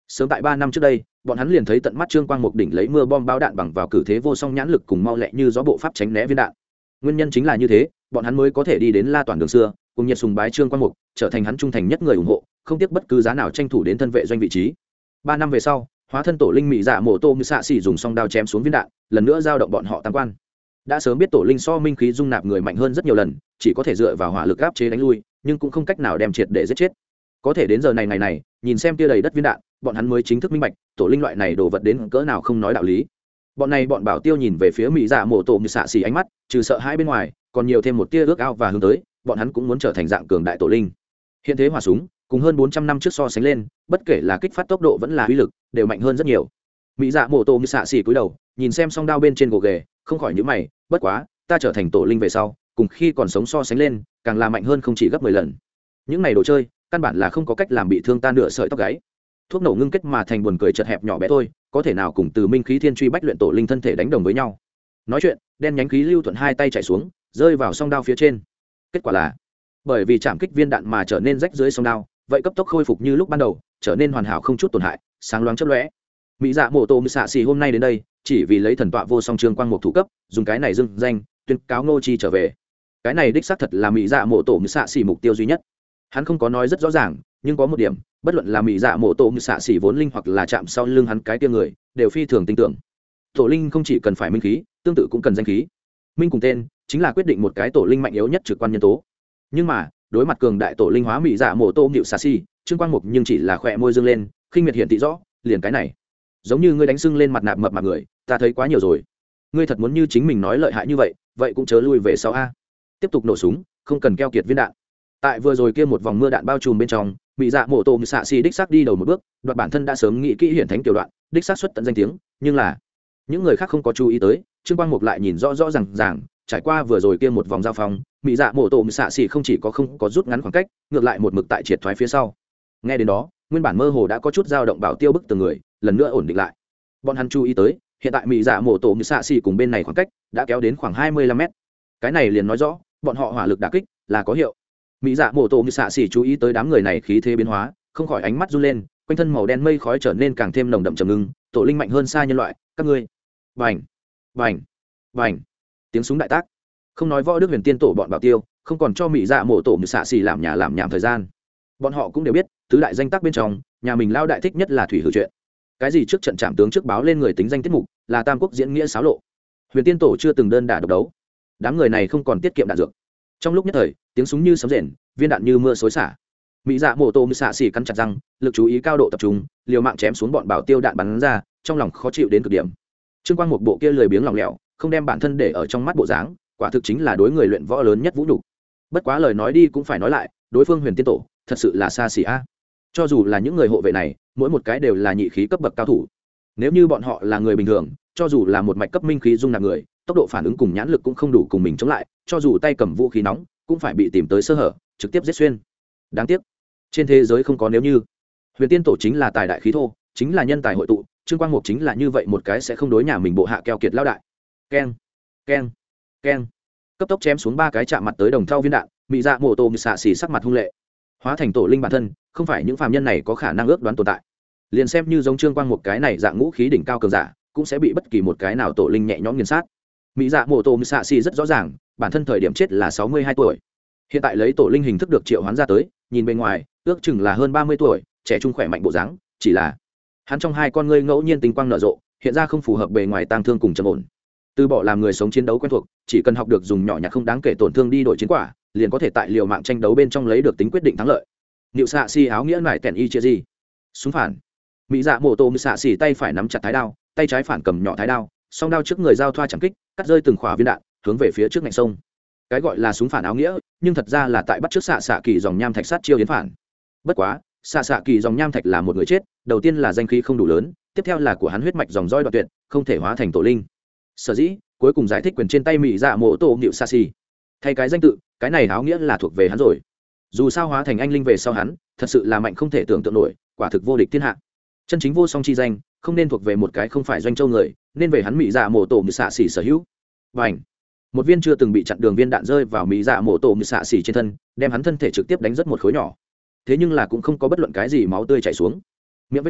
Sớm tại 3 năm trước đây, bọn hắn liền thấy tận mắt Trương Quang Mục đỉnh lấy mưa bom bao đạn bằng vào cử thế vô song nhãn lực cùng mau lẹ như gió bộ pháp tránh né viên đạn. Nguyên nhân chính là như thế, bọn hắn mới có thể đi đến La Toàn đường xưa, cùng nhiệt sùng bái Trương Quang Mục, trở thành hắn trung thành nhất người ủng hộ, không tiếc bất cứ giá nào tranh thủ đến thân vệ doanh vị trí. 3 năm về sau, hóa thân tổ linh mỹ dạ mộ tô như xạ xỉ dùng song đao chém xuống viên đạn, lần nữa giao động bọn họ tam quan. Đã sớm biết tổ linh so minh khí dung nạp người mạnh hơn rất nhiều lần, chỉ có thể dựa vào hỏa lực áp chế đánh lui, nhưng cũng không cách nào đem triệt để giết chết. Có thể đến giờ này ngày này, nhìn xem tia đầy đất viên đạn, bọn hắn mới chính thức minh bạch, tổ linh loại này đồ vật đến cỡ nào không nói đạo lý. Bọn bảo tiêu nhìn về phía mỹ dạ mộ tổ như xạ xỉ ánh mắt, trừ sợ hãi bên ngoài, còn nhiều thêm một tia ước ao và hướng tới, bọn hắn cũng muốn trở thành dạng cường đại tổ linh. Hiện thế hỏa súng, cùng hơn 400 năm trước so sánh lên, bất kể là kích phát tốc độ vẫn là uy lực, đều mạnh hơn rất nhiều. Mỹ dạ mộ tổ như xạ xỉ cúi đầu, nhìn xem song đao bên trên gồ ghề, không khỏi nhíu mày, bất quá, ta trở thành tổ linh về sau, cùng khi còn sống so sánh lên, càng là mạnh hơn không chỉ gấp 10 lần. Những này đồ chơi, căn bản là không có cách làm bị thương ta nửa sợi tóc gáy. Thuốc nổ ngưng kết mà thành buồn cười chật hẹp nhỏ bé thôi, có thể nào cùng từ minh khí thiên truy bách luyện tổ linh thân thể đánh đồng với nhau. Nói chuyện, đen nhánh khí lưu thuận hai tay chạy xuống, rơi vào song đao phía trên. Kết quả là, bởi vì chạm kích viên đạn mà trở nên rách dưới song đao, vậy cấp tốc khôi phục như lúc ban đầu, trở nên hoàn hảo không chút tổn hại, sáng loáng chớp lóe. Mỹ dạ mộ tổ xạ xỉ hôm nay đến đây, chỉ vì lấy thần tọa vô song Trương Quang Mục thủ cấp, dùng cái này dưng danh, tuyên cáo Ngô Chi trở về. Cái này đích xác thật là mỹ dạ mộ tổ xạ xỉ mục tiêu duy nhất. Hắn không có nói rất rõ ràng, nhưng có một điểm, bất luận là mỹ dạ mộ tổ xạ xỉ vốn linh hoặc là chạm sau lưng hắn cái tia người, đều phi thường tin tưởng. Tổ linh không chỉ cần phải minh khí, tương tự cũng cần danh khí. Minh cùng tên chính là quyết định một cái tổ linh mạnh yếu nhất trực quan nhân tố. Nhưng mà, đối mặt cường đại tổ linh hóa mỹ dạ mộ tổ xạ xỉ, Trương Quang Mục nhưng chỉ là khỏe môi dương lên, khinh miệt hiện thị rõ, liền cái này. Giống như ngươi đánh sưng lên mặt nạp mập mạp người, ta thấy quá nhiều rồi. Ngươi thật muốn như chính mình nói lợi hại như vậy, vậy cũng chớ lui về sau a. Tiếp tục nổ súng, không cần keo kiệt viên đạn. Tại vừa rồi kia một vòng mưa đạn bao trùm bên trong, mỹ dạ mộ tổ xạ xỉ đích xác đi đầu một bước, đoạt bản thân đã sớm nghĩ kỹ hiển thánh tiểu đoạn, đích xác xuất tận danh tiếng, nhưng là những người khác không có chú ý tới, Trương Quang Mục lại nhìn rõ rõ ràng, trải qua vừa rồi kia một vòng giao phong, mỹ dạ mộ tổ xạ xỉ không chỉ không có rút ngắn khoảng cách, ngược lại một mực tại triệt thoái phía sau. Nghe đến đó, nguyên bản mơ hồ đã có chút dao động bảo tiêu bức từng người, lần nữa ổn định lại. Bọn hắn chú ý tới, hiện tại mỹ dạ mộ tổ xạ xỉ cùng bên này khoảng cách đã kéo đến khoảng 25 mét. Cái này liền nói rõ, bọn họ hỏa lực đả kích là có hiệu. Mỹ dạ mộ tổ xạ xỉ chú ý tới đám người này khí thế biến hóa, không khỏi ánh mắt run lên, quanh thân màu đen mây khói trở nên càng thêm nồng đậm trầm ngưng, tổ linh mạnh hơn xa nhân loại, các ngươi. Vành, vành, vành. Tiếng súng đại tác. Không nói võ đức huyền tiên tổ bọn bảo tiêu, không còn cho mỹ dạ mộ tổ xạ xỉ làm nhà làm nhảm thời gian. Bọn họ cũng đều biết, tứ đại danh tác bên trong, nhà mình lao đại thích nhất là thủy hử chuyện. Cái gì trước trận trạm tướng trước báo lên người tính danh tiết mục, là tam quốc diễn nghĩa xáo lộ. Huyền tiên tổ chưa từng đơn đả độc đấu. Đám người này không còn tiết kiệm đạn dược. Trong lúc nhất thời, tiếng súng như sấm rền, viên đạn như mưa xối xả. Mỹ dạ mộ tổ xạ xỉ cắn chặt răng, lực chú ý cao độ tập trung, liều mạng chém xuống bọn bảo tiêu đạn bắn ra, trong lòng khó chịu đến cực điểm. Trương Quang một bộ kia lười biếng lỏng lẻo, không đem bản thân để ở trong mắt bộ dáng, quả thực chính là đối người luyện võ lớn nhất vũ nhục. Bất quá lời nói đi cũng phải nói lại, đối phương huyền tiên tổ thật sự là xa xỉ a. Cho dù là những người hộ vệ này, mỗi một cái đều là nhị khí cấp bậc cao thủ. Nếu như bọn họ là người bình thường, cho dù là một mạch cấp minh khí dung nạp người, tốc độ phản ứng cùng nhãn lực cũng không đủ cùng mình chống lại, cho dù tay cầm vũ khí nóng, cũng phải bị tìm tới sơ hở, trực tiếp giết xuyên. Đáng tiếc, trên thế giới không có nếu như. Huyền tiên tổ chính là tài đại khí thô, chính là nhân tài hội tụ, Trương Quang Mục chính là như vậy một cái sẽ không đối nhà mình bộ hạ keo kiệt lao đại. Keng, keng, keng. Cấp tốc chém xuống 3 cái chạm mặt tới đồng thau viên đạn, mỹ dạ mộ tổ xạ xỉ sắc mặt hung lệ. Hóa thành tổ linh bản thân, không phải những phàm nhân này có khả năng ước đoán tồn tại. Liền xem như giống Trương Quang Mục cái này dạng ngũ khí đỉnh cao cường giả, cũng sẽ bị bất kỳ một cái nào tổ linh nhẹ nhõm nghiền sát. Mỹ dạ mộ tổ xạ xỉ rất rõ ràng, bản thân thời điểm chết là 62 tuổi. Hiện tại lấy tổ linh hình thức được triệu hoán ra tới, nhìn bên ngoài, ước chừng là hơn 30 tuổi, trẻ trung khỏe mạnh bộ dáng, chỉ là hắn trong hai con ngươi ngẫu nhiên tinh quang nở rộ, hiện ra không phù hợp bề ngoài tang thương cùng trầm ổn. Từ bỏ làm người sống chiến đấu quen thuộc, chỉ cần học được dùng nhỏ nhặt không đáng kể tổn thương đi đổi chiến quả, liền có thể tại liều mạng tranh đấu bên trong lấy được tính quyết định thắng lợi. Niệu xạ xỉ áo nghĩa nải tèn y chia gì? Súng phản. Mỹ dạ mộ tổ xạ xỉ tay phải nắm chặt thái đao, tay trái phản cầm nhỏ thái đao, song đao trước người giao thoa chẳng kích, cắt rơi từng khỏa viên đạn, hướng về phía trước ngạnh sông. Cái gọi là súng phản áo nghĩa, nhưng thật ra là tại bắt trước xạ kỳ dòng nham thạch sát chiêu yến phản. Bất quá, xạ kỳ dòng nham thạch là một người chết, đầu tiên là danh khí không đủ lớn, tiếp theo là của hắn huyết mạch dòng roi đoạn tuyệt, không thể hóa thành tổ linh. Sở dĩ, cuối cùng giải thích quyền trên tay mỹ dạ mộ tổ Niệu xạ xỉ. Thay cái danh tự, cái này áo nghĩa là thuộc về hắn rồi. Dù sao hóa thành anh linh về sau hắn, thật sự là mạnh không thể tưởng tượng nổi, quả thực vô địch thiên hạ. Chân chính vô song chi danh, không nên thuộc về một cái không phải doanh châu người, nên về hắn mỹ dạ mộ tổ Niệu xạ xỉ sở hữu. Bành! Một viên chưa từng bị chặn đường viên đạn rơi vào mỹ dạ mộ tổ Niệu xạ xỉ trên thân, đem hắn thân thể trực tiếp đánh rất một khối nhỏ. Thế nhưng là cũng không có bất luận cái gì máu tươi chảy xuống. Miệng vết thương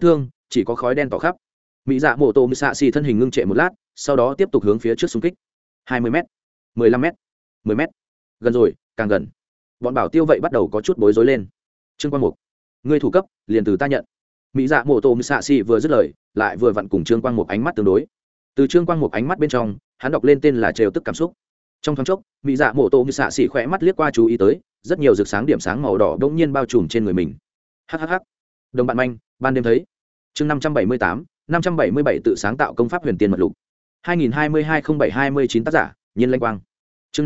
chỉ có khói đen tỏ khắp. Mỹ Dạ Mộ Tổ Mị Xạ Xỉ thân hình ngưng trệ một lát, sau đó tiếp tục hướng phía trước xung kích. 20 m, 15 m, 10 m, gần rồi, càng gần. Bọn bảo tiêu vậy bắt đầu có chút bối rối lên. Trương Quang Mục, ngươi thủ cấp, liền từ ta nhận. Mỹ Dạ Mộ Tổ Mị Xạ Xỉ vừa dứt lời, lại vừa vặn cùng Trương Quang Mục ánh mắt tương đối. Từ Trương Quang Mục ánh mắt bên trong, hắn đọc lên tên là trêu tức cảm xúc. Trong thoáng chốc, Mỹ Dạ Mộ Tổ Mị Xạ Xỉ khỏe mắt liếc qua chú ý tới, rất nhiều rực sáng điểm sáng màu đỏ đột nhiên bao trùm trên người mình. Hắc. Đồng bạn manh, ban đêm thấy. Chương 577 tự sáng tạo công pháp Huyền Tiên Mật Lục. 2022-07-29 tác giả, Nhiên Lanh Quang. Chương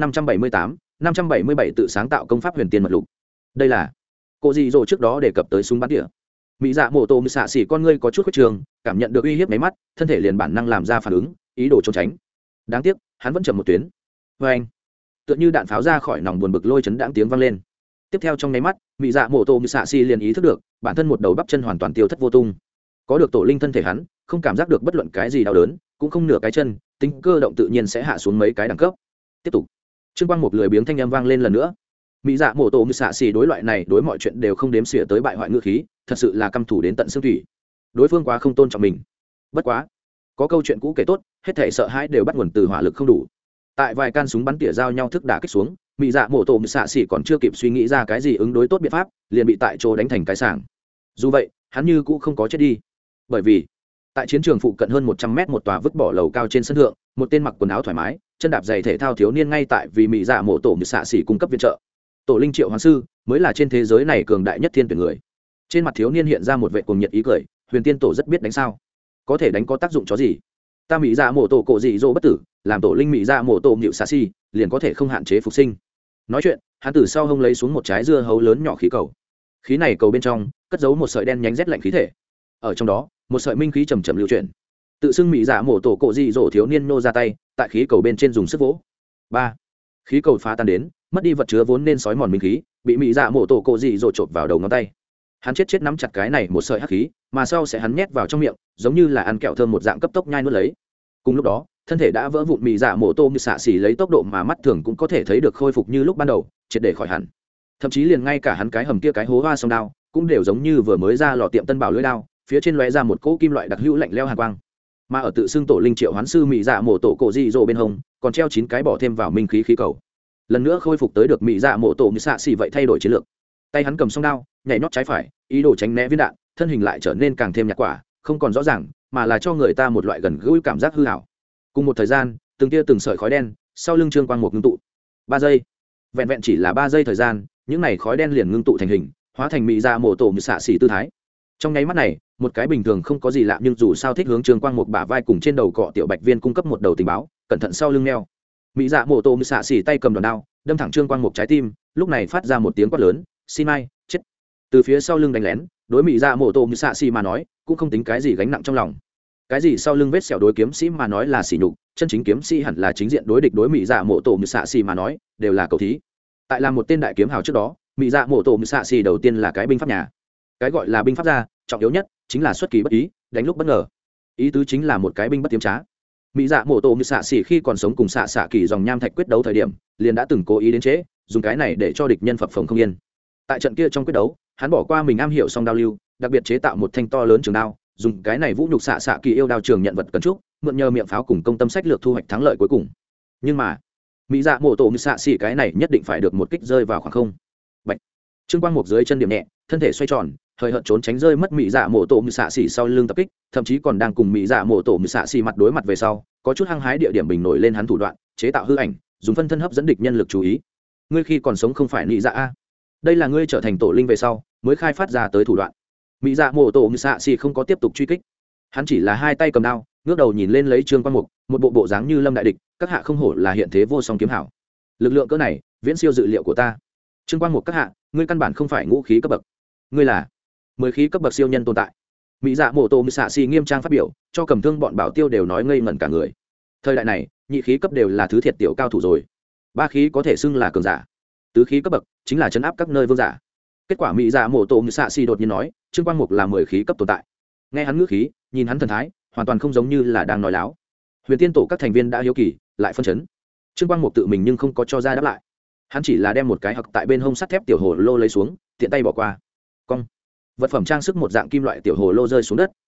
577 tự sáng tạo công pháp Huyền Tiên Mật Lục. Đây là cô dị dỗ trước đó đề cập tới súng bắn tỉa. Mỹ Dạ Mộ Tổ Mị Xạ Xỉ con ngươi có chút khuyết trường, cảm nhận được uy hiếp mấy mắt, thân thể liền bản năng làm ra phản ứng, ý đồ trốn tránh. Đáng tiếc, hắn vẫn chậm một tuyến. Và anh, tựa như đạn pháo ra khỏi nòng buồn bực lôi chấn đãng tiếng vang lên. Tiếp theo trong nháy mắt, Mỹ Dạ Mộ Tổ Mị Xạ Xỉ liền ý thức được, bản thân một đầu bắp chân hoàn toàn tiêu thất vô tung. Có được tổ linh thân thể hắn, không cảm giác được bất luận cái gì đau đớn, cũng không nửa cái chân, tính cơ động tự nhiên sẽ hạ xuống mấy cái đẳng cấp. Tiếp tục. Trương Quang một lười biếng thanh âm vang lên lần nữa. Mỹ Dạ Mộ Tổ Mị Xạ Xỉ đối loại này đối mọi chuyện đều không đếm xỉa tới bại hoại ngữ khí, thật sự là căm thù đến tận xương thủy. Đối phương quá không tôn trọng mình. Bất quá, có câu chuyện cũ kể tốt, hết thảy sợ hãi đều bắt nguồn từ hỏa lực không đủ. Tại vài can súng bắn tỉa giao nhau thức đả kích xuống, Mỹ Dạ Mộ Tổ Mị Xạ Xỉ còn chưa kịp suy nghĩ ra cái gì ứng đối tốt biện pháp, liền bị tại chỗ đánh thành cái sảng. Dù vậy, hắn như cũng không có chết đi. Bởi vì, tại chiến trường phụ cận hơn 100 mét một tòa vứt bỏ lầu cao trên sân thượng, một tên mặc quần áo thoải mái, chân đạp giày thể thao thiếu niên ngay tại vì Mỹ Dạ Mộ Tổ Mị Xạ Xỉ cung cấp viện trợ. Tổ linh Triệu Hoán sư mới là trên thế giới này cường đại nhất thiên tuyển người. Trên mặt thiếu niên hiện ra một vẻ cuồng nhiệt ý cười, Huyền Tiên Tổ rất biết đánh sao? Có thể đánh có tác dụng chó gì? Ta Mỹ Dạ Mộ Tổ cổ dị dỗ bất tử, làm tổ linh Mỹ Dạ Mộ Tổ Mị Xạ Xỉ, liền có thể không hạn chế phục sinh. Nói chuyện, hắn từ sau hông lấy xuống một trái dưa hấu lớn nhỏ khí cầu. Khí này cầu bên trong cất giấu một sợi đen nhánh rét lạnh khí thể. Ở trong đó, một sợi minh khí chầm chậm lưu chuyển. Tự xưng Mỹ Dạ Mộ Tổ cổ dị dỗ thiếu niên nô ra tay, tại khí cầu bên trên dùng sức vỗ. 3. Khí cầu phá tan đến, mất đi vật chứa vốn nên sói mòn minh khí, bị Mỹ Dạ Mộ Tổ cổ dị dỗ chộp vào đầu ngón tay. Hắn chết nắm chặt cái này một sợi hắc khí, mà sau sẽ hắn nhét vào trong miệng, giống như là ăn kẹo thơm một dạng cấp tốc nhai nuốt lấy. Cùng lúc đó, thân thể đã vỡ vụn Mỹ Dạ Mộ Tổ Mị Xạ Xỉ lấy tốc độ mà mắt thường cũng có thể thấy được khôi phục như lúc ban đầu, triệt để khỏi hẳn. Thậm chí liền ngay cả hắn cái hầm kia cái hố hoa song đao, cũng đều giống như vừa mới ra lò tiệm tân bảo lưỡi đao, phía trên lóe ra một cỗ kim loại đặc hữu lạnh lẽo hàn quang. Mà ở tự xưng tổ linh Triệu Hoán sư Mỹ Dạ Mộ Tổ cổ dị dỗ bên hông, còn treo 9 cái bỏ thêm vào minh khí khí cầu. Lần nữa khôi phục tới được Mỹ Dạ Mộ Tổ Mị Xạ Xỉ vậy thay đổi chiến lược. Tay hắn cầm song đao, nhảy nhót trái phải, ý đồ tránh né viên đạn, thân hình lại trở nên càng thêm nhạt quả, không còn rõ ràng, mà là cho người ta một loại gần gũi cảm giác hư ảo. Cùng một thời gian, từng tia từng sợi khói đen sau lưng Trương Quang Mục ngưng tụ. 3 giây, vẹn vẹn chỉ là 3 giây thời gian, những này khói đen liền ngưng tụ thành hình, hóa thành Mỹ Dạ Mộ Tổ Mị Xạ Xỉ tư thái. Trong nháy mắt này, một cái bình thường không có gì lạ nhưng dù sao thích hướng Trương Quang Mục bả vai cùng trên đầu cọ tiểu bạch viên cung cấp một đầu tình báo, cẩn thận sau lưng neo. Mỹ Dạ Mộ Tổ Mị Xạ Xỉ tay cầm đòn đao, đâm thẳng Trương Quang Mục trái tim, lúc này phát ra một tiếng quát lớn, "Xin mai, chết!" Từ phía sau lưng đánh lén, đối Mỹ Dạ Mộ Tổ Mị Xạ Xỉ mà nói, cũng không tính cái gì gánh nặng trong lòng. Cái gì sau lưng vết sẹo đối kiếm sĩ mà nói là sỉ nhục, chân chính kiếm sĩ hẳn là chính diện đối địch, đối Mỹ Dạ Mộ Tổ Mị Xạ Xỉ mà nói, đều là cầu thí. Tại làm một tên đại kiếm hào trước đó, Mỹ Dạ Mộ Tổ Mị Xạ Xỉ đầu tiên là cái binh pháp nhà. Cái gọi là binh pháp gia, trọng yếu nhất chính là xuất kỳ bất ý, đánh lúc bất ngờ. Ý tứ chính là một cái binh bất tiếm trá. Mỹ Dạ Mộ Tổ Mị Xạ Xỉ khi còn sống cùng xạ kỳ dòng nham thạch quyết đấu thời điểm, liền đã từng cố ý đến chế, dùng cái này để cho địch nhân phập phồng không yên. Tại trận kia trong quyết đấu, hắn bỏ qua mình am hiểu song đao lưu, đặc biệt chế tạo một thanh to lớn trường đao, dùng cái này vũ nhục xạ kỳ yêu đao trường nhận vật cấn trúc, mượn nhờ miệng pháo cùng công tâm sách lược thu hoạch thắng lợi cuối cùng. Nhưng mà, Mỹ Dạ Mộ Tổ Mị Xạ Xỉ cái này nhất định phải được một kích rơi vào khoảng không. Bạch. Trương Quang Mục dưới chân điểm nhẹ, thân thể xoay tròn, hơi hợt trốn tránh rơi mất Mỹ Dạ Mộ Tổ Mị Xạ Xỉ sau lưng tập kích, thậm chí còn đang cùng Mỹ Dạ Mộ Tổ Mị Xạ Xỉ mặt đối mặt về sau, có chút hăng hái địa điểm bình nổi lên hắn thủ đoạn, chế tạo hư ảnh, dùng phân thân hấp dẫn địch nhân lực chú ý. Ngươi khi còn sống không phải Mỹ Dạ a? Đây là ngươi trở thành tổ linh về sau mới khai phát ra tới thủ đoạn. Mỹ Dạ Mộ Tổ Mị Xạ Xỉ không có tiếp tục truy kích, hắn chỉ là hai tay cầm đao, ngước đầu nhìn lên lấy Trương Quang Mục, một bộ dáng như lâm đại địch, các hạ không hổ là hiện thế vô song kiếm hảo. Lực lượng cỡ này, viễn siêu dự liệu của ta. Trương Quang Mục các hạ, ngươi căn bản không phải ngũ khí cấp bậc, ngươi là 10 khí cấp bậc siêu nhân tồn tại. Mỹ Dạ Mộ Tổ Mị Xạ Xỉ nghiêm trang phát biểu, cho cầm thương bọn bảo tiêu đều nói ngây ngẩn cả người. Thời đại này, nhị khí cấp đều là thứ thiệt tiểu cao thủ rồi, 3 khí có thể xưng là cường giả, tứ khí cấp bậc chính là trấn áp các nơi vương giả. Kết quả Mỹ Dạ Mộ Tổ Mị Xạ Xỉ đột nhiên nói, Trương Quang Mục là 10 khí cấp tồn tại. Nghe hắn ngữ khí, nhìn hắn thần thái, hoàn toàn không giống như là đang nói láo. Huyền Tiên Tổ các thành viên đã hiếu kỳ, lại phân chấn. Trương Quang Mục tự mình nhưng không có cho ra đáp lại, hắn chỉ là đem một cái hặc tại bên hông sắt thép tiểu hồ lô lấy xuống, tiện tay bỏ qua. Cong. Vật phẩm trang sức một dạng kim loại tiểu hồ lô rơi xuống đất,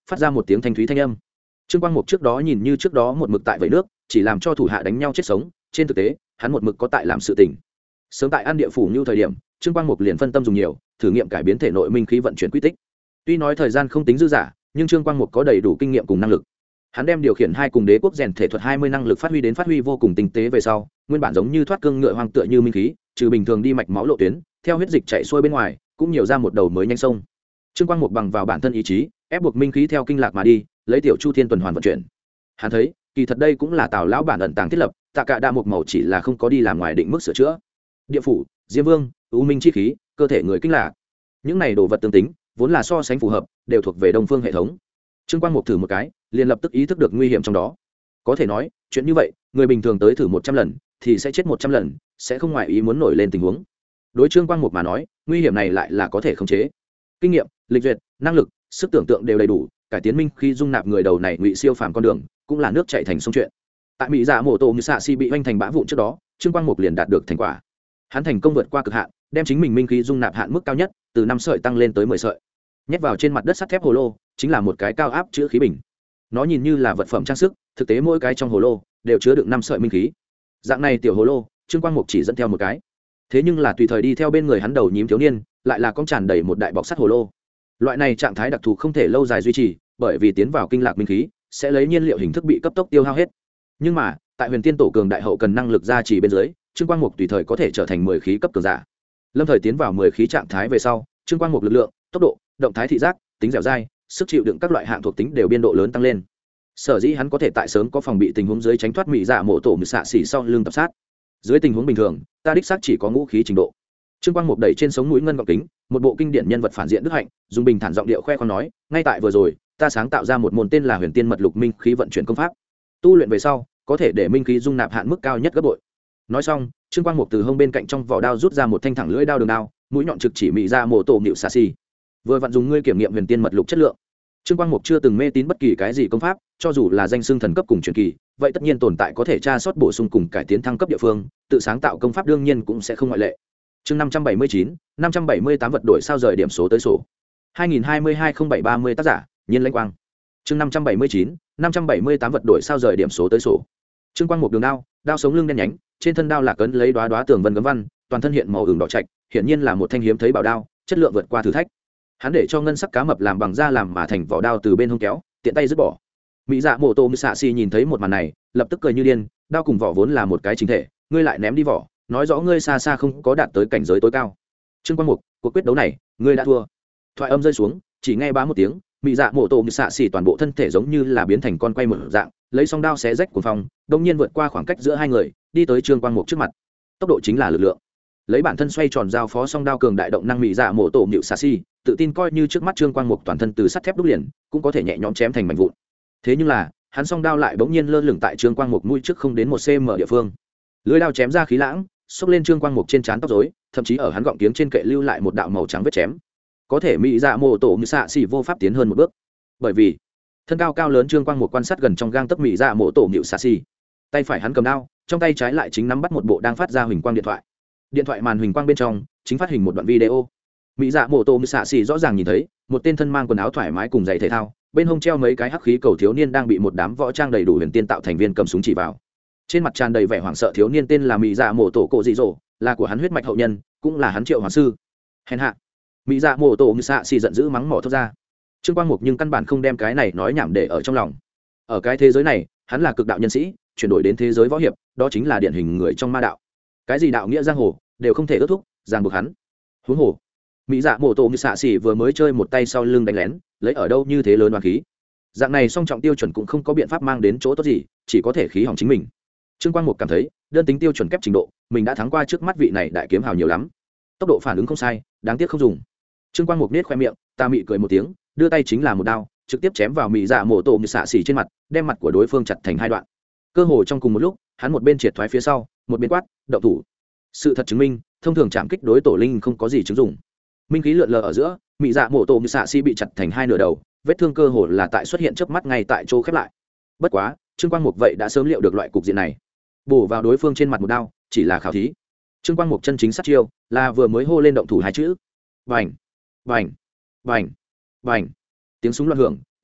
phát ra một tiếng thanh thúy thanh âm. Trương Quang Mục trước đó nhìn như trước đó một mực tại vẩy nước, chỉ làm cho thủ hạ đánh nhau chết sống, trên thực tế hắn một mực có tại làm sự tình. Sớm tại An Địa phủ như thời điểm, Trương Quang Mục liền phân tâm dùng nhiều, thử nghiệm cải biến thể nội minh khí vận chuyển quy tích. Tuy nói thời gian không tính dư dả, nhưng Trương Quang Mục có đầy đủ kinh nghiệm cùng năng lực. Hắn đem điều khiển hai cùng đế quốc rèn thể thuật 20 năng lực phát huy vô cùng tinh tế về sau, nguyên bản giống như thoát cương ngựa hoang tựa như minh khí, trừ bình thường đi mạch máu lộ tuyến, theo huyết dịch chảy xuôi bên ngoài, cũng nhiều ra một đầu mới nhanh sông. Trương Quang Mục bằng vào bản thân ý chí, ép buộc minh khí theo kinh lạc mà đi, lấy tiểu chu thiên tuần hoàn vận chuyển. Hắn thấy, kỳ thật đây cũng là Tào lão bản ẩn tàng thiết lập, Tạ Cả đa một màu chỉ là không có đi làm ngoài định mức sửa chữa. Địa phủ, Diêm Vương, U Minh chi khí, cơ thể người kinh lạc. Những này đồ vật tương tính, vốn là so sánh phù hợp, đều thuộc về Đông Phương hệ thống. Trương Quang Mục thử một cái, liền lập tức ý thức được nguy hiểm trong đó. Có thể nói, chuyện như vậy, người bình thường tới thử 100 lần thì sẽ chết 100 lần, sẽ không ngoài ý muốn nổi lên tình huống. Đối Trương Quang Mục mà nói, nguy hiểm này lại là có thể khống chế. Kinh nghiệm, lịch duyệt, năng lực, sức tưởng tượng đều đầy đủ, cải tiến minh khi dung nạp người đầu này ngụy siêu phàm con đường, cũng là nước chảy thành sông chuyện. Tại Mỹ Dạ Mộ Tổ Như Xạ Si bị hoành thành bã vụn trước đó, Trương Quang Mục liền đạt được thành quả. Hắn thành công vượt qua cực hạn, đem chính mình minh khí dung nạp hạn mức cao nhất từ 5 sợi tăng lên tới 10 sợi. Nhét vào trên mặt đất sắt thép hồ lô, chính là một cái cao áp chứa khí bình. Nó nhìn như là vật phẩm trang sức, thực tế mỗi cái trong hồ lô đều chứa đựng 5 sợi minh khí. Dạng này tiểu hồ lô, Trương Quang Mục chỉ dẫn theo một cái. Thế nhưng là tùy thời đi theo bên người hắn đầu nhím thiếu niên, lại là con tràn đầy một đại bọc sắt hồ lô. Loại này trạng thái đặc thù không thể lâu dài duy trì, bởi vì tiến vào kinh lạc minh khí sẽ lấy nhiên liệu hình thức bị cấp tốc tiêu hao hết. Nhưng mà, tại Huyền Tiên tổ cường đại hậu cần năng lực gia trì bên dưới, Trương Quang Mục tùy thời có thể trở thành 10 khí cấp cường giả. Lâm thời tiến vào 10 khí trạng thái về sau, Trương Quang Mục lực lượng, tốc độ, động thái thị giác, tính dẻo dai, sức chịu đựng các loại hạng thuộc tính đều biên độ lớn tăng lên. Sở dĩ hắn có thể tại sớm có phòng bị tình huống dưới tránh thoát Mỹ Dạ Mộ Tổ Mự Xạ Xỉ sau lưng tập sát. Dưới tình huống bình thường, ta đích xác chỉ có ngũ khí trình độ. Trương Quang Mục đẩy trên sống mũi ngân gọng kính, một bộ kinh điển nhân vật phản diện đức hạnh, dùng bình thản giọng điệu khoe khoang nói, ngay tại vừa rồi, ta sáng tạo ra một môn tên là Huyền Tiên Mật Lục Minh khí vận chuyển công pháp. Tu luyện về sau, có thể để minh khí dung nạp hạn mức cao nhất gấp bội. Nói xong, Trương Quang Mục từ hông bên cạnh trong vỏ đao rút ra một thanh thẳng lưỡi đao đường đao, mũi nhọn trực chỉ Mỹ Dạ Mộ Tổ Mự Xạ Xỉ. Vừa vặn dùng ngươi kiểm nghiệm Huyền Tiên Mật Lục chất lượng. Trương Quang Mục chưa từng mê tín bất kỳ cái gì công pháp, cho dù là danh xưng thần cấp cùng truyền kỳ, vậy tất nhiên tồn tại có thể tra soát bổ sung cùng cải tiến thăng cấp địa phương, tự sáng tạo công pháp đương nhiên cũng sẽ không ngoại lệ. Chương 579, 578 vật đổi sao rời điểm số tới sổ. 2022-07-30 tác giả, Nhiên Lãnh Quang. Chương 579, 578 vật đổi sao rời điểm số tới sổ. Trương Quang Mục đường đao, đao sống lưng đen nhánh, trên thân đao là cấn lấy đóa đóa tường vân gấm văn, toàn thân hiện màu ửng đỏ trạch, hiển nhiên là một thanh hiếm thấy bảo đao, chất lượng vượt qua thử thách. Hắn để cho ngân sắc cá mập làm bằng da làm mà thành vỏ đao từ bên hông kéo, tiện tay dứt bỏ. Mỹ Dạ Mộ Tổ Mự Xạ Xỉ nhìn thấy một màn này, lập tức cười như điên, đao cùng vỏ vốn là một cái chính thể, ngươi lại ném đi vỏ, nói rõ ngươi xa xa không có đạt tới cảnh giới tối cao. Trương Quang Mục, cuộc quyết đấu này, ngươi đã thua. Thoại âm rơi xuống, chỉ nghe bá một tiếng, Mỹ Dạ Mộ Tổ Mự Xạ Xỉ toàn bộ thân thể giống như là biến thành con quay một dạng, lấy song đao xé rách cuồng phong, đột nhiên vượt qua khoảng cách giữa hai người, đi tới Trương Quang Mục trước mặt. Tốc độ chính là lực lượng. Lấy bản thân xoay tròn giao phó song đao cường đại động năng Mỹ Dạ Mộ Tổ Mự Xạ Xỉ, tự tin coi như trước mắt Trương Quang Mục toàn thân từ sắt thép đúc liền, cũng có thể nhẹ nhõm chém thành mảnh vụn. Thế nhưng là, hắn song đao lại bỗng nhiên lơ lửng tại Trương Quang Mục mũi trước không đến 1 cm địa phương. Lưỡi đao chém ra khí lãng, xốc lên Trương Quang Mục trên trán tóc rối, thậm chí ở hắn gọng kiếng trên kệ lưu lại một đạo màu trắng vết chém. Có thể Mỹ Dạ Mộ Tổ Mự Xạ Xỉ vô pháp tiến hơn một bước, bởi vì thân cao cao lớn Trương Quang Mục quan sát gần trong gang tấc Mỹ Dạ Mộ Tổ Mự Xạ Xỉ. Tay phải hắn cầm đao, trong tay trái lại chính nắm bắt một bộ đang phát ra huỳnh quang điện thoại. Điện thoại màn huỳnh quang bên trong chính phát hình một đoạn video. Mỹ Dạ Mộ Tổ Mự Xạ Xỉ rõ ràng nhìn thấy một tên thân mang quần áo thoải mái cùng giày thể thao, bên hông treo mấy cái hắc khí cầu thiếu niên đang bị một đám võ trang đầy đủ huyền tiên tạo thành viên cầm súng chỉ vào. Trên mặt tràn đầy vẻ hoảng sợ thiếu niên tên là Mỹ Dạ Mộ Tổ Cổ Dị Dỗ, là của hắn huyết mạch hậu nhân, cũng là hắn triệu hoàng sư. Hèn hạ. Mỹ Dạ Mộ Tổ Mự Xạ Xỉ giận dữ mắng mỏ thốt ra. Trương Quang Mục nhưng căn bản không đem cái này nói nhảm để ở trong lòng. Ở cái thế giới này, hắn là cực đạo nhân sĩ, chuyển đổi đến thế giới võ hiệp, đó chính là điển hình người trong ma đạo. Cái gì đạo nghĩa giang hồ đều không thể ước thúc, ràng buộc hắn. Huống hồ, Mỹ Dạ Mộ Tổ Mự Xạ Xỉ vừa mới chơi một tay sau lưng đánh lén, lấy ở đâu như thế lớn oán khí. Dạng này song trọng tiêu chuẩn cũng không có biện pháp mang đến chỗ tốt gì, chỉ có thể khí hỏng chính mình. Trương Quang Mục cảm thấy, đơn tính tiêu chuẩn kép trình độ, mình đã thắng qua trước mắt vị này đại kiếm hào nhiều lắm. Tốc độ phản ứng không sai, đáng tiếc không dùng. Trương Quang Mục nết khoe miệng, ta mị cười một tiếng, đưa tay chính là một đao, trực tiếp chém vào Mỹ Dạ Mộ Tổ Mự Xạ Xỉ trên mặt, đem mặt của đối phương chặt thành hai đoạn. Cơ hồ trong cùng một lúc, hắn một bên triệt thoái phía sau, một bên quát, động thủ. Sự thật chứng minh, thông thường chạm kích đối tổ linh không có gì chứng dụng. Minh khí lượn lờ ở giữa, Mỹ Dạ Mộ Tổ Mự Xạ Xỉ bị chặt thành hai nửa đầu, vết thương cơ hồ là tại xuất hiện chớp mắt ngay tại chỗ khép lại. Bất quá, Trương Quang Mục vậy đã sớm liệu được loại cục diện này, bổ vào đối phương trên mặt một đao, chỉ là khảo thí. Trương Quang Mục chân chính sát chiêu, là vừa mới hô lên động thủ hai chữ. Bành, bành, bành, bành. Tiếng súng loạn hưởng,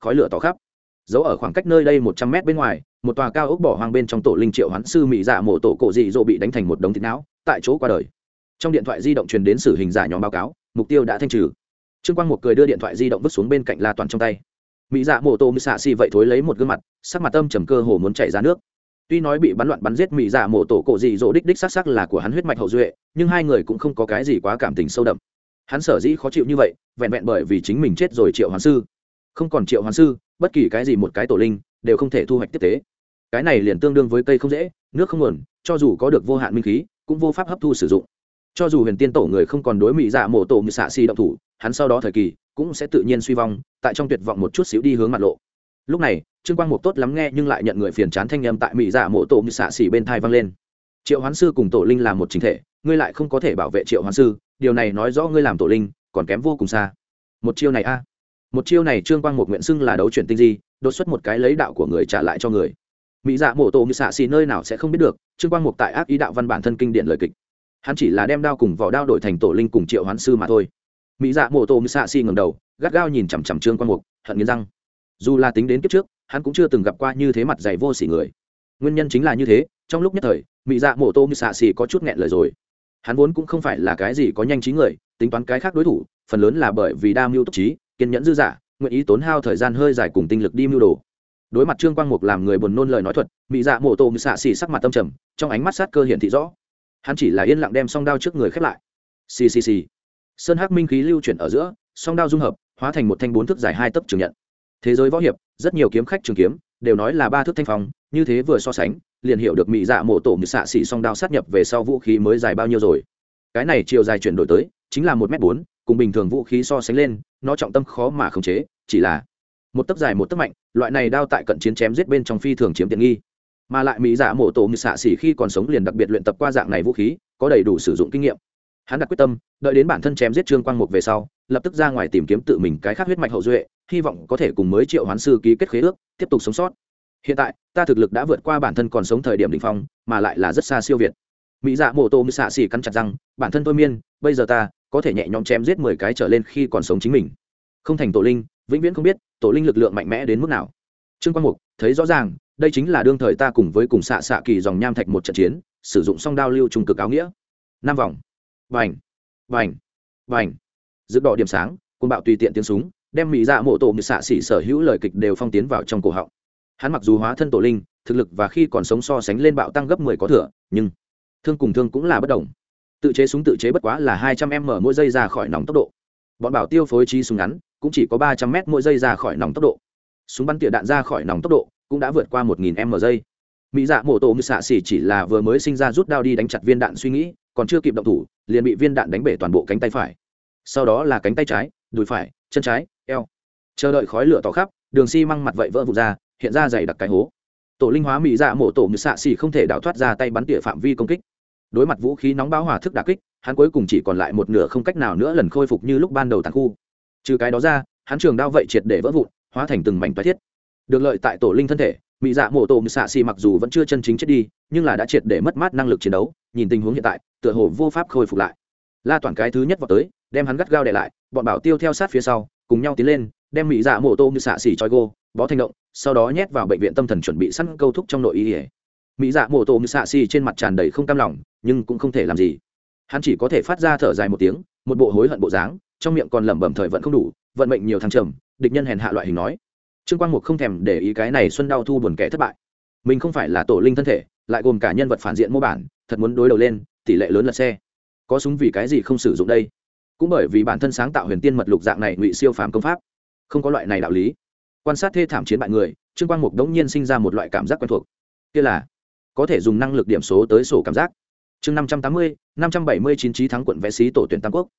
khói lửa tỏ khắp. Giấu ở khoảng cách nơi đây 100 mét bên ngoài, một tòa cao ốc bỏ hoang bên trong tổ linh triệu hoán sư mỹ dạ mổ tổ cổ dị dỗ bị đánh thành một đống thịt não, tại chỗ qua đời. Trong điện thoại di động truyền đến xử hình giả nhóm báo cáo, mục tiêu đã thanh trừ. Trương Quang một cười đưa điện thoại di động vứt xuống bên cạnh La Toàn trong tay. Mỹ dạ mổ tổ mì xạ xì vậy thối lấy một gương mặt, sắc mặt âm trầm cơ hồ muốn chảy ra nước. Tuy nói bị bắn loạn bắn giết mỹ dạ mổ tổ cổ dị dỗ đích xác là của hắn huyết mạch hậu duệ, nhưng hai người cũng không có cái gì quá cảm tình sâu đậm. Hắn sở dĩ khó chịu như vậy, vẹn vẹn bởi vì chính mình chết rồi triệu hoán sư. Không còn triệu hoán sư, bất kỳ cái gì một cái tổ linh đều không thể thu hoạch tiếp tế. Cái này liền tương đương với cây không dễ, nước không nguồn, cho dù có được vô hạn minh khí, cũng vô pháp hấp thu sử dụng. Cho dù huyền tiên tổ người không còn đối mỹ dạ mổ tổ mì xạ xì động thủ, hắn sau đó thời kỳ cũng sẽ tự nhiên suy vong, tại trong tuyệt vọng một chút xíu đi hướng mặt lộ. Lúc này Trương Quang Mục tốt lắm nghe nhưng lại nhận người phiền chán thanh âm tại mỹ dạ mổ tổ mì xạ xì bên thai vang lên. Triệu hoán sư cùng tổ linh là một chính thể, ngươi lại không có thể bảo vệ triệu hoán sư, điều này nói rõ ngươi làm tổ linh còn kém vô cùng xa. Một chiêu này một chiêu này Trương Quang Mục nguyện xưng là đấu chuyển tinh di, đột xuất một cái lấy đạo của người trả lại cho người. Mỹ dạ mổ tổ mì xạ xì nơi nào sẽ không biết được Trương Quang Mục tại ác ý đạo văn bản thân kinh điển lời kịch. Hắn chỉ là đem đao cùng vỏ đao đổi thành tổ linh cùng triệu hoán sư mà thôi. Mỹ dạ mổ tổ mì xạ xì ngẩng đầu, gắt gao nhìn chằm chằm Trương Quang Mục, hận nghiến răng. Dù là tính đến kiếp trước, hắn cũng chưa từng gặp qua như thế mặt dày vô sỉ người. Nguyên nhân chính là như thế, trong lúc nhất thời mỹ dạ mổ tổ mì xạ xì có chút nghẹn lời rồi. Hắn vốn cũng không phải là cái gì có nhanh trí người, tính toán cái khác đối thủ phần lớn là bởi vì đa mưu túc trí, kiên nhẫn dư dả, nguyện ý tốn hao thời gian hơi dài cùng tinh lực đi mưu đồ. Đối mặt Trương Quang Mục làm người buồn nôn lời nói thuật, mỹ dạ mổ tổ mì xạ xì sắc mặt tâm trầm, trong ánh mắt sát cơ hiển thị rõ. Hắn chỉ là yên lặng đem song đao trước người khép lại. Xì xì xì. Sơn hắc minh khí lưu chuyển ở giữa, song đao dung hợp, hóa thành một thanh 4 thước dài 2 tấc trường nhận. Thế giới võ hiệp, rất nhiều kiếm khách trường kiếm đều nói là 3 thước thanh phong, như thế vừa so sánh, liền hiểu được mỹ dạ mổ tổ mì xạ xì song đao sát nhập về sau vũ khí mới dài bao nhiêu rồi. Cái này chiều dài chuyển đổi tới, chính là 1m4, cùng bình thường vũ khí so sánh lên, nó trọng tâm khó mà khống chế, chỉ là một tấc dài một tấc mạnh, loại này đao tại cận chiến chém giết bên trong phi thường chiếm tiện nghi. Mà lại mỹ dạ mổ tổ mì xạ xỉ khi còn sống liền đặc biệt luyện tập qua dạng này vũ khí, có đầy đủ sử dụng kinh nghiệm. Hắn đặt quyết tâm, đợi đến bản thân chém giết Trương Quang Mục về sau, lập tức ra ngoài tìm kiếm tự mình cái khác huyết mạch hậu duệ, hy vọng có thể cùng mới triệu hoán sư ký kết khế ước, tiếp tục sống sót. Hiện tại ta thực lực đã vượt qua bản thân còn sống thời điểm đỉnh phong, mà lại là rất xa siêu việt. Mỹ dạ mổ tổ mì xạ xỉ cắn chặt răng, bản thân thôi miên, bây giờ ta có thể nhẹ nhõm chém giết 10 cái trở lên khi còn sống chính mình. Không thành tổ linh, vĩnh viễn không biết tổ linh lực lượng mạnh mẽ đến mức nào. Trương Quang Mục thấy rõ ràng, đây chính là đương thời ta cùng với cùng xạ kỳ dòng nham thạch một trận chiến, sử dụng song đao lưu trung cực áo nghĩa. 5 vòng, vành vành vành, rực đỏ điểm sáng, côn bạo tùy tiện tiếng súng đem mỹ dạ mổ tổ mì xạ xỉ sở hữu lời kịch đều phong tiến vào trong cổ họng. Hắn mặc dù hóa thân tổ linh, thực lực và khi còn sống so sánh lên bạo tăng gấp 10 có thừa, nhưng thương cùng thương cũng là bất đồng. Tự chế súng tự chế bất quá là 200m mỗi giây ra khỏi nòng tốc độ, bọn bảo tiêu phối trí súng ngắn cũng chỉ có 300m mỗi giây ra khỏi nòng tốc độ, súng bắn tỉa đạn ra khỏi nòng tốc độ cũng đã vượt qua 1000m giây. Mỹ dạ mổ tổ mì xạ xỉ chỉ là vừa mới sinh ra rút đao đi đánh chặt viên đạn suy nghĩ, còn chưa kịp động thủ liền bị viên đạn đánh bể toàn bộ cánh tay phải, sau đó là cánh tay trái, đùi phải, chân trái, eo. Chờ đợi khói lửa tỏ khắp, đường xi măng mặt vậy vỡ vụn ra, hiện ra dày đặc cái hố. Tổ linh hóa mỹ dạ mổ tổ mì xạ xỉ không thể đảo thoát ra tay bắn tỉa phạm vi công kích. Đối mặt vũ khí nóng bão hỏa thức đả kích, hắn cuối cùng chỉ còn lại một nửa không cách nào nữa lần khôi phục như lúc ban đầu tàn khu. Trừ cái đó ra, hắn trường đao vậy triệt để vỡ vụn, hóa thành từng mảnh toái thiết. Được lợi tại tổ linh thân thể, mỹ dạ mổ tổ mì xạ xỉ mặc dù vẫn chưa chân chính chết đi, nhưng là đã triệt để mất mát năng lực chiến đấu, nhìn tình huống hiện tại tựa hồ vô pháp khôi phục lại. La Toàn cái thứ nhất vào tới, đem hắn gắt gao đè lại, bọn bảo tiêu theo sát phía sau cùng nhau tiến lên, đem mỹ dạ mổ tổ mì xạ xỉ trói gô bó thành động, sau đó nhét vào bệnh viện tâm thần chuẩn bị sẵn câu thúc trong nội y. Mỹ dạ mổ tổ mì xạ xỉ trên mặt tràn đầy không cam lòng, nhưng cũng không thể làm gì. Hắn chỉ có thể phát ra thở dài một tiếng, một bộ hối hận bộ dáng, trong miệng còn lẩm bẩm thời vận không đủ, vận mệnh nhiều thăng trầm, địch nhân hèn hạ loại hình nói. Trương Quang Mục không thèm để ý cái này xuân đau thu buồn kẻ thất bại. Mình không phải là tổ linh thân thể, lại gồm cả nhân vật phản diện mô bản, thật muốn đối đầu lên, tỷ lệ lớn lật xe. Có súng vì cái gì không sử dụng đây? Cũng bởi vì bản thân sáng tạo huyền tiên mật lục dạng này ngụy siêu phàm công pháp, không có loại này đạo lý. Quan sát thê thảm chiến bại người, Trương Quang Mục đống nhiên sinh ra một loại cảm giác quen thuộc. Kia là có thể dùng năng lực điểm số tới sổ cảm giác. Chương 580, 579 trí thắng quận vẽ xí tổ tuyển Tam Quốc.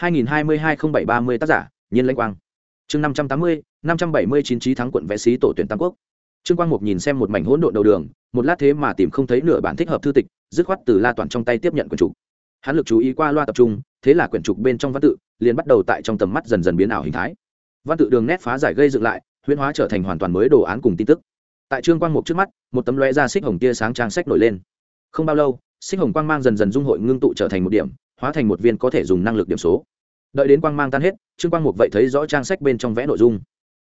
2022-07-30 tác giả, Nhiên Lãnh Quang. Chương 580, 579 trí thắng quận vẽ xí tổ tuyển Tam Quốc. Trương Quang Mục nhìn xem một mảnh hỗn độn đầu đường, một lát thế mà tìm không thấy nửa bản thích hợp thư tịch, dứt khoát từ La Toàn trong tay tiếp nhận quyển trục. Hắn lực chú ý qua loa tập trung, thế là quyển trục bên trong văn tự liền bắt đầu tại trong tầm mắt dần dần biến ảo hình thái. Văn tự đường nét phá giải gây dựng lại, huyễn hóa trở thành hoàn toàn mới đồ án cùng tin tức. Tại Trương Quang Mục trước mắt, một tấm lóe ra xích hồng tia sáng trang sách nổi lên. Không bao lâu, xích hồng quang mang dần dần dung hội ngưng tụ trở thành một điểm, hóa thành một viên có thể dùng năng lực điểm số. Đợi đến quang mang tan hết, Trương Quang Mục vậy thấy rõ trang sách bên trong vẽ nội dung.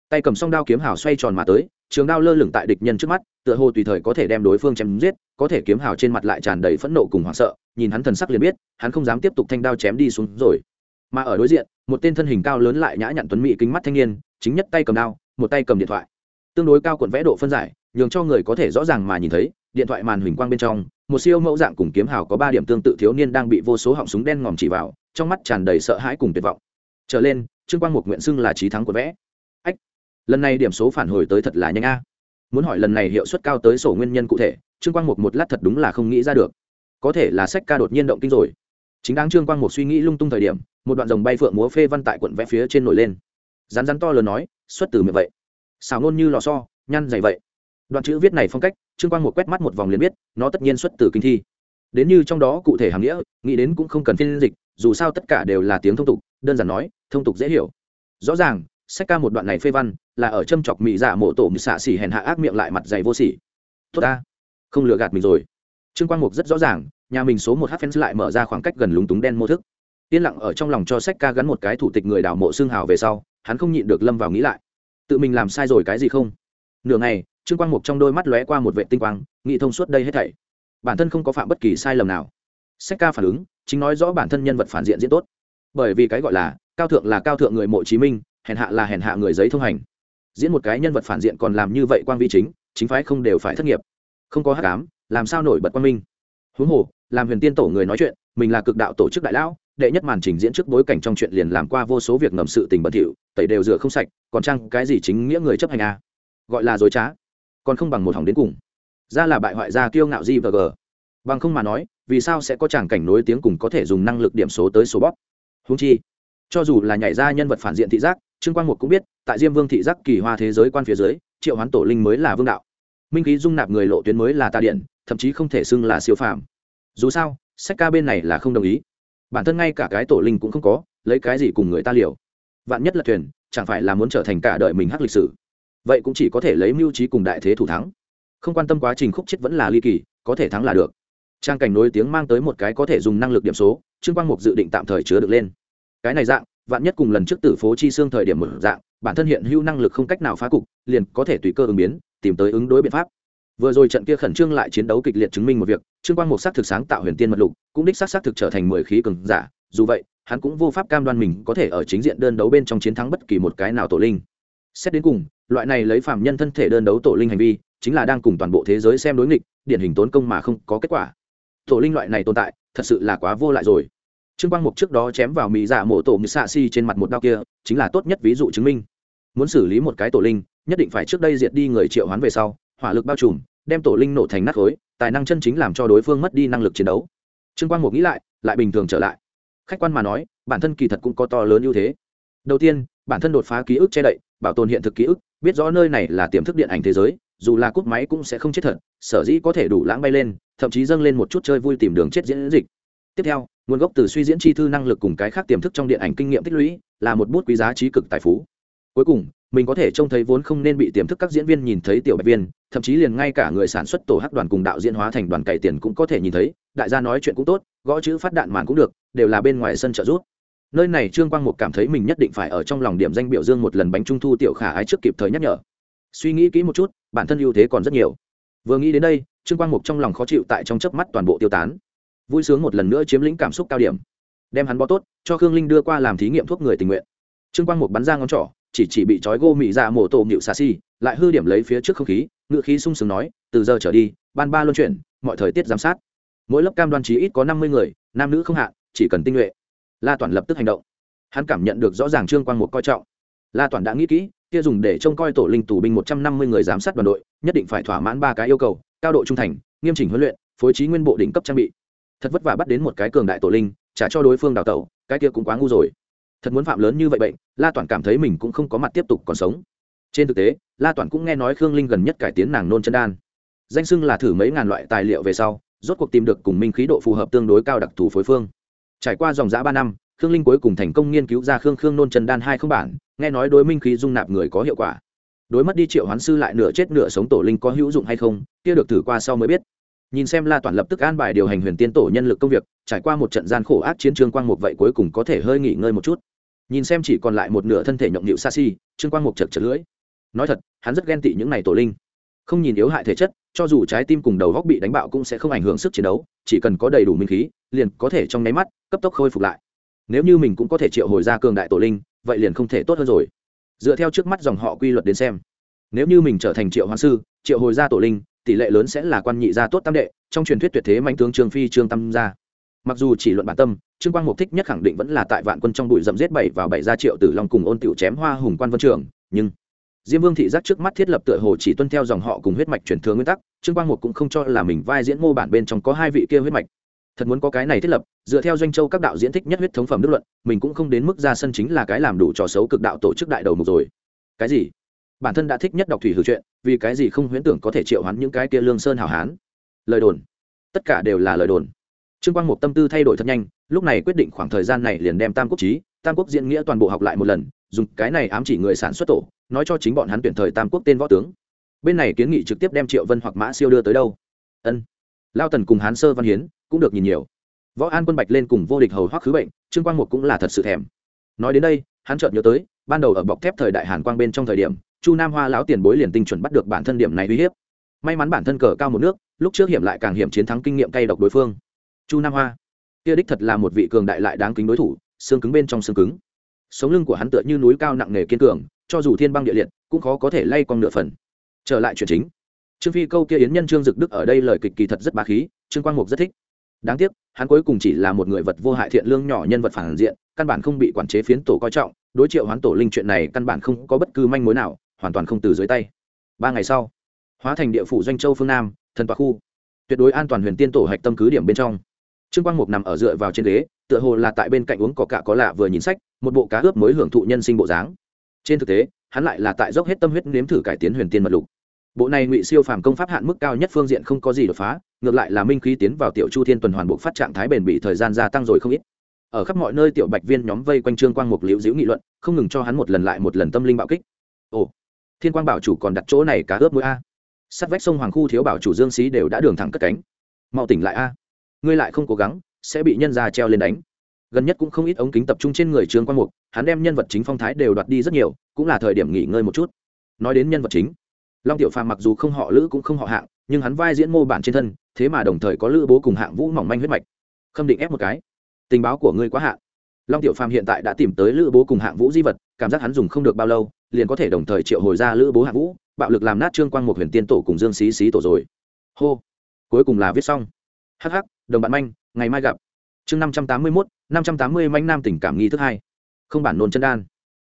tay cầm song đao kiếm hào xoay tròn mà tới, trường đao lơ lửng tại địch nhân trước mắt, tựa hồ tùy thời có thể đem đối phương chém giết. Có thể kiếm hào trên mặt lại tràn đầy phẫn nộ cùng hoảng sợ, nhìn hắn thần sắc liền biết hắn không dám tiếp tục thanh đao chém đi xuống rồi. Mà ở đối diện, một tên thân hình cao lớn lại nhã nhặn tuấn mỹ kính mắt thanh niên, chính nhất tay cầm đao, một tay cầm điện thoại. Tương đối cao cuộn vẽ độ phân giải, nhường cho người có thể rõ ràng mà nhìn thấy điện thoại màn huỳnh quang bên trong một siêu mẫu dạng cùng kiếm hào có 3 điểm tương tự thiếu niên đang bị vô số họng súng đen ngòm chỉ vào, trong mắt tràn đầy sợ hãi cùng tuyệt vọng. Trở lên, Trương Quang Mục nguyện xưng là chí thắng của vẽ. Ách, lần này điểm số phản hồi tới thật là nhanh a. Muốn hỏi lần này hiệu suất cao tới sổ nguyên nhân cụ thể, Trương Quang Mục một lát thật đúng là không nghĩ ra được. Có thể là sách ca đột nhiên động kinh rồi. Chính đáng Trương Quang Mục suy nghĩ lung tung thời điểm, một đoạn rồng bay phượng múa phê văn tại cuộn vẽ phía trên nổi lên. Rắn rắn to lớn nói, xuất từ miệng vậy. Xảo ngôn như lò xo, nhăn dày vậy. Đoạn chữ viết này phong cách, Trương Quang Mục quét mắt một vòng liền biết, nó tất nhiên xuất từ kinh thi. Đến như trong đó cụ thể hàm nghĩa, nghĩ đến cũng không cần phiên dịch, dù sao tất cả đều là tiếng thông tục, đơn giản nói, thông tục dễ hiểu. Rõ ràng, sách ca một đoạn này phê văn là ở châm chọc mỹ dạ mộ tổ mị xạ xỉ hèn hạ ác miệng lại mặt dày vô sỉ. Tốt ta, không lừa gạt mình rồi. Trương Quang Mục rất rõ ràng, nhà mình số 1 fans lại mở ra khoảng cách gần lúng túng đen mô thức. Yên lặng ở trong lòng cho sách ca gắn một cái thủ tịch người đảo mộ xương hào về sau, hắn không nhịn được lâm vào nghĩ lại, tự mình làm sai rồi cái gì không? Nửa ngày, Trương Quang Mục trong đôi mắt lóe qua một vệ tinh quang, nghĩ thông suốt đây hết thảy. Bản thân không có phạm bất kỳ sai lầm nào. Sách ca phản ứng, chính nói rõ bản thân nhân vật phản diện diễn tốt. Bởi vì cái gọi là cao thượng là cao thượng người mộ Chí Minh, hèn hạ là hèn hạ người giấy thông hành. Diễn một cái nhân vật phản diện còn làm như vậy quang vi chính phái không đều phải thất nghiệp. Không có hắc ám, làm sao nổi bật quang minh? Huống hồ, làm Huyền Tiên tổ người nói chuyện, mình là cực đạo tổ chức đại lão, đệ nhất màn trình diễn trước bối cảnh trong chuyện liền làm qua vô số việc ngầm sự tình bẩn thỉu, tẩy đều rửa không sạch, còn chăng cái gì chính nghĩa người chấp hành a? Gọi là dối trá, còn không bằng một hỏng đến cùng. Ra là bại hoại gia kiêu ngạo gì và g. Bằng không mà nói, vì sao sẽ có tràng cảnh nối tiếng cùng có thể dùng năng lực điểm số tới số bóp? Huống chi, cho dù là nhảy ra nhân vật phản diện thị giác, Trương Quang Mục cũng biết, tại Diêm Vương thị giác kỳ hoa thế giới quan phía dưới, Triệu Hoán Tổ Linh mới là vương đạo. Minh khí dung nạp người lộ tuyến mới là tà điện, thậm chí không thể xưng là siêu phàm. Dù sao, sách ca bên này là không đồng ý. Bản thân ngay cả cái tổ linh cũng không có, lấy cái gì cùng người ta liều? Vạn nhất là thuyền, chẳng phải là muốn trở thành cả đời mình hắc lịch sử? Vậy cũng chỉ có thể lấy mưu trí cùng đại thế thủ thắng. Không quan tâm quá trình khúc chết vẫn là ly kỳ, có thể thắng là được. Trang cảnh nối tiếng mang tới một cái có thể dùng năng lực điểm số, Trương Quang Mục dự định tạm thời chứa được lên. Cái này dạng, vạn nhất cùng lần trước Tử Phố Chi Xương thời điểm một dạng, bản thân hiện hữu năng lực không cách nào phá cục, liền có thể tùy cơ ứng biến, tìm tới ứng đối biện pháp. Vừa rồi trận kia khẩn trương lại chiến đấu kịch liệt chứng minh một việc, Trương Quang Mục xác thực sáng tạo Huyền Tiên mật lục, cũng đích xác thực trở thành 10 khí cường giả, dù vậy, hắn cũng vô pháp cam đoan mình có thể ở chính diện đơn đấu bên trong chiến thắng bất kỳ một cái nào tổ linh. Xét đến cùng, loại này lấy phàm nhân thân thể đơn đấu tổ linh hành vi, chính là đang cùng toàn bộ thế giới xem đối nghịch, điển hình tốn công mà không có kết quả. Tổ linh loại này tồn tại, thật sự là quá vô lại rồi. Trương Quang Mục trước đó chém vào mỹ dạ mộ tổ như xạ si trên mặt một đao kia, chính là tốt nhất ví dụ chứng minh. Muốn xử lý một cái tổ linh, nhất định phải trước đây diệt đi người triệu hoán về sau, hỏa lực bao trùm, đem tổ linh nổ thành nát khối, tài năng chân chính làm cho đối phương mất đi năng lực chiến đấu. Trương Quang Mục nghĩ lại bình thường trở lại. Khách quan mà nói, bản thân kỳ thật cũng có to lớn ưu thế. Đầu tiên, bản thân đột phá ký ức che đậy, bảo tồn hiện thực ký ức, biết rõ nơi này là tiềm thức điện ảnh thế giới, dù là cúp máy cũng sẽ không chết thật, sở dĩ có thể đủ lãng bay lên, thậm chí dâng lên một chút chơi vui tìm đường chết diễn dịch. Tiếp theo, nguồn gốc từ suy diễn chi thư năng lực cùng cái khác tiềm thức trong điện ảnh kinh nghiệm tích lũy, là một bút quý giá trí cực tài phú. Cuối cùng, mình có thể trông thấy vốn không nên bị tiềm thức các diễn viên nhìn thấy tiểu bạch viên, thậm chí liền ngay cả người sản xuất tổ hắc đoàn cùng đạo diễn hóa thành đoàn cày tiền cũng có thể nhìn thấy, đại gia nói chuyện cũng tốt, gõ chữ phát đạn màn cũng được, đều là bên ngoài sân trợ giúp. Nơi này Trương Quang Mục cảm thấy mình nhất định phải ở trong lòng điểm danh biểu dương một lần bánh trung thu tiểu khả ái trước kịp thời nhắc nhở. Suy nghĩ kỹ một chút, bản thân ưu thế còn rất nhiều. Vừa nghĩ đến đây, Trương Quang Mục trong lòng khó chịu tại trong chớp mắt toàn bộ tiêu tán. Vui sướng một lần nữa chiếm lĩnh cảm xúc cao điểm. Đem hắn bó tốt, cho Khương Linh đưa qua làm thí nghiệm thuốc người tình nguyện. Trương Quang Mục bắn ra ngón trỏ, chỉ bị trói gô mị dạ mổ tổ nhịu xà xi, lại hư điểm lấy phía trước không khí, ngựa khí sung sướng nói, từ giờ trở đi, ban ba luân chuyển, mọi thời tiết giám sát. Mỗi lớp cam đoan chí ít có 50 người, nam nữ không hạn, chỉ cần tinh nhuệ. La Toản lập tức hành động. Hắn cảm nhận được rõ ràng Trương Quang Mục coi trọng. La Toản đã nghĩ kỹ, kia dùng để trông coi tổ linh tù binh 150 người giám sát đoàn đội, nhất định phải thỏa mãn 3 cái yêu cầu: cao độ trung thành, nghiêm chỉnh huấn luyện, phối trí nguyên bộ đỉnh cấp trang bị. Thật vất vả bắt đến một cái cường đại tổ linh, trả cho đối phương đào tẩu, cái kia cũng quá ngu rồi. Thật muốn phạm lớn như vậy bệnh, La Toản cảm thấy mình cũng không có mặt tiếp tục còn sống. Trên thực tế, La Toản cũng nghe nói Khương Linh gần nhất cải tiến nàng nôn chân đan. Danh xưng là thử mấy ngàn loại tài liệu về sau, rốt cuộc tìm được cùng minh khí độ phù hợp tương đối cao đặc thù phối phương. Trải qua dòng dã 3 năm, Khương Linh cuối cùng thành công nghiên cứu ra Khương nôn chân đan 2 không bản, nghe nói đối minh khí dung nạp người có hiệu quả. Đối mất đi triệu hoán sư lại nửa chết nửa sống tổ linh có hữu dụng hay không, kia được thử qua sau mới biết. Nhìn xem La Toản lập tức an bài điều hành Huyền Tiên tổ nhân lực công việc, trải qua một trận gian khổ ác chiến, Trương Quang Mục vậy cuối cùng có thể hơi nghỉ ngơi một chút. Nhìn xem chỉ còn lại một nửa thân thể nhộng nhịu xa xi, Trương Quang Mục chật lưỡi. nói thật hắn rất ghen tị những này tổ linh, không nhìn yếu hại thể chất, cho dù trái tim cùng đầu góc bị đánh bạo cũng sẽ không ảnh hưởng sức chiến đấu, chỉ cần có đầy đủ minh khí liền có thể trong nháy mắt cấp tốc khôi phục lại. Nếu như mình cũng có thể triệu hồi ra cường đại tổ linh, vậy liền không thể tốt hơn rồi. Dựa theo trước mắt dòng họ quy luật đến xem, nếu như mình trở thành triệu hoán sư, triệu hồi ra tổ linh, tỷ lệ lớn sẽ là quan nhị gia tốt tam đệ, trong truyền thuyết tuyệt thế mãnh tướng Trương Phi Trương Tam gia. Mặc dù chỉ luận bản tâm, Trương Quang Mục thích nhất khẳng định vẫn là tại Vạn Quân trong bụi rậm giết 7 vào 7 gia Triệu Tử Long cùng Ôn Tiểu chém Hoa Hùng Quan Vân Trường, nhưng Diêm Vương thị giác trước mắt thiết lập tựa hồ chỉ tuân theo dòng họ cùng huyết mạch truyền thừa nguyên tắc, Trương Quang Mục cũng không cho là mình vai diễn mô bản bên trong có hai vị kia huyết mạch. Thật muốn có cái này thiết lập, dựa theo Doanh Châu các đạo diễn thích nhất huyết thống phẩm đức luận, mình cũng không đến mức ra sân chính là cái làm đủ trò xấu cực đạo tổ chức đại đầu mục rồi. Cái gì? Bản thân đã thích nhất đọc thủy hư truyện, vì cái gì không huyễn tưởng có thể triệu hoán những cái kia lương sơn hảo hán? Lời đồn, tất cả đều là lời đồn. Trương Quang Mục tâm tư thay đổi thật nhanh, lúc này quyết định khoảng thời gian này liền đem Tam Quốc Chí, Tam Quốc diễn nghĩa toàn bộ học lại một lần, dùng cái này ám chỉ người sản xuất tổ, nói cho chính bọn hắn tuyển thời Tam Quốc tên võ tướng. Bên này kiến nghị trực tiếp đem Triệu Vân hoặc Mã Siêu đưa tới đâu? Ân. Lao Tần cùng Hán Sơ Văn Hiến cũng được nhìn nhiều. Võ An Quân Bạch lên cùng vô địch hầu Hoắc Khứ Bệnh, Trương Quang Mục cũng là thật sự thèm. Nói đến đây, hắn chợt nhớ tới, ban đầu ở bọc thép thời đại Hàn Quang bên trong thời điểm, Chu Nam Hoa lão tiền bối liền tinh chuẩn bắt được bản thân điểm này uy hiếp. May mắn bản thân cờ cao một nước, lúc trước hiểm lại càng hiểm chiến thắng kinh nghiệm cay độc đối phương. Chu Nam Hoa, kia đích thật là một vị cường đại lại đáng kính đối thủ, xương cứng bên trong xương cứng. Sống lưng của hắn tựa như núi cao nặng nề kiên cường, cho dù thiên băng địa liệt, cũng khó có thể lay cong nửa phần. Trở lại chuyện chính, Trương Phi câu kia yến nhân Trương Dực Đức ở đây lời kịch kỳ thật rất bá khí, Trương Quang Mục rất thích. Đáng tiếc, hắn cuối cùng chỉ là một người vật vô hại thiện lương nhỏ nhân vật phản diện, căn bản không bị quản chế phiến tổ coi trọng, đối Triệu Hoán tổ linh chuyện này căn bản không có bất cứ manh mối nào, hoàn toàn không từ dưới tay. 3 ngày sau, hóa thành địa phủ Doanh Châu phương Nam, thần tọa khu, tuyệt đối an toàn huyền tiên tổ hạch tâm cứ điểm bên trong. Trương Quang Mục nằm ở dựa vào trên ghế, tựa hồ là tại bên cạnh uống cỏ cạ có lạ vừa nhìn sách, một bộ cá ướp mới hưởng thụ nhân sinh bộ dáng. Trên thực tế, hắn lại là tại dốc hết tâm huyết nếm thử cải tiến huyền tiên mật lục. Bộ này ngụy siêu phàm công pháp hạn mức cao nhất phương diện không có gì đột phá, ngược lại là minh khí tiến vào tiểu chu thiên tuần hoàn bộ phát trạng thái bền bỉ thời gian gia tăng rồi không ít. Ở khắp mọi nơi tiểu bạch viên nhóm vây quanh Trương Quang Mục liễu diễu nghị luận, không ngừng cho hắn một lần lại một lần tâm linh bạo kích. Ồ, Thiên Quang bảo chủ còn đặt chỗ này cá ướp mũi a. Sát vách sông Hoàng khu thiếu bảo chủ Dương Sĩ đều đã đường thẳng cất cánh. Mau tỉnh lại a. Ngươi lại không cố gắng, sẽ bị nhân gia treo lên đánh. Gần nhất cũng không ít ống kính tập trung trên người Trương Quang Mục, hắn đem nhân vật chính phong thái đều đoạt đi rất nhiều, cũng là thời điểm nghỉ ngơi một chút. Nói đến nhân vật chính, Long Tiểu Phàm mặc dù không họ Lữ cũng không họ Hạng, nhưng hắn vai diễn mô bản trên thân, thế mà đồng thời có Lữ Bố cùng Hạng Vũ mỏng manh huyết mạch. Khâm định ép một cái. Tình báo của ngươi quá hạn. Long Tiểu Phàm hiện tại đã tìm tới Lữ Bố cùng Hạng Vũ di vật, cảm giác hắn dùng không được bao lâu, liền có thể đồng thời triệu hồi ra Lữ Bố Hạng Vũ, bạo lực làm nát Trương Quang Mục huyền tiên tổ cùng Dương Xí Xí tổ rồi. Hô, cuối cùng là viết xong. Hắc hắc, đồng bạn manh, ngày mai gặp. Chương 581, 580 manh nam tình cảm nghi thức 2. Không bản nôn chân đan.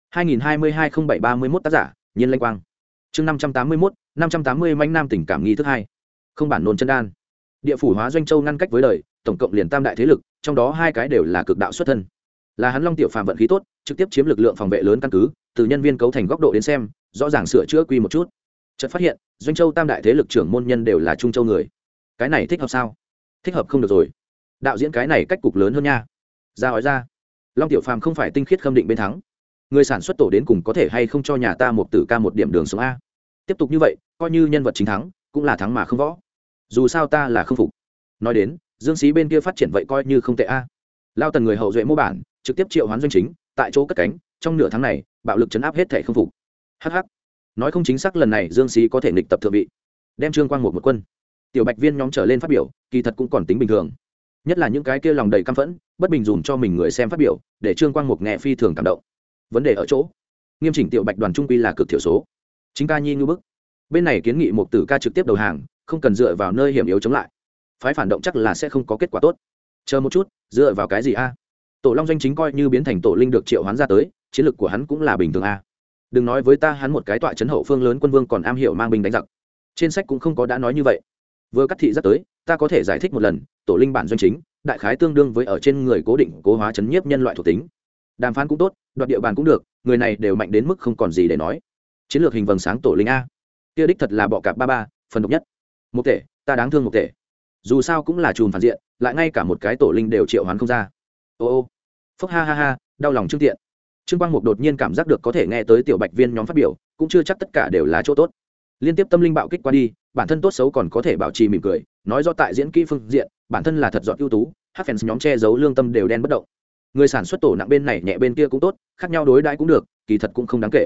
2022-07-31 tác giả, Nhiên Lanh Quang. Chương 581, 580 manh nam tình cảm nghi thức 2. Không bản nôn chân đan. Địa phủ hóa Doanh Châu ngăn cách với đời, tổng cộng liền tam đại thế lực, trong đó 2 cái đều là cực đạo xuất thân. Là hắn Long Tiểu Phàm vận khí tốt, trực tiếp chiếm lực lượng phòng vệ lớn căn cứ, từ nhân viên cấu thành góc độ đến xem, rõ ràng sửa chữa quy một chút. Chợt phát hiện, Doanh Châu tam đại thế lực trưởng môn nhân đều là Trung Châu người. Cái này thích hợp sao? Thích hợp không được rồi. Đạo diễn cái này cách cục lớn hơn nha. Ra hỏi ra, Long Tiểu Phàm không phải tinh khiết khâm định bên thắng. Người sản xuất tổ đến cùng có thể hay không cho nhà ta một tử ca một điểm đường sống a. Tiếp tục như vậy, coi như nhân vật chính thắng, cũng là thắng mà không võ. Dù sao ta là không phục. Nói đến, Dương Xí bên kia phát triển vậy coi như không tệ a. Lao Tần người hậu duệ mô bản, trực tiếp triệu hoán doanh chính, tại chỗ cất cánh, trong nửa tháng này, bạo lực chấn áp hết thể không phục. Hắc hắc. Nói không chính xác lần này Dương Xí có thể nghịch tập thượng vị, đem Trương Quang một quân. Tiểu bạch viên nhóm trở lên phát biểu, kỳ thật cũng còn tính bình thường. Nhất là những cái kia lòng đầy căm phẫn, bất bình dùm cho mình người xem phát biểu, để Trương Quang Mục nghe phi thường cảm động. Vấn đề ở chỗ, nghiêm chỉnh tiểu bạch đoàn trung quy là cực thiểu số. Chính ca nhi ngư bức. Bên này kiến nghị Mục Tử ca trực tiếp đầu hàng, không cần dựa vào nơi hiểm yếu chống lại. Phái phản động chắc là sẽ không có kết quả tốt. Chờ một chút, dựa vào cái gì a? Tổ Long Doanh chính coi như biến thành tổ linh được triệu hoán ra tới, chiến lược của hắn cũng là bình thường a. Đừng nói với ta hắn một cái tọa trấn hậu phương lớn quân vương còn am hiểu mang binh đánh giặc. Trên sách cũng không có đã nói như vậy. Vừa cắt thị rất tới, ta có thể giải thích một lần, tổ linh bản doanh chính, đại khái tương đương với ở trên người cố định cố hóa chấn nhiếp nhân loại thuộc tính. Đàm phán cũng tốt, đoạt địa bàn cũng được, người này đều mạnh đến mức không còn gì để nói. Chiến lược hình vầng sáng tổ linh a, kia đích thật là bọ cạp ba, phần độc nhất. Một thể, ta đáng thương một thể. Dù sao cũng là chùm phản diện, lại ngay cả một cái tổ linh đều triệu hoán không ra. Ô ô, phúc ha ha ha, đau lòng Trương Tiện. Trương Quang Mục đột nhiên cảm giác được có thể nghe tới tiểu bạch viên nhóm phát biểu, cũng chưa chắc tất cả đều là chỗ tốt. Liên tiếp tâm linh bạo kích qua đi, bản thân tốt xấu còn có thể bảo trì mỉm cười, nói rõ tại diễn kỹ phương diện, bản thân là thật giỏi ưu tú, hát fans nhóm che giấu lương tâm đều đen bất động. Người sản xuất tổ nặng bên này nhẹ bên kia cũng tốt, khác nhau đối đãi cũng được, kỳ thật cũng không đáng kể.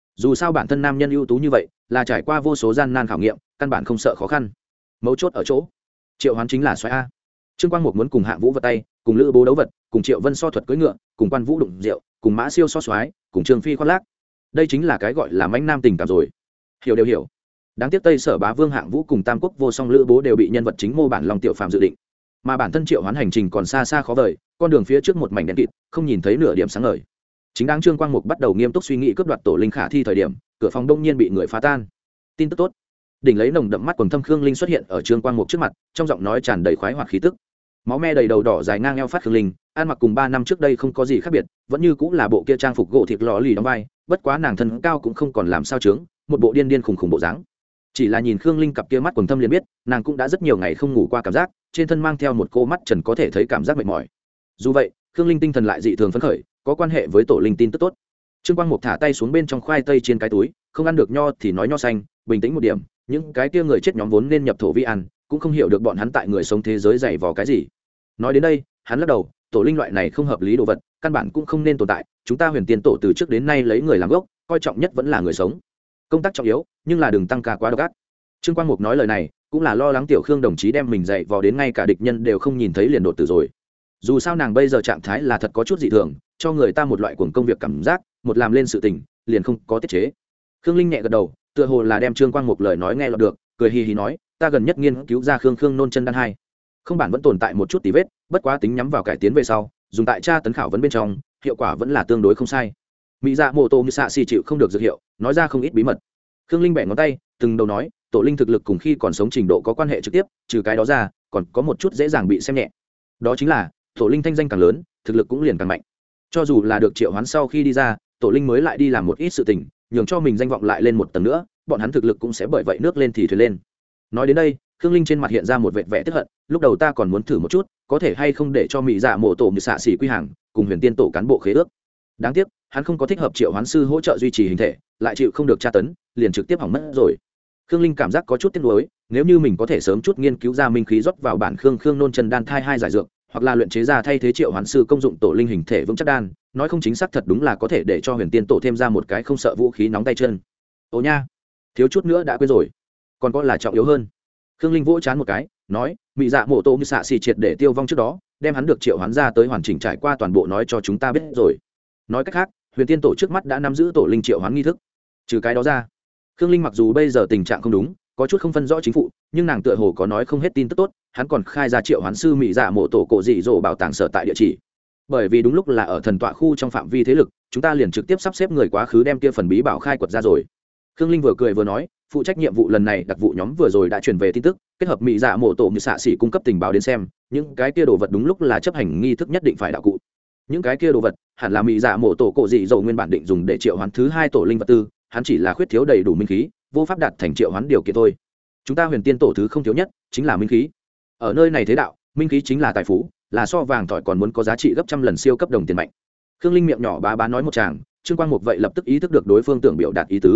dù sao bản thân nam nhân ưu tú như vậy là trải qua vô số gian nan khảo nghiệm, căn bản không sợ khó khăn. Mấu chốt ở chỗ Triệu Hoán chính là xoáy a. Trương Quang Mục muốn cùng Hạng Vũ vật tay, cùng Lữ Bố đấu vật, cùng Triệu Vân so thuật cưỡi ngựa, cùng Quan Vũ đụng rượu, cùng Mã Siêu so xoáy, cùng Trương Phi khoác lác. Đây chính là cái gọi là mãnh nam tình cảm rồi. Hiểu đều hiểu. Đáng tiếc Tây Sở Bá Vương Hạng Vũ cùng Tam Quốc Vô Song Lữ Bố đều bị nhân vật chính mô bản Long Tiểu Phàm dự định, mà bản thân Triệu Hoán hành trình còn xa xa khó vời, con đường phía trước một mảnh đen kịt, không nhìn thấy nửa điểm sáng ngời. Chính đáng Trương Quang Mục bắt đầu nghiêm túc suy nghĩ cướp đoạt tổ linh khả thi thời điểm, cửa phòng đông nhiên bị người phá tan. Tin tức tốt. Đỉnh lấy nồng đậm mắt quần thâm Khương Linh xuất hiện ở Trương Quang Mục trước mặt, trong giọng nói tràn đầy khoái hoạt khí tức. Máu me đầy đầu đỏ dài ngang eo phát Khương Linh, ăn mặc cùng 3 năm trước đây không có gì khác biệt, vẫn như cũng là bộ kia trang phục gỗ thịt lò lì đóng vai, bất quá nàng thân cao cũng không còn làm sao trướng, một bộ điên điên khùng khùng bộ dáng. Chỉ là nhìn Khương Linh cặp kia mắt quần thâm liền biết, nàng cũng đã rất nhiều ngày không ngủ qua cảm giác, trên thân mang theo một cô mắt trần có thể thấy cảm giác mệt mỏi. Dù vậy, Khương Linh tinh thần lại dị thường phấn khởi, có quan hệ với tổ linh tin tức tốt. Trương Quang Mục thả tay xuống bên trong khoai tây trên cái túi, không ăn được nho thì nói nho xanh, bình tĩnh một điểm, những cái kia người chết nhóm vốn nên nhập thổ vi ăn, cũng không hiểu được bọn hắn tại người sống thế giới dày vò cái gì. Nói đến đây, hắn lắc đầu, tổ linh loại này không hợp lý đồ vật, căn bản cũng không nên tồn tại, chúng ta Huyền Tiên tổ từ trước đến nay lấy người làm gốc, coi trọng nhất vẫn là người sống. Công tác trọng yếu, nhưng là đừng tăng ca quá độc ác. Trương Quang Mục nói lời này, cũng là lo lắng Tiểu Khương đồng chí đem mình dạy vò đến ngay cả địch nhân đều không nhìn thấy liền đột tử rồi. Dù sao nàng bây giờ trạng thái là thật có chút dị thường, cho người ta một loại cuồng công việc cảm giác, một làm lên sự tình, liền không có tiết chế. Khương Linh nhẹ gật đầu, tựa hồ là đem Trương Quang Mục lời nói nghe lọt được, cười hì hì nói, ta gần nhất nghiên cứu ra khương nôn chân đan hai, không bản vẫn tồn tại một chút tí vết, bất quá tính nhắm vào cải tiến về sau, dùng tại tra tấn khảo vấn bên trong, hiệu quả vẫn là tương đối không sai. Mỹ Dạ Mộ Tô Như Xạ xì chịu không được dược hiệu, nói ra không ít bí mật. Khương Linh bẻ ngón tay, từng đầu nói, tổ linh thực lực cùng khi còn sống trình độ có quan hệ trực tiếp, trừ cái đó ra, còn có một chút dễ dàng bị xem nhẹ. Đó chính là, tổ linh thanh danh càng lớn, thực lực cũng liền càng mạnh. Cho dù là được triệu hoán sau khi đi ra, tổ linh mới lại đi làm một ít sự tình, nhường cho mình danh vọng lại lên một tầng nữa, bọn hắn thực lực cũng sẽ bởi vậy nước lên thì thuyền lên. Nói đến đây, Khương Linh trên mặt hiện ra một vệt vẻ tức hận, lúc đầu ta còn muốn thử một chút, có thể hay không để cho Mỹ Dạ Mộ Tổ Như Xạ xỉ quy hàng, cùng Huyền Tiên tổ cán bộ khế ước. Đáng tiếc, hắn không có thích hợp triệu hoán sư hỗ trợ duy trì hình thể, lại chịu không được tra tấn, liền trực tiếp hỏng mất rồi. Khương Linh cảm giác có chút tiếc nuối, nếu như mình có thể sớm chút nghiên cứu ra minh khí rót vào bản khương nôn chân đan thai hai giải dược, hoặc là luyện chế ra thay thế triệu hoán sư công dụng tổ linh hình thể vững chắc đan, nói không chính xác thật đúng là có thể để cho Huyền Tiên tổ thêm ra một cái không sợ vũ khí nóng tay chân. Ồ nha, thiếu chút nữa đã quên rồi, còn có là trọng yếu hơn. Khương Linh vỗ chán một cái, nói, Mỹ Dạ Mộ Tô Như Xạ xì triệt để tiêu vong trước đó, đem hắn được triệu hoán ra tới hoàn chỉnh trải qua toàn bộ nói cho chúng ta biết rồi. Nói cách khác, Huyền Tiên tổ trước mắt đã nắm giữ tổ linh triệu hoán nghi thức. Trừ cái đó ra, Khương Linh mặc dù bây giờ tình trạng không đúng, có chút không phân rõ chính phụ, nhưng nàng tựa hồ có nói không hết tin tức tốt, hắn còn khai ra triệu hoán sư Mỹ Dạ Mộ tổ cổ dị dỗ bảo tàng sở tại địa chỉ. Bởi vì đúng lúc là ở thần tọa khu trong phạm vi thế lực, chúng ta liền trực tiếp sắp xếp người quá khứ đem kia phần bí bảo khai quật ra rồi. Khương Linh vừa cười vừa nói, phụ trách nhiệm vụ lần này đặc vụ nhóm vừa rồi đã truyền về tin tức, kết hợp Mỹ Dạ Mộ tổ Như Xạ xỉ cung cấp tình báo đến xem, những cái kia đồ vật đúng lúc là chấp hành nghi thức nhất định phải đạo cụ. Những cái kia đồ vật hẳn là Mỹ Dạ Mộ tổ cổ dị dỗ nguyên bản định dùng để triệu hoán thứ hai tổ linh vật tư, hắn chỉ là khuyết thiếu đầy đủ minh khí, vô pháp đạt thành triệu hoán điều kiện thôi. Chúng ta Huyền Tiên tổ thứ không thiếu nhất chính là minh khí. Ở nơi này thế đạo, minh khí chính là tài phú, là so vàng thỏi còn muốn có giá trị gấp trăm lần siêu cấp đồng tiền mạnh. Khương Linh miệng nhỏ bá nói một tràng, Trương Quang Mục vậy lập tức ý thức được đối phương tưởng biểu đạt ý tứ.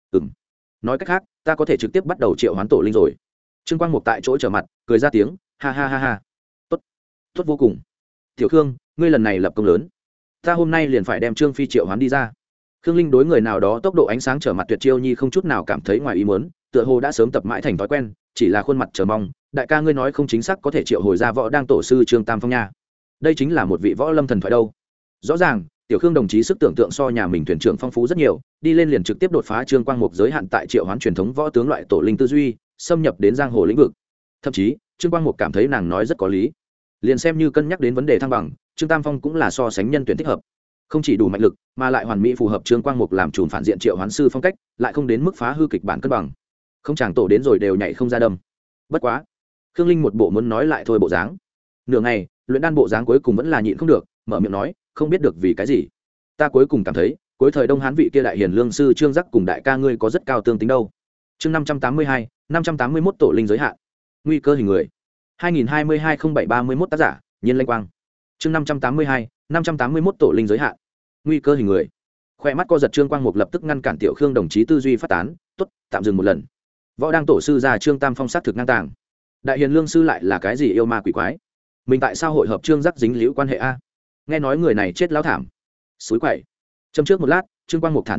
Nói cách khác, ta có thể trực tiếp bắt đầu triệu hoán tổ linh rồi. Trương Quang Mục tại chỗ trở mặt, cười ra tiếng, ha ha ha ha. Tốt, tốt vô cùng. Tiểu Khương, ngươi lần này lập công lớn. Ta hôm nay liền phải đem Trương Phi triệu hoán đi ra. Khương Linh đối người nào đó tốc độ ánh sáng trở mặt tuyệt chiêu nhi không chút nào cảm thấy ngoài ý muốn, tựa hồ đã sớm tập mãi thành thói quen, chỉ là khuôn mặt chờ mong, đại ca ngươi nói không chính xác có thể triệu hồi ra võ đang tổ sư Trương Tam Phong nha. Đây chính là một vị võ lâm thần thoại đâu. Rõ ràng, Tiểu Khương đồng chí sức tưởng tượng so nhà mình thuyền trưởng phong phú rất nhiều, đi lên liền trực tiếp đột phá Trương Quang Mục giới hạn tại triệu hoán truyền thống võ tướng loại tổ linh tư duy, xâm nhập đến giang hồ lĩnh vực. Thậm chí, Trương Quang Mục cảm thấy nàng nói rất có lý. Liền xem như cân nhắc đến vấn đề thăng bằng, Trương Tam Phong cũng là so sánh nhân tuyển thích hợp. Không chỉ đủ mạnh lực, mà lại hoàn mỹ phù hợp Trương Quang Mục làm chủ phản diện triệu hoán sư phong cách, lại không đến mức phá hư kịch bản cân bằng. Không chàng tổ đến rồi đều nhảy không ra đâm. Bất quá, Khương Linh một bộ muốn nói lại thôi bộ dáng. Nửa ngày, luyện đan bộ dáng cuối cùng vẫn là nhịn không được, mở miệng nói, không biết được vì cái gì. Ta cuối cùng cảm thấy, cuối thời Đông Hán vị kia đại hiền lương sư Trương Giác cùng đại ca ngươi có rất cao tương tính đâu. Chương 582, 581 tổ linh giới hạn. Nguy cơ hình người. 2022-07-31 tác giả, Nhiên Lanh Quang. Chương 582, 581 tổ linh giới hạn. Nguy cơ hình người. Khoe mắt co giật Trương Quang Mục lập tức ngăn cản Tiểu Khương đồng chí tư duy phát tán, tốt, tạm dừng một lần. Võ đang tổ sư già Trương Tam Phong sát thực ngang tàng. Đại hiền lương sư lại là cái gì yêu ma quỷ quái? Mình tại sao hội hợp Trương Giác dính liễu quan hệ a? Nghe nói người này chết lão thảm. Suối quậy. Châm trước một lát, Trương Quang Mục thản nhiên nói,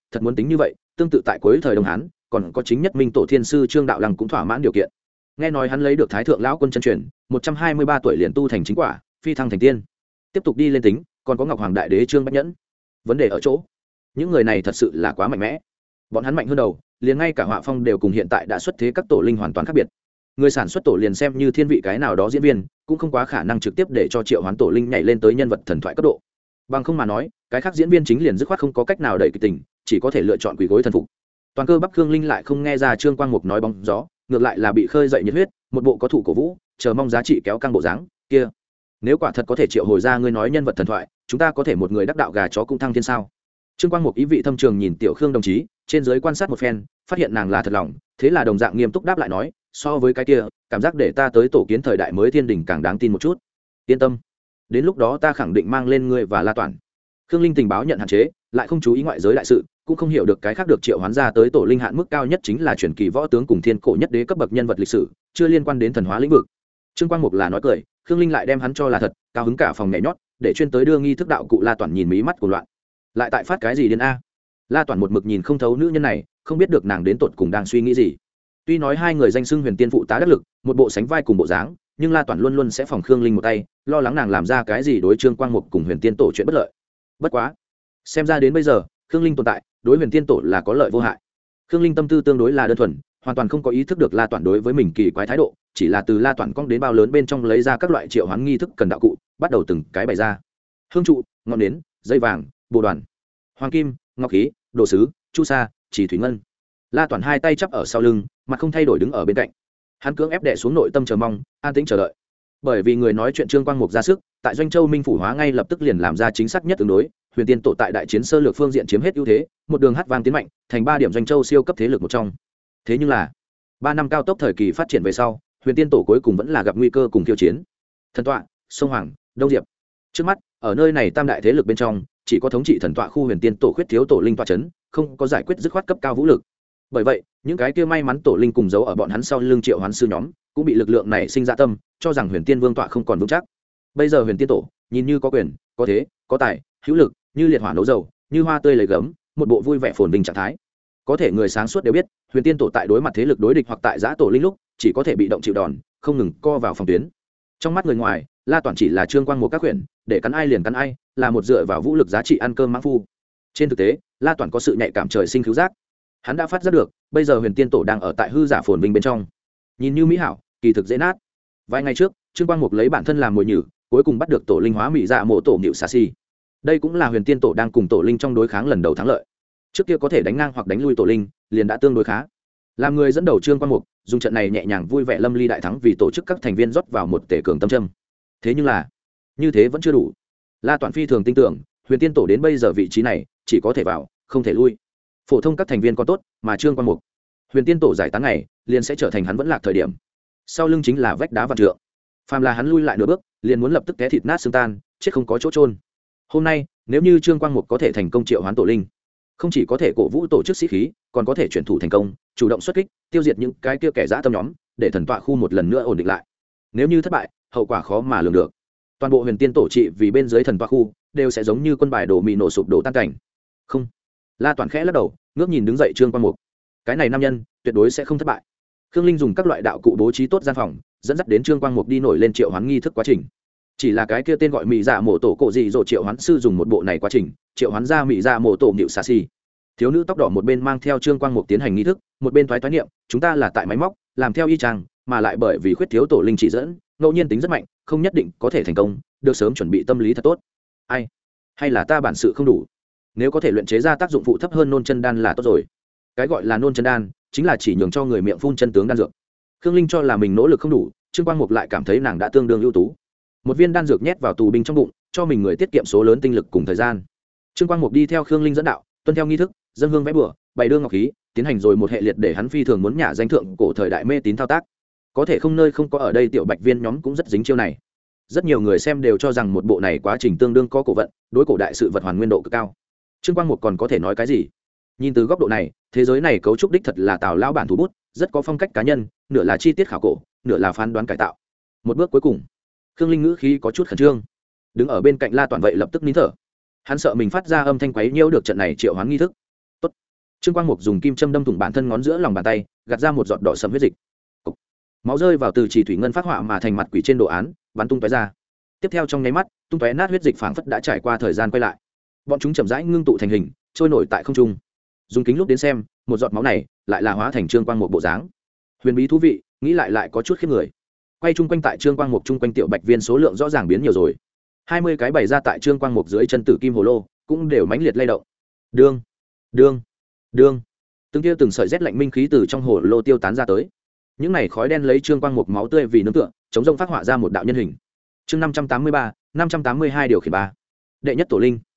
thật muốn tính như vậy tương tự tại cuối thời đông hán còn có chính nhất minh tổ thiên sư trương đạo lăng cũng thỏa mãn điều kiện. Nghe nói hắn lấy được thái thượng lão quân chân truyền 123 tuổi liền tu thành chính quả, phi thăng thành tiên. Tiếp tục đi lên tính, còn có ngọc hoàng đại đế trương bách nhẫn. Vấn đề ở chỗ những người này thật sự là quá mạnh mẽ, bọn hắn mạnh hơn đầu, liền ngay cả họa phong đều cùng hiện tại đã xuất thế các tổ linh hoàn toàn khác biệt. Người sản xuất tổ liền xem như thiên vị cái nào đó diễn viên cũng không quá khả năng trực tiếp để cho triệu hoán tổ linh nhảy lên tới nhân vật thần thoại cấp độ. Bằng không mà nói, cái khác diễn viên chính liền dứt khoát không có cách nào đẩy kịch tình, chỉ có thể lựa chọn quỳ gối thần phục. Toàn cơ bắp Khương Linh lại không nghe ra Trương Quang Mục nói bóng gió, ngược lại là bị khơi dậy nhiệt huyết, một bộ có thủ cổ vũ, chờ mong giá trị kéo căng bộ dáng kia. Nếu quả thật có thể triệu hồi ra ngươi nói nhân vật thần thoại, chúng ta có thể một người đắc đạo gà chó cũng thăng thiên sao? Trương Quang Mục ý vị thâm trường nhìn Tiểu Khương đồng chí, trên dưới quan sát một phen, phát hiện nàng là thật lòng, thế là đồng dạng nghiêm túc đáp lại nói, so với cái kia, cảm giác để ta tới tổ kiến thời đại mới thiên đình càng đáng tin một chút. Yên tâm, đến lúc đó ta khẳng định mang lên ngươi và La Toản. Khương Linh tình báo nhận hạn chế, lại không chú ý ngoại giới đại sự, cũng không hiểu được cái khác được triệu hoán ra tới tổ linh hạn mức cao nhất chính là truyền kỳ võ tướng cùng thiên cổ nhất đế cấp bậc nhân vật lịch sử, chưa liên quan đến thần hóa lĩnh vực. Trương Quang Mục là nói cười, Khương Linh lại đem hắn cho là thật, cao hứng cả phòng nhảy nhót, để chuyên tới đưa nghi thức đạo cụ La Toản nhìn mí mắt của loạn. Lại tại phát cái gì điên a? La Toản một mực nhìn không thấu nữ nhân này, không biết được nàng đến tột cùng đang suy nghĩ gì. Tuy nói hai người danh xưng huyền tiên phụ tá đắc lực, một bộ sánh vai cùng bộ dáng, nhưng La Toản luôn luôn sẽ phòng Khương Linh một tay, lo lắng nàng làm ra cái gì đối Trương Quang Mục cùng huyền tiên tổ chuyện bất lợi. Bất quá, xem ra đến bây giờ, Khương Linh tồn tại, đối huyền tiên tổ là có lợi vô hại. Khương Linh tâm tư tương đối là đơn thuần, hoàn toàn không có ý thức được La Toản đối với mình kỳ quái thái độ, chỉ là từ La Toản cong đến bao lớn bên trong lấy ra các loại triệu hoán nghi thức cần đạo cụ, bắt đầu từng cái bày ra. Hương trụ, ngọn nến, dây vàng, bồ đoàn, hoàng kim, ngọc khí, đồ sứ, chu sa, chỉ thủy ngân. La Toản hai tay chắp ở sau lưng, mặt không thay đổi đứng ở bên cạnh. Hắn cưỡng ép đè xuống nội tâm chờ mong, an tĩnh chờ đợi. Bởi vì người nói chuyện Trương Quang Mục ra sức, tại Doanh Châu Minh phủ hóa ngay lập tức liền làm ra chính xác nhất tương đối, huyền tiên tổ tại đại chiến sơ lược phương diện chiếm hết ưu thế, một đường hát vang tiến mạnh, thành 3 điểm Doanh Châu siêu cấp thế lực một trong. Thế nhưng là 3 năm cao tốc thời kỳ phát triển về sau, huyền tiên tổ cuối cùng vẫn là gặp nguy cơ cùng tiêu chiến. Thần tọa, sông Hoàng, Đông Diệp. Trước mắt, ở nơi này tam đại thế lực bên trong, chỉ có thống trị thần tọa khu huyền tiên tổ khuyết thiếu tổ linh tọa chấn, không có giải quyết dứt khoát cấp cao vũ lực. Bởi vậy, những cái kia may mắn tổ linh cùng giấu ở bọn hắn sau lưng triệu hoán sư nhóm, cũng bị lực lượng này sinh ra tâm, cho rằng huyền tiên vương tọa không còn vững chắc. Bây giờ huyền tiên tổ, nhìn như có quyền, có thế, có tài, hữu lực, như liệt hỏa nấu dầu, như hoa tươi lấy gấm, một bộ vui vẻ phồn vinh trạng thái. Có thể người sáng suốt đều biết, huyền tiên tổ tại đối mặt thế lực đối địch hoặc tại giã tổ linh lúc, chỉ có thể bị động chịu đòn, không ngừng co vào phòng tuyến. Trong mắt người ngoài, La Toản chỉ là Trương Quang Mục các quyển, để cắn ai liền cắn ai, là một dựa vào vũ lực giá trị ăn cơm mãng phu. Trên thực tế, La Toản có sự nhạy cảm trời sinh cứu giác. Hắn đã phát giác được, bây giờ huyền tiên tổ đang ở tại hư giả phồn vinh bên trong, nhìn như mỹ hảo, kỳ thực dễ nát. Vài ngày trước, Trương Quang Mục lấy bản thân làm mồi nhử, cuối cùng bắt được tổ linh hóa mỹ dạ mộ tổ nhịu xà xi. Đây cũng là huyền tiên tổ đang cùng tổ linh trong đối kháng lần đầu thắng lợi. Trước kia có thể đánh ngang hoặc đánh lui tổ linh, liền đã tương đối khá. Làm người dẫn đầu Trương Quang Mục, dùng trận này nhẹ nhàng vui vẻ lâm ly đại thắng vì tổ chức các thành viên rót vào một tể cường tâm trâm. Thế nhưng là, như thế vẫn chưa đủ. La Toản phi thường tin tưởng, huyền tiên tổ đến bây giờ vị trí này, chỉ có thể vào, không thể lui. Phổ thông các thành viên còn tốt, mà Trương Quang Mục, huyền tiên tổ giải tán này, liền sẽ trở thành hắn vẫn lạc thời điểm. Sau lưng chính là vách đá vạn trượng. Phàm là hắn lui lại nửa bước, liền muốn lập tức té thịt nát xương tan, chết không có chỗ trôn. Hôm nay, nếu như Trương Quang Mục có thể thành công triệu hoán tổ linh, không chỉ có thể cổ vũ tổ chức sĩ khí, còn có thể chuyển thủ thành công, chủ động xuất kích, tiêu diệt những cái kia kẻ dã tâm nhóm, để thần tọa khu một lần nữa ổn định lại. Nếu như thất bại, hậu quả khó mà lường được. Toàn bộ huyền tiên tổ trị vì bên dưới thần tọa khu đều sẽ giống như quân bài đổ mì nổ sụp đổ tan cảnh. Không. La Toản khẽ lắc đầu, ngước nhìn đứng dậy Trương Quang Mục. Cái này nam nhân, tuyệt đối sẽ không thất bại. Khương Linh dùng các loại đạo cụ bố trí tốt gian phòng, dẫn dắt đến Trương Quang Mục đi nổi lên triệu hoán nghi thức quá trình. Chỉ là cái kia tên gọi mỹ dạ mộ tổ cổ gì rồi triệu hoán sư dùng một bộ này quá trình, triệu hoán ra mỹ dạ mộ tổ nhịu xà xi. Thiếu nữ tóc đỏ một bên mang theo Trương Quang Mục tiến hành nghi thức, một bên thoái niệm, chúng ta là tại máy móc, làm theo y chang, mà lại bởi vì khuyết thiếu tổ linh chỉ dẫn, ngẫu nhiên tính rất mạnh, không nhất định có thể thành công, được sớm chuẩn bị tâm lý thật tốt. Ai? Hay là ta bản sự không đủ? Nếu có thể luyện chế ra tác dụng phụ thấp hơn nôn chân đan là tốt rồi. Cái gọi là nôn chân đan, chính là chỉ nhường cho người miệng phun chân tướng đan dược. Khương Linh cho là mình nỗ lực không đủ, Trương Quang Mục lại cảm thấy nàng đã tương đương ưu tú. Một viên đan dược nhét vào tù binh trong bụng, cho mình người tiết kiệm số lớn tinh lực cùng thời gian. Trương Quang Mục đi theo Khương Linh dẫn đạo, tuân theo nghi thức, dâng hương vẽ bửa, bày đưa ngọc khí, tiến hành rồi một hệ liệt để hắn phi thường muốn nhả danh thượng cổ thời đại mê tín thao tác. Có thể không nơi không có ở đây tiểu bạch viên nhóm cũng rất dính chiêu này. Rất nhiều người xem đều cho rằng một bộ này quá trình tương đương có cổ vận, đối cổ đại sự vật hoàn nguyên độ cực cao. Trương Quang Mục còn có thể nói cái gì? Nhìn từ góc độ này, thế giới này cấu trúc đích thật là Tào lão bản thủ bút, rất có phong cách cá nhân, nửa là chi tiết khảo cổ, nửa là phán đoán cải tạo. Một bước cuối cùng, Khương Linh ngữ khí có chút khẩn trương. Đứng ở bên cạnh La Toản vậy lập tức nín thở. Hắn sợ mình phát ra âm thanh quấy nhiễu được trận này triệu hoán nghi thức. Tốt, Trương Quang Mục dùng kim châm đâm thủng bản thân ngón giữa lòng bàn tay, gạt ra một giọt đỏ sẫm huyết dịch. Máu rơi vào từ chỉ thủy ngân phát họa mà thành mặt quỷ trên đồ án, bắn tung tóe ra. Tiếp theo trong nháy mắt, tung tóe nát huyết dịch phảng phất đã trải qua thời gian quay lại. Bọn chúng chậm rãi ngưng tụ thành hình, trôi nổi tại không trung. Dùng kính lúc đến xem, một giọt máu này lại là hóa thành Trương Quang Mục bộ dáng. Huyền bí thú vị, nghĩ lại có chút khiếp người. Quay chung quanh tại Trương Quang Mục chung quanh tiểu bạch viên số lượng rõ ràng biến nhiều rồi. 20 cái bày ra tại Trương Quang Mục dưới chân tử kim hồ lô, cũng đều mãnh liệt lay động. Đương, đương, đương. Từng tia từng sợi rét lạnh minh khí từ trong hồ lô tiêu tán ra tới. Những này khói đen lấy Trương Quang Mục máu tươi vì nương tựa, chống rông phát họa ra một đạo nhân hình. Chương 583, 582 điều khiển 3. Đệ nhất tổ linh.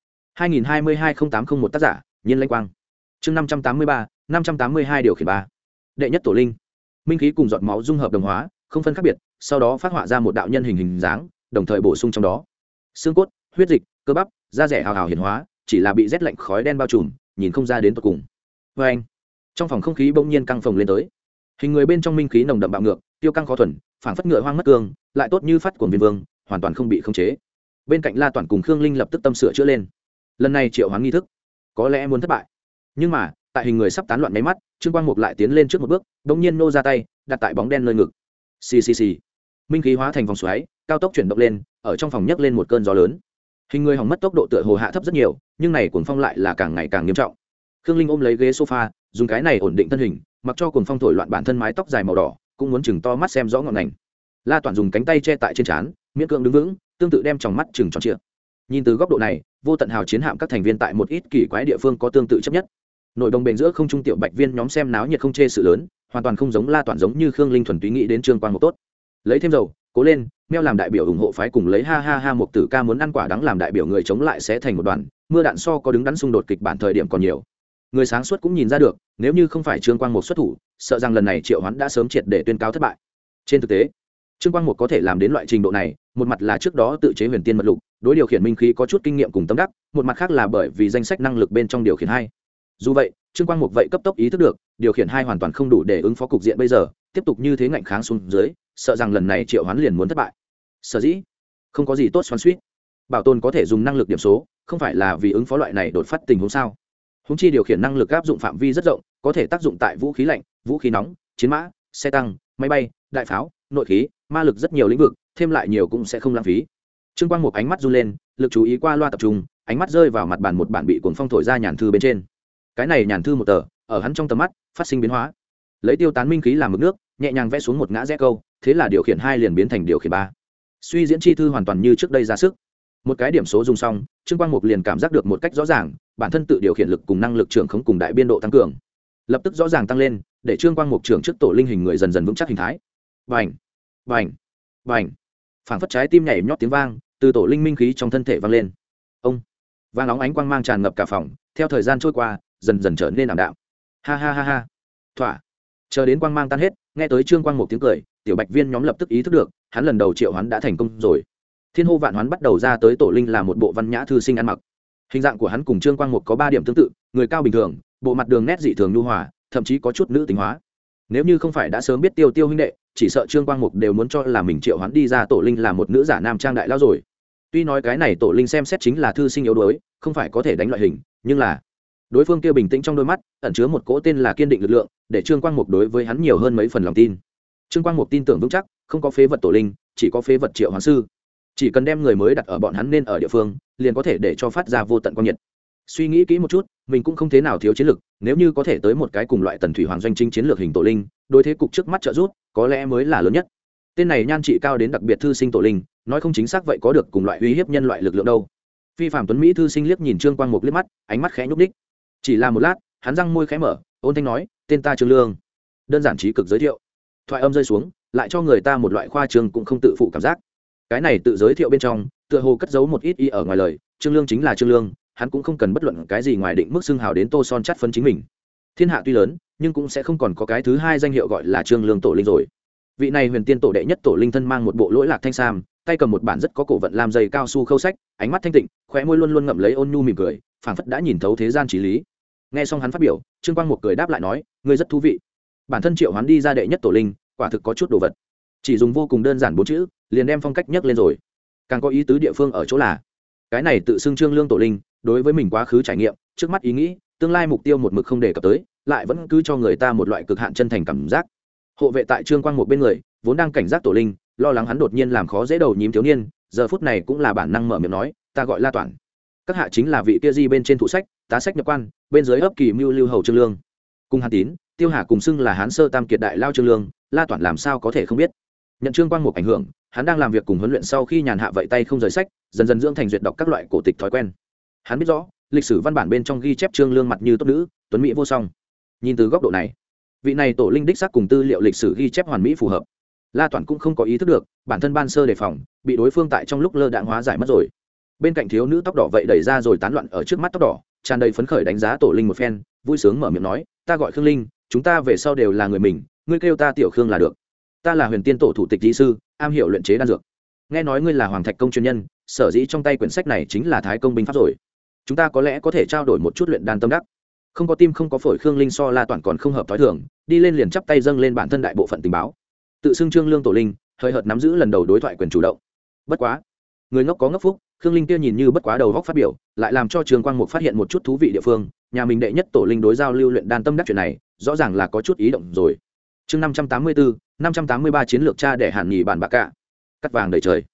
2022-0801 tác giả, Nhiên Lãnh Quang. Chương 583, 582 điều khiển 3. Đệ nhất tổ linh. Minh khí cùng giọt máu dung hợp đồng hóa, không phân khác biệt, sau đó phát họa ra một đạo nhân hình hình dáng, đồng thời bổ sung trong đó xương cốt, huyết dịch, cơ bắp, da rẻ hào hào hiển hóa, chỉ là bị rét lạnh khói đen bao trùm, nhìn không ra đến tận cùng. Và anh, trong phòng không khí bỗng nhiên căng phồng lên tới. Hình người bên trong minh khí nồng đậm bạo ngược, tiêu căng khó thuần, phảng phất ngựa hoang mất cương, lại tốt như phát cuồng viên vương, hoàn toàn không bị khống chế. Bên cạnh La Toàn cùng Khương Linh lập tức tâm sửa chữa lên. Lần này triệu hoán nghi thức có lẽ muốn thất bại, nhưng mà tại hình người sắp tán loạn mấy mắt, Trương Quang Mục lại tiến lên trước một bước, bỗng nhiên nô ra tay, đặt tại bóng đen nơi ngực. Xì xì xì, minh khí hóa thành vòng xoáy, cao tốc chuyển động lên, ở trong phòng nhấc lên một cơn gió lớn. Hình người hỏng mất tốc độ tựa hồ hạ thấp rất nhiều, nhưng này cuồng phong lại là càng ngày càng nghiêm trọng. Khương Linh ôm lấy ghế sofa, dùng cái này ổn định thân hình, mặc cho cuồng phong thổi loạn bản thân mái tóc dài màu đỏ, cũng muốn chừng to mắt xem rõ ngọn ngành. La Toàn dùng cánh tay che tại trên trán, miễn cưỡng đứng vững, tương tự đem tròng mắt chừng tròn trịa. Nhìn từ góc độ này, vô tận hào chiến hạm các thành viên tại một ít kỳ quái địa phương có tương tự chấp nhất. Nội đồng bền giữa không trung tiểu bạch viên nhóm xem náo nhiệt không chê sự lớn, hoàn toàn không giống La Toàn, giống như Khương Linh thuần túy nghĩ đến Trương Quang Mục tốt. Lấy thêm dầu, cố lên, meo làm đại biểu ủng hộ phái cùng lấy ha ha ha một tử ca muốn ăn quả đắng làm đại biểu người chống lại sẽ thành một đoàn, mưa đạn so có đứng đắn xung đột kịch bản thời điểm còn nhiều. Người sáng suốt cũng nhìn ra được, nếu như không phải Trương Quang Mục xuất thủ, sợ rằng lần này Triệu Hoán đã sớm triệt để tuyên cáo thất bại. Trên thực tế, Trương Quang Mục có thể làm đến loại trình độ này, một mặt là trước đó tự chế huyền tiên mật lục, đối điều khiển minh khí có chút kinh nghiệm cùng tâm đắc, một mặt khác là bởi vì danh sách năng lực bên trong điều khiển hai. Dù vậy, Trương Quang Mục vậy cấp tốc ý thức được, điều khiển hai hoàn toàn không đủ để ứng phó cục diện bây giờ, tiếp tục như thế ngạnh kháng xuống dưới, sợ rằng lần này Triệu Hoán liền muốn thất bại. Sở dĩ, không có gì tốt xoắn xuýt. Bảo tồn có thể dùng năng lực điểm số, không phải là vì ứng phó loại này đột phát tình huống sao? Húng chi điều khiển năng lực áp dụng phạm vi rất rộng, có thể tác dụng tại vũ khí lạnh, vũ khí nóng, chiến mã, xe tăng, máy bay, đại pháo, nội khí, ma lực rất nhiều lĩnh vực, thêm lại nhiều cũng sẽ không lãng phí. Trương Quang Mục ánh mắt run lên, lực chú ý qua loa tập trung, ánh mắt rơi vào mặt bàn một bản bị cuồng phong thổi ra nhàn thư bên trên. Cái này nhàn thư một tờ, ở hắn trong tầm mắt phát sinh biến hóa. Lấy tiêu tán minh khí làm mực nước, nhẹ nhàng vẽ xuống một ngã rẽ câu, thế là điều khiển hai liền biến thành điều khiển ba. Suy diễn chi thư hoàn toàn như trước đây ra sức. Một cái điểm số dùng xong, Trương Quang Mục liền cảm giác được một cách rõ ràng, bản thân tự điều khiển lực cùng năng lực trưởng khống cùng đại biên độ tăng cường, lập tức rõ ràng tăng lên, để Trương Quang Mục trưởng trước tổ linh hình người dần dần vững chắc hình thái. Bành, bành, bành, phảng phất trái tim nhảy nhót tiếng vang từ tổ linh minh khí trong thân thể vang lên. Ông, vang óng ánh quang mang tràn ngập cả phòng, theo thời gian trôi qua, dần dần trở nên ảm đạm. Ha ha ha ha, thỏa. Chờ đến quang mang tan hết, nghe tới Trương Quang Mục tiếng cười, tiểu bạch viên nhóm lập tức ý thức được, hắn lần đầu triệu hoán đã thành công rồi. Thiên hô vạn hoán bắt đầu ra tới tổ linh là một bộ văn nhã thư sinh ăn mặc. Hình dạng của hắn cùng Trương Quang Mục có 3 điểm tương tự, người cao bình thường, bộ mặt đường nét dị thường nhu hòa, thậm chí có chút nữ tính hóa. Nếu như không phải đã sớm biết Tiêu Tiêu huynh đệ, chỉ sợ Trương Quang Mục đều muốn cho là mình triệu hoán đi ra tổ linh là một nữ giả nam trang đại lao rồi. Tuy nói cái này tổ linh xem xét chính là thư sinh yếu đuối, không phải có thể đánh loại hình, nhưng là đối phương kia bình tĩnh trong đôi mắt ẩn chứa một cỗ tên là kiên định lực lượng, để Trương Quang Mục đối với hắn nhiều hơn mấy phần lòng tin. Trương Quang Mục tin tưởng vững chắc, không có phế vật tổ linh, chỉ có phế vật triệu hoán sư. Chỉ cần đem người mới đặt ở bọn hắn nên ở địa phương, liền có thể để cho phát ra vô tận quang nhiệt. Suy nghĩ kỹ một chút, mình cũng không thế nào thiếu chiến lược, nếu như có thể tới một cái cùng loại Tần Thủy Hoàng doanh chính chiến lược hình tổ linh, đối thế cục trước mắt trợ giúp, có lẽ mới là lớn nhất. Tên này nhan trị cao đến đặc biệt thư sinh tổ linh, nói không chính xác vậy có được cùng loại uy hiếp nhân loại lực lượng đâu. Phi Phạm Tuấn Mỹ thư sinh liếc nhìn Trương Quang Mục liếc mắt, ánh mắt khẽ nhúc nhích. Chỉ là một lát, hắn răng môi khẽ mở, ôn thanh nói, tên ta Trương Lương. Đơn giản trí cực giới thiệu. Thoại âm rơi xuống, lại cho người ta một loại khoa trương cũng không tự phụ cảm giác. Cái này tự giới thiệu bên trong, tựa hồ cất giấu một ít ý ở ngoài lời, Trương Lương chính là Trương Lương, hắn cũng không cần bất luận cái gì ngoài định mức xưng hào đến tô son chắt phấn chính mình. Thiên hạ tuy lớn, nhưng cũng sẽ không còn có cái thứ hai danh hiệu gọi là Trương Lương tổ linh rồi. Vị này huyền tiên tổ đệ nhất tổ linh thân mang một bộ lỗi lạc thanh sam, tay cầm một bản rất có cổ vận làm dây cao su khâu sách, ánh mắt thanh tịnh, khóe môi luôn luôn ngậm lấy ôn nhu mỉm cười, phảng phất đã nhìn thấu thế gian trí lý. Nghe xong hắn phát biểu, Trương Quang Mục cười đáp lại nói, ngươi rất thú vị. Bản thân triệu hoán đi ra đệ nhất tổ linh, quả thực có chút đồ vật. Chỉ dùng vô cùng đơn giản 4 chữ, liền đem phong cách nhấc lên rồi. Càng có ý tứ địa phương ở chỗ là, cái này tự xưng Trương Lương tổ linh, đối với mình quá khứ trải nghiệm, trước mắt ý nghĩ, tương lai mục tiêu một mực không đề cập tới, lại vẫn cứ cho người ta một loại cực hạn chân thành cảm giác. Hộ vệ tại Trương Quang Mục bên người vốn đang cảnh giác Tổ Linh, lo lắng hắn đột nhiên làm khó dễ đầu nhím thiếu niên, giờ phút này cũng là bản năng mở miệng nói, ta gọi La Toản. Các hạ chính là vị kia di bên trên thủ sách, tá sách nhập quan, bên dưới ấp kỳ mưu lưu hầu Trương Lương. Cùng Hàn Tín, Tiêu Hà cùng xưng là Hán sơ tam kiệt đại lao Trương Lương, La Toản làm sao có thể không biết. Nhận Trương Quang Mục ảnh hưởng, hắn đang làm việc cùng huấn luyện sau khi nhàn hạ vậy tay không rời sách, dần dần dưỡng thành duyệt đọc các loại cổ tịch thói quen. Hắn biết rõ, lịch sử văn bản bên trong ghi chép Trương Lương mặt như tốt nữ, tuấn mỹ vô song. Nhìn từ góc độ này, vị này Tổ Linh đích xác cùng tư liệu lịch sử ghi chép hoàn mỹ phù hợp. La Toản cũng không có ý thức được, bản thân ban sơ đề phòng, bị đối phương tại trong lúc lơ đãng hóa giải mất rồi. Bên cạnh thiếu nữ tóc đỏ vậy đẩy ra rồi tán loạn ở trước mắt tóc đỏ, tràn đầy phấn khởi đánh giá Tổ Linh một phen, vui sướng mở miệng nói, ta gọi Khương Linh, chúng ta về sau đều là người mình, ngươi kêu ta tiểu Khương là được. Ta là Huyền Tiên tổ thủ tịch lý sư, am hiểu luyện chế đan dược. Nghe nói ngươi là Hoàng Thạch công chuyên nhân, sở dĩ trong tay quyển sách này chính là Thái công binh pháp rồi. Chúng ta có lẽ có thể trao đổi một chút luyện đan tâm đắc. Không có tim không có phổi, Khương Linh so La Toản còn không hợp thói thường, đi lên liền chắp tay dâng lên bản thân đại bộ phận tình báo. Tự xưng Trương Lương Tổ Linh, hơi hợt nắm giữ lần đầu đối thoại quyền chủ động. Bất quá, người ngốc có ngốc phúc, Khương Linh kia nhìn như bất quá đầu góc phát biểu, lại làm cho Trương Quang Mục phát hiện một chút thú vị địa phương, nhà mình đệ nhất Tổ Linh đối giao lưu luyện đan tâm đắc chuyện này, rõ ràng là có chút ý động rồi. Chương 584, 583 chiến lược cha để Hàn Nghị bản bạc cả. Cắt vàng đầy trời.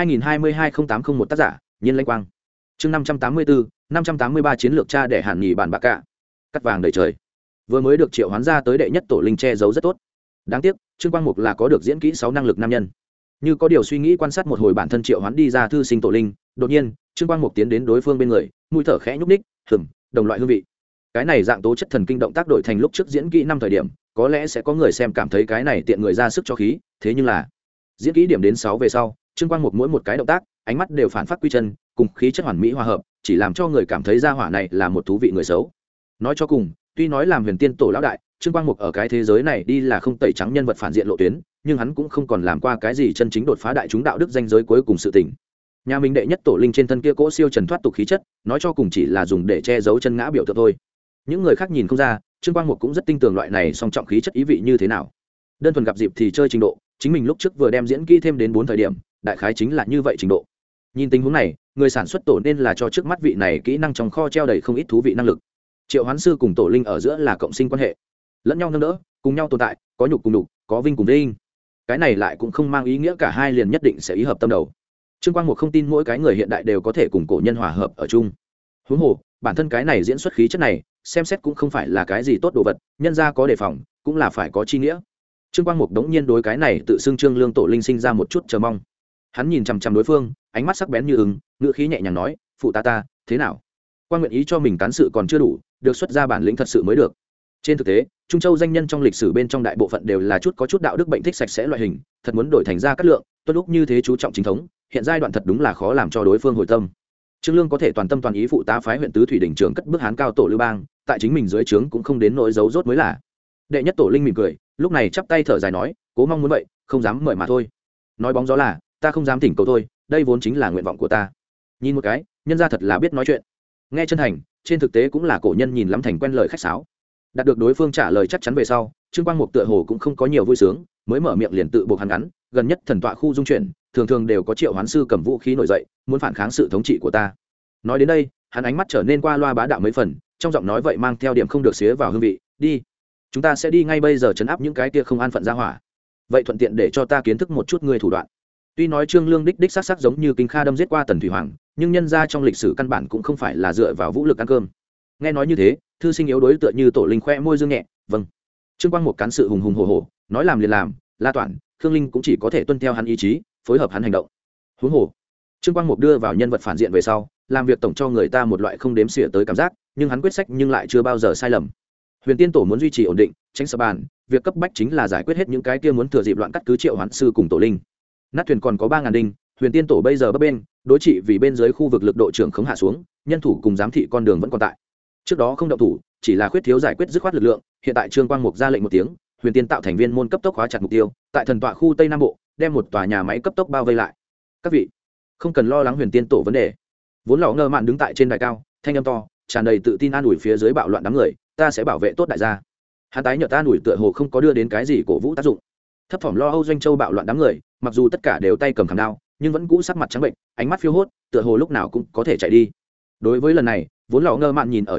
2022-0801 tác giả, Nhiên Lanh Quang. Chương 584, 583 chiến lược cha để Hàn Nghị bản bạc cả. Cắt vàng đầy trời. Vừa mới được triệu hoán ra tới đệ nhất Tổ Linh che giấu rất tốt. Đáng tiếc, Trương Quang Mục là có được diễn kỹ 6 năng lực nam nhân. Như có điều suy nghĩ quan sát một hồi bản thân triệu hoán đi ra thư sinh Tổ Linh, đột nhiên, Trương Quang Mục tiến đến đối phương bên người, mũi thở khẽ nhúc nhích, đồng loại hương vị. Cái này dạng tố chất thần kinh động tác đổi thành lúc trước diễn kỹ năm thời điểm, có lẽ sẽ có người xem cảm thấy cái này tiện người ra sức cho khí, thế nhưng là diễn kỹ điểm đến 6 về sau, Trương Quang Mục mỗi một cái động tác, ánh mắt đều phản phát quy chân, cùng khí chất hoàn mỹ hòa hợp, chỉ làm cho người cảm thấy gia hỏa này là một thú vị người xấu. Nói cho cùng, tuy nói làm Huyền Tiên tổ lão đại, Trương Quang Mục ở cái thế giới này đi là không tẩy trắng nhân vật phản diện lộ tuyến, nhưng hắn cũng không còn làm qua cái gì chân chính đột phá đại chúng đạo đức danh giới cuối cùng sự tình. Nhà mình đệ nhất Tổ Linh trên thân kia cỗ siêu trần thoát tục khí chất, nói cho cùng chỉ là dùng để che giấu chân ngã biểu tượng thôi. Những người khác nhìn không ra, Trương Quang Mục cũng rất tin tưởng loại này song trọng khí chất ý vị như thế nào. Đơn thuần gặp dịp thì chơi trình độ, chính mình lúc trước vừa đem diễn kỹ thêm đến 4 thời điểm, đại khái chính là như vậy trình độ. Nhìn tình huống này, người sản xuất tổ nên là cho trước mắt vị này kỹ năng trong kho treo đầy không ít thú vị năng lực. Triệu Hoán sư cùng Tổ Linh ở giữa là cộng sinh quan hệ, lẫn nhau nâng đỡ, cùng nhau tồn tại, có nhục cùng đục, có vinh cùng vinh. Cái này lại cũng không mang ý nghĩa cả hai liền nhất định sẽ ý hợp tâm đầu. Trương Quang Mục không tin mỗi cái người hiện đại đều có thể cùng cổ nhân hòa hợp ở chung. Huống hồ, bản thân cái này diễn xuất khí chất này, xem xét cũng không phải là cái gì tốt đồ vật, nhân ra có đề phòng, cũng là phải có chi nghĩa. Trương Quang Mục đống nhiên đối cái này tự xưng Trương Lương Tổ Linh sinh ra một chút chờ mong. Hắn nhìn chằm chằm đối phương, ánh mắt sắc bén như ưng, ngữ khí nhẹ nhàng nói, phụ ta, thế nào? Quan nguyện ý cho mình cán sự còn chưa đủ, được xuất ra bản lĩnh thật sự mới được. Trên thực tế, Trung Châu danh nhân trong lịch sử bên trong đại bộ phận đều là có chút đạo đức bệnh thích sạch sẽ loại hình, thật muốn đổi thành ra cát lượng, tuân lúc như thế chú trọng chính thống, hiện giai đoạn thật đúng là khó làm cho đối phương hồi tâm. Trương Lương có thể toàn tâm toàn ý phụ tá phái huyện tứ thủy đỉnh trưởng cất bước Hán cao tổ Lưu Bang, tại chính mình dưới trướng cũng không đến nỗi giấu rốt mới là. Đệ nhất Tổ Linh mỉm cười, lúc này chắp tay thở dài nói, cố mong muốn vậy, không dám mời mà thôi. Nói bóng gió là, ta không dám thỉnh cầu thôi, đây vốn chính là nguyện vọng của ta. Nhìn một cái, nhân gia thật là biết nói chuyện. Nghe chân thành, trên thực tế cũng là cổ nhân nhìn lắm thành quen lời khách sáo. Đạt được đối phương trả lời chắc chắn về sau, Trương Quang Mục tựa hồ cũng không có nhiều vui sướng, mới mở miệng liền tự buộc hắn ngắn, gần nhất thần tọa khu dung chuyển, thường thường đều có triệu hoán sư cầm vũ khí nổi dậy, muốn phản kháng sự thống trị của ta. Nói đến đây, hắn ánh mắt trở nên qua loa bá đạo mấy phần, trong giọng nói vậy mang theo điểm không được xía vào hương vị, đi, chúng ta sẽ đi ngay bây giờ trấn áp những cái kia không an phận ra hỏa. Vậy thuận tiện để cho ta kiến thức một chút ngươi thủ đoạn. Tuy nói Trương Lương đích sắc sắc giống như Kinh Kha đâm giết qua Tần Thủy Hoàng, nhưng nhân ra trong lịch sử căn bản cũng không phải là dựa vào vũ lực ăn cơm. Nghe nói như thế, thư sinh yếu đối tựa như Tổ Linh khoe môi dương nhẹ, vâng. Trương Quang Mục cán sự hùng hùng hổ hổ, nói làm liền làm, La Toản, Khương Linh cũng chỉ có thể tuân theo hắn ý chí, phối hợp hắn hành động. Huống hồ, Trương Quang Mục đưa vào nhân vật phản diện về sau, làm việc tổng cho người ta một loại không đếm xỉa tới cảm giác, nhưng hắn quyết sách nhưng lại chưa bao giờ sai lầm. Huyền Tiên tổ muốn duy trì ổn định, tránh sợ bàn, việc cấp bách chính là giải quyết hết những cái kia muốn thừa dịp loạn cắt cứ Triệu Hoán sư cùng Tổ Linh. Nát thuyền còn có 3000 đinh, Huyền Tiên tổ bây giờ bấp bên, đối trị vì bên dưới khu vực lực độ trưởng khống hạ xuống, nhân thủ cùng giám thị con đường vẫn còn tại. Trước đó không động thủ, chỉ là khuyết thiếu giải quyết dứt khoát lực lượng, hiện tại Trương Quang Mục ra lệnh một tiếng, Huyền Tiên tạo thành viên môn cấp tốc khóa chặt mục tiêu, tại thần tọa khu Tây Nam Bộ, đem một tòa nhà máy cấp tốc bao vây lại. Các vị, không cần lo lắng Huyền Tiên tổ vấn đề. Vốn lão ngơ mạn đứng tại trên đài cao, thanh âm to, tràn đầy tự tin an ủi phía dưới bạo loạn đám người, ta sẽ bảo vệ tốt đại gia. Hắn tái nhợt an ủi tựa hồ không có đưa đến cái gì cổ vũ tác dụng. Thấp thỏm lo âu Doanh Châu bạo loạn đám người, mặc dù tất cả đều tay cầm khảm đao, nhưng vẫn cũ sắc mặt trắng bệnh, ánh mắt phiêu hốt, tựa hồ lúc nào cũng có thể chạy đi. Đối với lần này, vốn lão ngơ mạn nhìn ở trong mắt,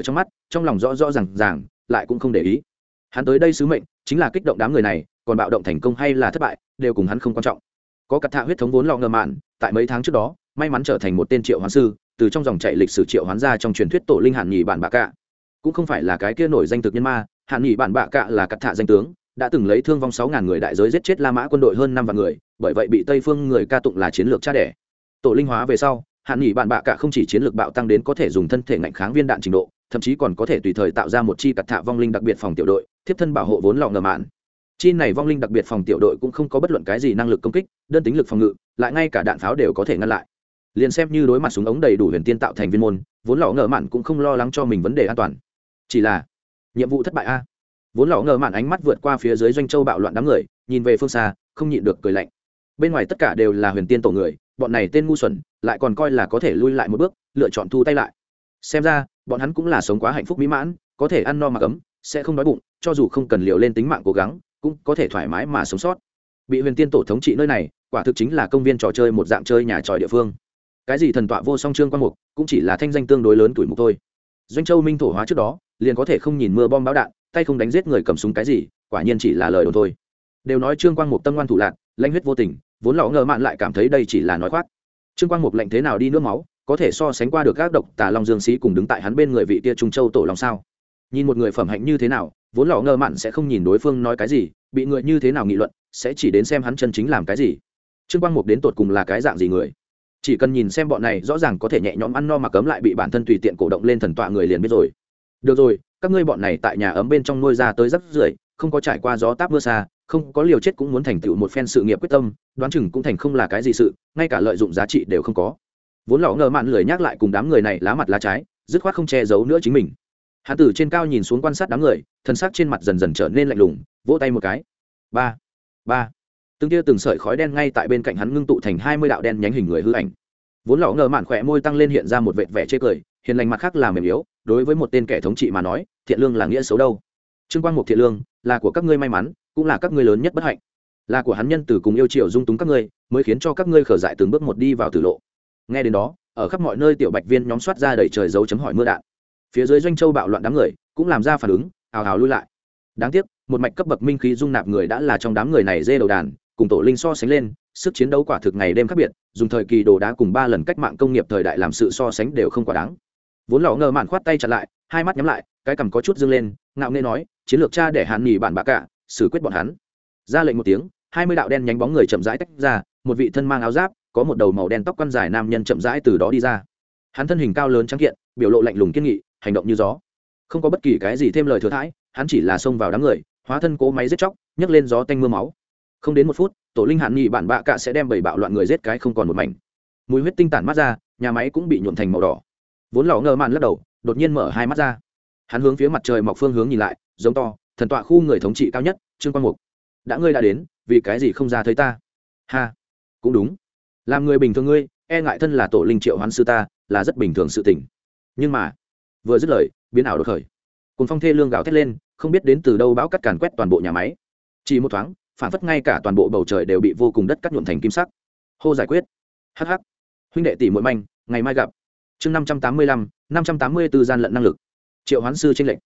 trong lòng rõ rõ ràng lại cũng không để ý. Hắn tới đây sứ mệnh chính là kích động đám người này, còn bạo động thành công hay là thất bại đều cùng hắn không quan trọng. Có cắt thạ huyết thống vốn lọ ngờ mạn, tại mấy tháng trước đó may mắn trở thành một tên triệu hoán sư, từ trong dòng chảy lịch sử triệu hoán ra trong truyền thuyết tổ linh hạn nhì bản bạ cạ. Cũng không phải là cái kia nổi danh thực nhân ma, hạn nhì bản bạ cạ là cắt thạ danh tướng, đã từng lấy thương vong 6.000 người đại giới giết chết La Mã quân đội hơn 5 vạn người, bởi vậy bị Tây phương người ca tụng là chiến lược cha đẻ. Tổ linh hóa về sau, hạn nhì bản bạ cạ không chỉ chiến lược bạo tăng đến có thể dùng thân thể ngạnh kháng viên đạn trình độ, thậm chí còn có thể tùy thời tạo ra một chi cắt thạ vong linh đặc biệt phòng tiểu đội, tiếp thân bảo hộ vốn lọ ngờ mạn. Chi này vong linh đặc biệt phòng tiểu đội cũng không có bất luận cái gì năng lực công kích, đơn tính lực phòng ngự, lại ngay cả đạn pháo đều có thể ngăn lại. Liền xem như đối mặt súng ống đầy đủ huyền tiên tạo thành viên môn, vốn lọ ngờ mạn cũng không lo lắng cho mình vấn đề an toàn. Chỉ là nhiệm vụ thất bại a. Vốn lọ ngờ mạn ánh mắt vượt qua phía dưới doanh châu bạo loạn đám người, nhìn về phương xa, không nhịn được cười lạnh. Bên ngoài tất cả đều là huyền tiên tổ người, bọn này tên ngu xuẩn, lại còn coi là có thể lui lại một bước, lựa chọn thu tay lại. Xem ra, bọn hắn cũng là sống quá hạnh phúc mỹ mãn, có thể ăn no mặc ấm, sẽ không đói bụng, cho dù không cần liều lên tính mạng cố gắng, cũng có thể thoải mái mà sống sót. Bị huyền tiên tổ thống trị nơi này, quả thực chính là công viên trò chơi một dạng chơi nhà tròi địa phương. Cái gì thần tọa vô song trương quan mục, cũng chỉ là thanh danh tương đối lớn tuổi mục thôi. Doanh châu minh thổ hóa trước đó, liền có thể không nhìn mưa bom bão đạn, tay không đánh giết người cầm súng cái gì, quả nhiên chỉ là lời đồn thôi. Đều nói trương quang mục tâm ngoan thủ lạc, lãnh huyết vô tình, vốn lọ ngờ mạn lại cảm thấy đây chỉ là nói khoác. Trương quang mục lạnh thế nào đi nước máu, có thể so sánh qua được các độc tà long dương sĩ cùng đứng tại hắn bên người vị kia trung châu tổ long sao? Nhìn một người phẩm hạnh như thế nào, vốn lọ ngờ mạn sẽ không nhìn đối phương nói cái gì, bị người như thế nào nghị luận, sẽ chỉ đến xem hắn chân chính làm cái gì. Trương quang mục đến tột cùng là cái dạng gì người? Chỉ cần nhìn xem bọn này rõ ràng có thể nhẹ nhõm ăn no mà cấm lại bị bản thân tùy tiện cổ động lên thần tọa người liền biết rồi. Được rồi, các ngươi bọn này tại nhà ấm bên trong nuôi ra tới rất rưởi, không có trải qua gió táp mưa xa, không có liều chết cũng muốn thành tựu một phen sự nghiệp quyết tâm, đoán chừng cũng thành không là cái gì sự, ngay cả lợi dụng giá trị đều không có. Vốn lọ ngờ mạn lười nhắc lại cùng đám người này lá mặt lá trái, dứt khoát không che giấu nữa chính mình. Hắn từ trên cao nhìn xuống quan sát đám người, thân xác trên mặt dần dần trở nên lạnh lùng, vỗ tay một cái. Ba, ba. Từng tia từng sợi khói đen ngay tại bên cạnh hắn ngưng tụ thành 20 đạo đen nhánh hình người hư ảnh. Vốn lọ ngờ mạn khỏe môi tăng lên hiện ra một vệt vẻ chê cười, hiền lành mặt khác là mềm yếu, đối với một tên kẻ thống trị mà nói, thiện lương là nghĩa xấu đâu. Trương quang mục thiện lương, là của các ngươi may mắn, cũng là các ngươi lớn nhất bất hạnh. Là của hắn nhân từ cùng yêu chiều dung túng các ngươi, mới khiến cho các ngươi khở dại từng bước một đi vào tử lộ. Nghe đến đó, ở khắp mọi nơi tiểu bạch viên nhóm soát ra đầy trời dấu chấm hỏi mưa đạn. Phía dưới doanh châu bạo loạn đám người cũng làm ra phản ứng, ào ào lui lại. Đáng tiếc, một mạch cấp bậc minh khí dung nạp người đã là trong đám người này dê đầu đàn, cùng tổ linh so sánh lên, sức chiến đấu quả thực ngày đêm khác biệt, dùng thời kỳ đồ đá cùng 3 lần cách mạng công nghiệp thời đại làm sự so sánh đều không quá đáng. Vốn lọ ngờ mạn khoát tay chặn lại, hai mắt nhắm lại, cái cằm có chút dương lên, ngạo nghễ nói, chiến lược cha để hắn nhỉ bản bạ cả, xử quyết bọn hắn. Ra lệnh một tiếng, 20 đạo đen nhánh bóng người chậm rãi tách ra, một vị thân mang áo giáp, có một đầu màu đen tóc quăn dài nam nhân chậm rãi từ đó đi ra. Hắn thân hình cao lớn trắng kiện, biểu lộ lạnh lùng kiên nghị, hành động như gió, không có bất kỳ cái gì thêm lời thừa thãi, hắn chỉ là xông vào đám người, hóa thân cố máy giết chóc, nhấc lên gió tanh mưa máu. Không đến 1 phút, tổ linh hạn nhị bản bạ cả sẽ đem bảy bạo loạn người giết cái không còn một mảnh. Mùi huyết tinh tản mắt ra, nhà máy cũng bị nhuộm thành màu đỏ. Vốn lọ ngờ mạn lắc đầu, đột nhiên mở hai mắt ra. Hắn hướng phía mặt trời mọc phương hướng nhìn lại, giống to, thần tọa khu người thống trị cao nhất, Trương Quang Mục. Ngươi đã đến, vì cái gì không ra thấy ta? Ha, cũng đúng. Làm người bình thường ngươi, e ngại thân là tổ linh triệu hoán sư ta, là rất bình thường sự tình. Nhưng mà, vừa dứt lời, biến ảo đột khởi. Cùng phong thê lương gào thét lên, không biết đến từ đâu bão cắt càn quét toàn bộ nhà máy. Chỉ một thoáng, phản phất ngay cả toàn bộ bầu trời đều bị vô cùng đất cắt nhuộm thành kim sắc. Hô giải quyết. Hắc hắc. Huynh đệ tỷ muội manh, ngày mai gặp. Chương 585, 584 gian lận năng lực. Triệu hoán sư chênh lệnh.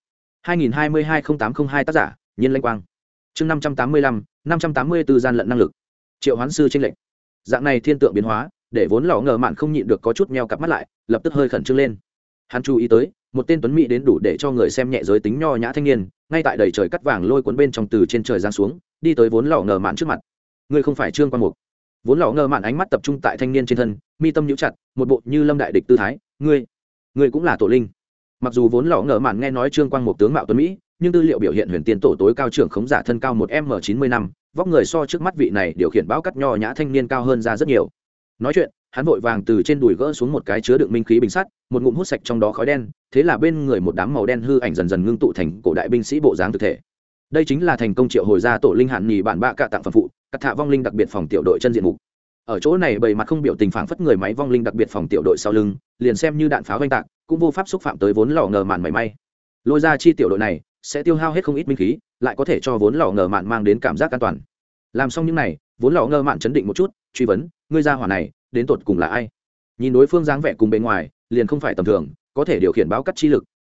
2022-0802 tác giả, Nhiên Lanh Quang. Chương 585, 584 gian lận năng lực. Triệu hoán sư chênh lệnh. Dạng này thiên tượng biến hóa, để vốn lọ ngờ mạn không nhịn được có chút meo cặp mắt lại, lập tức hơi khẩn trương lên. Hắn chú ý tới, một tên tuấn mỹ đến đủ để cho người xem nhẹ giới tính nho nhã thanh niên, ngay tại đầy trời cắt vàng lôi cuốn bên trong từ trên trời giáng xuống, đi tới vốn lọ ngờ mạn trước mặt. Ngươi không phải Trương Quang Mục? Vốn lọ ngờ mạn ánh mắt tập trung tại thanh niên trên thân, mi tâm nhíu chặt, một bộ như lâm đại địch tư thái. Ngươi cũng là tổ linh? Mặc dù vốn lọ ngờ mạn nghe nói Trương Quang Mục tướng mạo tuấn mỹ, nhưng tư liệu biểu hiện huyền tiên tổ tối cao trưởng khống giả thân cao 1m95, vóc người so trước mắt vị này điều khiển báo cắt nho nhã thanh niên cao hơn ra rất nhiều. Nói chuyện, hắn vội vàng từ trên đùi gỡ xuống một cái chứa đựng minh khí bình sắt, một ngụm hút sạch trong đó khói đen, thế là bên người một đám màu đen hư ảnh dần dần ngưng tụ thành cổ đại binh sĩ bộ dáng thực thể. Đây chính là thành công triệu hồi ra tổ linh hạn nhì bản bạ cả tặng phẩm phụ, cắt thạ vong linh đặc biệt phòng tiểu đội chân diện mục. Ở chỗ này bầy mặt không biểu tình phảng phất người máy vong linh đặc biệt phòng tiểu đội sau lưng, liền xem như đạn pháo vang tạc, cũng vô pháp xúc phạm tới vốn lọ ngờ mạn mảy may. Lôi ra chi tiểu đội này sẽ tiêu hao hết không ít minh khí, lại có thể cho vốn lọ ngờ mạn mang đến cảm giác an toàn. Làm xong những này, vốn lọ ngờ mạn chấn định một chút, truy vấn, ngươi ra hỏa này đến tột cùng là ai? Nhìn đối phương dáng vẻ cùng bề ngoài, liền không phải tầm thường, có thể điều khiển báo cắt chi lực,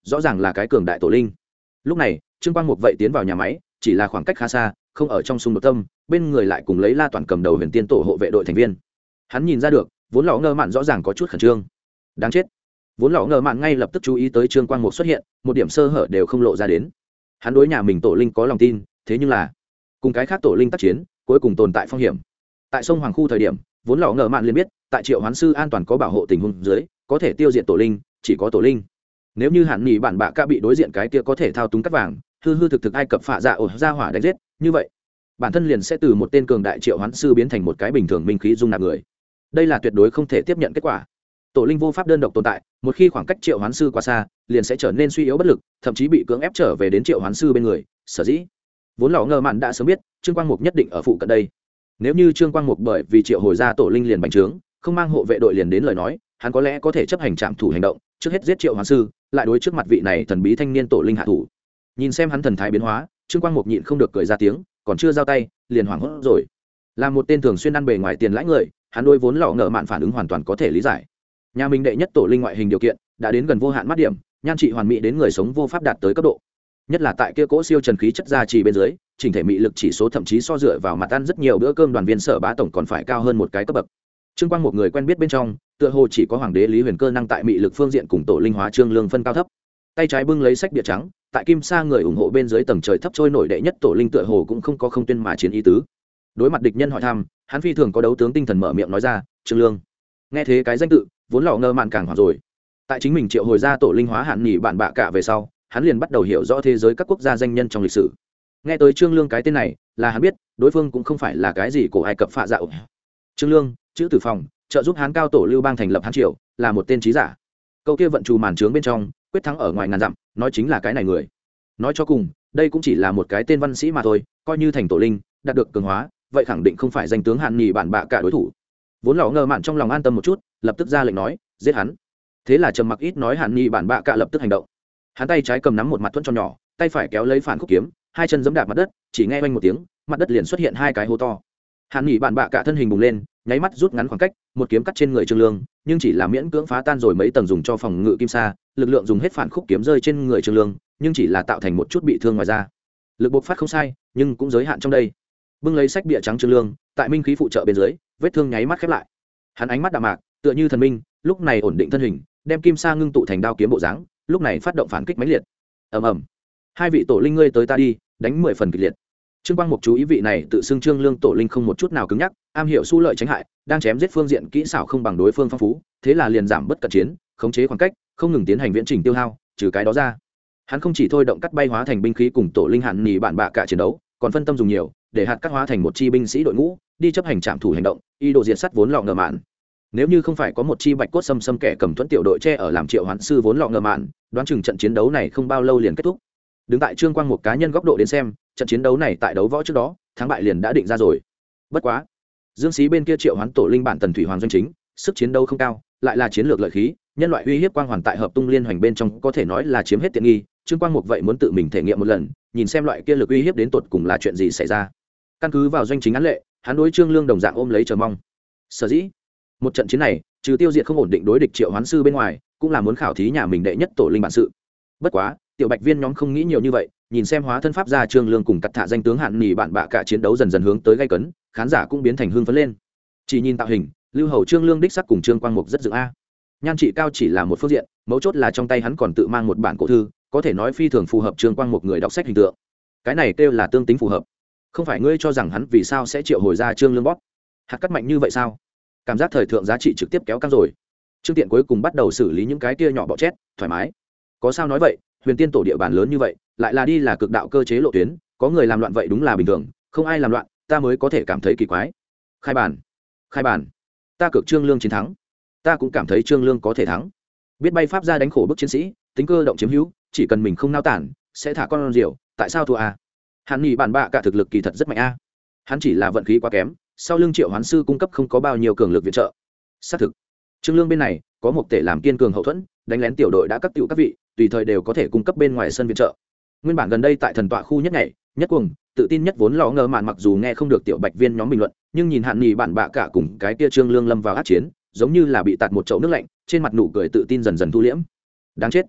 rõ ràng là cái cường đại tổ linh. Lúc này Trương Quang Mục vậy tiến vào nhà máy, chỉ là khoảng cách khá xa, không ở trong xung đột tâm, bên người lại cùng lấy La Toàn cầm đầu Huyền Tiên tổ hộ vệ đội thành viên. Hắn nhìn ra được vốn lõ ngơ mạn rõ ràng có chút khẩn trương. Đáng chết. Vốn lõ ngơ mạn ngay lập tức chú ý tới Trương Quang Mục xuất hiện, một điểm sơ hở đều không lộ ra đến. Hắn đối nhà mình tổ linh có lòng tin, thế nhưng là cùng cái khác tổ linh tác chiến cuối cùng tồn tại phong hiểm. Tại sông Hoàng khu thời điểm, vốn lõ ngờ mạn liền biết tại Triệu Hoán sư an toàn có bảo hộ tình huống dưới có thể tiêu diệt tổ linh chỉ có tổ linh. Nếu như Hàn Nghị bản bạ ca bị đối diện cái kia có thể thao túng cắt vàng hư hư thực thực ai cập phạ dạ ổ ra hỏa đánh giết, như vậy bản thân liền sẽ từ một tên cường đại Triệu Hoán sư biến thành một cái bình thường minh khí dung nạp người. Đây là tuyệt đối không thể tiếp nhận kết quả. Tổ linh vô pháp đơn độc tồn tại, một khi khoảng cách Triệu Hoán sư quá xa liền sẽ trở nên suy yếu bất lực, thậm chí bị cưỡng ép trở về đến Triệu Hoán sư bên người. Sở dĩ vốn lõ ngờ mạn đã sớm biết Trương Quang Mục nhất định ở phụ cận đây. Nếu như Trương Quang Mục bởi vì triệu hồi ra tổ linh liền bành trướng, không mang hộ vệ đội liền đến lời nói, hắn có lẽ có thể chấp hành trạm thủ hành động, trước hết giết Triệu Hoán sư, lại đối trước mặt vị này thần bí thanh niên tổ linh hạ thủ. Nhìn xem hắn thần thái biến hóa, Trương Quang Mục nhịn không được cười ra tiếng, còn chưa giao tay, liền hoảng hốt rồi. Là một tên thường xuyên ăn bề ngoài tiền lãi người, hắn đối vốn lọ ngợ mạn phản ứng hoàn toàn có thể lý giải. Nhà mình đệ nhất tổ linh ngoại hình điều kiện đã đến gần vô hạn mắt điểm, nhan trị hoàn mỹ đến người sống vô pháp đạt tới cấp độ. Nhất là tại kia cỗ siêu trần khí chất gia trì bên dưới, chỉnh thể mị lực chỉ số thậm chí so dựa vào mặt ăn rất nhiều bữa cơm đoàn viên Sở Bá tổng còn phải cao hơn một cái cấp bậc. Trương Quang một người quen biết bên trong, tựa hồ chỉ có hoàng đế Lý Huyền Cơ năng tại mị lực phương diện cùng tổ linh hóa Trương Lương phân cao thấp. Tay trái bưng lấy sách bìa trắng, tại kim sa người ủng hộ bên dưới tầng trời thấp trôi nổi đệ nhất tổ linh tựa hồ cũng không có không tuyên mà chiến ý tứ. Đối mặt địch nhân hỏi thăm, hắn phi thường có đấu tướng tinh thần mở miệng nói ra, "Trương Lương." Nghe thế cái danh tự, vốn lọ ngơ mạn càng hoảng rồi. Tại chính mình triệu hồi ra tổ linh hóa hạn nhị bản bạ cả về sau, hắn liền bắt đầu hiểu rõ thế giới các quốc gia danh nhân trong lịch sử. Nghe tới Trương Lương cái tên này, là hắn biết, đối phương cũng không phải là cái gì cổ Ai Cập phạ dạo. Trương Lương, chữ Tử Phòng, trợ giúp Hán cao tổ Lưu Bang thành lập Hán triều, là một tên trí giả. Câu kia vận trù màn trướng bên trong, quyết thắng ở ngoài ngàn dặm, nói chính là cái này người. Nói cho cùng, đây cũng chỉ là một cái tên văn sĩ mà thôi, coi như thành tổ linh, đạt được cường hóa, vậy khẳng định không phải danh tướng Hàn nhị bản bạ cả đối thủ. Vốn lọ ngơ mạn trong lòng an tâm một chút, lập tức ra lệnh nói, giết hắn. Thế là trầm mặc ít nói Hàn nhị bản bạ cả lập tức hành động. Hắn tay trái cầm nắm một mặt thuẫn tròn nhỏ, tay phải kéo lấy phản khúc kiếm, hai chân giẫm đạp mặt đất, chỉ nghe oanh một tiếng, mặt đất liền xuất hiện hai cái hố to. Hàn nhị bản bạ cả thân hình bùng lên, nháy mắt rút ngắn khoảng cách, một kiếm cắt trên người Trương Lương, nhưng chỉ là miễn cưỡng phá tan rồi mấy tầng dùng cho phòng ngự kim sa, lực lượng dùng hết phản khúc kiếm rơi trên người Trương Lương, nhưng chỉ là tạo thành một chút bị thương ngoài ra. Lực bộc phát không sai, nhưng cũng giới hạn trong đây. Bưng lấy sách bìa trắng Trương Lương, tại minh khí phụ trợ bên dưới, vết thương nháy mắt khép lại. Hắn ánh mắt đạm mạc, tựa như thần minh, lúc này ổn định thân hình, đem kim sa ngưng tụ thành đao kiếm bộ dáng, lúc này phát động phản kích mãnh liệt. Ầm ầm. Hai vị tổ linh ngươi tới ta đi, đánh 10 phần kịch liệt. Trương Quang Mục chú ý vị này tự xưng Trương Lương tổ linh không một chút nào cứng nhắc, am hiểu xu lợi tránh hại, đang chém giết phương diện kỹ xảo không bằng đối phương phong phú, thế là liền giảm bất cận chiến, khống chế khoảng cách, không ngừng tiến hành viễn trình tiêu hao, trừ cái đó ra, hắn không chỉ thôi động cắt bay hóa thành binh khí cùng tổ linh hạn nhì bản bạ cả chiến đấu, còn phân tâm dùng nhiều, để hạt cắt hóa thành một chi binh sĩ đội ngũ, đi chấp hành trạm thủ hành động, ý đồ diệt sát vốn lọ ngờ mạn. Nếu như không phải có một chi bạch cốt xâm kẻ cầm thuẫn tiểu đội che ở làm triệu hoán sư vốn lọ ngờ mạn, đoán chừng trận chiến đấu này không bao lâu liền kết thúc. Đứng tại Trương Quang một cá nhân góc độ đến xem, trận chiến đấu này tại đấu võ trước đó, thắng bại liền đã định ra rồi. Bất quá, Dương Xí bên kia triệu hoán tổ linh bản tần thủy hoàng doanh chính, sức chiến đấu không cao, lại là chiến lược lợi khí, nhân loại uy hiếp quang hoàn tại hợp tung liên hoành bên trong có thể nói là chiếm hết tiện nghi. Trương Quang Mục vậy muốn tự mình thể nghiệm một lần, nhìn xem loại kia lực uy hiếp đến tột cùng là chuyện gì xảy ra. Căn cứ vào doanh chính án lệ, hắn đối Trương Lương đồng dạng ôm lấy chờ mong. Sở dĩ, một trận chiến này, trừ tiêu diệt không ổn định đối địch triệu hoán sư bên ngoài, cũng là muốn khảo thí nhà mình đệ nhất tổ linh bản sự. Bất quá, tiểu bạch viên nhóm không nghĩ nhiều như vậy, nhìn xem hóa thân pháp gia Trương Lương cùng cắt thạ danh tướng hạn nỉ bạn bạ cả chiến đấu dần dần hướng tới gay cấn, khán giả cũng biến thành hưng phấn lên. Chỉ nhìn tạo hình, Lưu Hầu Trương Lương đích sắc cùng Trương Quang Mục rất dựng a. Nhan trị cao chỉ là một phương diện, mấu chốt là trong tay hắn còn tự mang một bản cổ thư, có thể nói phi thường phù hợp Trương Quang Mục người đọc sách hình tượng. Cái này kêu là tương tính phù hợp. Không phải ngươi cho rằng hắn vì sao sẽ triệu hồi ra Trương Lương bóp hạt cắt mạnh như vậy sao? Cảm giác thời thượng giá trị trực tiếp kéo căng rồi. Trương Tiện cuối cùng bắt đầu xử lý những cái kia nhỏ bọ chét, thoải mái. Có sao nói vậy, Huyền Tiên tổ địa bàn lớn như vậy, lại là đi là cực đạo cơ chế lộ tuyến, có người làm loạn vậy đúng là bình thường, không ai làm loạn, ta mới có thể cảm thấy kỳ quái. Khai bàn, khai bàn. Ta cược Trương Lương chiến thắng. Ta cũng cảm thấy Trương Lương có thể thắng. Biết bay pháp ra đánh khổ bức chiến sĩ, tính cơ động chiếm hữu, chỉ cần mình không nao tản, sẽ thả con rượu, tại sao thua a? Hàn Nghị bản bạ cả thực lực kỳ thật rất mạnh a. Hắn chỉ là vận khí quá kém, sau lưng triệu hoán sư cung cấp không có bao nhiêu cường lực viện trợ. Xác thực, Trương Lương bên này có một tể làm kiên cường hậu thuẫn, đánh lén tiểu đội đã cấp tiểu các vị, tùy thời đều có thể cung cấp bên ngoài sân viện trợ. Nguyên bản gần đây tại thần tọa khu nhất ngày, nhất cuồng, tự tin nhất vốn lọ ngờ mạn mặc dù nghe không được tiểu bạch viên nhóm bình luận, nhưng nhìn Hàn Nghị bản bạ cả cùng cái kia Trương Lương lâm vào ác chiến, giống như là bị tạt một chậu nước lạnh, trên mặt nụ cười tự tin dần dần thu liễm. Đáng chết,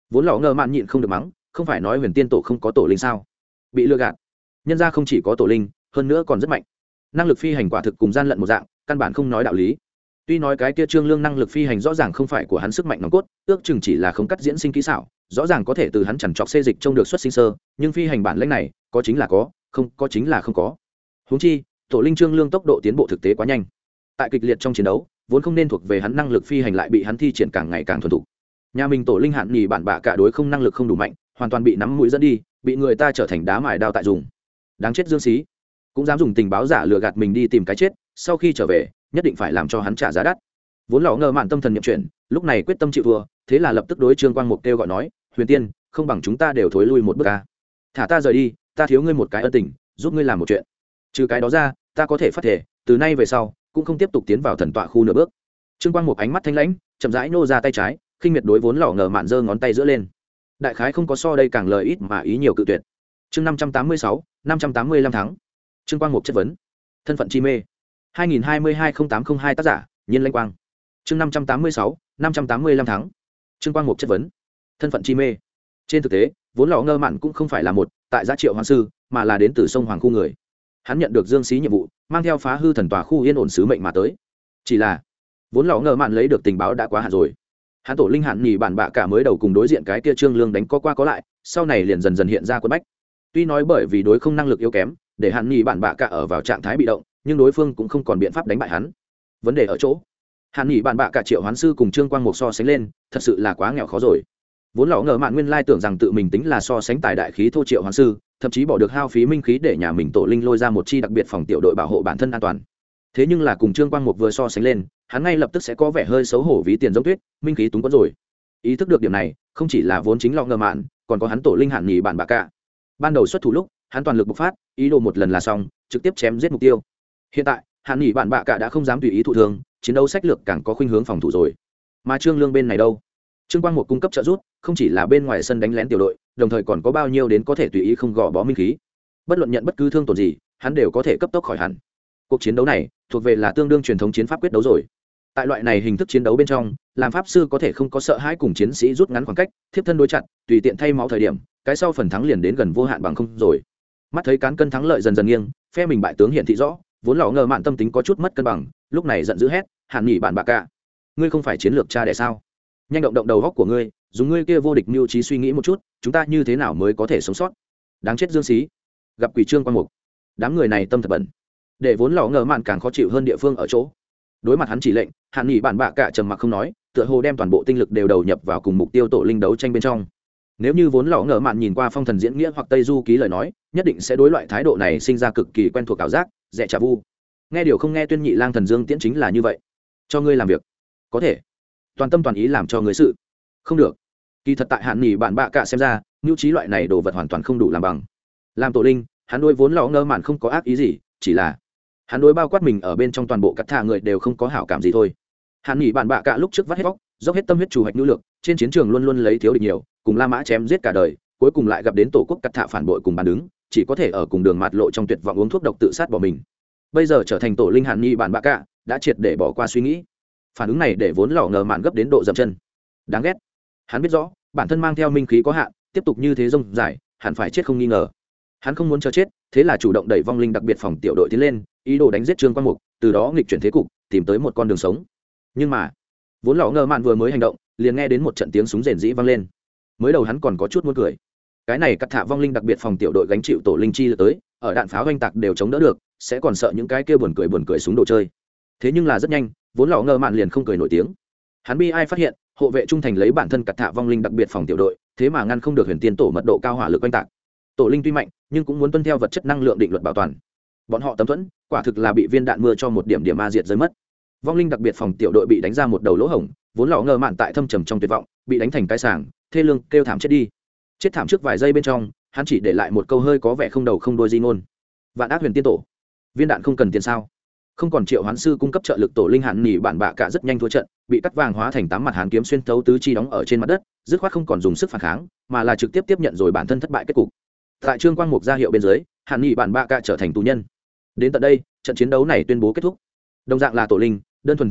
Vốn lọ ngờ mạn nhịn không được mắng, không phải nói huyền tiên tổ không có tổ linh sao, bị lừa gạt. Nhân ra không chỉ có tổ linh, hơn nữa còn rất mạnh, năng lực phi hành quả thực cùng gian lận một dạng, căn bản không nói đạo lý. Tuy nói cái kia Trương Lương năng lực phi hành rõ ràng không phải của hắn sức mạnh nòng cốt, ước chừng chỉ là không cắt diễn sinh kỹ xảo, rõ ràng có thể từ hắn chằn trọc xê dịch trông được xuất sinh sơ, nhưng phi hành bản lĩnh này, có chính là có, không có chính là không có. Huống chi, tổ linh Trương Lương tốc độ tiến bộ thực tế quá nhanh. Tại kịch liệt trong chiến đấu, vốn không nên thuộc về hắn năng lực phi hành lại bị hắn thi triển càng ngày càng thuần thục. Nhà mình tổ linh hạn nhì bản bạ cả đối không năng lực không đủ mạnh, hoàn toàn bị nắm mũi dẫn đi, bị người ta trở thành đá mài đao tại dùng. Đáng chết Dương Xí, cũng dám dùng tình báo giả lừa gạt mình đi tìm cái chết, sau khi trở về, nhất định phải làm cho hắn trả giá đắt. Vốn lọ ngờ mạn tâm thần nhậm chuyển, lúc này quyết tâm chịu thua, thế là lập tức đối Trương Quang Mục kêu gọi nói, huyền tiên, không bằng chúng ta đều thối lui một bước a, thả ta rời đi, ta thiếu ngươi một cái ân tình, giúp ngươi làm một chuyện. Trừ cái đó ra, ta có thể phát thể, từ nay về sau cũng không tiếp tục tiến vào thần tọa khu nửa bước. Trương Quang Mục ánh mắt thanh lãnh, chậm rãi nô ra tay trái, khinh miệt đối vốn lọ ngờ mạn giơ ngón tay giữa lên. Đại khái không có so đây càng lời ít mà ý nhiều cự tuyệt. Chương 586, 585 tháng. Trương Quang Mục chất vấn. Thân phận chi mê. 2022-0802 tác giả, Nhiên Lãnh Quang. Chương 586, 585 tháng. Trương Quang Mục chất vấn. Thân phận chi mê. Trên thực tế, vốn lọ ngơ mạn cũng không phải là một tại giá triệu hoàng sư, mà là đến từ sông Hoàng khu người. Hắn nhận được Dương Xí nhiệm vụ, mang theo phá hư thần tòa khu yên ổn sứ mệnh mà tới. Chỉ là, vốn lọ ngơ mạn lấy được tình báo đã quá hạn rồi. Hắn tổ linh hạn nhì bản bạ cả mới đầu cùng đối diện cái kia Trương Lương đánh có lại, sau này liền dần dần hiện ra quân bách. Tuy nói bởi vì đối không năng lực yếu kém, để hạn nhì bản bạ cả ở vào trạng thái bị động, nhưng đối phương cũng không còn biện pháp đánh bại hắn. Vấn đề ở chỗ, hạn nhì bản bạ cả triệu hoán sư cùng Trương Quang Mục so sánh lên, thật sự là quá nghèo khó rồi. Vốn lọ ngờ mạn nguyên lai tưởng rằng tự mình tính là so sánh tài đại khí thô triệu hoán sư, thậm chí bỏ được hao phí minh khí để nhà mình tổ linh lôi ra một chi đặc biệt phòng tiểu đội bảo hộ bản thân an toàn. Thế nhưng là cùng Trương Quang Mục vừa so sánh lên, hắn ngay lập tức sẽ có vẻ hơi xấu hổ ví tiền giống tuyết, minh khí túng quẫn rồi. Ý thức được điểm này, không chỉ là vốn chính lọ ngờ mạn, còn có hắn tổ linh hạn nhì bản bạ cả. Ban đầu xuất thủ lúc, hắn toàn lực bộc phát, ý đồ một lần là xong, trực tiếp chém giết mục tiêu. Hiện tại, hạn nhì bản bạ cả đã không dám tùy ý thụ thương, chiến đấu sách lược càng có khuynh hướng phòng thủ rồi. Mà Trương Lương bên này đâu? Trương Quang Mục cung cấp trợ giúp, không chỉ là bên ngoài sân đánh lén tiểu đội, đồng thời còn có bao nhiêu đến có thể tùy ý không gò bó minh khí. Bất luận nhận bất cứ thương tổn gì, hắn đều có thể cấp tốc khỏi hẳn. Cuộc chiến đấu này thuộc về là tương đương truyền thống chiến pháp quyết đấu rồi. Tại loại này hình thức chiến đấu bên trong, làm pháp sư có thể không có sợ hãi cùng chiến sĩ rút ngắn khoảng cách, thiếp thân đối chặt, tùy tiện thay máu thời điểm, cái sau phần thắng liền đến gần vô hạn bằng không rồi. Mắt thấy cán cân thắng lợi dần dần nghiêng, phe mình bại tướng hiện thị rõ, vốn lọ ngờ mạn tâm tính có chút mất cân bằng, lúc này giận dữ hét, hạn nhỉ bạn bạ cả, ngươi không phải chiến lược cha đẻ sao? Nhanh động động đầu góc của ngươi, dùng ngươi kia vô địch mưu trí suy nghĩ một chút, chúng ta như thế nào mới có thể sống sót? Đáng chết Dương Xí, gặp quỷ Trương Quang Mục, đám người này tâm thật bẩn, để vốn lọ ngờ mạn càng khó chịu hơn địa phương ở chỗ, đối mặt hắn chỉ lệnh, hạn nhỉ bạn bạ cả trầm mặc không nói, tựa hồ đem toàn bộ tinh lực đều đầu nhập vào cùng mục tiêu tổ linh đấu tranh bên trong. Nếu như vốn lọ ngờ mạn nhìn qua phong thần diễn nghĩa hoặc tây du ký lời nói, nhất định sẽ đối loại thái độ này sinh ra cực kỳ quen thuộc ảo giác, dè trà vu. Nghe điều không nghe tuyên nhị lang thần Dương Tiễn chính là như vậy. Cho ngươi làm việc, có thể toàn tâm toàn ý làm cho ngươi sự, không được. Kỳ thật tại hạn nhỉ bạn bạ cả xem ra, nhu trí loại này đồ vật hoàn toàn không đủ làm bằng. Làm tổ linh, hắn đối vốn lọ ngờ mạn không có ác ý gì, chỉ là hắn đối bao quát mình ở bên trong toàn bộ cắt thả người đều không có hảo cảm gì thôi. Hạn nhỉ bạn bạ cả lúc trước vắt hết bóc, dốc hết tâm huyết chủ hoạch nhu lược, trên chiến trường luôn luôn lấy thiếu địch nhiều, cùng La Mã chém giết cả đời, cuối cùng lại gặp đến tổ quốc cắt thả phản bội cùng bàn đứng, chỉ có thể ở cùng đường mạt lộ trong tuyệt vọng uống thuốc độc tự sát bỏ mình. Bây giờ trở thành tổ linh hạn nhỉ bạn bạ cả, đã triệt để bỏ qua suy nghĩ. Phản ứng này để vốn lọ ngờ mạn gấp đến độ dậm chân. Đáng ghét. Hắn biết rõ, bản thân mang theo minh khí có hạn, tiếp tục như thế rông dài, hẳn phải chết không nghi ngờ. Hắn không muốn chờ chết, thế là chủ động đẩy vong linh đặc biệt phòng tiểu đội tiến lên, ý đồ đánh giết Trương Quang Mục, từ đó nghịch chuyển thế cục, tìm tới một con đường sống. Nhưng mà, vốn lọ ngờ mạn vừa mới hành động, liền nghe đến một trận tiếng súng rền rĩ vang lên. Mới đầu hắn còn có chút muốn cười. Cái này cắt thả vong linh đặc biệt phòng tiểu đội gánh chịu tổ linh chi tới, ở đạn pháo oanh tạc đều chống đỡ được, sẽ còn sợ những cái kia buồn cười súng đồ chơi. Thế nhưng là rất nhanh, vốn lọ ngờ mạn liền không cười nổi tiếng. Hắn bi ai phát hiện, hộ vệ trung thành lấy bản thân cắt thả vong linh đặc biệt phòng tiểu đội, thế mà ngăn không được huyền tiên tổ mật độ cao hỏa lực oanh tạc. Tổ linh tuy mạnh, nhưng cũng muốn tuân theo vật chất năng lượng định luật bảo toàn. Bọn họ tấm thuẫn, quả thực là bị viên đạn mưa cho một điểm ma diệt rơi mất. Vong linh đặc biệt phòng tiểu đội bị đánh ra một đầu lỗ hổng, vốn lọ ngờ mạn tại thâm trầm trong tuyệt vọng, bị đánh thành cái sàng, thê lương kêu thảm chết đi. Chết thảm trước vài giây bên trong, hắn chỉ để lại một câu hơi có vẻ không đầu không đuôi di ngôn. Vạn ác huyền tiên tổ, viên đạn không cần tiền sao? Không còn triệu hoán sư cung cấp trợ lực tổ linh hạn nỉ bản bạ cả rất nhanh thua trận, bị cắt vàng hóa thành 8 mặt hàn kiếm xuyên thấu tứ chi đóng ở trên mặt đất, dứt khoát không còn dùng sức phản kháng, mà là trực tiếp tiếp nhận rồi bản thân thất bại kết cục. Tại Trương Quang Mục ra hiệu bên dưới, hạn nỉ bản bạ cả trở thành tù nhân. Đến tận đây, trận chiến đấu này tuyên bố kết thúc. Đồng dạng là tổ linh, đơn thuần thực lực,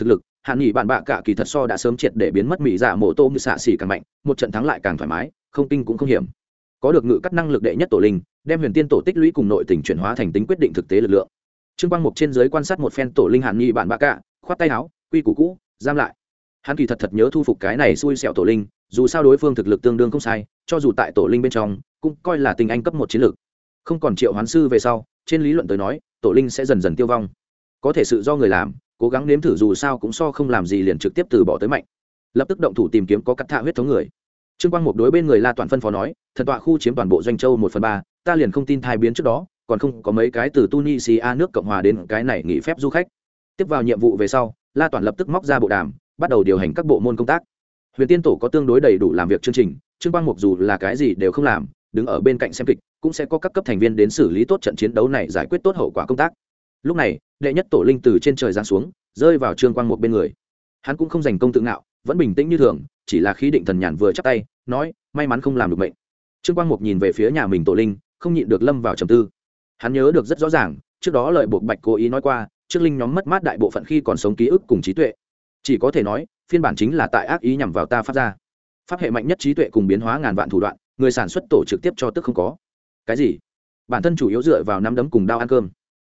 hạn nghỉ bạn bạ cả kỳ thật so đã sớm triệt để biến mất mỹ dạ mộ tô như xạ xỉ càng mạnh, một trận thắng lại càng thoải mái, không kinh cũng không hiểm. Có được ngự cắt năng lực đệ nhất tổ linh, đem huyền tiên tổ tích lũy cùng nội tình chuyển hóa thành tính quyết định thực tế lực lượng. Trương Quang Mục trên dưới quan sát một phen tổ linh hạn nghỉ bạn bạ cả, khoát tay áo, quy củ cũ, giam lại. Hắn kỳ thật nhớ thu phục cái này xui xẻo tổ linh, dù sao đối phương thực lực tương đương không sai, cho dù tại tổ linh bên trong cũng coi là tình anh cấp một chiến lược. Không còn triệu hoán sư về sau, trên lý luận tới nói tổ linh sẽ dần dần tiêu vong, có thể sự do người làm, cố gắng nếm thử dù sao cũng so không làm gì liền trực tiếp từ bỏ tới mạnh. Lập tức động thủ tìm kiếm có cắt thạ huyết thống người. Trương Quang Mục đối bên người La Toàn phân phó nói, thần tọa khu chiếm toàn bộ doanh châu 1/3, ta liền không tin thai biến trước đó còn không có mấy cái từ Tunisia nước Cộng hòa đến cái này nghỉ phép du khách. Tiếp vào nhiệm vụ về sau, La Toàn lập tức móc ra bộ đàm, bắt đầu điều hành các bộ môn công tác. Huyền Tiên tổ có tương đối đầy đủ làm việc chương trình, Trương Quang Mục dù là cái gì đều không làm, đứng ở bên cạnh xem kịch, cũng sẽ có các cấp thành viên đến xử lý tốt trận chiến đấu này, giải quyết tốt hậu quả công tác. Lúc này, đệ nhất tổ linh từ trên trời giáng xuống, rơi vào Trương Quang Mục bên người. Hắn cũng không giành công tự ngạo, vẫn bình tĩnh như thường, chỉ là khí định thần nhàn vừa chắp tay, nói, may mắn không làm được mệnh. Trương Quang Mục nhìn về phía nhà mình tổ linh, không nhịn được lâm vào trầm tư. Hắn nhớ được rất rõ ràng, trước đó lời buộc Bạch cố ý nói qua, trước linh nhóm mất mát đại bộ phận khi còn sống ký ức cùng trí tuệ. Chỉ có thể nói, phiên bản chính là tại ác ý nhằm vào ta phát ra. Pháp hệ mạnh nhất trí tuệ cùng biến hóa ngàn vạn thủ đoạn, người sản xuất tổ trực tiếp cho tức không có. Cái gì? Bản thân chủ yếu dựa vào nắm đấm cùng đao ăn cơm.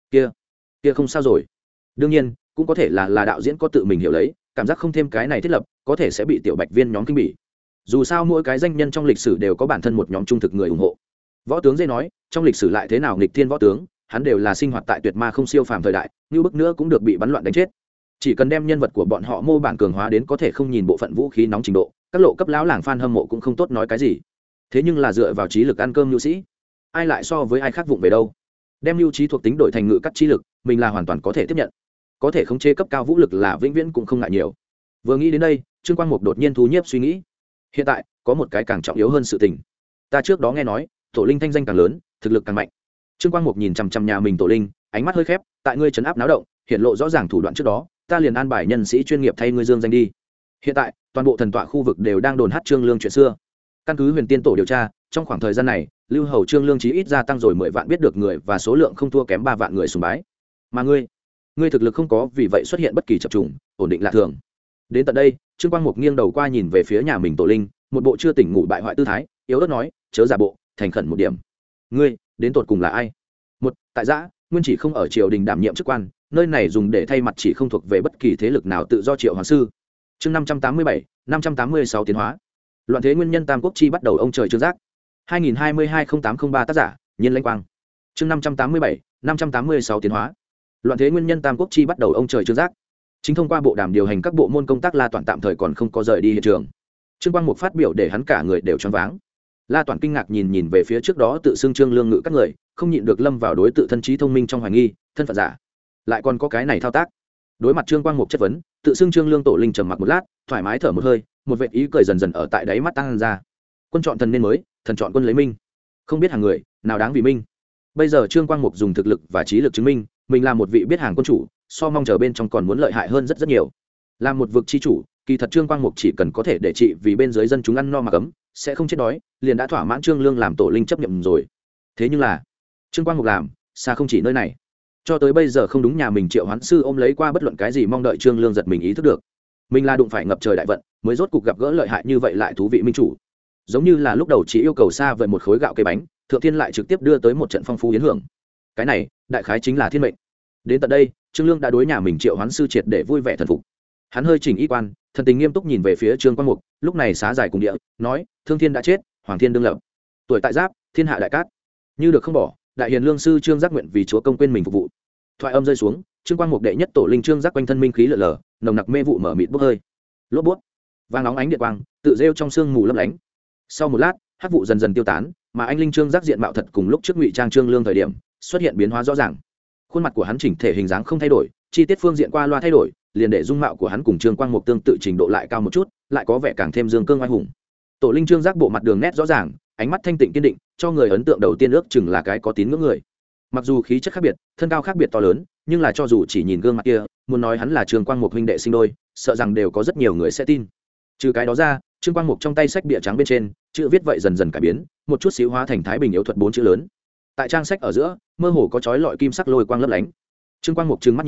Kia không sao rồi. Đương nhiên, cũng có thể là đạo diễn có tự mình hiểu lấy, cảm giác không thêm cái này thiết lập, có thể sẽ bị tiểu Bạch viên nhóm kinh bỉ. Dù sao mỗi cái danh nhân trong lịch sử đều có bản thân một nhóm trung thực người ủng hộ. Võ tướng dễ nói, trong lịch sử lại thế nào nghịch thiên võ tướng, hắn đều là sinh hoạt tại tuyệt ma không siêu phàm thời đại, như bức nữa cũng được bị bắn loạn đánh chết. Chỉ cần đem nhân vật của bọn họ mô bản cường hóa đến có thể không nhìn bộ phận vũ khí nóng trình độ, các lộ cấp lão làng fan hâm mộ cũng không tốt nói cái gì. Thế nhưng là dựa vào trí lực ăn cơm nhu sĩ, ai lại so với ai khác vụng về đâu. Đem lưu trí thuộc tính đổi thành ngự cắt trí lực, mình là hoàn toàn có thể tiếp nhận. Có thể khống chế cấp cao vũ lực là vĩnh viễn cũng không ngại nhiều. Vừa nghĩ đến đây, Trương Quang Mục đột nhiên thu nhiếp suy nghĩ. Hiện tại có một cái càng trọng yếu hơn sự tình. Ta trước đó nghe nói tổ linh thanh danh càng lớn, thực lực càng mạnh. Trương Quang Mục nhìn chằm chằm nhà mình tổ linh, ánh mắt hơi khép, tại ngươi trấn áp náo động, hiện lộ rõ ràng thủ đoạn trước đó, ta liền an bài nhân sĩ chuyên nghiệp thay ngươi dương danh đi. Hiện tại toàn bộ thần tọa khu vực đều đang đồn hát Trương Lương chuyện xưa. Căn cứ Huyền Tiên tổ điều tra, trong khoảng thời gian này lưu hầu Trương Lương chí ít gia tăng rồi 10 vạn biết được người và số lượng không thua kém 3 vạn người sùng bái. Mà ngươi thực lực không có vì vậy xuất hiện bất kỳ chập trùng, ổn định lạ thường. Đến tận đây, Trương Quang Mục nghiêng đầu qua nhìn về phía nhà mình tổ linh, một bộ chưa tỉnh ngủ bại hoại tư thái, yếu ớt nói, chớ giả bộ, thành khẩn một điểm. Ngươi đến tột cùng là ai? Một, tại giã nguyên chỉ không ở triều đình đảm nhiệm chức quan, nơi này dùng để thay mặt chỉ không thuộc về bất kỳ thế lực nào tự do triệu hoàng sư. Chương 587, 586 tiến hóa. Loạn thế nguyên nhân tam quốc chi bắt đầu ông trời trương giác. 2022-0803 tác giả, Nhiên Lãnh Quang. Chương 587, 586 tiến hóa. Loạn thế nguyên nhân tam quốc chi bắt đầu ông trời trương giác. Chính thông qua bộ đàm điều hành các bộ môn công tác, La Toàn tạm thời còn không có rời đi hiện trường. Trương Quang Mục phát biểu để hắn cả người đều choáng váng. La Toàn kinh ngạc nhìn về phía trước đó tự xưng Trương Lương ngự các người, không nhịn được lâm vào đối tự thân trí thông minh trong hoài nghi, thân phận giả. Lại còn có cái này thao tác. Đối mặt Trương Quang Mục chất vấn, tự xưng Trương Lương tổ linh trầm mặc một lát, thoải mái thở một hơi, một vệt ý cười dần dần ở tại đáy mắt tăng ra. Quân chọn thần nên mới, thần chọn quân lấy minh. Không biết hàng người, nào đáng vì minh. Bây giờ Trương Quang Mục dùng thực lực và trí lực chứng minh, mình là một vị biết hàng quân chủ, so mong chờ bên trong còn muốn lợi hại hơn rất nhiều. Là một vực chi chủ, kỳ thật Trương Quang Mục chỉ cần có thể để trị vì bên dưới dân chúng ăn no mặc ấm, sẽ không chết đói, liền đã thỏa mãn Trương Lương làm tổ linh chấp nhận rồi. Thế nhưng là, Trương Quang Mục làm, xa không chỉ nơi này. Cho tới bây giờ không đúng, nhà mình triệu hoán sư ôm lấy qua bất luận cái gì, mong đợi Trương Lương giật mình ý thức được. Mình là đụng phải ngập trời đại vận, mới rốt cục gặp gỡ lợi hại như vậy lại thú vị minh chủ. Giống như là lúc đầu chỉ yêu cầu xa vời một khối gạo cây bánh, thượng thiên lại trực tiếp đưa tới một trận phong phú yến hưởng. Cái này, đại khái chính là thiên mệnh. Đến tận đây, Trương Lương đã đối nhà mình triệu hoán sư triệt để vui vẻ thần phục. Hắn hơi chỉnh y quan, thần tình nghiêm túc nhìn về phía Trương Quang Mục, lúc này xá dài cùng địa, nói, thương thiên đã chết, hoàng thiên đương lập. Tuổi tại giáp, thiên hạ đại cát. Như được không bỏ, đại hiền lương sư Trương Giác nguyện vì chúa công quên mình phục vụ. Thoại âm rơi xuống, Trương Quang Mục đệ nhất tổ linh Trương Giác quanh thân minh khí lở lở, nồng nặc mê vụ mở mịt bốc hơi. Lốp bút, vàng óng ánh điện quang, tự rêu trong sương mù lấp lánh. Sau một lát, hắc vụ dần dần tiêu tán, mà anh linh Trương Giác diện mạo thật cùng lúc trước ngụy trang Trương Lương thời điểm xuất hiện biến hóa rõ ràng. Khuôn mặt của hắn chỉnh thể hình dáng không thay đổi, chi tiết phương diện qua loa thay đổi, liền để dung mạo của hắn cùng Trương Quang Mục tương tự trình độ lại cao một chút, lại có vẻ càng thêm dương cương oai hùng. Tổ linh Trương Giác bộ mặt đường nét rõ ràng, ánh mắt thanh tịnh kiên định, cho người ấn tượng đầu tiên ước chừng là cái có tín ngưỡng người. Mặc dù khí chất khác biệt, thân cao khác biệt to lớn, nhưng là cho dù chỉ nhìn gương mặt kia, muốn nói hắn là Trương Quang Mục huynh đệ sinh đôi, sợ rằng đều có rất nhiều người sẽ tin. Trừ cái đó ra, Trương Quang Mục trong tay sách bìa trắng bên trên, chữ viết vậy dần dần cải biến, một chút xíu hóa thành Thái Bình yếu thuật 4 chữ lớn. Tại trang sách ở giữa, mơ hồ có chói lọi kim sắc lôi quang lấp lánh. Trương Quang Mục trừng mắt nhìn,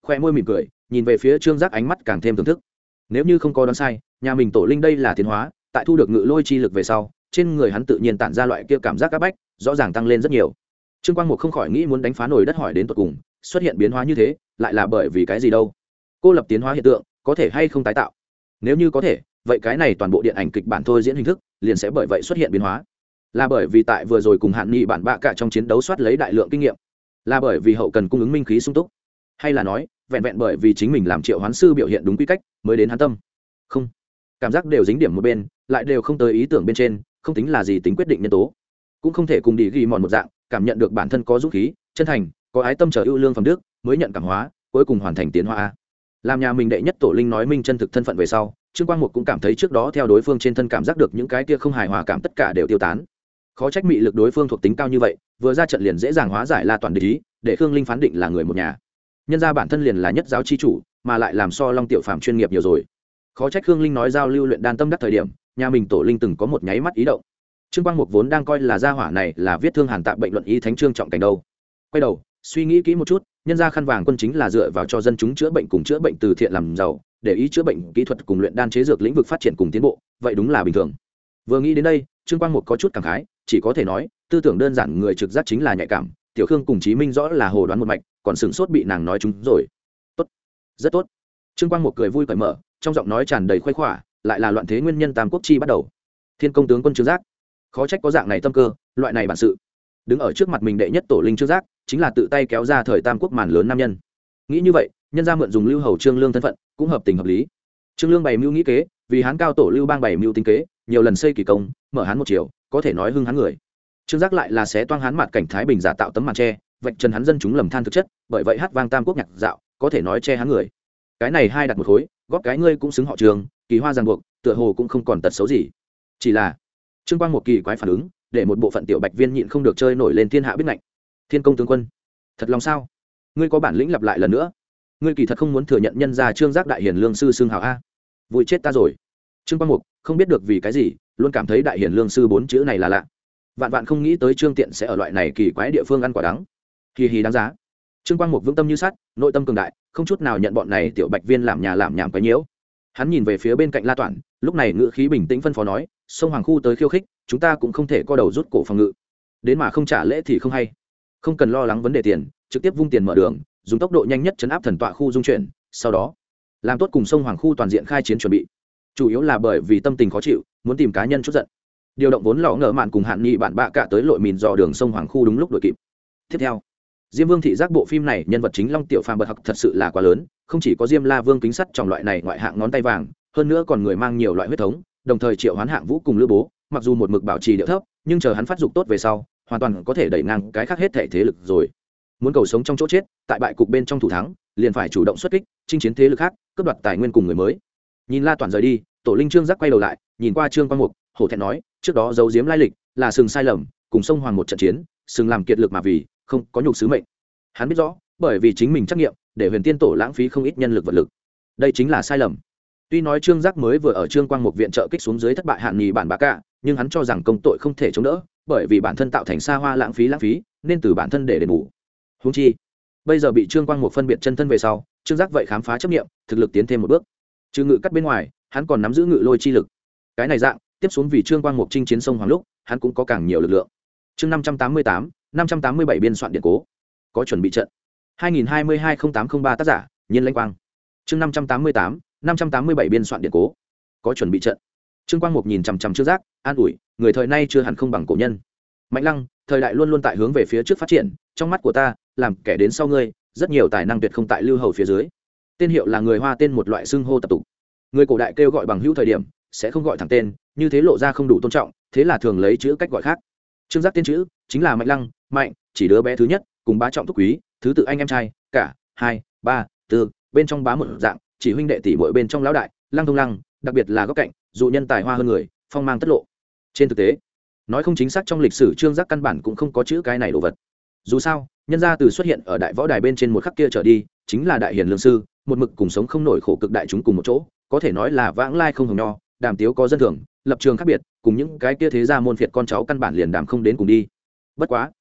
khoe môi mỉm cười nhìn về phía trương giác, ánh mắt càng thêm thưởng thức. Nếu như không có đoán sai, nhà mình tổ linh đây là tiến hóa, tại thu được ngự lôi chi lực về sau, trên người hắn tự nhiên tản ra loại kia cảm giác áp bách, rõ ràng tăng lên rất nhiều. Trương Quang Mục không khỏi nghĩ muốn đánh phá nồi đất hỏi đến tận cùng, xuất hiện biến hóa như thế lại là bởi vì cái gì đâu? Cô lập tiến hóa hiện tượng có thể hay không tái tạo? Nếu như có thể, vậy cái này toàn bộ điện ảnh kịch bản thôi diễn hình thức liền sẽ bởi vậy xuất hiện biến hóa. Là bởi vì tại vừa rồi cùng Hạn Nghị bản bạ cả trong chiến đấu soát lấy đại lượng kinh nghiệm, là bởi vì hậu cần cung ứng minh khí sung túc, hay là nói vẹn vẹn bởi vì chính mình làm triệu hoán sư biểu hiện đúng quy cách mới đến hắn tâm? Không, cảm giác đều dính điểm một bên, lại đều không tới ý tưởng bên trên, không tính là gì tính quyết định nhân tố, cũng không thể cùng đi ghi mòn một dạng cảm nhận được bản thân có dũng khí, chân thành, có ái tâm chờ ưu lương phẩm đức mới nhận cảm hóa, cuối cùng hoàn thành tiến hóa. Làm nhà mình đệ nhất tổ linh nói minh chân thực thân phận về sau, Trương Quang Mục cũng cảm thấy trước đó theo đối phương trên thân cảm giác được những cái kia không hài hòa cảm tất cả đều tiêu tán. Khó trách mị lực đối phương thuộc tính cao như vậy, vừa ra trận liền dễ dàng hóa giải La Toàn địch ý, để Khương Linh phán định là người một nhà. Nhân ra bản thân liền là nhất giáo chi chủ, mà lại làm so Long Tiểu Phàm chuyên nghiệp nhiều rồi. Khó trách Khương Linh nói giao lưu luyện đan tâm đắc thời điểm, nhà mình tổ linh từng có một nháy mắt ý động. Trương Quang Mục vốn đang coi là gia hỏa này là viết thương hàn tạm bệnh luận y thánh trương trọng cảnh đâu. Quay đầu, suy nghĩ kỹ một chút, nhân ra khăn vàng quân chính là dựa vào cho dân chúng chữa bệnh cùng chữa bệnh từ thiện làm giàu, để ý chữa bệnh kỹ thuật cùng luyện đan chế dược lĩnh vực phát triển cùng tiến bộ, vậy đúng là bình thường. Vừa nghĩ đến đây, Trương Quang Mục có chút cảm khái, chỉ có thể nói, tư tưởng đơn giản người trực giác chính là nhạy cảm, Tiểu Khương cùng Chí Minh rõ là hồ đoán một mạch, còn sửng sốt bị nàng nói trúng rồi. Tốt, rất tốt. Trương Quang Mục cười vui cởi mở, trong giọng nói tràn đầy khoái khỏa, lại là loạn thế nguyên nhân tam quốc chi bắt đầu. Thiên công tướng quân Trương Giác, khó trách có dạng này tâm cơ, loại này bản sự. Đứng ở trước mặt mình đệ nhất tổ linh Trương Giác, chính là tự tay kéo ra thời tam quốc màn lớn nam nhân. Nghĩ như vậy, nhân ra mượn dùng Lưu Hầu Trương Lương thân phận, cũng hợp tình hợp lý. Trương Lương bày mưu nghĩ kế, vì Hán cao tổ Lưu Bang bày mưu tính kế, nhiều lần xây kỳ công, mở Hán một chiều, có thể nói hưng Hán người. Trương Giác lại là xé toang Hán mặt cảnh Thái Bình giả tạo tấm màn che, vạch trần hắn dân chúng lầm than thực chất, bởi vậy hát vang tam quốc nhạc dạo, có thể nói che Hán người. Cái này hai đặt một khối, góp cái ngươi cũng xứng họ Trường, kỳ hoa ràng buộc, tựa hồ cũng không còn tật xấu gì. Chỉ là Trương Quang một kỳ quái phản ứng, để một bộ phận tiểu bạch viên nhịn không được chơi nổi lên thiên hạ biết ngạnh. Thiên công tướng quân, thật lòng sao? Ngươi có bản lĩnh lặp lại lần nữa. Ngươi kỳ thật không muốn thừa nhận nhân gia Trương Giác đại hiền lương sư xưng hào a. Vui chết ta rồi. Trương Quang Mục không biết được vì cái gì, luôn cảm thấy đại hiền lương sư bốn chữ này là lạ. Vạn vạn không nghĩ tới Trương Tiện sẽ ở loại này kỳ quái địa phương ăn quả đắng. Kỳ hì đáng giá. Trương Quang Mục vững tâm như sắt, nội tâm cường đại, không chút nào nhận bọn này tiểu bạch viên làm nhà làm nhảm quấy nhiễu. Hắn nhìn về phía bên cạnh La Toản, lúc này ngữ khí bình tĩnh phân phó nói, sông Hoàng khu tới khiêu khích, chúng ta cũng không thể co đầu rút cổ phòng ngự. Đến mà không trả lễ thì không hay. Không cần lo lắng vấn đề tiền, trực tiếp vung tiền mở đường, dùng tốc độ nhanh nhất chấn áp thần tọa khu dung chuyển, sau đó làm tốt cùng sông Hoàng khu toàn diện khai chiến chuẩn bị. Chủ yếu là bởi vì tâm tình khó chịu, muốn tìm cá nhân chút giận. Điều động vốn lọ ngờ mạn cùng Hạn Nghị bạn bạ cả tới lội mìn dò đường sông Hoàng khu đúng lúc đuổi kịp. Tiếp theo, Diêm Vương thị giác bộ phim này nhân vật chính Long Tiểu Phàm bật học thật sự là quá lớn, không chỉ có Diêm La Vương kính sắt trong loại này ngoại hạng ngón tay vàng, hơn nữa còn người mang nhiều loại huyết thống, đồng thời triệu hoán hạng vũ cùng Lữ Bố, mặc dù một mực bảo trì điệu thấp, nhưng chờ hắn phát dục tốt về sau, hoàn toàn có thể đẩy ngang cái khác hết thể thế lực rồi. Muốn cầu sống trong chỗ chết, tại bại cục bên trong thủ thắng, liền phải chủ động xuất kích, chinh chiến thế lực khác, cướp đoạt tài nguyên cùng người mới. Nhìn La Toàn rời đi, Tổ Linh Trương Giác quay đầu lại, nhìn qua Trương Quang Mục, hổ thẹn nói, trước đó giấu giếm lai lịch, là sừng sai lầm, cùng sông Hoàng một trận chiến, sừng làm kiệt lực mà vì, không có nhục sứ mệnh. Hắn biết rõ, bởi vì chính mình trắc nghiệm, để Huyền Tiên Tổ lãng phí không ít nhân lực vật lực. Đây chính là sai lầm. Tuy nói Trương Giác mới vừa ở Trương Quang Mục viện trợ kích xuống dưới thất bại Hạn Nghị bản bạ cả, nhưng hắn cho rằng công tội không thể chống đỡ, bởi vì bản thân tạo thành xa hoa lãng phí, nên từ bản thân để đền bù. Huống chi, bây giờ bị Trương Quang Mục phân biệt chân thân về sau, Trương Giác vậy khám phá chấp nghiệm, thực lực tiến thêm một bước. Trừ ngự cắt bên ngoài, hắn còn nắm giữ ngự lôi chi lực. Cái này dạng, tiếp xuống vì Trương Quang Mục chinh chiến sông Hoàng lúc, hắn cũng có càng nhiều lực lượng. Chương 587 biên soạn điện cố. Có chuẩn bị trận. 2022-0803 tác giả, Nhiên Lãnh Quang. Chương 587 biên soạn điện cố. Có chuẩn bị trận. Trương Quang Mục nhìn chằm chằm Trương Giác, an ủi, người thời nay chưa hẳn không bằng cổ nhân. Mạnh Lăng, thời đại luôn luôn tại hướng về phía trước phát triển, trong mắt của ta, làm kẻ đến sau ngươi, rất nhiều tài năng tuyệt không tại Lưu Hầu phía dưới. Tên hiệu là người Hoa tên một loại xưng hô tập tục. Người cổ đại kêu gọi bằng hữu thời điểm, sẽ không gọi thẳng tên, như thế lộ ra không đủ tôn trọng, thế là thường lấy chữ cách gọi khác. Trương Giác tên chữ chính là Mạnh Lăng, Mạnh, chỉ đứa bé thứ nhất, cùng bá trọng thúc quý, thứ tự anh em trai, cả, 2, 3, 4, bên trong bá một dạng, chỉ huynh đệ tỷ muội bên trong lão đại, Lăng Thông Lăng, đặc biệt là góc cạnh, dụ nhân tài hoa hơn người, phong mang tất lộ. Trên thực tế, nói không chính xác trong lịch sử Trương Giác căn bản cũng không có chữ cái này đồ vật. Dù sao, nhân gia từ xuất hiện ở đại võ đài bên trên một khắc kia trở đi, chính là đại hiền lương sư, một mực cùng sống không nổi khổ cực đại chúng cùng một chỗ, có thể nói là vãng lai không hồng nho, đàm tiếu có dân thường, lập trường khác biệt, cùng những cái kia thế gia môn phiệt con cháu căn bản liền đàm không đến cùng đi. Bất quá,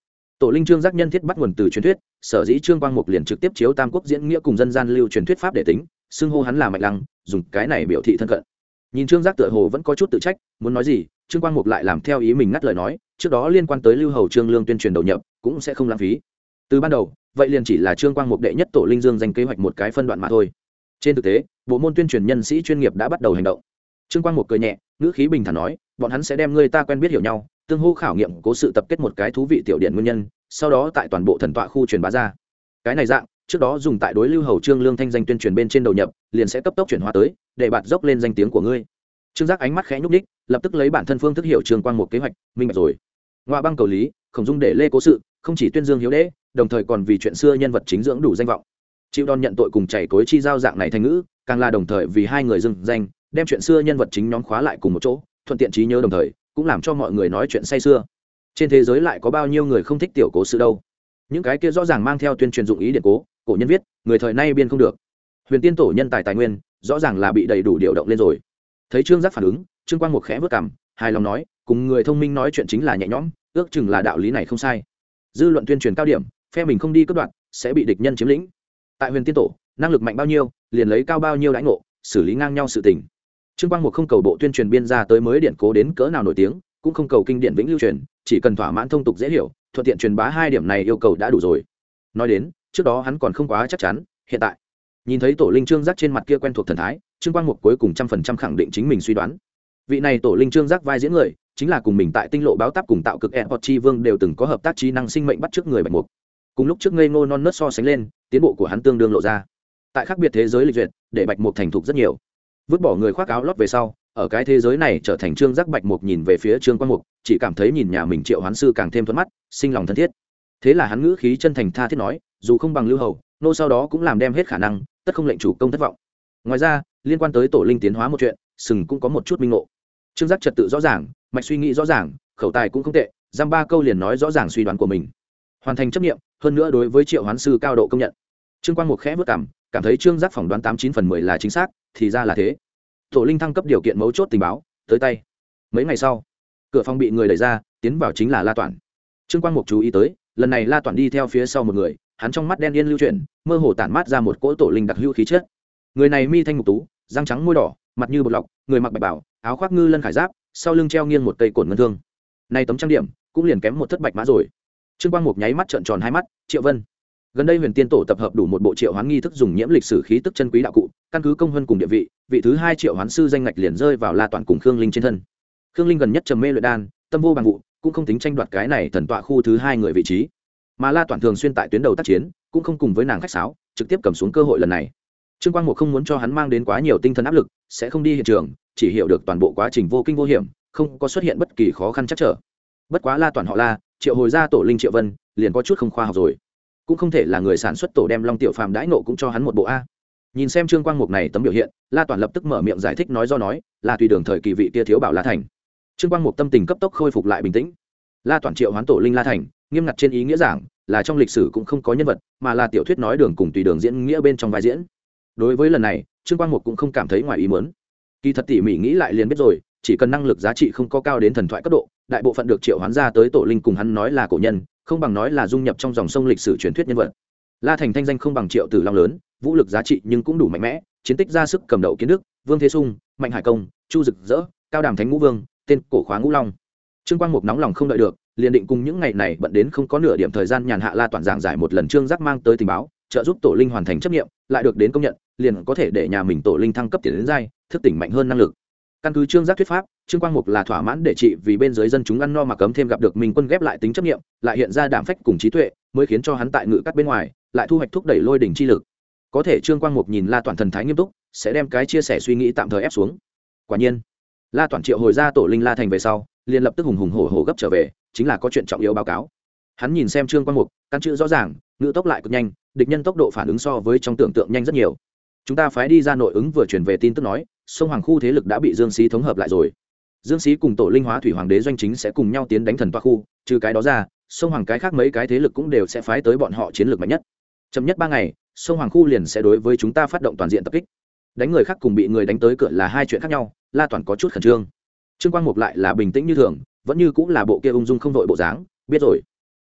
Tổ linh trương giác nhân thiết bắt nguồn từ truyền thuyết, sở dĩ Trương Quang Mục liền trực tiếp chiếu Tam Quốc diễn nghĩa cùng dân gian lưu truyền thuyết pháp để tính, xưng hô hắn là Mạnh Lăng, dùng cái này biểu thị thân cận. Nhìn Trương Giác tựa hồ vẫn có chút tự trách, muốn nói gì, Trương Quang Mục lại làm theo ý mình ngắt lời nói, trước đó liên quan tới Lưu Hầu Trương Lương tuyên truyền đầu nhập, cũng sẽ không lãng phí. Từ ban đầu, vậy liền chỉ là Trương Quang Mục đệ nhất tổ linh dương danh kế hoạch một cái phân đoạn mà thôi. Trên thực tế, bộ môn tuyên truyền nhân sĩ chuyên nghiệp đã bắt đầu hành động. Trương Quang Mục cười nhẹ, ngữ khí bình thản nói, bọn hắn sẽ đem người ta quen biết hiểu nhau, tương hô khảo nghiệm cố sự tập kết một cái thú vị tiểu điển nguyên nhân, sau đó tại toàn bộ thần tọa khu truyền bá ra. Cái này dạng, trước đó dùng tại đối Lưu Hầu Trương Lương thanh danh tuyên truyền bên trên đầu nhập, liền sẽ cấp tốc chuyển hóa tới, để bạn dốc lên danh tiếng của ngươi. Trương Giác ánh mắt khẽ nhúc nhích, lập tức lấy bản thân phương thức hiểu Trương Quang Mục kế hoạch, minh bạch rồi. Ngoại băng cầu lý, không dung để lê cố sự, không chỉ tuyên dương hiếu đế, đồng thời còn vì chuyện xưa nhân vật chính dưỡng đủ danh vọng. Chịu đòn nhận tội cùng chảy cối chi giao dạng này thành ngữ, càng là đồng thời vì hai người dưng danh, đem chuyện xưa nhân vật chính nhóm khóa lại cùng một chỗ, thuận tiện trí nhớ đồng thời, cũng làm cho mọi người nói chuyện say xưa. Trên thế giới lại có bao nhiêu người không thích tiểu cố sự đâu? Những cái kia rõ ràng mang theo tuyên truyền dụng ý điện cố, cổ nhân viết, người thời nay biên không được. Huyền Tiên tổ nhân tài tài nguyên, rõ ràng là bị đầy đủ điều động lên rồi. Thấy Trương Giác phản ứng, Trương Quang Mục khẽ vớt cằm, hài lòng nói, cùng người thông minh nói chuyện chính là nhẹ nhõm, ước chừng là đạo lý này không sai. Dư luận tuyên truyền cao điểm, phe mình không đi cướp đoạt, sẽ bị địch nhân chiếm lĩnh. Tại Huyền Tiên tổ, năng lực mạnh bao nhiêu, liền lấy cao bao nhiêu đãi ngộ, xử lý ngang nhau sự tình. Trương Quang Mục không cầu bộ tuyên truyền biên ra tới mới điện cố đến cỡ nào nổi tiếng, cũng không cầu kinh điển vĩnh lưu truyền, chỉ cần thỏa mãn thông tục dễ hiểu, thuận tiện truyền bá hai điểm này yêu cầu đã đủ rồi. Nói đến, trước đó hắn còn không quá chắc chắn, hiện tại nhìn thấy tổ linh Trương Giác trên mặt kia quen thuộc thần thái, Trương Quang Mục cuối cùng 100% khẳng định chính mình suy đoán. Vị này tổ linh Trương Giác vai diễn người, chính là cùng mình tại Tinh Lộ báo táp cùng tạo cực Airport Chi Vương đều từng có hợp tác trí năng sinh mệnh bắt trước người Bạch Mục. Cùng lúc trước ngây ngô non nớt so sánh lên, tiến bộ của hắn tương đương lộ ra. Tại khác biệt thế giới lịch duyệt, để Bạch Mục thành thục rất nhiều. Vứt bỏ người khoác áo lót về sau, ở cái thế giới này trở thành Trương Giác. Bạch Mục nhìn về phía Trương Quang Mục, chỉ cảm thấy nhìn nhà mình Triệu Hoán sư càng thêm thuận mắt, sinh lòng thân thiết. Thế là hắn ngữ khí chân thành tha thiết nói, dù không bằng Lưu Hầu, nô sau đó cũng làm đem hết khả năng, tất không lệnh chủ công thất vọng. Ngoài ra, liên quan tới tổ linh tiến hóa một chuyện, sừng cũng có một chút minh ngộ. Trương Giác trật tự rõ ràng, mạch suy nghĩ rõ ràng, khẩu tài cũng không tệ, giam ba câu liền nói rõ ràng suy đoán của mình, hoàn thành chấp nghiệm, hơn nữa đối với Triệu Hoán sư cao độ công nhận. Trương Quang Mục khẽ vớt cảm thấy Trương Giác phỏng đoán 89/10 là chính xác, thì ra là thế. Tổ linh thăng cấp điều kiện mấu chốt tình báo tới tay. Mấy ngày sau, cửa phòng bị người đẩy ra, tiến vào chính là La Toản. Trương Quang Mục chú ý tới, lần này La Toản đi theo phía sau một người, hắn trong mắt đen yên lưu chuyển, mơ hồ tản mát ra một cỗ tổ linh đặc hữu khí chất. Người này mi thanh mục tú, răng trắng môi đỏ, mặt như bột lọc, người mặc bạch bào, áo khoác ngư lân khải giáp, sau lưng treo nghiêng một cây cổn ngân thương. Này tấm trang điểm cũng liền kém một thất bạch mã rồi. Trương Quang Mục nháy mắt trợn tròn hai mắt, Triệu Vân. Gần đây Huyền Tiên tổ tập hợp đủ một bộ triệu hoán nghi thức dùng nhiễm lịch sử khí tức chân quý đạo cụ, căn cứ công hơn cùng địa vị, vị thứ hai triệu hoán sư danh ngạch liền rơi vào La Toản cùng Khương Linh trên thân. Khương Linh gần nhất trầm mê luyện đan, tâm vô bằng vụ, cũng không tính tranh đoạt cái này thần tọa khu thứ hai người vị trí. Mà La Toản thường xuyên tại tuyến đầu tác chiến, cũng không cùng với nàng khách sáo, trực tiếp cầm xuống cơ hội lần này. Trương Quang Mục không muốn cho hắn mang đến quá nhiều tinh thần áp lực, sẽ không đi hiện trường, chỉ hiểu được toàn bộ quá trình vô kinh vô hiểm, không có xuất hiện bất kỳ khó khăn chắc trở. Bất quá La Toản họ La, triệu hồi ra tổ linh Triệu Vân, liền có chút không khoa học rồi. Cũng không thể là người sản xuất tổ đem Long Tiểu Phàm đãi nộ cũng cho hắn một bộ a. Nhìn xem Trương Quang Mục này tấm biểu hiện, La Toản lập tức mở miệng giải thích nói do nói, là tùy đường thời kỳ vị kia thiếu bảo La Thành. Trương Quang Mục tâm tình cấp tốc khôi phục lại bình tĩnh. La Toản triệu hoán tổ linh La Thành, nghiêm ngặt trên ý nghĩa giảng, là trong lịch sử cũng không có nhân vật, mà là tiểu thuyết nói đường cùng tùy đường diễn nghĩa bên trong vai diễn. Đối với lần này, Trương Quang Mục cũng không cảm thấy ngoài ý muốn. Kỳ thật tỉ mỉ nghĩ lại liền biết rồi, chỉ cần năng lực giá trị không có cao đến thần thoại cấp độ, đại bộ phận được triệu hoán ra tới tổ linh cùng hắn nói là cổ nhân, không bằng nói là dung nhập trong dòng sông lịch sử truyền thuyết nhân vật. La Thành thanh danh không bằng Triệu Tử Long lớn, vũ lực giá trị nhưng cũng đủ mạnh mẽ, chiến tích ra sức cầm đầu Kiến Đức, Vương Thế Sung, Mạnh Hải Công, Chu Dực Dỡ, Cao Đàm Thánh Ngũ Vương, tên cổ khóa Ngũ Long. Trương Quang Mục nóng lòng không đợi được, liền định cùng những ngày này bận đến không có nửa điểm thời gian nhàn hạ La Toản giảng giải một lần Trương Giác mang tới tình báo, trợ giúp tổ linh hoàn thành chấp nghiệm, lại được đến công nhận, liền có thể để nhà mình tổ linh thăng cấp tiến đến giai, thức tỉnh mạnh hơn năng lực. Căn cứ Trương Giác thuyết pháp, Trương Quang Mục là thỏa mãn để trị vì bên dưới dân chúng ăn no mà cấm thêm gặp được mình quân ghép lại tính chấp nghiệm, lại hiện ra đảm phách cùng trí tuệ, mới khiến cho hắn tại ngự cắt bên ngoài, lại thu hoạch thúc đẩy lôi đỉnh chi lực. Có thể Trương Quang Mục nhìn La Toản thần thái nghiêm túc, sẽ đem cái chia sẻ suy nghĩ tạm thời ép xuống. Quả nhiên, La Toản triệu hồi ra tổ linh La Thành về sau, liền lập tức hùng hùng hổ hổ gấp trở về, chính là có chuyện trọng yếu báo cáo. Hắn nhìn xem Trương Quang Mục, căn chữ rõ ràng, ngữ tốc lại cực nhanh, địch nhân tốc độ phản ứng so với trong tưởng tượng nhanh rất nhiều. Chúng ta phái đi ra nội ứng vừa truyền về tin tức nói, sông Hoàng khu thế lực đã bị Dương Xí thống hợp lại rồi. Dương Xí cùng tổ linh hóa thủy hoàng đế doanh chính sẽ cùng nhau tiến đánh thần toa khu, trừ cái đó ra, sông Hoàng cái khác mấy cái thế lực cũng đều sẽ phái tới bọn họ chiến lược mạnh nhất. Chậm nhất 3 ngày, sông Hoàng khu liền sẽ đối với chúng ta phát động toàn diện tập kích. Đánh người khác cùng bị người đánh tới cửa là hai chuyện khác nhau, La Toản có chút khẩn trương. Trương Quang Mục lại là bình tĩnh như thường, vẫn như cũng là bộ kia ung dung không đội bộ dáng, biết rồi.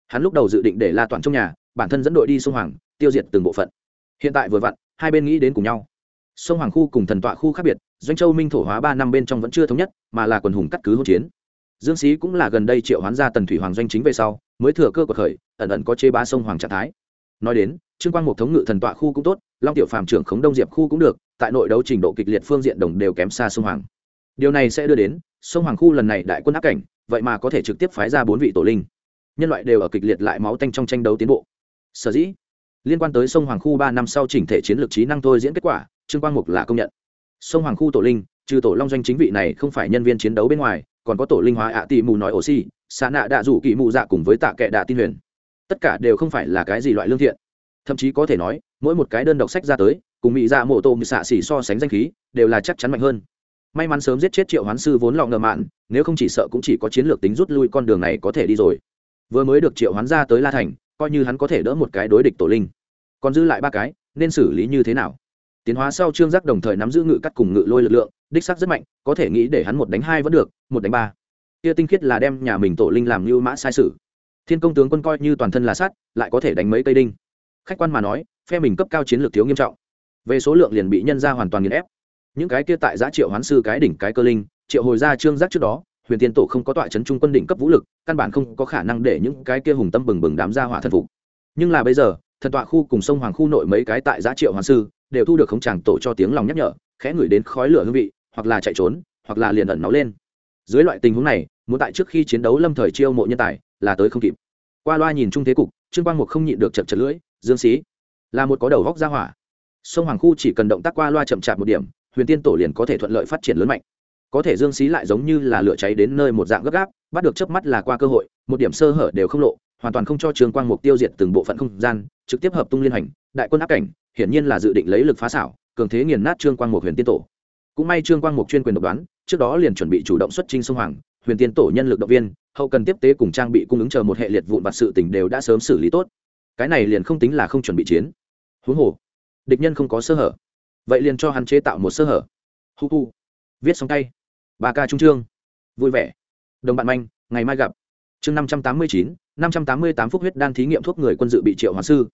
Hắn lúc đầu dự định để La Toản trong nhà, bản thân dẫn đội đi sông Hoàng, tiêu diệt từng bộ phận. Hiện tại vừa vặn, hai bên nghĩ đến cùng nhau. Sông Hoàng khu cùng Thần Tọa khu khác biệt, Doanh Châu Minh thổ hóa 3 năm bên trong vẫn chưa thống nhất, mà là quần hùng cắt cứ hỗn chiến. Dương Xí cũng là gần đây triệu hoán ra Tần Thủy Hoàng doanh chính về sau, mới thừa cơ của khởi, ẩn ẩn có chế bá sông Hoàng trạng thái. Nói đến, Trương Quang Mục thống ngự Thần Tọa khu cũng tốt, Long Tiểu Phàm trưởng khống Đông Diệp khu cũng được, tại nội đấu trình độ kịch liệt phương diện đồng đều kém xa sông Hoàng. Điều này sẽ đưa đến, sông Hoàng khu lần này đại quân áp cảnh, vậy mà có thể trực tiếp phái ra 4 vị tổ linh. Nhân loại đều ở kịch liệt lại máu tanh trong tranh đấu tiến bộ. Sở dĩ, liên quan tới sông Hoàng khu 3 năm sau chỉnh thể chiến lược trí năng thôi diễn kết quả, Trương Quang Mục là công nhận. Sông Hoàng khu tổ linh, trừ tổ long doanh chính vị này không phải nhân viên chiến đấu bên ngoài, còn có tổ linh hóa ạ tỷ mù nói oxy, xạ nạ đạ rủ kỳ mù dạ cùng với tạ kệ đạ tin huyền. Tất cả đều không phải là cái gì loại lương thiện. Thậm chí có thể nói, mỗi một cái đơn độc sách ra tới, cùng mỹ dạ mộ tô như xạ xỉ so sánh danh khí, đều là chắc chắn mạnh hơn. May mắn sớm giết chết triệu hoán sư vốn lọ ngờ mạn, nếu không chỉ sợ cũng chỉ có chiến lược tính rút lui con đường này có thể đi rồi. Vừa mới được triệu hoán ra tới La Thành, coi như hắn có thể đỡ một cái đối địch tổ linh, còn dư lại 3 cái, nên xử lý như thế nào? Tiến hóa sau Trương Giác đồng thời nắm giữ ngự cắt cùng ngự lôi lực lượng, đích xác rất mạnh, có thể nghĩ để hắn 1 đánh 2 vẫn được, 1 đánh 3. Kia tinh khiết là đem nhà mình tổ linh làm như mã sai sử. Thiên công tướng quân coi như toàn thân là sắt, lại có thể đánh mấy cây đinh. Khách quan mà nói, phe mình cấp cao chiến lược thiếu nghiêm trọng. Về số lượng liền bị nhân ra hoàn toàn nghiền ép. Những cái kia tại giá triệu hoán sư cái đỉnh cái cơ linh, triệu hồi ra Trương Giác trước đó, Huyền Tiên tổ không có tọa trấn trung quân đỉnh cấp vũ lực, căn bản không có khả năng để những cái kia hùng tâm bừng bừng đám ra hỏa thần phục. Nhưng là bây giờ, Thần Tọa khu cùng sông Hoàng khu nội mấy cái tại giá triệu hoán sư đều thu được khống tràng tổ cho tiếng lòng nhắc nhở, khẽ ngửi đến khói lửa hương vị, hoặc là chạy trốn, hoặc là liền ẩn náu lên. Dưới loại tình huống này, muốn tại trước khi chiến đấu lâm thời chiêu mộ nhân tài, là tới không kịp. Qua loa nhìn chung thế cục, Trương Quang Mục không nhịn được chật chật lưỡi, Dương Xí là một có đầu góc ra hỏa. Sông Hoàng khu chỉ cần động tác qua loa chậm chạp một điểm, Huyền Tiên tổ liền có thể thuận lợi phát triển lớn mạnh. Có thể Dương Xí lại giống như là lửa cháy đến nơi một dạng gấp gáp, bắt được chớp mắt là qua cơ hội, một điểm sơ hở đều không lộ, hoàn toàn không cho Trương Quang Mục tiêu diệt từng bộ phận không gian, trực tiếp hợp tung liên hành, đại quân áp cảnh, hiển nhiên là dự định lấy lực phá xảo, cường thế nghiền nát Trương Quang Mục Huyền Tiên tổ. Cũng may Trương Quang Mục chuyên quyền độc đoán, trước đó liền chuẩn bị chủ động xuất chinh sông Hoàng, Huyền Tiên tổ nhân lực động viên, hậu cần tiếp tế cùng trang bị cung ứng chờ một hệ liệt vụn vặt sự tình đều đã sớm xử lý tốt. Cái này liền không tính là không chuẩn bị chiến. Huống hồ, địch nhân không có sơ hở, vậy liền cho hắn chế tạo một sơ hở. Hu hu. Viết xong tay. 3K trung chương. Vui vẻ. Đồng bạn manh, ngày mai gặp. Chương 589, 588 phút huyết đan thí nghiệm thuốc người quân dự bị triệu hoán sư.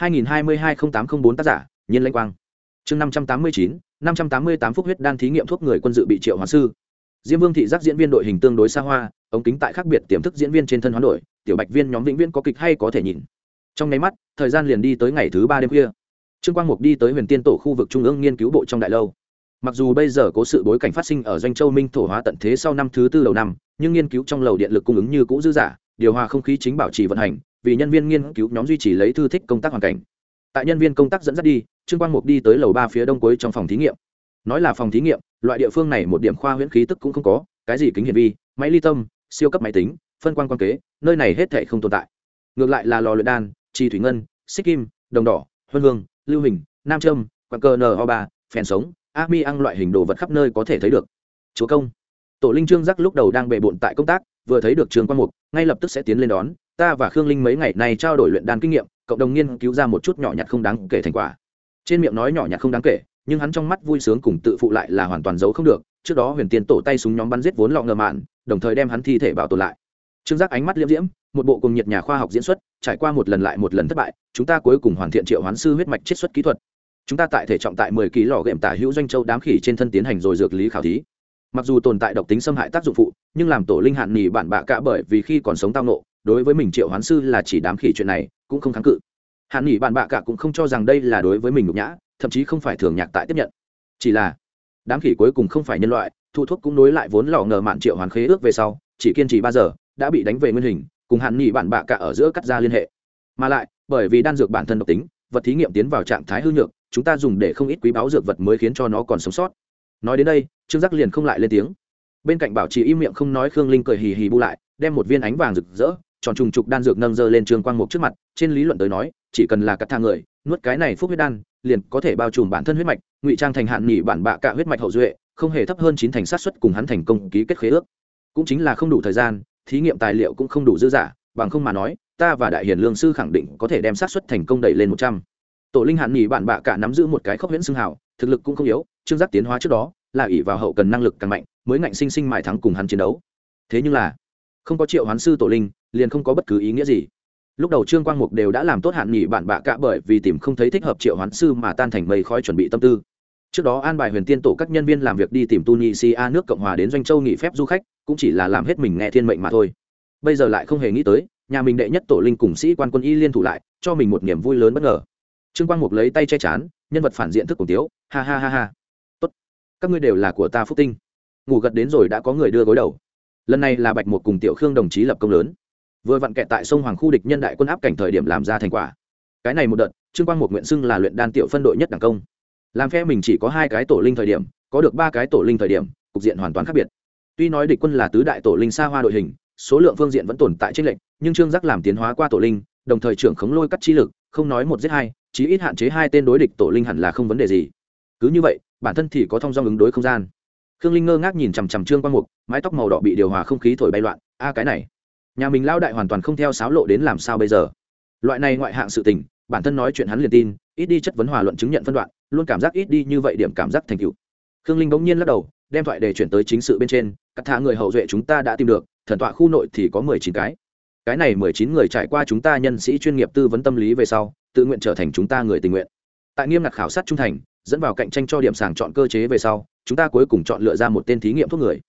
2022-0804 tác giả, Nhiên Lãnh Quang. Chương 589, 588 phút huyết đan thí nghiệm thuốc người quân dự bị triệu hoán sư. Diêm Vương thị giác diễn viên đội hình tương đối xa hoa, ống kính tại khác biệt tiềm thức diễn viên trên thân hoán đổi, tiểu bạch viên nhóm vĩnh viên có kịch hay có thể nhìn. Trong nháy mắt, thời gian liền đi tới ngày thứ 3 đêm khuya. Trương Quang Mục đi tới Huyền Tiên tổ khu vực trung ương nghiên cứu bộ trong đại lâu. Mặc dù bây giờ cố sự bối cảnh phát sinh ở Doanh Châu Minh thổ hóa tận thế sau năm thứ 4 đầu năm, nhưng nghiên cứu trong lầu điện lực cung ứng như cũ dư dả, điều hòa không khí chính bảo trì vận hành, vì nhân viên nghiên cứu nhóm duy trì lấy thư thích công tác hoàn cảnh. Tại nhân viên công tác dẫn dắt đi, Trương Quang Mục đi tới lầu 3 phía đông cuối trong phòng thí nghiệm. Nói là phòng thí nghiệm, loại địa phương này một điểm khoa huyễn khí tức cũng không có, cái gì kính hiển vi, máy ly tâm, siêu cấp máy tính, phân quang quang kế, nơi này hết thảy không tồn tại. Ngược lại là lò luyện đan, chi thủy ngân, xích kim, đồng đỏ, huân hương, lưu hình, nam châm, quặng cơ NO3, phèn sống, ami ăn loại hình đồ vật khắp nơi có thể thấy được. Chúa công, tổ linh Trương Giác lúc đầu đang bệ bội tại công tác, vừa thấy được Trương Quang Mục, ngay lập tức sẽ tiến lên đón. Ta và Khương Linh mấy ngày nay trao đổi luyện đan kinh nghiệm, cộng đồng nghiên cứu ra một chút nhỏ nhặt không đáng kể thành quả. Trên miệng nói nhỏ nhặt không đáng kể, nhưng hắn trong mắt vui sướng cùng tự phụ lại là hoàn toàn giấu không được. Trước đó Huyền Tiên tổ tay súng nhóm bắn giết vốn lọ ngờ mạn, đồng thời đem hắn thi thể bảo tồn lại. Trương Giác ánh mắt liễm diễm, một bộ cùng nhiệt nhà khoa học diễn xuất, trải qua một lần lại một lần thất bại, chúng ta cuối cùng hoàn thiện triệu hoán sư huyết mạch chiết xuất kỹ thuật. Chúng ta tại thể trọng tại 10 kg lò gệm tả hữu Doanh Châu đám khỉ trên thân tiến hành rồi dược lý khảo thí. Mặc dù tồn tại độc tính xâm hại tác dụng phụ, nhưng làm tổ linh hạn nỉ bản bạ cả bởi vì khi còn sống tao nộ, đối với mình triệu hoán sư là chỉ đám khỉ chuyện này, cũng không kháng cự. Hạn nỉ bản bạ cả cũng không cho rằng đây là đối với mình nhục nhã, thậm chí không phải thường nhạc tại tiếp nhận. Chỉ là đám khỉ cuối cùng không phải nhân loại, thu thuốc cũng nối lại vốn lò ngờ mạn triệu hoán khế ước về sau, chỉ kiên trì 3 giờ, đã bị đánh về nguyên hình, cùng hạn nỉ bản bạ cả ở giữa cắt ra liên hệ. Mà lại, bởi vì đan dược bản thân độc tính, vật thí nghiệm tiến vào trạng thái hư nhược, chúng ta dùng để không ít quý báu dược vật mới khiến cho nó còn sống sót. Nói đến đây, Trương Giác liền không lại lên tiếng. Bên cạnh bảo trì im miệng không nói Khương Linh cười hì hì bu lại, đem một viên ánh vàng rực rỡ tròn trùng trục đan dược nâng dơ lên Trương Quang Mục trước mặt. Trên lý luận tới nói, chỉ cần là cắt thang người nuốt cái này phúc huyết đan, liền có thể bao trùm bản thân huyết mạch, ngụy trang thành hạn nỉ bản bạ cả huyết mạch hậu duệ, không hề thấp hơn 9 thành sát suất cùng hắn thành công ký kết khế ước. Cũng chính là không đủ thời gian, thí nghiệm tài liệu cũng không đủ dư giả, bằng không mà nói, ta và đại hiền lương sư khẳng định có thể đem sát suất thành công đẩy lên 100. Tổ linh hạn nỉ bản bạ cả nắm giữ một cái khốc huyễn xưng hào, thực lực cũng không yếu, Trương Giác tiến hóa trước đó là ỷ vào hậu cần năng lực càng mạnh, mới ngạnh sinh sinh mài thắng cùng hắn chiến đấu. Thế nhưng là, không có triệu hoán sư tổ linh, liền không có bất cứ ý nghĩa gì. lúc đầu trương quang mục đều đã làm tốt hạn nghỉ bạn bạ cả bởi vì tìm không thấy thích hợp triệu hoán sư mà tan thành mây khói chuẩn bị tâm tư. Trước đó an bài huyền tiên tổ các nhân viên làm việc đi tìm Tunisia nước Cộng hòa đến Doanh Châu nghỉ phép du khách, cũng chỉ là làm hết mình nghe thiên mệnh mà thôi. Bây giờ lại không hề nghĩ tới nhà mình đệ nhất tổ linh cùng sĩ quan quân y liên thủ lại cho mình một niềm vui lớn bất ngờ. Trương Quang Mục lấy tay che chán, nhân vật phản diện thức cùng tiếu, ha ha ha ha, tốt, các ngươi đều là của ta phúc tinh. Ngủ gật đến rồi đã có người đưa gối đầu. Lần này là Bạch Mục cùng Tiểu Khương đồng chí lập công lớn, vừa vặn kẹt tại sông Hoàng khu địch nhân đại quân áp cảnh thời điểm làm ra thành quả. Cái này một đợt Trương Quang Mục nguyện xưng là luyện đan tiểu phân đội nhất đẳng công. Làm phe mình chỉ có 2 cái tổ linh thời điểm, có được 3 cái tổ linh thời điểm, cục diện hoàn toàn khác biệt. Tuy nói địch quân là tứ đại tổ linh xa hoa đội hình, số lượng phương diện vẫn tồn tại chênh lệch, nhưng Trương Giác làm tiến hóa qua tổ linh, đồng thời trưởng khống lôi cắt chi lực, không nói 1 giết 2, chí ít hạn chế 2 tên đối địch tổ linh hẳn là không vấn đề gì. Cứ như vậy, bản thân thì có thông dong ứng đối không gian. Khương Linh ngơ ngác nhìn chằm chằm Trương Quang Mục, mái tóc màu đỏ bị điều hòa không khí thổi bay loạn, cái này, nhà mình lao đại hoàn toàn không theo sáo lộ đến làm sao bây giờ? Loại này ngoại hạng sự tình, bản thân nói chuyện hắn liền tin, ít đi chất vấn hòa luận chứng nhận phân đoạn, luôn cảm giác ít đi như vậy điểm cảm giác thành tựu. Khương Linh bỗng nhiên lắc đầu, đem thoại để chuyển tới chính sự bên trên, cắt thả người hậu duệ chúng ta đã tìm được, thần tọa khu nội thì có 19 cái. Cái này 19 người trải qua chúng ta nhân sĩ chuyên nghiệp tư vấn tâm lý về sau, tự nguyện trở thành chúng ta người tình nguyện. Tại nghiêm ngặt khảo sát trung thành, dẫn vào cạnh tranh cho điểm sàng chọn cơ chế về sau, chúng ta cuối cùng chọn lựa ra một tên thí nghiệm thuốc người.